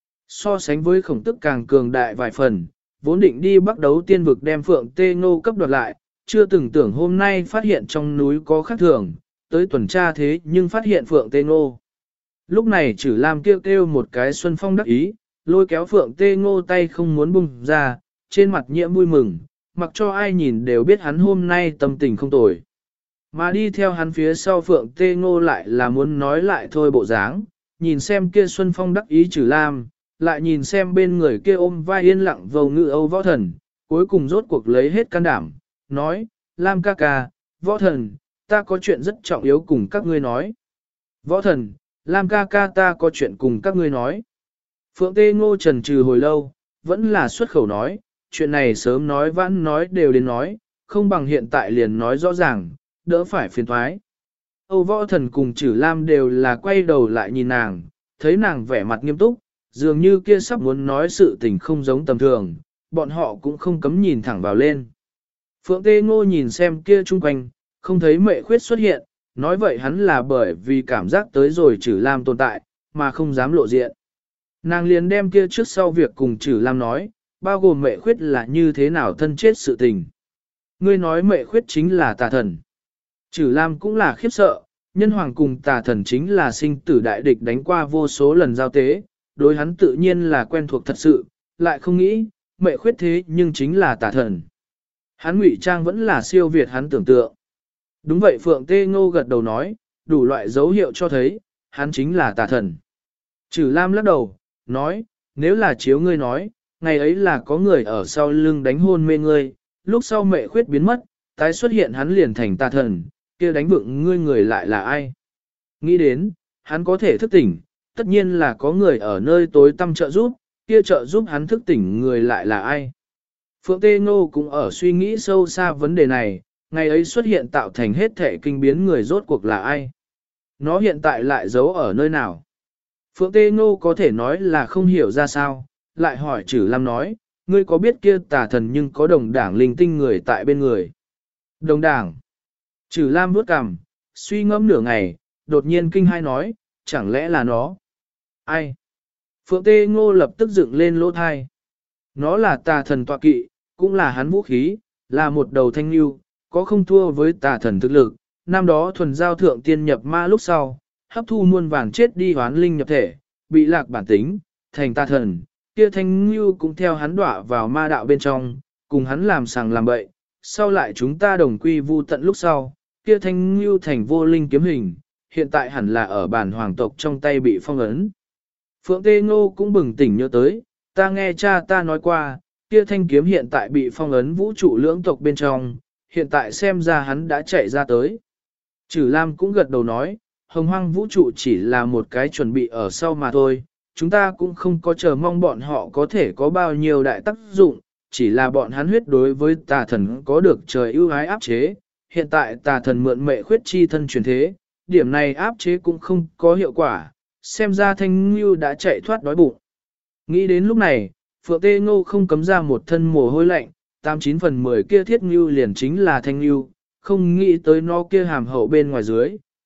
So sánh với Khổng Tức càng cường đại vài phần, vốn định đi bắt đấu tiên vực đem Phượng Tê Ngô cấp đoạt lại, chưa từng tưởng hôm nay phát hiện trong núi có khác thường, tới tuần tra thế nhưng phát hiện Phượng Tê Ngô. Lúc này Trử Lam kêu một cái xuân phong đắc ý, lôi kéo Phượng Tê Ngô tay không muốn bung ra, trên mặt nhiễm vui mừng, mặc cho ai nhìn đều biết hắn hôm nay tâm tình không tồi. Mà đi theo hắn phía sau Phượng Tê Ngô lại là muốn nói lại thôi bộ dáng, nhìn xem kia xuân phong đắc ý Trử Lam, lại nhìn xem bên người kia ôm vai yên lặng vầu ngự Âu Võ Thần, cuối cùng rốt cuộc lấy hết can đảm, nói, Lam ca ca, Võ Thần, ta có chuyện rất trọng yếu cùng các ngươi nói. Võ Thần, Lam ca ca ta có chuyện cùng các ngươi nói. Phượng Tê Ngô trần trừ hồi lâu, vẫn là xuất khẩu nói, chuyện này sớm nói vãn nói đều đến nói, không bằng hiện tại liền nói rõ ràng, đỡ phải phiền thoái. Âu Võ Thần cùng Trử Lam đều là quay đầu lại nhìn nàng, thấy nàng vẻ mặt nghiêm túc, dường như kia sắp muốn nói sự tình không giống tầm thường, bọn họ cũng không cấm nhìn thẳng vào lên. Phượng Tê Ngô nhìn xem kia chung quanh, không thấy Mệ Khuyết xuất hiện, nói vậy hắn là bởi vì cảm giác tới rồi Trử Lam tồn tại, mà không dám lộ diện. Nàng liền đem kia trước sau việc cùng Trử Lam nói, bao gồm Mệ Khuyết là như thế nào thân chết sự tình. Ngươi nói Mệ Khuyết chính là tà thần. Trử Lam cũng là khiếp sợ, nhân hoàng cùng tà thần chính là sinh tử đại địch đánh qua vô số lần giao tế, đối hắn tự nhiên là quen thuộc thật sự, lại không nghĩ, Mệ Khuyết thế nhưng chính là tà thần. Hắn ngụy trang vẫn là siêu việt hắn tưởng tượng. Đúng vậy Phượng Tê Ngô gật đầu nói, đủ loại dấu hiệu cho thấy, hắn chính là tà thần. Trử Lam lắc đầu, nói, nếu là chiếu ngươi nói, ngày ấy là có người ở sau lưng đánh hôn mê ngươi, lúc sau Mệ Khuyết biến mất, tái xuất hiện hắn liền thành tà thần, kia đánh vựng ngươi người lại là ai? Nghĩ đến, hắn có thể thức tỉnh, tất nhiên là có người ở nơi tối tăm trợ giúp, kia trợ giúp hắn thức tỉnh người lại là ai? Phượng Tê Ngô cũng ở suy nghĩ sâu xa vấn đề này, ngày ấy xuất hiện tạo thành hết thể kinh biến người rốt cuộc là ai? Nó hiện tại lại giấu ở nơi nào? Phượng Tê Ngô có thể nói là không hiểu ra sao, lại hỏi Trử Lam nói, ngươi có biết kia tà thần nhưng có đồng đảng linh tinh người tại bên người? Đồng đảng. Trử Lam vuốt cằm, suy ngẫm nửa ngày, đột nhiên kinh hai nói, chẳng lẽ là nó? Ai? Phượng Tê Ngô lập tức dựng lên lỗ thai. Nó là tà thần tọa kỵ, cũng là hắn vũ khí, là một đầu thanh lưu, có không thua với tà thần thực lực. Năm đó thuần giao thượng tiên nhập ma lúc sau, hấp thu muôn vàng chết đi hoán linh nhập thể, bị lạc bản tính, thành tà thần, kia thanh lưu cũng theo hắn đọa vào ma đạo bên trong, cùng hắn làm sàng làm bậy. Sau lại chúng ta đồng quy vu tận lúc sau, kia thanh lưu thành vô linh kiếm hình, hiện tại hẳn là ở bản hoàng tộc trong tay bị phong ấn. Phượng Tê Ngô cũng bừng tỉnh nhớ tới, ta nghe cha ta nói qua, kia thanh kiếm hiện tại bị phong ấn vũ trụ lưỡng tộc bên trong, hiện tại xem ra hắn đã chạy ra tới. Trử Lam cũng gật đầu nói, hồng hoang vũ trụ chỉ là một cái chuẩn bị ở sau mà thôi, chúng ta cũng không có chờ mong bọn họ có thể có bao nhiêu đại tác dụng, chỉ là bọn hắn huyết đối với tà thần có được trời ưu ái áp chế, hiện tại tà thần mượn Mệ Khuyết chi thân truyền thế, điểm này áp chế cũng không có hiệu quả, xem ra thanh ngưu đã chạy thoát đói bụng. Nghĩ đến lúc này, Phượng Tê Ngô không cấm ra một thân mồ hôi lạnh, 89 phần 10 kia thiết ngưu liền chính là thanh ngưu, không nghĩ tới nó kia hàm hậu bên ngoài dưới,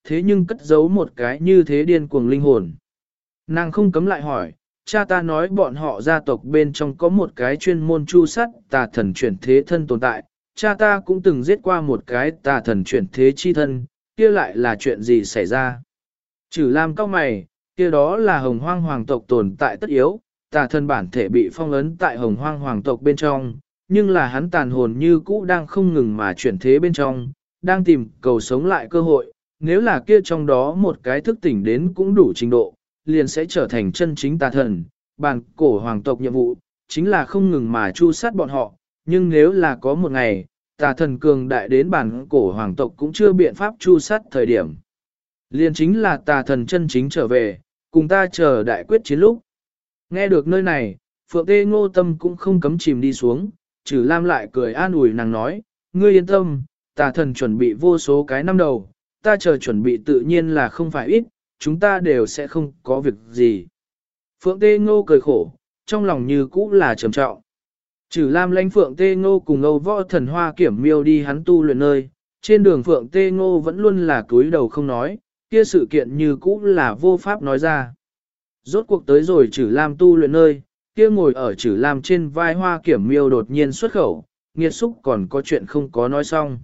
thế nhưng cất giấu một cái như thế điên cuồng linh hồn. Nàng không cấm lại hỏi, cha ta nói bọn họ gia tộc bên trong có một cái chuyên môn chu sát tà thần chuyển thế thân tồn tại, cha ta cũng từng giết qua một cái tà thần chuyển thế chi thân, kia lại là chuyện gì xảy ra? Chử Lam cao mày, kia đó là hồng hoang hoàng tộc tồn tại tất yếu, tà thần bản thể bị phong ấn tại hồng hoang hoàng tộc bên trong, nhưng là hắn tàn hồn như cũ đang không ngừng mà chuyển thế bên trong, đang tìm cầu sống lại cơ hội, nếu là kia trong đó một cái thức tỉnh đến cũng đủ trình độ, liền sẽ trở thành chân chính tà thần, bản cổ hoàng tộc nhiệm vụ, chính là không ngừng mà chu sát bọn họ, nhưng nếu là có một ngày, tà thần cường đại đến bản cổ hoàng tộc cũng chưa biện pháp chu sát thời điểm. Liền chính là tà thần chân chính trở về, cùng ta chờ đại quyết chiến lúc. Nghe được nơi này, Phượng Tê Ngô tâm cũng không cấm chìm đi xuống, Trử Lam lại cười an ủi nàng nói, ngươi yên tâm, tà thần chuẩn bị vô số cái năm đầu, ta chờ chuẩn bị tự nhiên là không phải ít, chúng ta đều sẽ không có việc gì. Phượng Tê Ngô cười khổ, trong lòng như cũ là trầm trọng. Trử Lam lãnh Phượng Tê Ngô cùng Âu Võ Thần Hoa Kiểm Miêu đi hắn tu luyện nơi, trên đường Phượng Tê Ngô vẫn luôn là cúi đầu không nói, kia sự kiện như cũ là vô pháp nói ra. Rốt cuộc tới rồi Trử Lam tu luyện nơi, kia ngồi ở Trử Lam trên vai Hoa Kiểm Miêu đột nhiên xuất khẩu, nghiệt xúc còn có chuyện không có nói xong.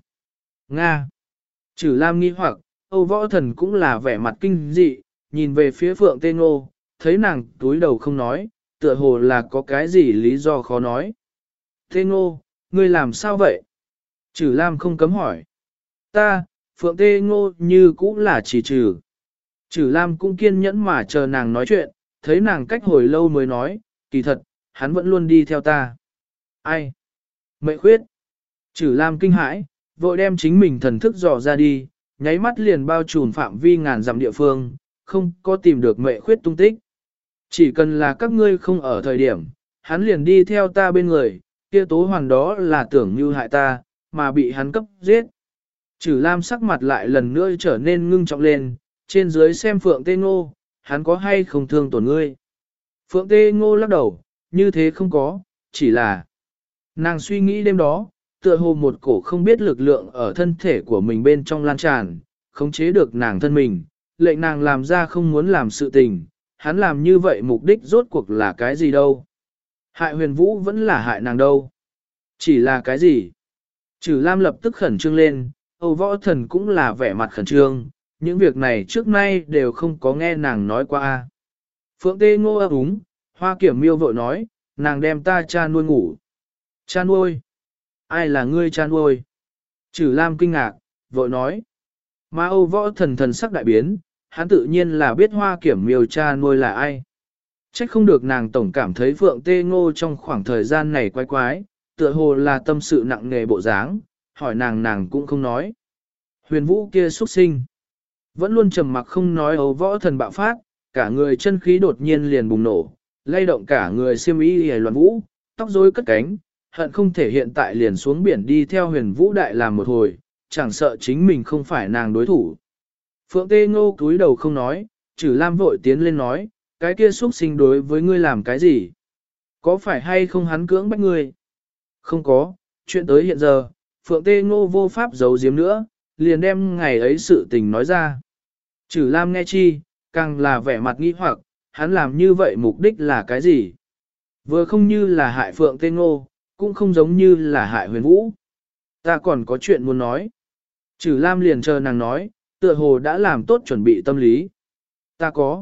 Nga. Trử Lam nghi hoặc, Âu Võ Thần cũng là vẻ mặt kinh dị, nhìn về phía Phượng Tê Ngô, thấy nàng túi đầu không nói, tựa hồ là có cái gì lý do khó nói. Tê Ngô, ngươi làm sao vậy? Trử Lam không cấm hỏi. Ta, Phượng Tê Ngô như cũ là chỉ trừ. Trử Lam cũng kiên nhẫn mà chờ nàng nói chuyện, thấy nàng cách hồi lâu mới nói, kỳ thật, hắn vẫn luôn đi theo ta. Ai? Mệ khuyết. Trử Lam kinh hãi, vội đem chính mình thần thức dò ra đi, nháy mắt liền bao trùm phạm vi ngàn dặm địa phương, không có tìm được mệ khuyết tung tích. Chỉ cần là các ngươi không ở thời điểm, hắn liền đi theo ta bên người, kia tố hoàn đó là tưởng như hại ta, mà bị hắn cấp giết. Trử Lam sắc mặt lại lần nữa trở nên ngưng trọng lên, trên dưới xem Phượng Tê Ngô, hắn có hay không thương tổn ngươi. Phượng Tê Ngô lắc đầu, như thế không có, chỉ là nàng suy nghĩ đêm đó, tựa hồ một cổ không biết lực lượng ở thân thể của mình bên trong lan tràn, khống chế được nàng thân mình, lệnh nàng làm ra không muốn làm sự tình, hắn làm như vậy mục đích rốt cuộc là cái gì đâu. Hại Huyền Vũ vẫn là hại nàng đâu. Chỉ là cái gì? Trử Lam lập tức khẩn trương lên, Âu Võ Thần cũng là vẻ mặt khẩn trương, những việc này trước nay đều không có nghe nàng nói qua. Phượng Tê Ngô ấp úng, Hoa Kiểm Miêu vội nói, nàng đem ta cha nuôi ngủ. Cha nuôi? Ai là ngươi cha nuôi? Trử Lam kinh ngạc, vội nói. Mà Âu Võ Thần thần sắc đại biến, hắn tự nhiên là biết Hoa Kiểm Miêu cha nuôi là ai. Trách không được nàng tổng cảm thấy Phượng Tê Ngô trong khoảng thời gian này quái quái, tựa hồ là tâm sự nặng nề bộ dáng, hỏi nàng cũng không nói. Huyền Vũ kia xuất sinh. Vẫn luôn trầm mặc không nói. Âu Võ Thần bạo phát, cả người chân khí đột nhiên liền bùng nổ, lay động cả người xiêm y hề loạn vũ, tóc rối cất cánh, hận không thể hiện tại liền xuống biển đi theo Huyền Vũ đại làm một hồi, chẳng sợ chính mình không phải nàng đối thủ. Phượng Tê Ngô cúi đầu không nói, Trử Lam vội tiến lên nói, cái kia xuất sinh đối với ngươi làm cái gì? Có phải hay không hắn cưỡng bách ngươi? Không có, chuyện tới hiện giờ, Phượng Tê Ngô vô pháp giấu giếm nữa, liền đem ngày ấy sự tình nói ra. Trử Lam nghe chi, càng là vẻ mặt nghi hoặc, hắn làm như vậy mục đích là cái gì? Vừa không như là hại Phượng Tê Ngô, cũng không giống như là hại Huyền Vũ. Ta còn có chuyện muốn nói. Trử Lam liền chờ nàng nói, tựa hồ đã làm tốt chuẩn bị tâm lý. Ta có.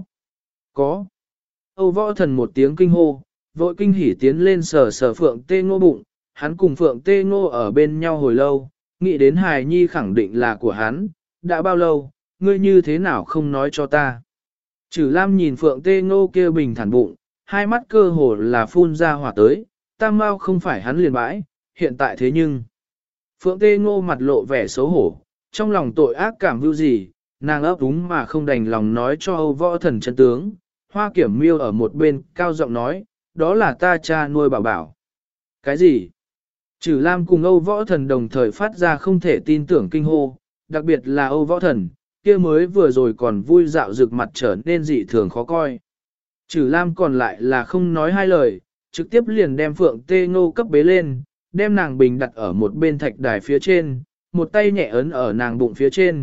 Âu Võ Thần một tiếng kinh hô, vội kinh hỉ tiến lên sờ Phượng Tê Ngô bụng, hắn cùng Phượng Tê Ngô ở bên nhau hồi lâu, nghĩ đến hài nhi khẳng định là của hắn, đã bao lâu, ngươi như thế nào không nói cho ta. Trử Lam nhìn Phượng Tê Ngô kia bình thản bụng, hai mắt cơ hồ là phun ra hỏa tới, tam mau không phải hắn liền bãi, hiện tại thế nhưng. Phượng Tê Ngô mặt lộ vẻ xấu hổ, trong lòng tội ác cảm vưu gì, nàng ấp úng mà không đành lòng nói cho Âu Võ Thần chân tướng. Hoa Kiểm Miêu ở một bên cao giọng nói, đó là ta cha nuôi bảo bảo. Cái gì? Trử Lam cùng Âu Võ Thần đồng thời phát ra không thể tin tưởng kinh hô, đặc biệt là Âu Võ Thần, kia mới vừa rồi còn vui dạo rực mặt trở nên dị thường khó coi. Trử Lam còn lại là không nói hai lời, trực tiếp liền đem Phượng Tê Ngô cấp bế lên, đem nàng bình đặt ở một bên thạch đài phía trên, một tay nhẹ ấn ở nàng bụng phía trên,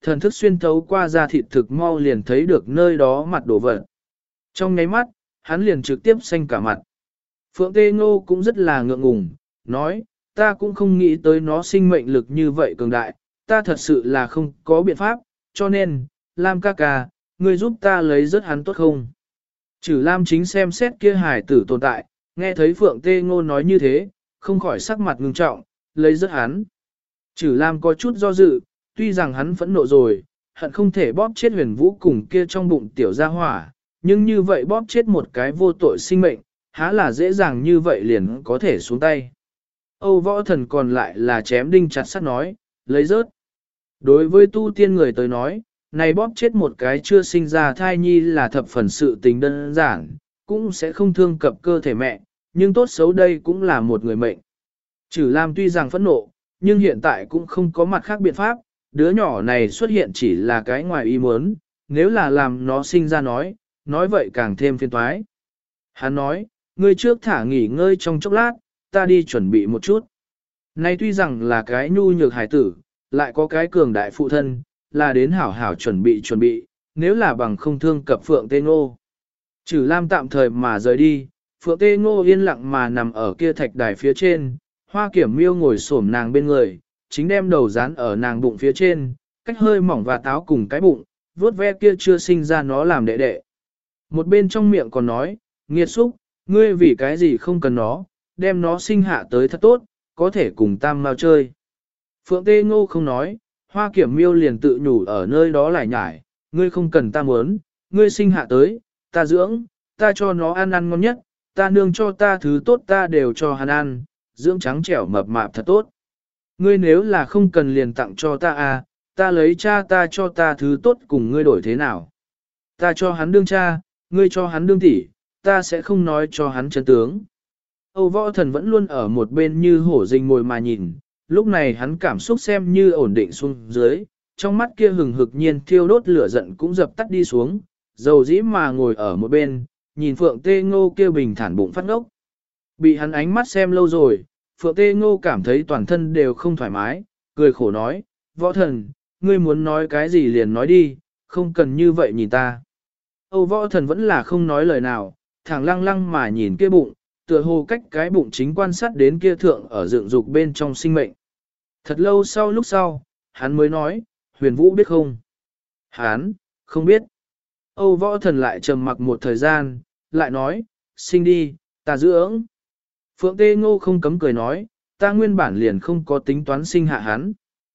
thần thức xuyên thấu qua da thịt thực mau liền thấy được nơi đó mặt đổ vật. Trong nháy mắt, hắn liền trực tiếp xanh cả mặt. Phượng Tê Ngô cũng rất là ngượng ngùng, nói, ta cũng không nghĩ tới nó sinh mệnh lực như vậy cường đại, ta thật sự là không có biện pháp, cho nên, Lam ca ca, ngươi giúp ta lấy rớt hắn tốt không? Chử Lam chính xem xét kia hải tử tồn tại, nghe thấy Phượng Tê Ngô nói như thế, không khỏi sắc mặt ngưng trọng, lấy rớt hắn. Chử Lam có chút do dự, tuy rằng hắn phẫn nộ rồi, hận không thể bóp chết Huyền Vũ cùng kia trong bụng tiểu gia hỏa, nhưng như vậy bóp chết một cái vô tội sinh mệnh, há là dễ dàng như vậy liền có thể xuống tay. Âu Võ Thần còn lại là chém đinh chặt sắt nói, lấy rớt. Đối với tu tiên người tới nói, này bóp chết một cái chưa sinh ra thai nhi là thập phần sự tình đơn giản, cũng sẽ không thương cập cơ thể mẹ, nhưng tốt xấu đây cũng là một người mệnh. Chử Lam tuy rằng phẫn nộ, nhưng hiện tại cũng không có mặt khác biện pháp, đứa nhỏ này xuất hiện chỉ là cái ngoài ý muốn, nếu là làm nó sinh ra nói vậy càng thêm phiền toái. Hắn nói, ngươi trước thả nghỉ ngơi trong chốc lát, ta đi chuẩn bị một chút. Nay tuy rằng là cái nhu nhược hải tử, lại có cái cường đại phụ thân, là đến hảo hảo chuẩn bị, nếu là bằng không thương cập Phượng Tê Ngô. Chử Lam tạm thời mà rời đi, Phượng Tê Ngô yên lặng mà nằm ở kia thạch đài phía trên, Hoa Kiểm Miêu ngồi xổm nàng bên người, chính đem đầu dán ở nàng bụng phía trên, cách hơi mỏng và táo cùng cái bụng, vuốt ve kia chưa sinh ra nó làm đệ đệ. Một bên trong miệng còn nói, nghiệt xúc, ngươi vì cái gì không cần nó, đem nó sinh hạ tới thật tốt, có thể cùng Tam Mao chơi. Phượng Tê Ngô không nói, Hoa Kiểm Miêu liền tự nhủ ở nơi đó lại nhải, ngươi không cần ta muốn, ngươi sinh hạ tới, ta dưỡng, ta cho nó ăn ngon nhất, ta nương cho ta thứ tốt ta đều cho hắn ăn, dưỡng trắng trẻo mập mạp thật tốt. Ngươi nếu là không cần liền tặng cho ta à, ta lấy cha ta cho ta thứ tốt cùng ngươi đổi thế nào. Ta cho hắn đương cha, ngươi cho hắn đương tỷ, ta sẽ không nói cho hắn chân tướng. Âu Võ Thần vẫn luôn ở một bên như hổ rình ngồi mà nhìn, lúc này hắn cảm xúc xem như ổn định xuống dưới, trong mắt kia hừng hực nhiên thiêu đốt lửa giận cũng dập tắt đi xuống, dầu dĩ mà ngồi ở một bên, nhìn Phượng Tê Ngô kia bình thản bụng phát ngốc. Bị hắn ánh mắt xem lâu rồi, Phượng Tê Ngô cảm thấy toàn thân đều không thoải mái, cười khổ nói, Võ Thần, ngươi muốn nói cái gì liền nói đi, không cần như vậy nhìn ta. Âu Võ Thần vẫn là không nói lời nào, thẳng lăng lăng mà nhìn kia bụng, tựa hồ cách cái bụng chính quan sát đến kia thượng ở dựng dục bên trong sinh mệnh. Thật lâu sau lúc sau, hắn mới nói, Huyền Vũ biết không? Hắn, không biết. Âu Võ Thần lại trầm mặc một thời gian, lại nói, sinh đi, ta dưỡng. Phượng Tê Ngô không cấm cười nói, ta nguyên bản liền không có tính toán sinh hạ hắn.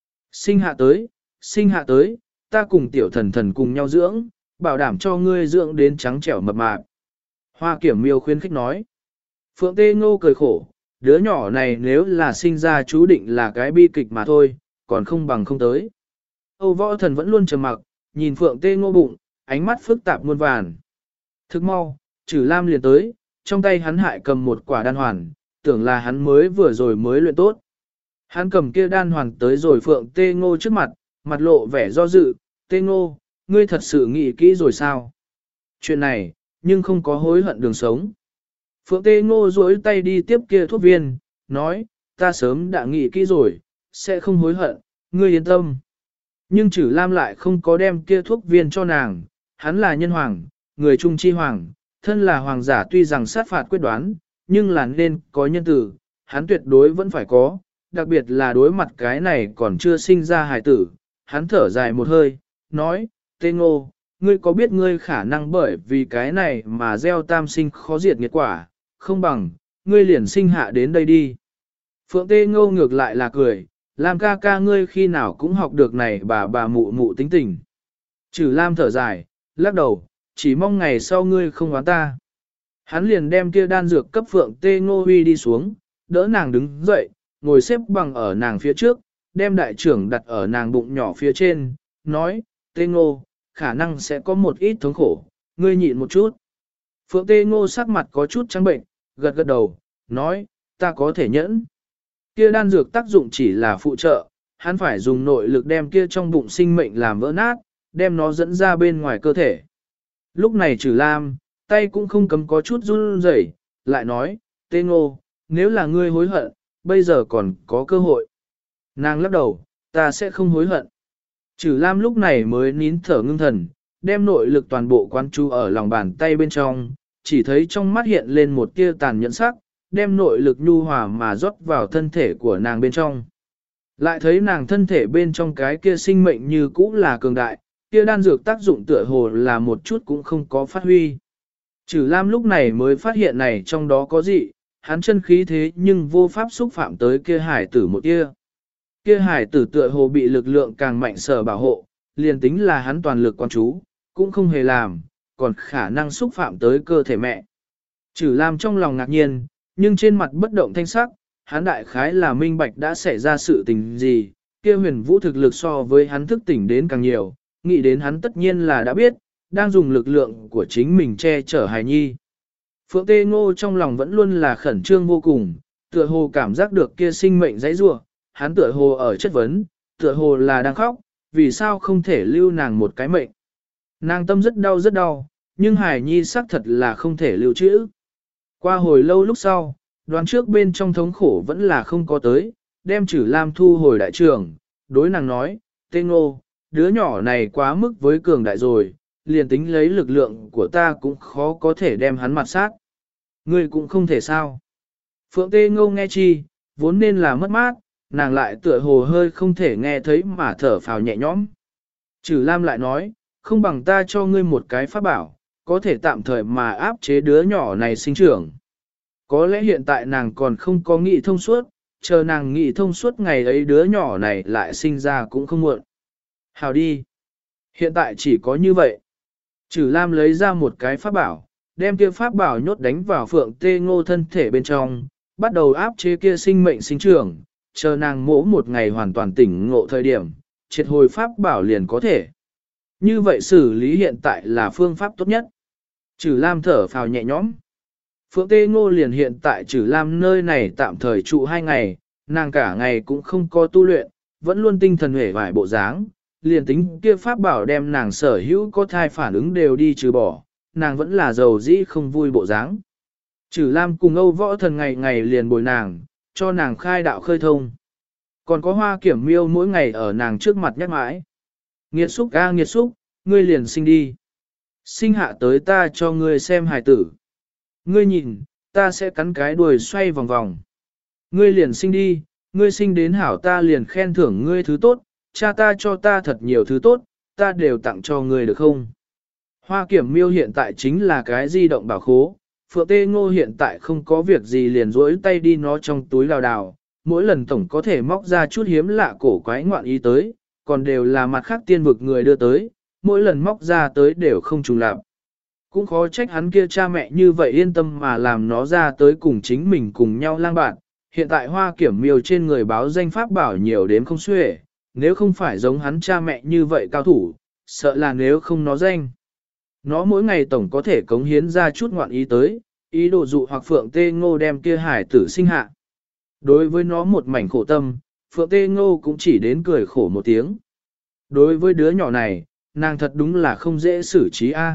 Sinh hạ tới, ta cùng tiểu thần thần cùng nhau dưỡng, bảo đảm cho ngươi dưỡng đến trắng trẻo mập mạp. Hoa Kiểm Miêu khuyến khích nói. Phượng Tê Ngô cười khổ, đứa nhỏ này nếu là sinh ra chú định là cái bi kịch mà thôi, còn không bằng không tới. Âu Võ Thần vẫn luôn trầm mặc, nhìn Phượng Tê Ngô bụng, ánh mắt phức tạp muôn vàn. Thức mau, Chử Lam liền tới, trong tay hắn hại cầm một quả đan hoàn, tưởng là hắn vừa rồi mới luyện tốt. Hắn cầm kia đan hoàn tới rồi Phượng Tê Ngô trước mặt, mặt lộ vẻ do dự, Tê Ngô, ngươi thật sự nghĩ kỹ rồi sao? Chuyện này, nhưng không có hối hận đường sống. Phượng Tê Ngô duỗi tay đi tiếp kia thuốc viên, nói, ta sớm đã nghĩ kỹ rồi, sẽ không hối hận, ngươi yên tâm. Nhưng Chử Lam lại không có đem kia thuốc viên cho nàng, hắn là nhân hoàng, người trung chi hoàng, thân là hoàng giả tuy rằng sát phạt quyết đoán, nhưng là nên có nhân tử, hắn tuyệt đối vẫn phải có, đặc biệt là đối mặt cái này còn chưa sinh ra hài tử, hắn thở dài một hơi, nói, Tê Ngô, ngươi có biết ngươi khả năng bởi vì cái này mà gieo tam sinh khó diệt nghiệt quả, không bằng, ngươi liền sinh hạ đến đây đi. Phượng Tê Ngô ngược lại là cười, Lam ca ca ngươi khi nào cũng học được này bà mụ mụ tính tình. Chử Lam thở dài, lắc đầu, chỉ mong ngày sau ngươi không oán ta. Hắn liền đem kia đan dược cấp Phượng Tê Ngô huy đi xuống, đỡ nàng đứng dậy, ngồi xếp bằng ở nàng phía trước, đem đại trưởng đặt ở nàng bụng nhỏ phía trên, nói, Tê Ngô, khả năng sẽ có một ít thống khổ, ngươi nhịn một chút. Phượng Tê Ngô sắc mặt có chút trắng bệnh, gật gật đầu, nói, ta có thể nhẫn. Kia đan dược tác dụng chỉ là phụ trợ, hắn phải dùng nội lực đem kia trong bụng sinh mệnh làm vỡ nát, đem nó dẫn ra bên ngoài cơ thể. Lúc này Trừ Lam, tay cũng không cấm có chút run rẩy, lại nói, Tê Ngô, nếu là ngươi hối hận, bây giờ còn có cơ hội. Nàng lắc đầu, ta sẽ không hối hận. Trừ Lam lúc này mới nín thở ngưng thần, đem nội lực toàn bộ quán chú ở lòng bàn tay bên trong, chỉ thấy trong mắt hiện lên một tia tàn nhẫn sắc, đem nội lực nhu hòa mà rót vào thân thể của nàng bên trong. Lại thấy nàng thân thể bên trong cái kia sinh mệnh như cũ là cường đại, kia đan dược tác dụng tựa hồ là một chút cũng không có phát huy. Trừ Lam lúc này mới phát hiện này trong đó có gì, hắn chân khí thế nhưng vô pháp xúc phạm tới kia hải tử một tia. Kia hải tử tựa hồ bị lực lượng càng mạnh sở bảo hộ, liền tính là hắn toàn lực quan chú, cũng không hề làm, còn khả năng xúc phạm tới cơ thể mẹ. Trừ Lam trong lòng ngạc nhiên, nhưng trên mặt bất động thanh sắc, hắn đại khái là minh bạch đã xảy ra sự tình gì, kia huyền vũ thực lực so với hắn thức tỉnh đến càng nhiều, nghĩ đến hắn tất nhiên là đã biết, đang dùng lực lượng của chính mình che chở hài nhi. Phượng Tê Ngô trong lòng vẫn luôn là khẩn trương vô cùng, tựa hồ cảm giác được kia sinh mệnh dãy rủa, hắn tựa hồ ở chất vấn, tựa hồ là đang khóc, vì sao không thể lưu nàng một cái mệnh. Nàng tâm rất đau, nhưng hài nhi xác thật là không thể lưu trữ. Qua hồi lâu lúc sau, đoán trước bên trong thống khổ vẫn là không có tới, đem Trử Lam thu hồi đại trường, đối nàng nói, Tê Ngô, đứa nhỏ này quá mức với cường đại rồi, liền tính lấy lực lượng của ta cũng khó có thể đem hắn mặt sát. Ngươi cũng không thể sao. Phượng Tê Ngô nghe chi, vốn nên là mất mát, nàng lại tựa hồ hơi không thể nghe thấy mà thở phào nhẹ nhõm. Trử Lam lại nói, không bằng ta cho ngươi một cái pháp bảo, có thể tạm thời mà áp chế đứa nhỏ này sinh trưởng. Có lẽ hiện tại nàng còn không có nghị thông suốt, chờ nàng nghị thông suốt ngày ấy đứa nhỏ này lại sinh ra cũng không muộn. Hào đi. Hiện tại chỉ có như vậy. Trử Lam lấy ra một cái pháp bảo, đem kia pháp bảo nhốt đánh vào Phượng Tê Ngô thân thể bên trong, bắt đầu áp chế kia sinh mệnh sinh trưởng, chờ nàng mỗ một ngày hoàn toàn tỉnh ngộ thời điểm, triệt hồi pháp bảo liền có thể. Như vậy xử lý hiện tại là phương pháp tốt nhất. Trử Lam thở phào nhẹ nhõm. Phượng Tê Ngô liền hiện tại Trử Lam nơi này tạm thời trụ 2 ngày, nàng cả ngày cũng không có tu luyện, vẫn luôn tinh thần hể vải bộ dáng, liền tính kia pháp bảo đem nàng sở hữu có thai phản ứng đều đi trừ bỏ, nàng vẫn là giàu dĩ không vui bộ dáng. Trử Lam cùng Âu Võ Thần ngày ngày liền bồi nàng, cho nàng khai đạo khơi thông. Còn có Hoa Kiểm Miêu mỗi ngày ở nàng trước mặt nhắc mãi. Nghiệt xúc a nghiệt xúc, ngươi liền sinh đi. Sinh hạ tới ta cho ngươi xem hài tử. Ngươi nhìn, ta sẽ cắn cái đuôi xoay vòng vòng. Ngươi liền sinh đi, ngươi sinh đến hảo ta liền khen thưởng ngươi thứ tốt, cha ta cho ta thật nhiều thứ tốt, ta đều tặng cho ngươi được không? Hoa Kiểm Miêu hiện tại chính là cái di động bảo khố, Phượng Tê Ngô hiện tại không có việc gì liền rỗi tay đi nó trong túi đào đào, mỗi lần tổng có thể móc ra chút hiếm lạ cổ quái ngoạn ý tới, còn đều là mặt khác tiên vực người đưa tới, mỗi lần móc ra tới đều không trùng lặp. Cũng khó trách hắn kia cha mẹ như vậy yên tâm mà làm nó ra tới cùng chính mình cùng nhau lang bạn. Hiện tại Hoa Kiểm Miêu trên người báo danh pháp bảo nhiều đến không xuể, nếu không phải giống hắn cha mẹ như vậy cao thủ, sợ là nếu không nó danh. Nó mỗi ngày tổng có thể cống hiến ra chút ngoạn ý tới, ý đồ dụ hoặc Phượng Tê Ngô đem kia hải tử sinh hạ. Đối với nó một mảnh khổ tâm, Phượng Tê Ngô cũng chỉ đến cười khổ một tiếng. Đối với đứa nhỏ này, nàng thật đúng là không dễ xử trí a.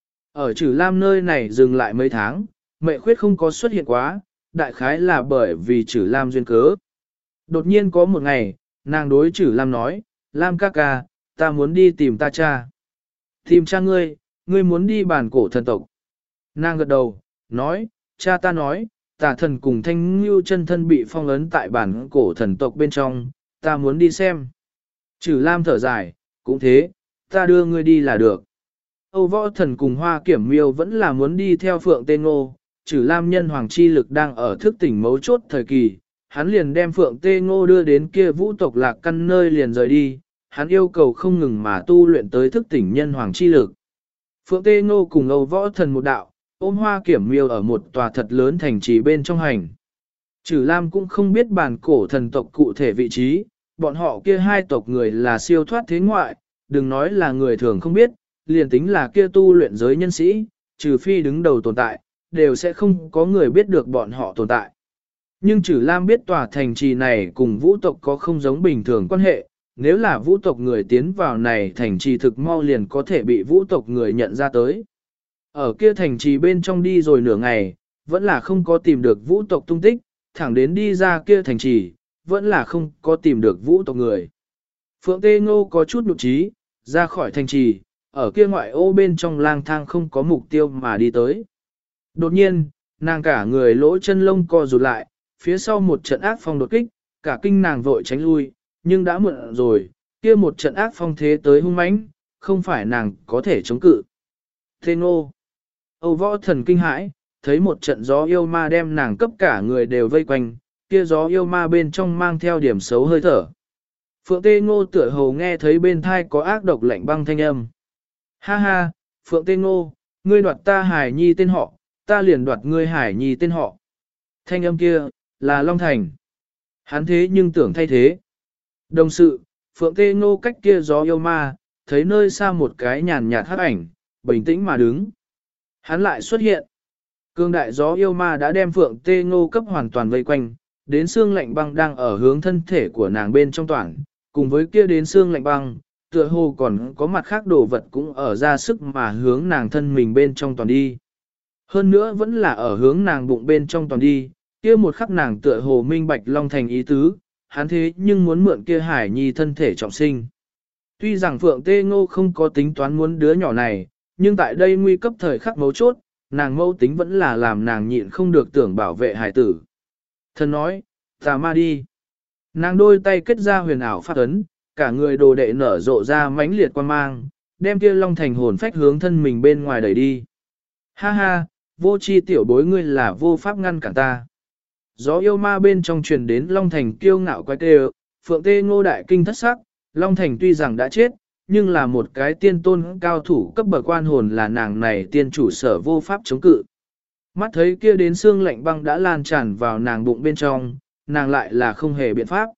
Ở Trử Lam nơi này dừng lại mấy tháng, mẹ khuyết không có xuất hiện quá, đại khái là bởi vì Trử Lam duyên cớ. Đột nhiên có một ngày, nàng đối Trử Lam nói, Lam ca ca, ta muốn đi tìm ta cha. Tìm cha ngươi muốn đi bản cổ thần tộc. Nàng gật đầu, nói, cha ta nói, tà thần cùng thanh ngưu chân thân bị phong ấn tại bản cổ thần tộc bên trong, ta muốn đi xem. Trử Lam thở dài, cũng thế, ta đưa ngươi đi là được. Âu Võ Thần cùng Hoa Kiểm Miêu vẫn là muốn đi theo Phượng Tê Ngô, Trử Lam nhân hoàng chi lực đang ở thức tỉnh mấu chốt thời kỳ, hắn liền đem Phượng Tê Ngô đưa đến kia vũ tộc lạc căn nơi liền rời đi, hắn yêu cầu không ngừng mà tu luyện tới thức tỉnh nhân hoàng chi lực. Phượng Tê Ngô cùng Âu Võ Thần một đạo, ôm Hoa Kiểm Miêu ở một tòa thật lớn thành trì bên trong hành. Trử Lam cũng không biết bản cổ thần tộc cụ thể vị trí, bọn họ kia hai tộc người là siêu thoát thế ngoại, đừng nói là người thường không biết, liền tính là kia tu luyện giới nhân sĩ, trừ phi đứng đầu tồn tại, đều sẽ không có người biết được bọn họ tồn tại. Nhưng Trử Lam biết tòa thành trì này cùng vũ tộc có không giống bình thường quan hệ, nếu là vũ tộc người tiến vào này thành trì thực mau liền có thể bị vũ tộc người nhận ra tới. Ở kia thành trì bên trong đi rồi nửa ngày, vẫn là không có tìm được vũ tộc tung tích, thẳng đến đi ra kia thành trì, vẫn là không có tìm được vũ tộc người. Phượng Tê Ngô có chút nhục trí, ra khỏi thành trì, ở kia ngoại ô bên trong lang thang không có mục tiêu mà đi tới. Đột nhiên, nàng cả người lỗ chân lông co rụt lại, phía sau một trận ác phong đột kích, cả kinh nàng vội tránh lui, nhưng đã muộn rồi, kia một trận ác phong thế tới hung mãnh, không phải nàng có thể chống cự. Tê Ngô, Âu Võ Thần kinh hãi, thấy một trận gió yêu ma đem nàng cấp cả người đều vây quanh, kia gió yêu ma bên trong mang theo điểm xấu hơi thở. Phượng Tê Ngô tựa hồ nghe thấy bên thai có ác độc lạnh băng thanh âm. Ha ha, Phượng Tê Ngô, ngươi đoạt ta Hải Nhi tên họ, ta liền đoạt ngươi Hải Nhi tên họ. Thanh âm kia, là Long Thành. Hắn thế nhưng tưởng thay thế. Đồng sự, Phượng Tê Ngô cách kia gió yêu ma, thấy nơi xa một cái nhàn nhạt hắc ảnh, bình tĩnh mà đứng. Hắn lại xuất hiện. Cương đại gió yêu ma đã đem Phượng Tê Ngô cấp hoàn toàn vây quanh, đến xương lạnh băng đang ở hướng thân thể của nàng bên trong toàn, cùng với kia đến xương lạnh băng, tựa hồ còn có mặt khác đồ vật cũng ở ra sức mà hướng nàng thân mình bên trong toàn đi. Hơn nữa vẫn là ở hướng nàng bụng bên trong toàn đi, kia một khắc nàng tựa hồ minh bạch Long Thành ý tứ, hắn thế nhưng muốn mượn kia Hải Nhi thân thể trọng sinh. Tuy rằng Phượng Tê Ngô không có tính toán muốn đứa nhỏ này, nhưng tại đây nguy cấp thời khắc mấu chốt, nàng mâu tính vẫn là làm nàng nhịn không được tưởng bảo vệ hải tử. Thần nói, tà ma đi. Nàng đôi tay kết ra huyền ảo phát ấn, cả người đồ đệ nở rộ ra mãnh liệt quan mang, đem kia Long Thành hồn phách hướng thân mình bên ngoài đẩy đi. Ha ha, vô chi tiểu bối ngươi là vô pháp ngăn cản ta. Gió yêu ma bên trong truyền đến Long Thành kiêu ngạo quái kêu, Phượng Tê Ngô đại kinh thất sắc, Long Thành tuy rằng đã chết, nhưng là một cái tiên tôn cao thủ cấp bậc quan hồn là nàng này tiên chủ sở vô pháp chống cự. Mắt thấy kia đến xương lạnh băng đã lan tràn vào nàng bụng bên trong, nàng lại là không hề biện pháp.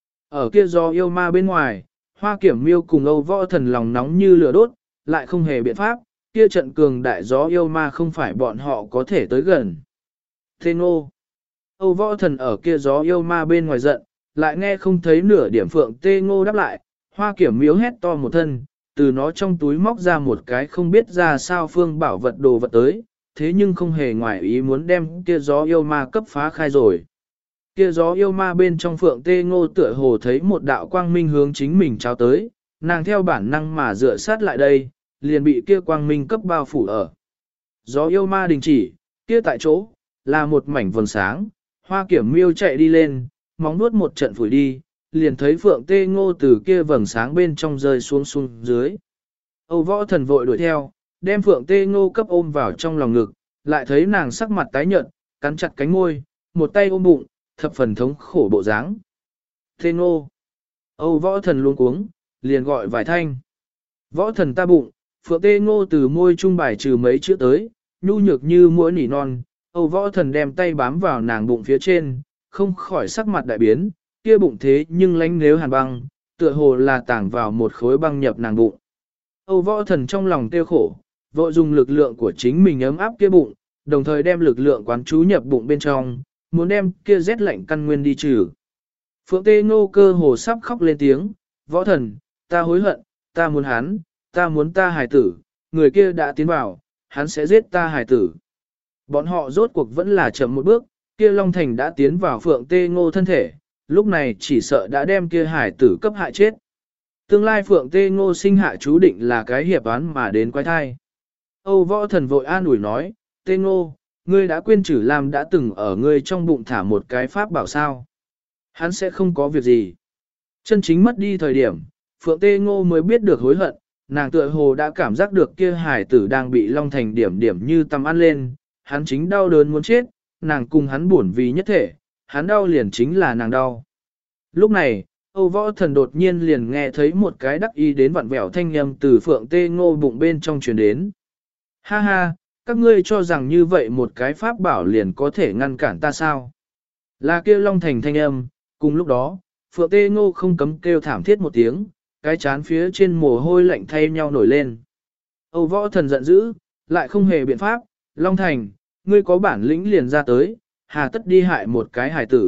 Ở kia do yêu ma bên ngoài, Hoa Kiểm Miêu cùng Âu Võ Thần lòng nóng như lửa đốt, lại không hề biện pháp, kia trận cường đại gió yêu ma không phải bọn họ có thể tới gần. Thế Ngô, Âu Võ Thần ở kia gió yêu ma bên ngoài giận, lại nghe không thấy nửa điểm Phượng Tê Ngô đáp lại, Hoa Kiểm Miếu hét to một thân, từ nó trong túi móc ra một cái không biết ra sao phương bảo vật đồ vật tới, thế nhưng không hề ngoài ý muốn đem kia gió yêu ma cấp phá khai rồi. Kia gió yêu ma bên trong Phượng Tê Ngô tựa hồ thấy một đạo quang minh hướng chính mình trao tới, nàng theo bản năng mà dựa sát lại đây, liền bị kia quang minh cấp bao phủ ở. Gió yêu ma đình chỉ, kia tại chỗ, là một mảnh vầng sáng, Hoa Kiểm Miêu chạy đi lên, móng nuốt một trận phủi đi, liền thấy Phượng Tê Ngô từ kia vầng sáng bên trong rơi xuống dưới. Âu Võ Thần vội đuổi theo, đem Phượng Tê Ngô cấp ôm vào trong lòng ngực, lại thấy nàng sắc mặt tái nhợt, cắn chặt cánh môi, một tay ôm bụng, thập phần thống khổ bộ dáng. Tê Ngô, Âu Võ Thần luống cuống, liền gọi vài thanh. Võ Thần ta bụng, Phượng Tê Ngô từ môi trung bài trừ mấy chữ tới, nhu nhược như muỗi nỉ non, Âu Võ Thần đem tay bám vào nàng bụng phía trên, không khỏi sắc mặt đại biến, kia bụng thế nhưng lánh nếu hàn băng, tựa hồ là tảng vào một khối băng nhập nàng bụng. Âu Võ Thần trong lòng tiêu khổ, vội dùng lực lượng của chính mình ấm áp kia bụng, đồng thời đem lực lượng quán chú nhập bụng bên trong, muốn đem kia rét lạnh căn nguyên đi trừ. Phượng Tê Ngô cơ hồ sắp khóc lên tiếng, Võ Thần, ta hối hận, ta muốn hắn, ta muốn ta hài tử, người kia đã tiến vào, hắn sẽ giết ta hài tử. Bọn họ rốt cuộc vẫn là chậm một bước, kia Long Thành đã tiến vào Phượng Tê Ngô thân thể, lúc này chỉ sợ đã đem kia hải tử cấp hại chết. Tương lai Phượng Tê Ngô sinh hạ chú định là cái hiệp án mà đến quái thai. Âu Võ Thần vội an ủi nói, Tê Ngô, ngươi đã quên Trử Lam đã từng ở ngươi trong bụng thả một cái pháp bảo sao. Hắn sẽ không có việc gì. Chân chính mất đi thời điểm, Phượng Tê Ngô mới biết được hối hận, nàng tựa hồ đã cảm giác được kia hải tử đang bị Long Thành điểm điểm như tầm ăn lên, hắn chính đau đớn muốn chết, nàng cùng hắn buồn vì nhất thể, hắn đau liền chính là nàng đau. Lúc này, Âu Võ Thần đột nhiên liền nghe thấy một cái đắc ý đến vặn vẹo thanh âm từ Phượng Tê Ngô bụng bên trong truyền đến. Ha ha, các ngươi cho rằng như vậy một cái pháp bảo liền có thể ngăn cản ta sao? Là kêu Long Thành thanh âm, cùng lúc đó, Phượng Tê Ngô không cấm kêu thảm thiết một tiếng, cái chán phía trên mồ hôi lạnh thay nhau nổi lên. Âu Võ Thần giận dữ, lại không hề biện pháp, Long Thành, ngươi có bản lĩnh liền ra tới, hà tất đi hại một cái hài tử.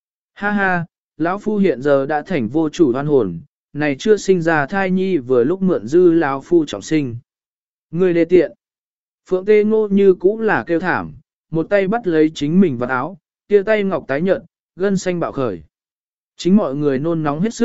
Ha ha, lão phu hiện giờ đã thành vô chủ hoan hồn, này chưa sinh ra thai nhi vừa lúc mượn dư lão phu trọng sinh. Ngươi đê tiện. Phượng Tê Ngô như cũ là kêu thảm, một tay bắt lấy chính mình vào áo, kia tay ngọc tái nhợt, gân xanh bạo khởi. Chính mọi người nôn nóng hết sức,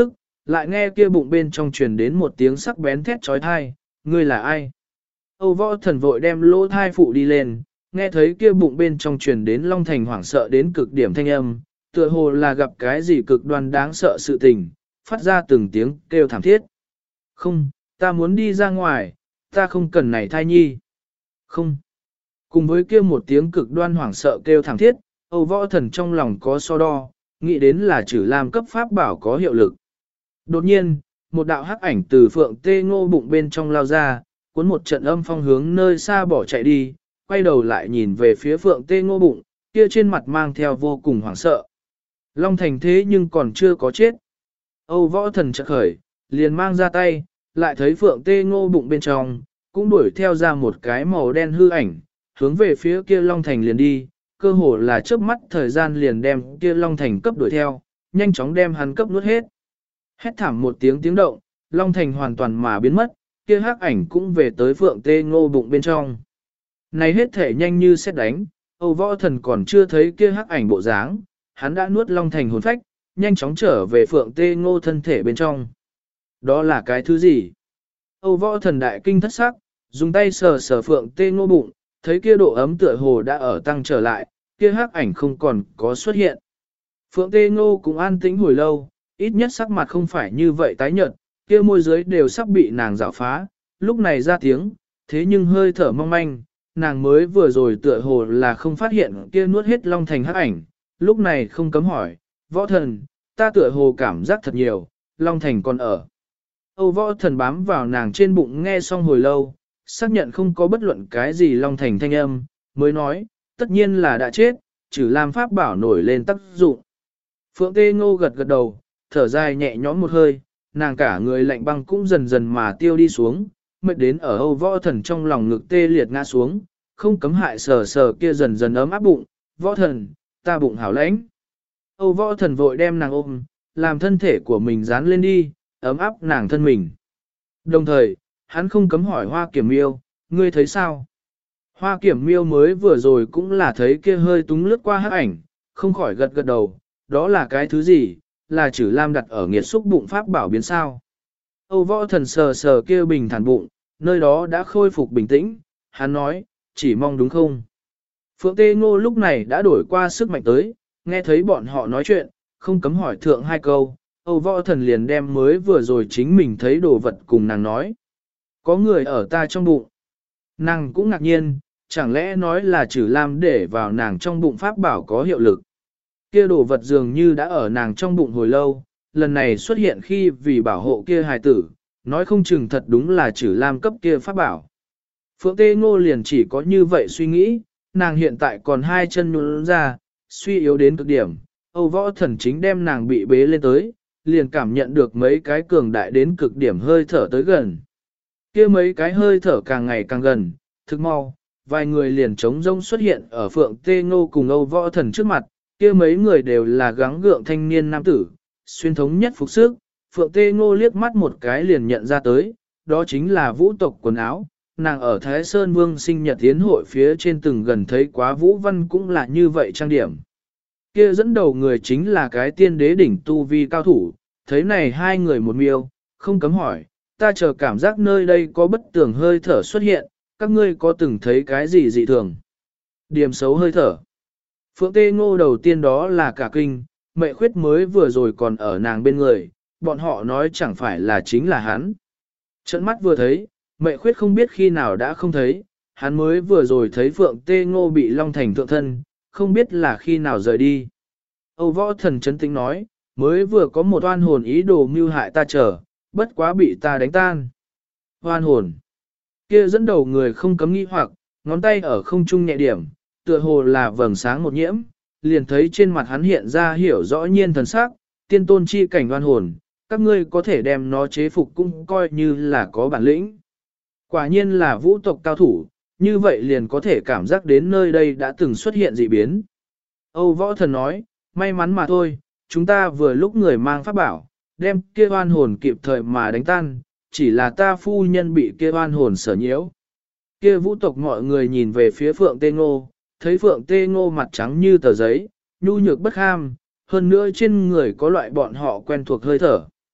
lại nghe kia bụng bên trong truyền đến một tiếng sắc bén thét trói thai, ngươi là ai? Âu Võ Thần vội đem lỗ thai phụ đi lên, nghe thấy kia bụng bên trong truyền đến Long Thành hoảng sợ đến cực điểm thanh âm, tựa hồ là gặp cái gì cực đoan đáng sợ sự tình, phát ra từng tiếng kêu thảm thiết. Không, ta muốn đi ra ngoài, ta không cần này thai nhi. Không. Cùng với kia một tiếng cực đoan hoảng sợ kêu thảm thiết, Âu Võ Thần trong lòng có so đo, nghĩ đến là Trử Lam cấp pháp bảo có hiệu lực. Đột nhiên, một đạo hắc ảnh từ Phượng Tê Ngô bụng bên trong lao ra, cuốn một trận âm phong hướng nơi xa bỏ chạy đi, quay đầu lại nhìn về phía Phượng Tê Ngô bụng, kia trên mặt mang theo vô cùng hoảng sợ. Long Thành thế nhưng còn chưa có chết. Âu Võ Thần chợt khởi, liền mang ra tay, lại thấy Phượng Tê Ngô bụng bên trong, cũng đuổi theo ra một cái màu đen hư ảnh, hướng về phía kia Long Thành liền đi, cơ hồ là chớp mắt thời gian liền đem kia Long Thành cấp đuổi theo, nhanh chóng đem hắn cấp nuốt hết. Hét thảm một tiếng tiếng động, Long Thành hoàn toàn mà biến mất, kia hắc ảnh cũng về tới Phượng Tê Ngô bụng bên trong. Này hết thể nhanh như xét đánh, Âu Võ Thần còn chưa thấy kia hắc ảnh bộ dáng, hắn đã nuốt Long Thành hồn phách, nhanh chóng trở về Phượng Tê Ngô thân thể bên trong. Đó là cái thứ gì? Âu Võ Thần đại kinh thất sắc, dùng tay sờ sờ Phượng Tê Ngô bụng, thấy kia độ ấm tựa hồ đã ở tăng trở lại, kia hắc ảnh không còn có xuất hiện. Phượng Tê Ngô cũng an tĩnh hồi lâu, ít nhất sắc mặt không phải như vậy tái nhợt, kia môi dưới đều sắp bị nàng rào phá, lúc này ra tiếng, thế nhưng hơi thở mong manh, nàng mới vừa rồi tựa hồ là không phát hiện kia nuốt hết Long Thành hắc ảnh, lúc này không cấm hỏi, Võ Thần, ta tựa hồ cảm giác thật nhiều, Long Thành còn ở. Âu Võ Thần bám vào nàng trên bụng nghe xong hồi lâu, xác nhận không có bất luận cái gì Long Thành thanh âm, mới nói, tất nhiên là đã chết, Trử Lam pháp bảo nổi lên tác dụng. Phượng Tê Ngô gật gật đầu, thở dài nhẹ nhõm một hơi, nàng cả người lạnh băng cũng dần dần mà tiêu đi xuống, mệt đến ở Âu Võ Thần trong lòng ngực tê liệt ngã xuống, không cấm hại sờ sờ kia dần dần ấm áp bụng, Võ Thần, ta bụng hảo lãnh. Âu Võ Thần vội đem nàng ôm, làm thân thể của mình dán lên đi, ấm áp nàng thân mình. Đồng thời, hắn không cấm hỏi Hoa Kiểm Miêu, ngươi thấy sao? Hoa Kiểm Miêu mới vừa rồi cũng là thấy kia hơi túng lướt qua hắc ảnh, không khỏi gật gật đầu, đó là cái thứ gì, là Trử Lam đặt ở nghiệt xúc bụng pháp bảo biến sao. Âu Võ Thần sờ sờ kia bình thản bụng, nơi đó đã khôi phục bình tĩnh, hắn nói, chỉ mong đúng không? Phượng Tê Ngô lúc này đã đổi qua sức mạnh tới, nghe thấy bọn họ nói chuyện, không cấm hỏi thượng hai câu, Âu Võ Thần liền đem mới vừa rồi chính mình thấy đồ vật cùng nàng nói. Có người ở ta trong bụng. Nàng cũng ngạc nhiên, chẳng lẽ nói là Trử Lam để vào nàng trong bụng pháp bảo có hiệu lực. Kia đồ vật dường như đã ở nàng trong bụng hồi lâu, lần này xuất hiện khi vì bảo hộ kia hài tử, nói không chừng thật đúng là Trử Lam cấp kia pháp bảo. Phượng Tê Ngô liền chỉ có như vậy suy nghĩ, nàng hiện tại còn hai chân nhũn ra, suy yếu đến cực điểm, Âu Võ Thần chính đem nàng bị bế lên tới, liền cảm nhận được mấy cái cường đại đến cực điểm hơi thở tới gần. Kia mấy cái hơi thở càng ngày càng gần, thực mau, vài người liền trống rông xuất hiện ở Phượng Tê Ngô cùng Âu Võ Thần trước mặt, kia mấy người đều là gắng gượng thanh niên nam tử, xuyên thống nhất phục sức, Phượng Tê Ngô liếc mắt một cái liền nhận ra tới, đó chính là vũ tộc quần áo, nàng ở Thái Sơn Vương sinh nhật tiến hội phía trên từng gần thấy quá Vũ Văn cũng là như vậy trang điểm. Kia dẫn đầu người chính là cái tiên đế đỉnh tu vi cao thủ, thấy này hai người một miêu, không cấm hỏi, ta chờ cảm giác nơi đây có bất tường hơi thở xuất hiện, các ngươi có từng thấy cái gì dị thường? Điểm xấu hơi thở. Phượng Tê Ngô đầu tiên đó là cả kinh, Mệ Khuyết mới vừa rồi còn ở nàng bên người, bọn họ nói chẳng phải là chính là hắn. Trận mắt vừa thấy, Mệ Khuyết không biết khi nào đã không thấy, hắn mới vừa rồi thấy Phượng Tê Ngô bị Long Thành thượng thân, không biết là khi nào rời đi. Âu Võ Thần chấn tĩnh nói, mới vừa có một oan hồn ý đồ mưu hại ta chờ, bất quá bị ta đánh tan. Oan hồn. Kia dẫn đầu người không cấm nghi hoặc, ngón tay ở không trung nhẹ điểm, tựa hồ là vầng sáng một nhiễm, liền thấy trên mặt hắn hiện ra hiểu rõ nhiên thần sắc, tiên tôn chi cảnh oan hồn, các ngươi có thể đem nó chế phục cũng coi như là có bản lĩnh. Quả nhiên là vũ tộc cao thủ, như vậy liền có thể cảm giác đến nơi đây đã từng xuất hiện dị biến. Âu Võ Thần nói, may mắn mà thôi, chúng ta vừa lúc người mang pháp bảo, đem kia oan hồn kịp thời mà đánh tan, chỉ là ta phu nhân bị kia oan hồn sở nhiễu. Kia vũ tộc mọi người nhìn về phía Phượng Tê Ngô, thấy Phượng Tê Ngô mặt trắng như tờ giấy, nhu nhược bất ham, hơn nữa trên người có loại bọn họ quen thuộc hơi thở.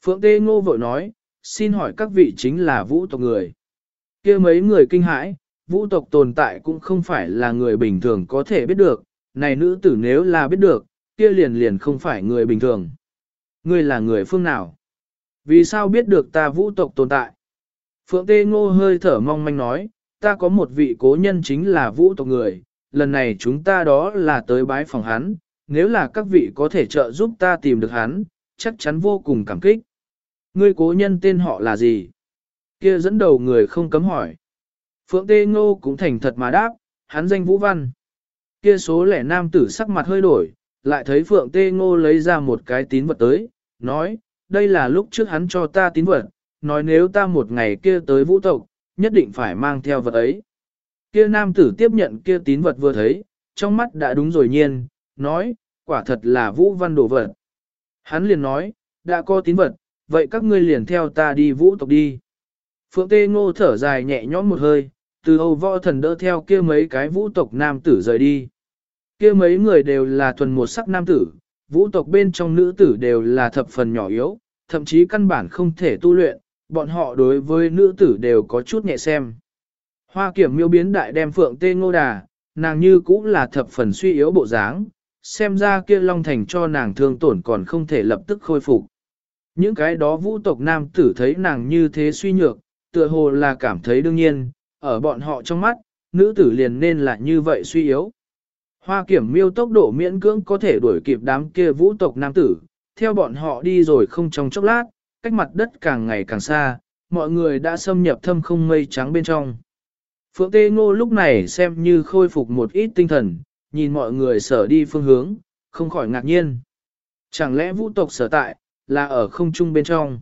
Phượng Tê Ngô vội nói, xin hỏi các vị chính là vũ tộc người. Kia mấy người kinh hãi, vũ tộc tồn tại cũng không phải là người bình thường có thể biết được, này nữ tử nếu là biết được, kia liền liền không phải người bình thường. Ngươi là người phương nào? Vì sao biết được ta vũ tộc tồn tại? Phượng Tê Ngô hơi thở mong manh nói, ta có một vị cố nhân chính là vũ tộc người, lần này chúng ta đó là tới bái phòng hắn, nếu là các vị có thể trợ giúp ta tìm được hắn, chắc chắn vô cùng cảm kích. Ngươi cố nhân tên họ là gì? Kia dẫn đầu người không cấm hỏi. Phượng Tê Ngô cũng thành thật mà đáp, hắn danh Vũ Văn. Kia số lẻ nam tử sắc mặt hơi đổi, lại thấy Phượng Tê Ngô lấy ra một cái tín vật tới, nói, đây là lúc trước hắn cho ta tín vật, nói nếu ta một ngày kia tới vũ tộc, nhất định phải mang theo vật ấy. Kia nam tử tiếp nhận kia tín vật vừa thấy, trong mắt đã đúng rồi nhiên, nói, quả thật là Vũ Văn đồ vật. Hắn liền nói, đã có tín vật, vậy các ngươi liền theo ta đi vũ tộc đi. Phượng Tê Ngô thở dài nhẹ nhõm một hơi, từ Âu Võ Thần đỡ theo kia mấy cái vũ tộc nam tử rời đi. Kia mấy người đều là thuần một sắc nam tử, vũ tộc bên trong nữ tử đều là thập phần nhỏ yếu, thậm chí căn bản không thể tu luyện, bọn họ đối với nữ tử đều có chút nhẹ xem. Hoa Kiểm Miêu biến đại đem Phượng Tê Ngô đà, nàng như cũng là thập phần suy yếu bộ dáng, xem ra kia Long Thành cho nàng thương tổn còn không thể lập tức khôi phục. Những cái đó vũ tộc nam tử thấy nàng như thế suy nhược, tựa hồ là cảm thấy đương nhiên, ở bọn họ trong mắt, nữ tử liền nên là như vậy suy yếu. Hoa Kiểm Miêu tốc độ miễn cưỡng có thể đuổi kịp đám kia vũ tộc nam tử, theo bọn họ đi rồi không trong chốc lát, cách mặt đất càng ngày càng xa, mọi người đã xâm nhập thâm không mây trắng bên trong. Phượng Tê Ngô lúc này xem như khôi phục một ít tinh thần, nhìn mọi người sở đi phương hướng, không khỏi ngạc nhiên. Chẳng lẽ vũ tộc sở tại, là ở không trung bên trong.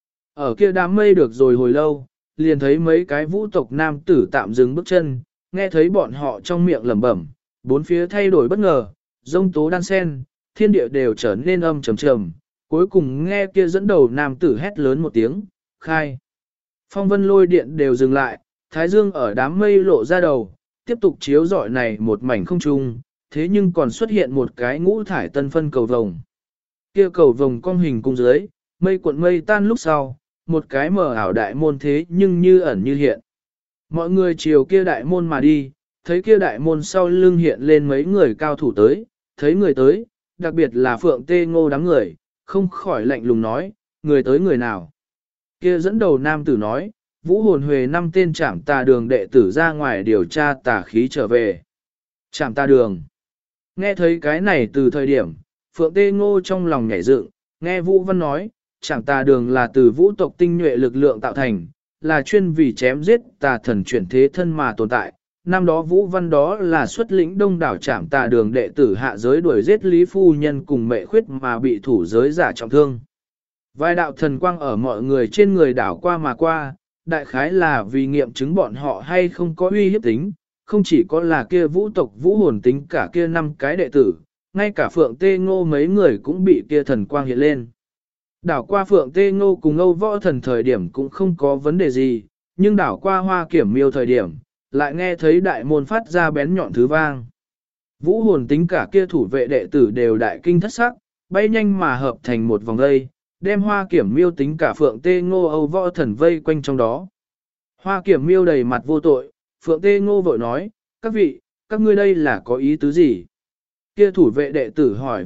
Ở kia đám mây được rồi hồi lâu, liền thấy mấy cái vũ tộc nam tử tạm dừng bước chân, nghe thấy bọn họ trong miệng lẩm bẩm, bốn phía thay đổi bất ngờ, rông tố đan sen, thiên địa đều trở nên âm trầm trầm, cuối cùng nghe kia dẫn đầu nam tử hét lớn một tiếng, khai. Phong vân lôi điện đều dừng lại, thái dương ở đám mây lộ ra đầu, tiếp tục chiếu rọi này một mảnh không trung, thế nhưng còn xuất hiện một cái ngũ thải tân phân cầu vồng. Kia cầu vồng cong hình cung dưới, mây cuộn mây tan lúc sau, một cái mờ ảo đại môn thế nhưng như ẩn như hiện. Mọi người chiều kia đại môn mà đi, thấy kia đại môn sau lưng hiện lên mấy người cao thủ tới, thấy người tới, đặc biệt là Phượng Tê Ngô đám người, không khỏi lạnh lùng nói, người tới người nào. Kia dẫn đầu nam tử nói, Vũ Hồn Huệ 5 tên Trảm Tà Đường đệ tử ra ngoài điều tra tà khí trở về. Trảm Tà Đường. Nghe thấy cái này từ thời điểm, Phượng Tê Ngô trong lòng nhảy dựng, nghe Vũ Văn nói, Trảm Tà Đường là từ vũ tộc tinh nhuệ lực lượng tạo thành, là chuyên vì chém giết tà thần chuyển thế thân mà tồn tại. Năm đó Vũ Văn đó là xuất lĩnh đông đảo Trảm Tà Đường đệ tử hạ giới đuổi giết Lý Phu Nhân cùng mẹ khuyết mà bị thủ giới giả trọng thương. Vài đạo thần quang ở mọi người trên người đảo qua mà qua, đại khái là vì nghiệm chứng bọn họ hay không có uy hiếp tính, không chỉ có là kia vũ tộc vũ hồn tính cả kia 5 cái đệ tử, ngay cả Phượng Tê Ngô mấy người cũng bị kia thần quang hiện lên. Đảo qua Phượng Tê Ngô cùng Âu Võ Thần thời điểm cũng không có vấn đề gì, nhưng đảo qua Hoa Kiểm Miêu thời điểm, lại nghe thấy đại môn phát ra bén nhọn thứ vang. Vũ hồn tính cả kia thủ vệ đệ tử đều đại kinh thất sắc, bay nhanh mà hợp thành một vòng dây, đem Hoa Kiểm Miêu tính cả Phượng Tê Ngô Âu Võ Thần vây quanh trong đó. Hoa Kiểm Miêu đầy mặt vô tội, Phượng Tê Ngô vội nói, các vị, các ngươi đây là có ý tứ gì? Kia thủ vệ đệ tử hỏi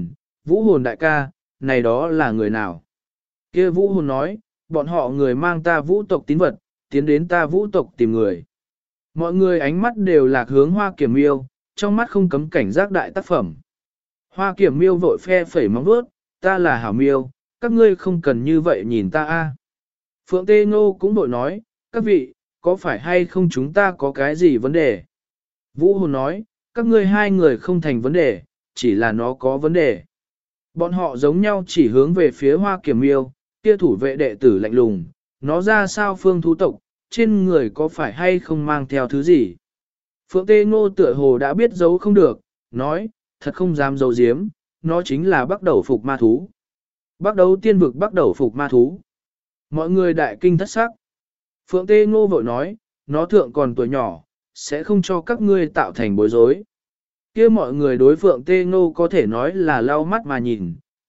Vũ hồn đại ca, này đó là người nào? Kia Vũ hồn nói, bọn họ người mang ta vũ tộc tín vật, tiến đến ta vũ tộc tìm người. Mọi người ánh mắt đều lạc hướng Hoa Kiểm Miêu, trong mắt không cấm cảnh giác đại tác phẩm. Hoa Kiểm Miêu vội phe phẩy móng vuốt, ta là hảo miêu, các ngươi không cần như vậy nhìn ta a. Phượng Tê Ngô cũng vội nói, các vị, có phải hay không chúng ta có cái gì vấn đề? Vũ hồn nói, các ngươi hai người không thành vấn đề, chỉ là nó có vấn đề. Bọn họ giống nhau chỉ hướng về phía Hoa Kiểm Miêu, kia thủ vệ đệ tử lạnh lùng, nó ra sao phương thú tộc, trên người có phải hay không mang theo thứ gì? Phượng Tê Ngô tựa hồ đã biết giấu không được, nói, thật không dám giấu giếm, nó chính là bắt đầu phục ma thú. Bắt đầu tiên vực bắt đầu phục ma thú. Mọi người đại kinh thất sắc. Phượng Tê Ngô vội nói, nó thượng còn tuổi nhỏ, sẽ không cho các ngươi tạo thành bối rối. Kia mọi người đối Phượng Tê Ngô có thể nói là lau mắt mà nhìn,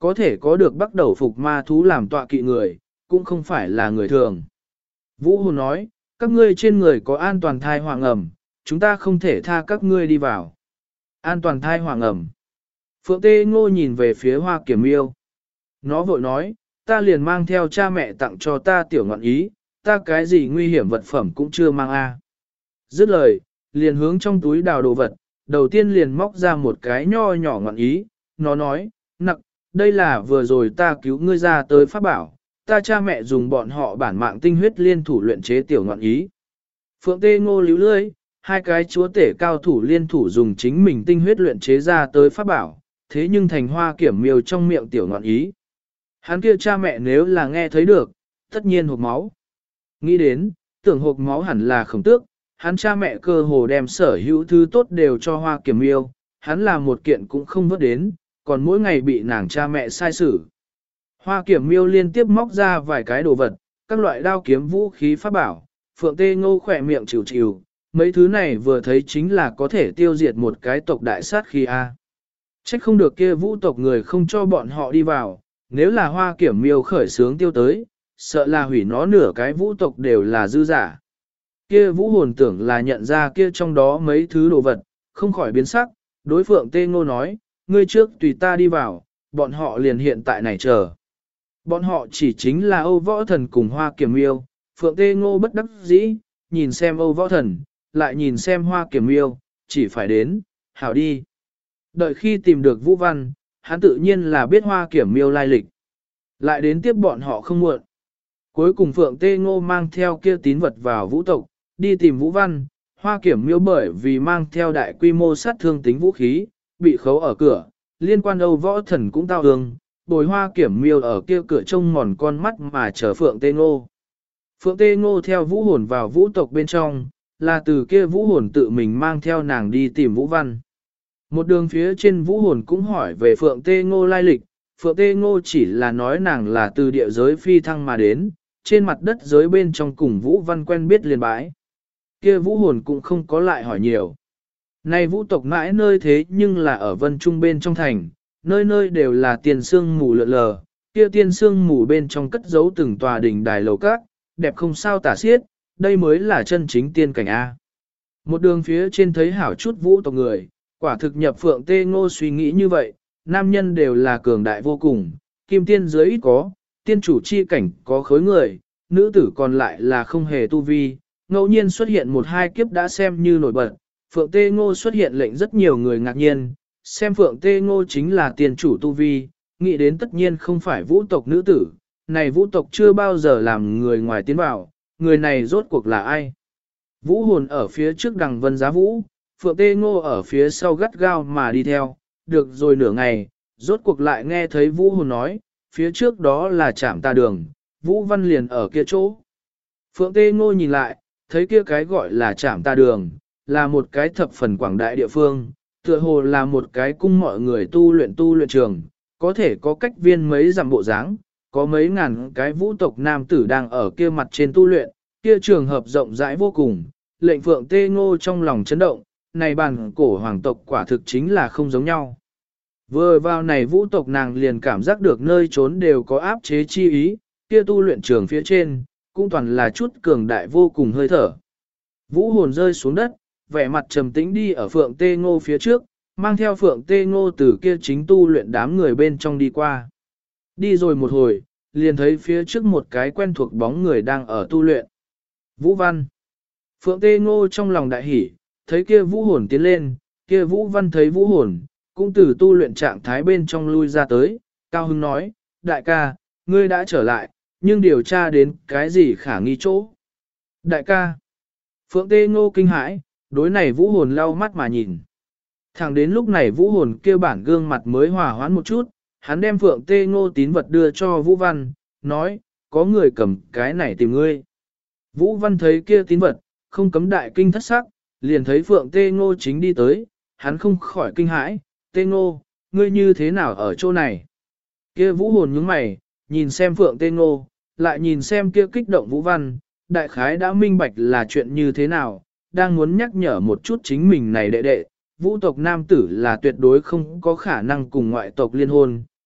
có thể có được bắt đầu phục ma thú làm tọa kỵ người, cũng không phải là người thường. Vũ hồn nói, các ngươi trên người có an toàn thai hoàng ẩm, chúng ta không thể tha các ngươi đi vào. An toàn thai hoàng ẩm. Phượng Tê Ngô nhìn về phía Hoa Kiểm Miêu. Nó vội nói, ta liền mang theo cha mẹ tặng cho ta tiểu ngọn ý, ta cái gì nguy hiểm vật phẩm cũng chưa mang a. Dứt lời, liền hướng trong túi đào đồ vật, đầu tiên liền móc ra một cái nho nhỏ ngọn ý, nó nói, nặng, đây là vừa rồi ta cứu ngươi ra tới pháp bảo, ta cha mẹ dùng bọn họ bản mạng tinh huyết liên thủ luyện chế tiểu ngọn ý. Phượng Tê Ngô líu lưỡi, hai cái chúa tể cao thủ liên thủ dùng chính mình tinh huyết luyện chế ra tới pháp bảo, thế nhưng thành Hoa Kiểm Miêu trong miệng tiểu ngọn ý. Hắn kia cha mẹ nếu là nghe thấy được, tất nhiên hộp máu. Nghĩ đến, tưởng hộp máu hẳn là Khổng Tước, hắn cha mẹ cơ hồ đem sở hữu thứ tốt đều cho Hoa Kiểm Miêu, hắn là một kiện cũng không vớt đến, còn mỗi ngày bị nàng cha mẹ sai xử. Hoa Kiểm Miêu liên tiếp móc ra vài cái đồ vật, các loại đao kiếm vũ khí pháp bảo, Phượng Tê Ngô khỏe miệng chịu chịu, mấy thứ này vừa thấy chính là có thể tiêu diệt một cái tộc đại sát khi a. Trách không được kia vũ tộc người không cho bọn họ đi vào, nếu là Hoa Kiểm Miêu khởi sướng tiêu tới, sợ là hủy nó nửa cái vũ tộc đều là dư giả. Kia vũ hồn tưởng là nhận ra kia trong đó mấy thứ đồ vật, không khỏi biến sắc, đối Phượng Tê Ngô nói, ngươi trước tùy ta đi vào, bọn họ liền hiện tại này chờ. Bọn họ chỉ chính là Âu Võ Thần cùng Hoa Kiểm Miêu, Phượng Tê Ngô bất đắc dĩ, nhìn xem Âu Võ Thần, lại nhìn xem Hoa Kiểm Miêu, chỉ phải đến, hảo đi. Đợi khi tìm được Vũ Văn, hắn tự nhiên là biết Hoa Kiểm Miêu lai lịch. Lại đến tiếp bọn họ không muộn. Cuối cùng Phượng Tê Ngô mang theo kia tín vật vào vũ tộc, đi tìm Vũ Văn, Hoa Kiểm Miêu bởi vì mang theo đại quy mô sát thương tính vũ khí, bị khấu ở cửa, liên quan Âu Võ Thần cũng tao hương, bồi Hoa Kiểm Miêu ở kia cửa trông mòn con mắt mà chờ Phượng Tê Ngô. Phượng Tê Ngô theo vũ hồn vào vũ tộc bên trong, là từ kia vũ hồn tự mình mang theo nàng đi tìm Vũ Văn. Một đường phía trên vũ hồn cũng hỏi về Phượng Tê Ngô lai lịch, Phượng Tê Ngô chỉ là nói nàng là từ địa giới phi thăng mà đến, trên mặt đất giới bên trong cùng Vũ Văn quen biết liền bái. Kia vũ hồn cũng không có lại hỏi nhiều. Này vũ tộc mãi nơi thế nhưng là ở Vân Trung bên trong thành, nơi nơi đều là tiền sương mù lượn lờ, kia tiên sương mù bên trong cất giấu từng tòa đỉnh đài lầu các, đẹp không sao tả xiết, đây mới là chân chính tiên cảnh A. Một đường phía trên thấy hảo chút vũ tộc người, quả thực nhập Phượng Tê Ngô suy nghĩ như vậy, nam nhân đều là cường đại vô cùng, kim tiên giới ít có, tiên chủ chi cảnh có khối người, nữ tử còn lại là không hề tu vi, ngẫu nhiên xuất hiện một hai kiếp đã xem như nổi bật, Phượng Tê Ngô xuất hiện lệnh rất nhiều người ngạc nhiên, xem Phượng Tê Ngô chính là tiên chủ tu vi, nghĩ đến tất nhiên không phải vũ tộc nữ tử, này vũ tộc chưa bao giờ làm người ngoài tiến vào, người này rốt cuộc là ai? Vũ hồn ở phía trước đằng vân giá vũ, Phượng Tê Ngô ở phía sau gắt gao mà đi theo, được rồi nửa ngày, rốt cuộc lại nghe thấy vũ hồn nói, phía trước đó là trạm tà đường, Vũ Văn liền ở kia chỗ. Phượng Tê Ngô nhìn lại, thấy kia cái gọi là trạm tà đường, là một cái thập phần quảng đại địa phương, tựa hồ là một cái cung mọi người tu luyện trường, có thể có cách viên mấy dặm bộ dáng, có mấy ngàn cái vũ tộc nam tử đang ở kia mặt trên tu luyện, kia trường hợp rộng rãi vô cùng, lệnh Phượng Tê Ngô trong lòng chấn động, này bàn cổ hoàng tộc quả thực chính là không giống nhau. Vừa vào này vũ tộc nàng liền cảm giác được nơi trốn đều có áp chế chi ý, kia tu luyện trường phía trên, cũng toàn là chút cường đại vô cùng hơi thở. Vũ hồn rơi xuống đất, vẻ mặt trầm tĩnh đi ở Phượng Tê Ngô phía trước, mang theo Phượng Tê Ngô từ kia chính tu luyện đám người bên trong đi qua. Đi rồi một hồi, liền thấy phía trước một cái quen thuộc bóng người đang ở tu luyện. Vũ Văn. Phượng Tê Ngô trong lòng đại hỉ, thấy kia vũ hồn tiến lên, kia Vũ Văn thấy vũ hồn, cũng từ tu luyện trạng thái bên trong lui ra tới, cao hứng nói, đại ca, ngươi đã trở lại, nhưng điều tra đến cái gì khả nghi chỗ. Đại ca. Phượng Tê Ngô kinh hãi, đối này vũ hồn lau mắt mà nhìn. Thẳng đến lúc này vũ hồn kêu bản gương mặt mới hòa hoãn một chút, hắn đem Phượng Tê Ngô tín vật đưa cho Vũ Văn, nói, có người cầm cái này tìm ngươi. Vũ Văn thấy kia tín vật, không cấm đại kinh thất sắc, liền thấy Phượng Tê Ngô chính đi tới, hắn không khỏi kinh hãi, Tê Ngô, ngươi như thế nào ở chỗ này? Kia vũ hồn nhướng mày, nhìn xem Phượng Tê Ngô, lại nhìn xem kia kích động Vũ Văn, đại khái đã minh bạch là chuyện như thế nào, đang muốn nhắc nhở một chút chính mình này đệ đệ, vũ tộc nam tử là tuyệt đối không có khả năng cùng ngoại tộc liên hôn,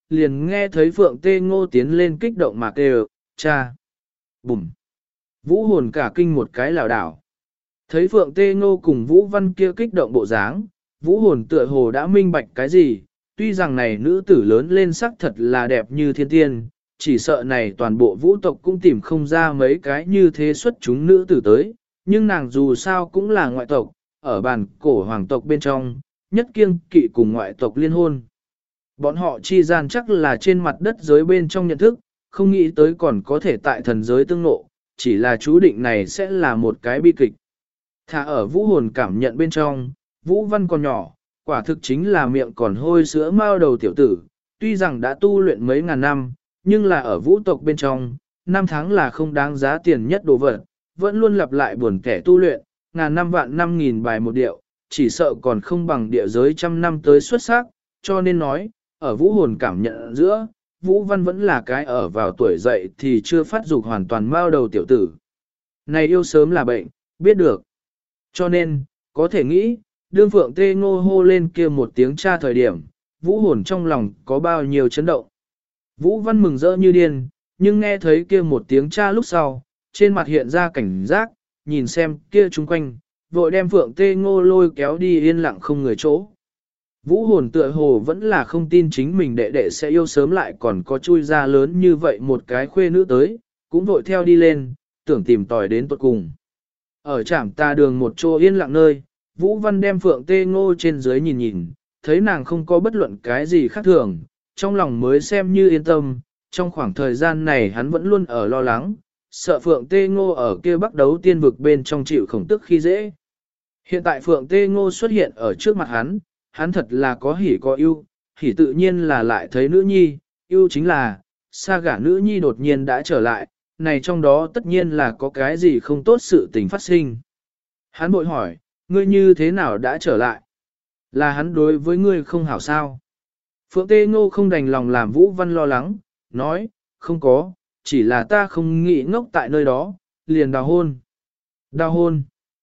liền nghe thấy Phượng Tê Ngô tiến lên kích động mà kêu, cha. Bùm. Vũ hồn cả kinh một cái lảo đảo. Thấy Phượng Tê Ngô cùng Vũ Văn kia kích động bộ dáng, Vũ hồn tựa hồ đã minh bạch cái gì, tuy rằng này nữ tử lớn lên sắc thật là đẹp như thiên tiên, chỉ sợ này toàn bộ vũ tộc cũng tìm không ra mấy cái như thế xuất chúng nữ tử tới, nhưng nàng dù sao cũng là ngoại tộc, ở bàn cổ hoàng tộc bên trong, nhất kiêng kỵ cùng ngoại tộc liên hôn. Bọn họ chi gian chắc là trên mặt đất giới bên trong nhận thức, không nghĩ tới còn có thể tại thần giới tương ngộ, chỉ là chú định này sẽ là một cái bi kịch. Thả ở vũ hồn cảm nhận bên trong, Vũ Văn còn nhỏ, quả thực chính là miệng còn hôi sữa mao đầu tiểu tử, tuy rằng đã tu luyện mấy ngàn năm, nhưng là ở vũ tộc bên trong, năm tháng là không đáng giá tiền nhất đồ vật, vẫn luôn lặp lại buồn kẻ tu luyện, ngàn năm vạn 5.000 bài một điệu, chỉ sợ còn không bằng địa giới trăm năm tới xuất sắc, cho nên nói, ở vũ hồn cảm nhận giữa, Vũ Văn vẫn là cái ở vào tuổi dậy thì chưa phát dục hoàn toàn mao đầu tiểu tử. Này yêu sớm là bệnh, biết được. Cho nên, có thể nghĩ, đương Phượng Tê Ngô hô lên kia một tiếng cha thời điểm, Vũ hồn trong lòng có bao nhiêu chấn động. Vũ Văn mừng rỡ như điên, nhưng nghe thấy kia một tiếng cha lúc sau, trên mặt hiện ra cảnh giác, nhìn xem kia chung quanh, vội đem Phượng Tê Ngô lôi kéo đi yên lặng không người chỗ. Vũ hồn tựa hồ vẫn là không tin chính mình đệ đệ sẽ yêu sớm lại còn có chui ra lớn như vậy một cái khuê nữ tới, cũng vội theo đi lên, tưởng tìm tòi đến tuột cùng. Ở trạm tà đường một chỗ yên lặng nơi, Vũ Văn đem Phượng Tê Ngô trên dưới nhìn nhìn, thấy nàng không có bất luận cái gì khác thường, trong lòng mới xem như yên tâm, trong khoảng thời gian này hắn vẫn luôn ở lo lắng, sợ Phượng Tê Ngô ở kia bắt đấu tiên vực bên trong chịu khổng tức khi dễ. Hiện tại Phượng Tê Ngô xuất hiện ở trước mặt hắn thật là có hỉ có ưu, hỉ tự nhiên là lại thấy nữ nhi, ưu chính là, xa gả nữ nhi đột nhiên đã trở lại, này trong đó tất nhiên là có cái gì không tốt sự tình phát sinh. Hắn bội hỏi, ngươi như thế nào đã trở lại? Là hắn đối với ngươi không hảo sao? Phượng Tê Ngô không đành lòng làm Vũ Văn lo lắng, nói, không có, chỉ là ta không nghĩ ngốc tại nơi đó, liền đào hôn. Đào hôn.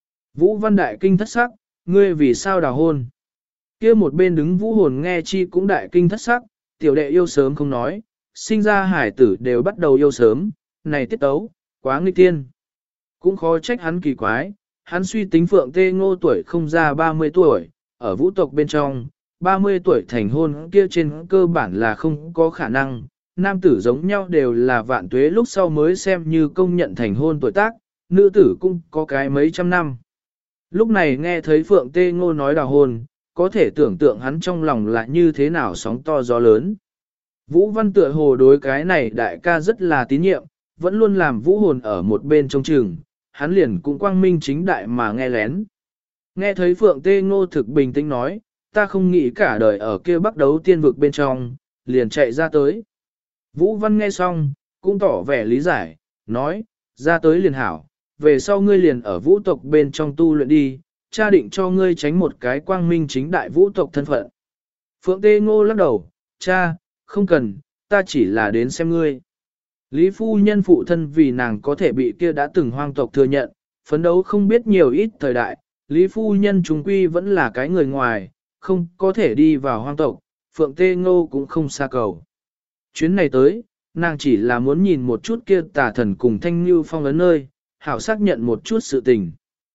Vũ Văn đại kinh thất sắc, ngươi vì sao đào hôn? Kia một bên đứng Vũ hồn nghe chi cũng đại kinh thất sắc, tiểu đệ yêu sớm không nói, sinh ra hải tử đều bắt đầu yêu sớm, này tiết tấu, quá nghịch tiên. Cũng khó trách hắn kỳ quái, hắn suy tính Phượng Tê Ngô tuổi không ra 30 tuổi, ở vũ tộc bên trong, 30 tuổi thành hôn kia trên cơ bản là không có khả năng, nam tử giống nhau đều là vạn tuế lúc sau mới xem như công nhận thành hôn tuổi tác, nữ tử cũng có cái mấy trăm năm. Lúc này nghe thấy Phượng Tê Ngô nói đào hôn, có thể tưởng tượng hắn trong lòng là như thế nào sóng to gió lớn. Vũ Văn tựa hồ đối cái này đại ca rất là tín nhiệm, vẫn luôn làm Vũ hồn ở một bên trông chừng, hắn liền cũng quang minh chính đại mà nghe lén. Nghe thấy Phượng Tê Ngô thực bình tĩnh nói, ta không nghĩ cả đời ở kia bắt đấu tiên vực bên trong, liền chạy ra tới. Vũ Văn nghe xong, cũng tỏ vẻ lý giải, nói, ra tới liền hảo, về sau ngươi liền ở vũ tộc bên trong tu luyện đi, cha định cho ngươi tránh một cái quang minh chính đại vũ tộc thân phận. Phượng Tê Ngô lắc đầu, cha, không cần, ta chỉ là đến xem ngươi. Lý phu nhân phụ thân vì nàng có thể bị kia đã từng hoang tộc thừa nhận, phấn đấu không biết nhiều ít thời đại, Lý phu nhân chúng quy vẫn là cái người ngoài, không có thể đi vào hoang tộc, Phượng Tê Ngô cũng không xa cầu. Chuyến này tới, nàng chỉ là muốn nhìn một chút kia tà thần cùng Thanh Như Phong ấn nơi, hảo xác nhận một chút sự tình.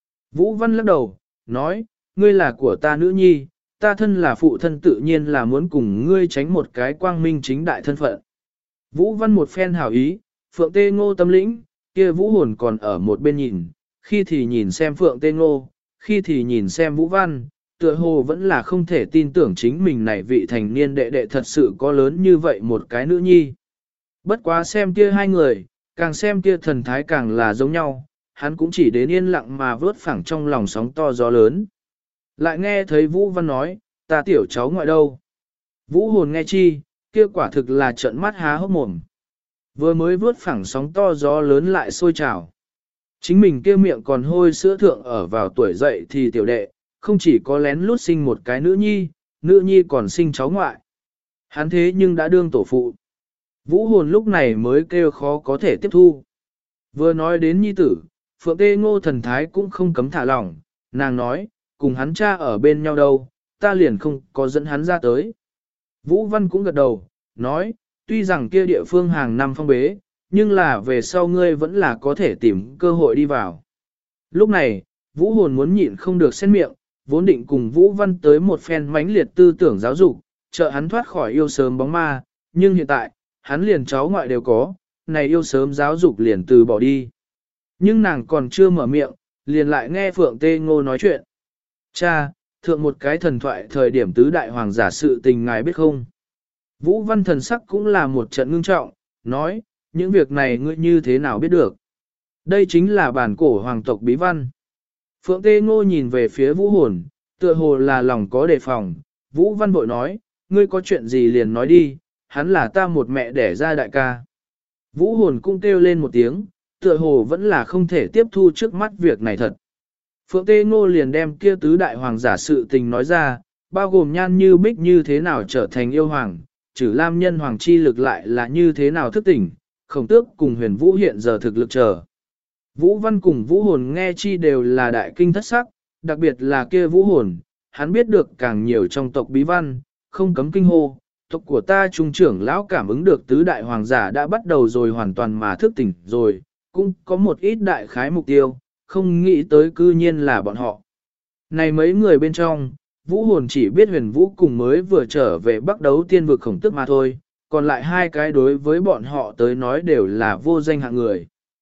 Vũ Văn lắc đầu, nói, ngươi là của ta nữ nhi, ta thân là phụ thân tự nhiên là muốn cùng ngươi tránh một cái quang minh chính đại thân phận. Vũ Văn một phen hảo ý, Phượng Tê Ngô tâm lĩnh, kia Vũ hồn còn ở một bên nhìn, khi thì nhìn xem Phượng Tê Ngô, khi thì nhìn xem Vũ Văn, tựa hồ vẫn là không thể tin tưởng chính mình này vị thành niên đệ đệ thật sự có lớn như vậy một cái nữ nhi. Bất quá xem kia hai người, càng xem kia thần thái càng là giống nhau, hắn cũng chỉ đến yên lặng mà vớt phẳng trong lòng sóng to gió lớn. Lại nghe thấy Vũ Văn nói, ta tiểu cháu ngoại đâu. Vũ hồn nghe chi, kia quả thực là trợn mắt há hốc mồm. Vừa mới vớt phẳng sóng to gió lớn lại sôi trào. Chính mình kia miệng còn hôi sữa thượng ở vào tuổi dậy thì tiểu đệ, không chỉ có lén lút sinh một cái nữ nhi còn sinh cháu ngoại. Hắn thế nhưng đã đương tổ phụ. Vũ hồn lúc này mới kêu khó có thể tiếp thu. Vừa nói đến nhi tử, Phượng Tê Ngô thần thái cũng không cấm thả lỏng, nàng nói, cùng hắn cha ở bên nhau đâu, ta liền không có dẫn hắn ra tới. Vũ Văn cũng gật đầu, nói, tuy rằng kia địa phương hàng năm phong bế, nhưng là về sau ngươi vẫn là có thể tìm cơ hội đi vào. Lúc này, Vũ Hồn muốn nhịn không được xen miệng, vốn định cùng Vũ Văn tới một phen mãnh liệt tư tưởng giáo dục, trợ hắn thoát khỏi yêu sớm bóng ma, nhưng hiện tại, hắn liền cháu ngoại đều có, này yêu sớm giáo dục liền từ bỏ đi. Nhưng nàng còn chưa mở miệng, liền lại nghe Phượng Tê Ngô nói chuyện. Cha, thượng một cái thần thoại thời điểm tứ đại hoàng giả sự tình ngài biết không? Vũ Văn thần sắc cũng là một trận ngưng trọng, nói, những việc này ngươi như thế nào biết được? Đây chính là bản cổ hoàng tộc bí văn. Phượng Tê Ngô nhìn về phía Vũ Hồn, tựa hồ là lòng có đề phòng. Vũ Văn vội nói, ngươi có chuyện gì liền nói đi, hắn là ta một mẹ đẻ ra đại ca. Vũ Hồn cũng kêu lên một tiếng, tựa hồ vẫn là không thể tiếp thu trước mắt việc này thật. Phượng Tê Ngô liền đem kia tứ đại hoàng giả sự tình nói ra, bao gồm Nhan Như Bích như thế nào trở thành yêu hoàng, Trử Lam nhân hoàng chi lực lại là như thế nào thức tỉnh, Khổng Tước cùng Huyền Vũ hiện giờ thực lực chờ. Vũ Văn cùng Vũ Hồn nghe chi đều là đại kinh thất sắc, đặc biệt là kia Vũ Hồn, hắn biết được càng nhiều trong tộc bí văn, không cấm kinh hô, tộc của ta trung trưởng lão cảm ứng được tứ đại hoàng giả đã bắt đầu rồi hoàn toàn mà thức tỉnh rồi, cũng có một ít đại khái mục tiêu, không nghĩ tới cư nhiên là bọn họ. Này mấy người bên trong, Vũ Hồn chỉ biết Huyền Vũ cùng mới vừa trở về Bắc Đấu Tiên vực Khổng Tước mà thôi, còn lại hai cái đối với bọn họ tới nói đều là vô danh hạng người.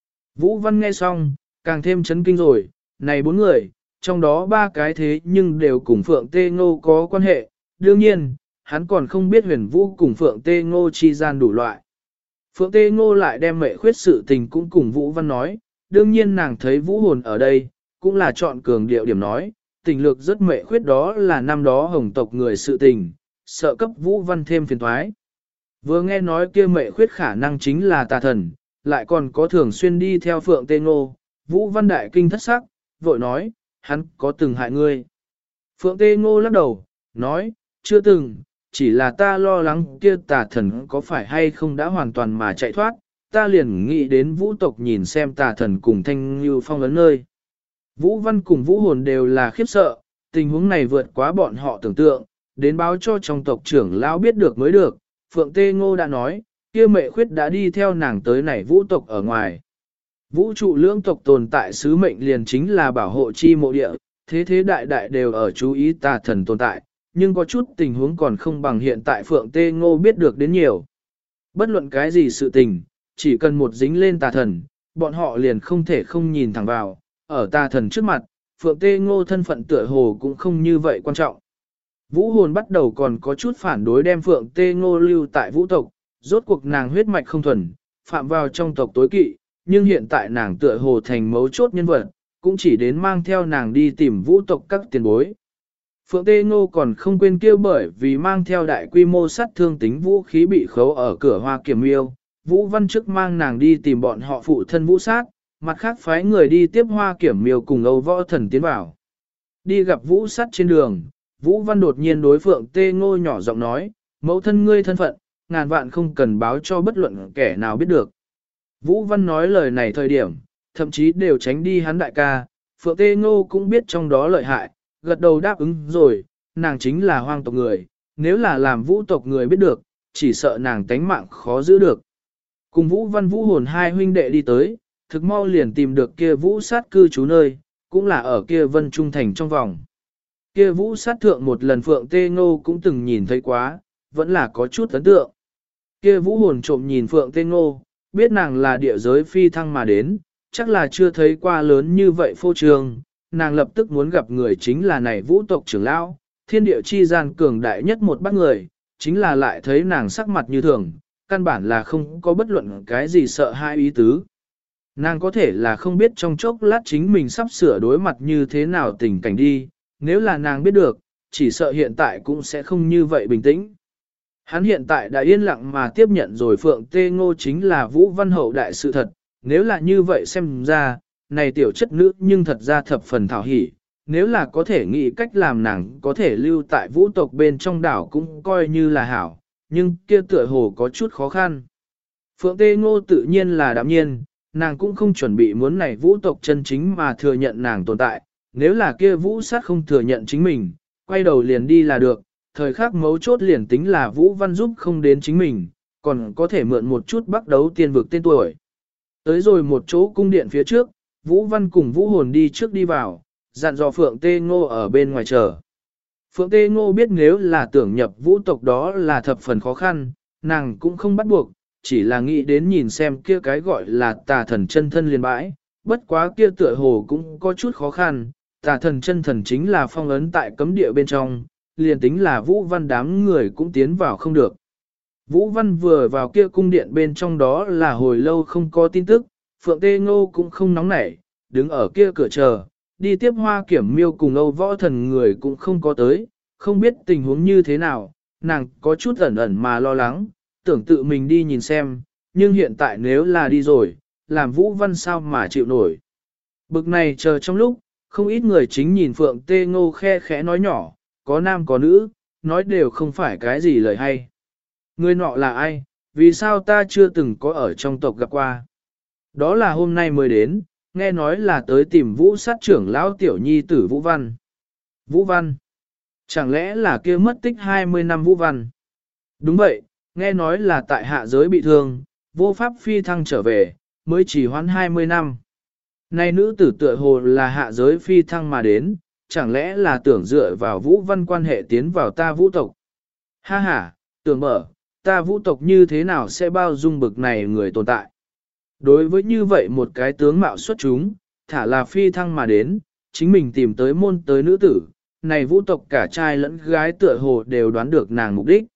Vũ Văn nghe xong, càng thêm chấn kinh rồi, này bốn người, trong đó ba cái thế nhưng đều cùng Phượng Tê Ngô có quan hệ, đương nhiên, hắn còn không biết Huyền Vũ cùng Phượng Tê Ngô chi gian đủ loại. Phượng Tê Ngô lại đem mệ khuyết sự tình cũng cùng Vũ Văn nói, đương nhiên nàng thấy Vũ Hồn ở đây, cũng là chọn cường điệu điểm nói, tình lược rất mệ khuyết đó là năm đó hồng tộc người sự tình, sợ cấp Vũ Văn thêm phiền toái. Vừa nghe nói kia mệ khuyết khả năng chính là tà thần, lại còn có thường xuyên đi theo Phượng Tê Ngô, Vũ Văn đại kinh thất sắc, vội nói, hắn có từng hại ngươi. Phượng Tê Ngô lắc đầu, nói, chưa từng, chỉ là ta lo lắng kia tà thần có phải hay không đã hoàn toàn mà chạy thoát, ta liền nghĩ đến vũ tộc nhìn xem tà thần cùng Thanh Như Phong ấn nơi. Vũ Văn cùng Vũ Hồn đều là khiếp sợ, tình huống này vượt quá bọn họ tưởng tượng, đến báo cho trong tộc trưởng lão biết được mới được. Phượng Tê Ngô đã nói, kia mệ khuyết đã đi theo nàng tới này vũ tộc ở ngoài. Vũ trụ lưỡng tộc tồn tại sứ mệnh liền chính là bảo hộ chi mộ địa, thế thế đại đại đều ở chú ý tà thần tồn tại, nhưng có chút tình huống còn không bằng hiện tại Phượng Tê Ngô biết được đến nhiều. Bất luận cái gì sự tình, chỉ cần một dính lên tà thần, bọn họ liền không thể không nhìn thẳng vào, ở tà thần trước mặt, Phượng Tê Ngô thân phận tựa hồ cũng không như vậy quan trọng. Vũ Hồn bắt đầu còn có chút phản đối đem Phượng Tê Ngô lưu tại vũ tộc, rốt cuộc nàng huyết mạch không thuần, phạm vào trong tộc tối kỵ, nhưng hiện tại nàng tựa hồ thành mấu chốt nhân vật, cũng chỉ đến mang theo nàng đi tìm vũ tộc các tiền bối. Phượng Tê Ngô còn không quên kêu bởi vì mang theo đại quy mô sát thương tính vũ khí bị khấu ở cửa Hoa Kiểm Yêu, Vũ Văn trước mang nàng đi tìm bọn họ phụ thân vũ sát, mặt khác phái người đi tiếp Hoa Kiểm Miêu cùng Âu Võ Thần tiến vào. Đi gặp vũ sát trên đường, Vũ Văn đột nhiên đối Phượng Tê Ngô nhỏ giọng nói, mẫu thân ngươi thân phận, ngàn vạn không cần báo cho bất luận kẻ nào biết được. Vũ Văn nói lời này thời điểm, thậm chí đều tránh đi hắn đại ca, Phượng Tê Ngô cũng biết trong đó lợi hại, gật đầu đáp ứng rồi, nàng chính là hoang tộc người, nếu là làm vũ tộc người biết được, chỉ sợ nàng tánh mạng khó giữ được. Cùng Vũ Văn Vũ Hồn hai huynh đệ đi tới, thực mau liền tìm được kia vũ sát cư trú nơi, cũng là ở kia Vân Trung Thành trong vòng. Kia vũ sát thượng một lần Phượng Tê Ngô cũng từng nhìn thấy quá, vẫn là có chút ấn tượng. Kia Vũ Hồn trộm nhìn Phượng Tê Ngô, biết nàng là địa giới phi thăng mà đến, chắc là chưa thấy qua lớn như vậy phô trương, nàng lập tức muốn gặp người chính là này vũ tộc trưởng lão, thiên địa chi gian cường đại nhất một bác người, chính là lại thấy nàng sắc mặt như thường, căn bản là không có bất luận cái gì sợ hai ý tứ. Nàng có thể là không biết trong chốc lát chính mình sắp sửa đối mặt như thế nào tình cảnh đi, nếu là nàng biết được, chỉ sợ hiện tại cũng sẽ không như vậy bình tĩnh. Hắn hiện tại đã yên lặng mà tiếp nhận rồi Phượng Tê Ngô chính là Vũ Văn hậu đại sự thật, nếu là như vậy xem ra, này tiểu chất nữ nhưng thật ra thập phần thảo hỉ, nếu là có thể nghĩ cách làm nàng có thể lưu tại vũ tộc bên trong đảo cũng coi như là hảo, nhưng kia tựa hồ có chút khó khăn. Phượng Tê Ngô tự nhiên là đạm nhiên, nàng cũng không chuẩn bị muốn này vũ tộc chân chính mà thừa nhận nàng tồn tại, nếu là kia vũ sát không thừa nhận chính mình, quay đầu liền đi là được, thời khắc mấu chốt liền tính là Vũ Văn giúp không đến chính mình, còn có thể mượn một chút bắt đấu tiên vực tên tuổi. Tới rồi một chỗ cung điện phía trước, Vũ Văn cùng Vũ Hồn đi trước đi vào, dặn dò Phượng Tê Ngô ở bên ngoài chờ. Phượng Tê Ngô biết nếu là tưởng nhập vũ tộc đó là thập phần khó khăn, nàng cũng không bắt buộc, chỉ là nghĩ đến nhìn xem kia cái gọi là tà thần chân thân liền bãi, bất quá kia tựa hồ cũng có chút khó khăn, tà thần chân thần chính là phong ấn tại cấm địa bên trong, liền tính là Vũ Văn đám người cũng tiến vào không được. Vũ Văn vừa vào kia cung điện bên trong đó là hồi lâu không có tin tức, Phượng Tê Ngô cũng không nóng nảy, đứng ở kia cửa chờ, đi tiếp Hoa Kiểm Miêu cùng Âu Võ Thần người cũng không có tới, không biết tình huống như thế nào, nàng có chút ẩn ẩn mà lo lắng, tưởng tự mình đi nhìn xem, nhưng hiện tại nếu là đi rồi, làm Vũ Văn sao mà chịu nổi. Bực này chờ trong lúc, không ít người chính nhìn Phượng Tê Ngô khe khẽ nói nhỏ, có nam có nữ, nói đều không phải cái gì lời hay. Người nọ là ai, vì sao ta chưa từng có ở trong tộc gặp qua. Đó là hôm nay mới đến, nghe nói là tới tìm Vũ sát trưởng lão tiểu nhi tử Vũ Văn. Vũ Văn? Chẳng lẽ là kia mất tích 20 năm Vũ Văn? Đúng vậy, nghe nói là tại hạ giới bị thương, vô pháp phi thăng trở về, mới chỉ hoãn 20 năm. Này nữ tử tựa hồ là hạ giới phi thăng mà đến, chẳng lẽ là tưởng dựa vào Vũ Văn quan hệ tiến vào ta Vũ tộc? Ha ha, tưởng mở, ta Vũ tộc như thế nào sẽ bao dung bực này người tồn tại? Đối với như vậy một cái tướng mạo xuất chúng, thả là phi thăng mà đến, chính mình tìm tới môn tới nữ tử, này Vũ tộc cả trai lẫn gái tựa hồ đều đoán được nàng mục đích.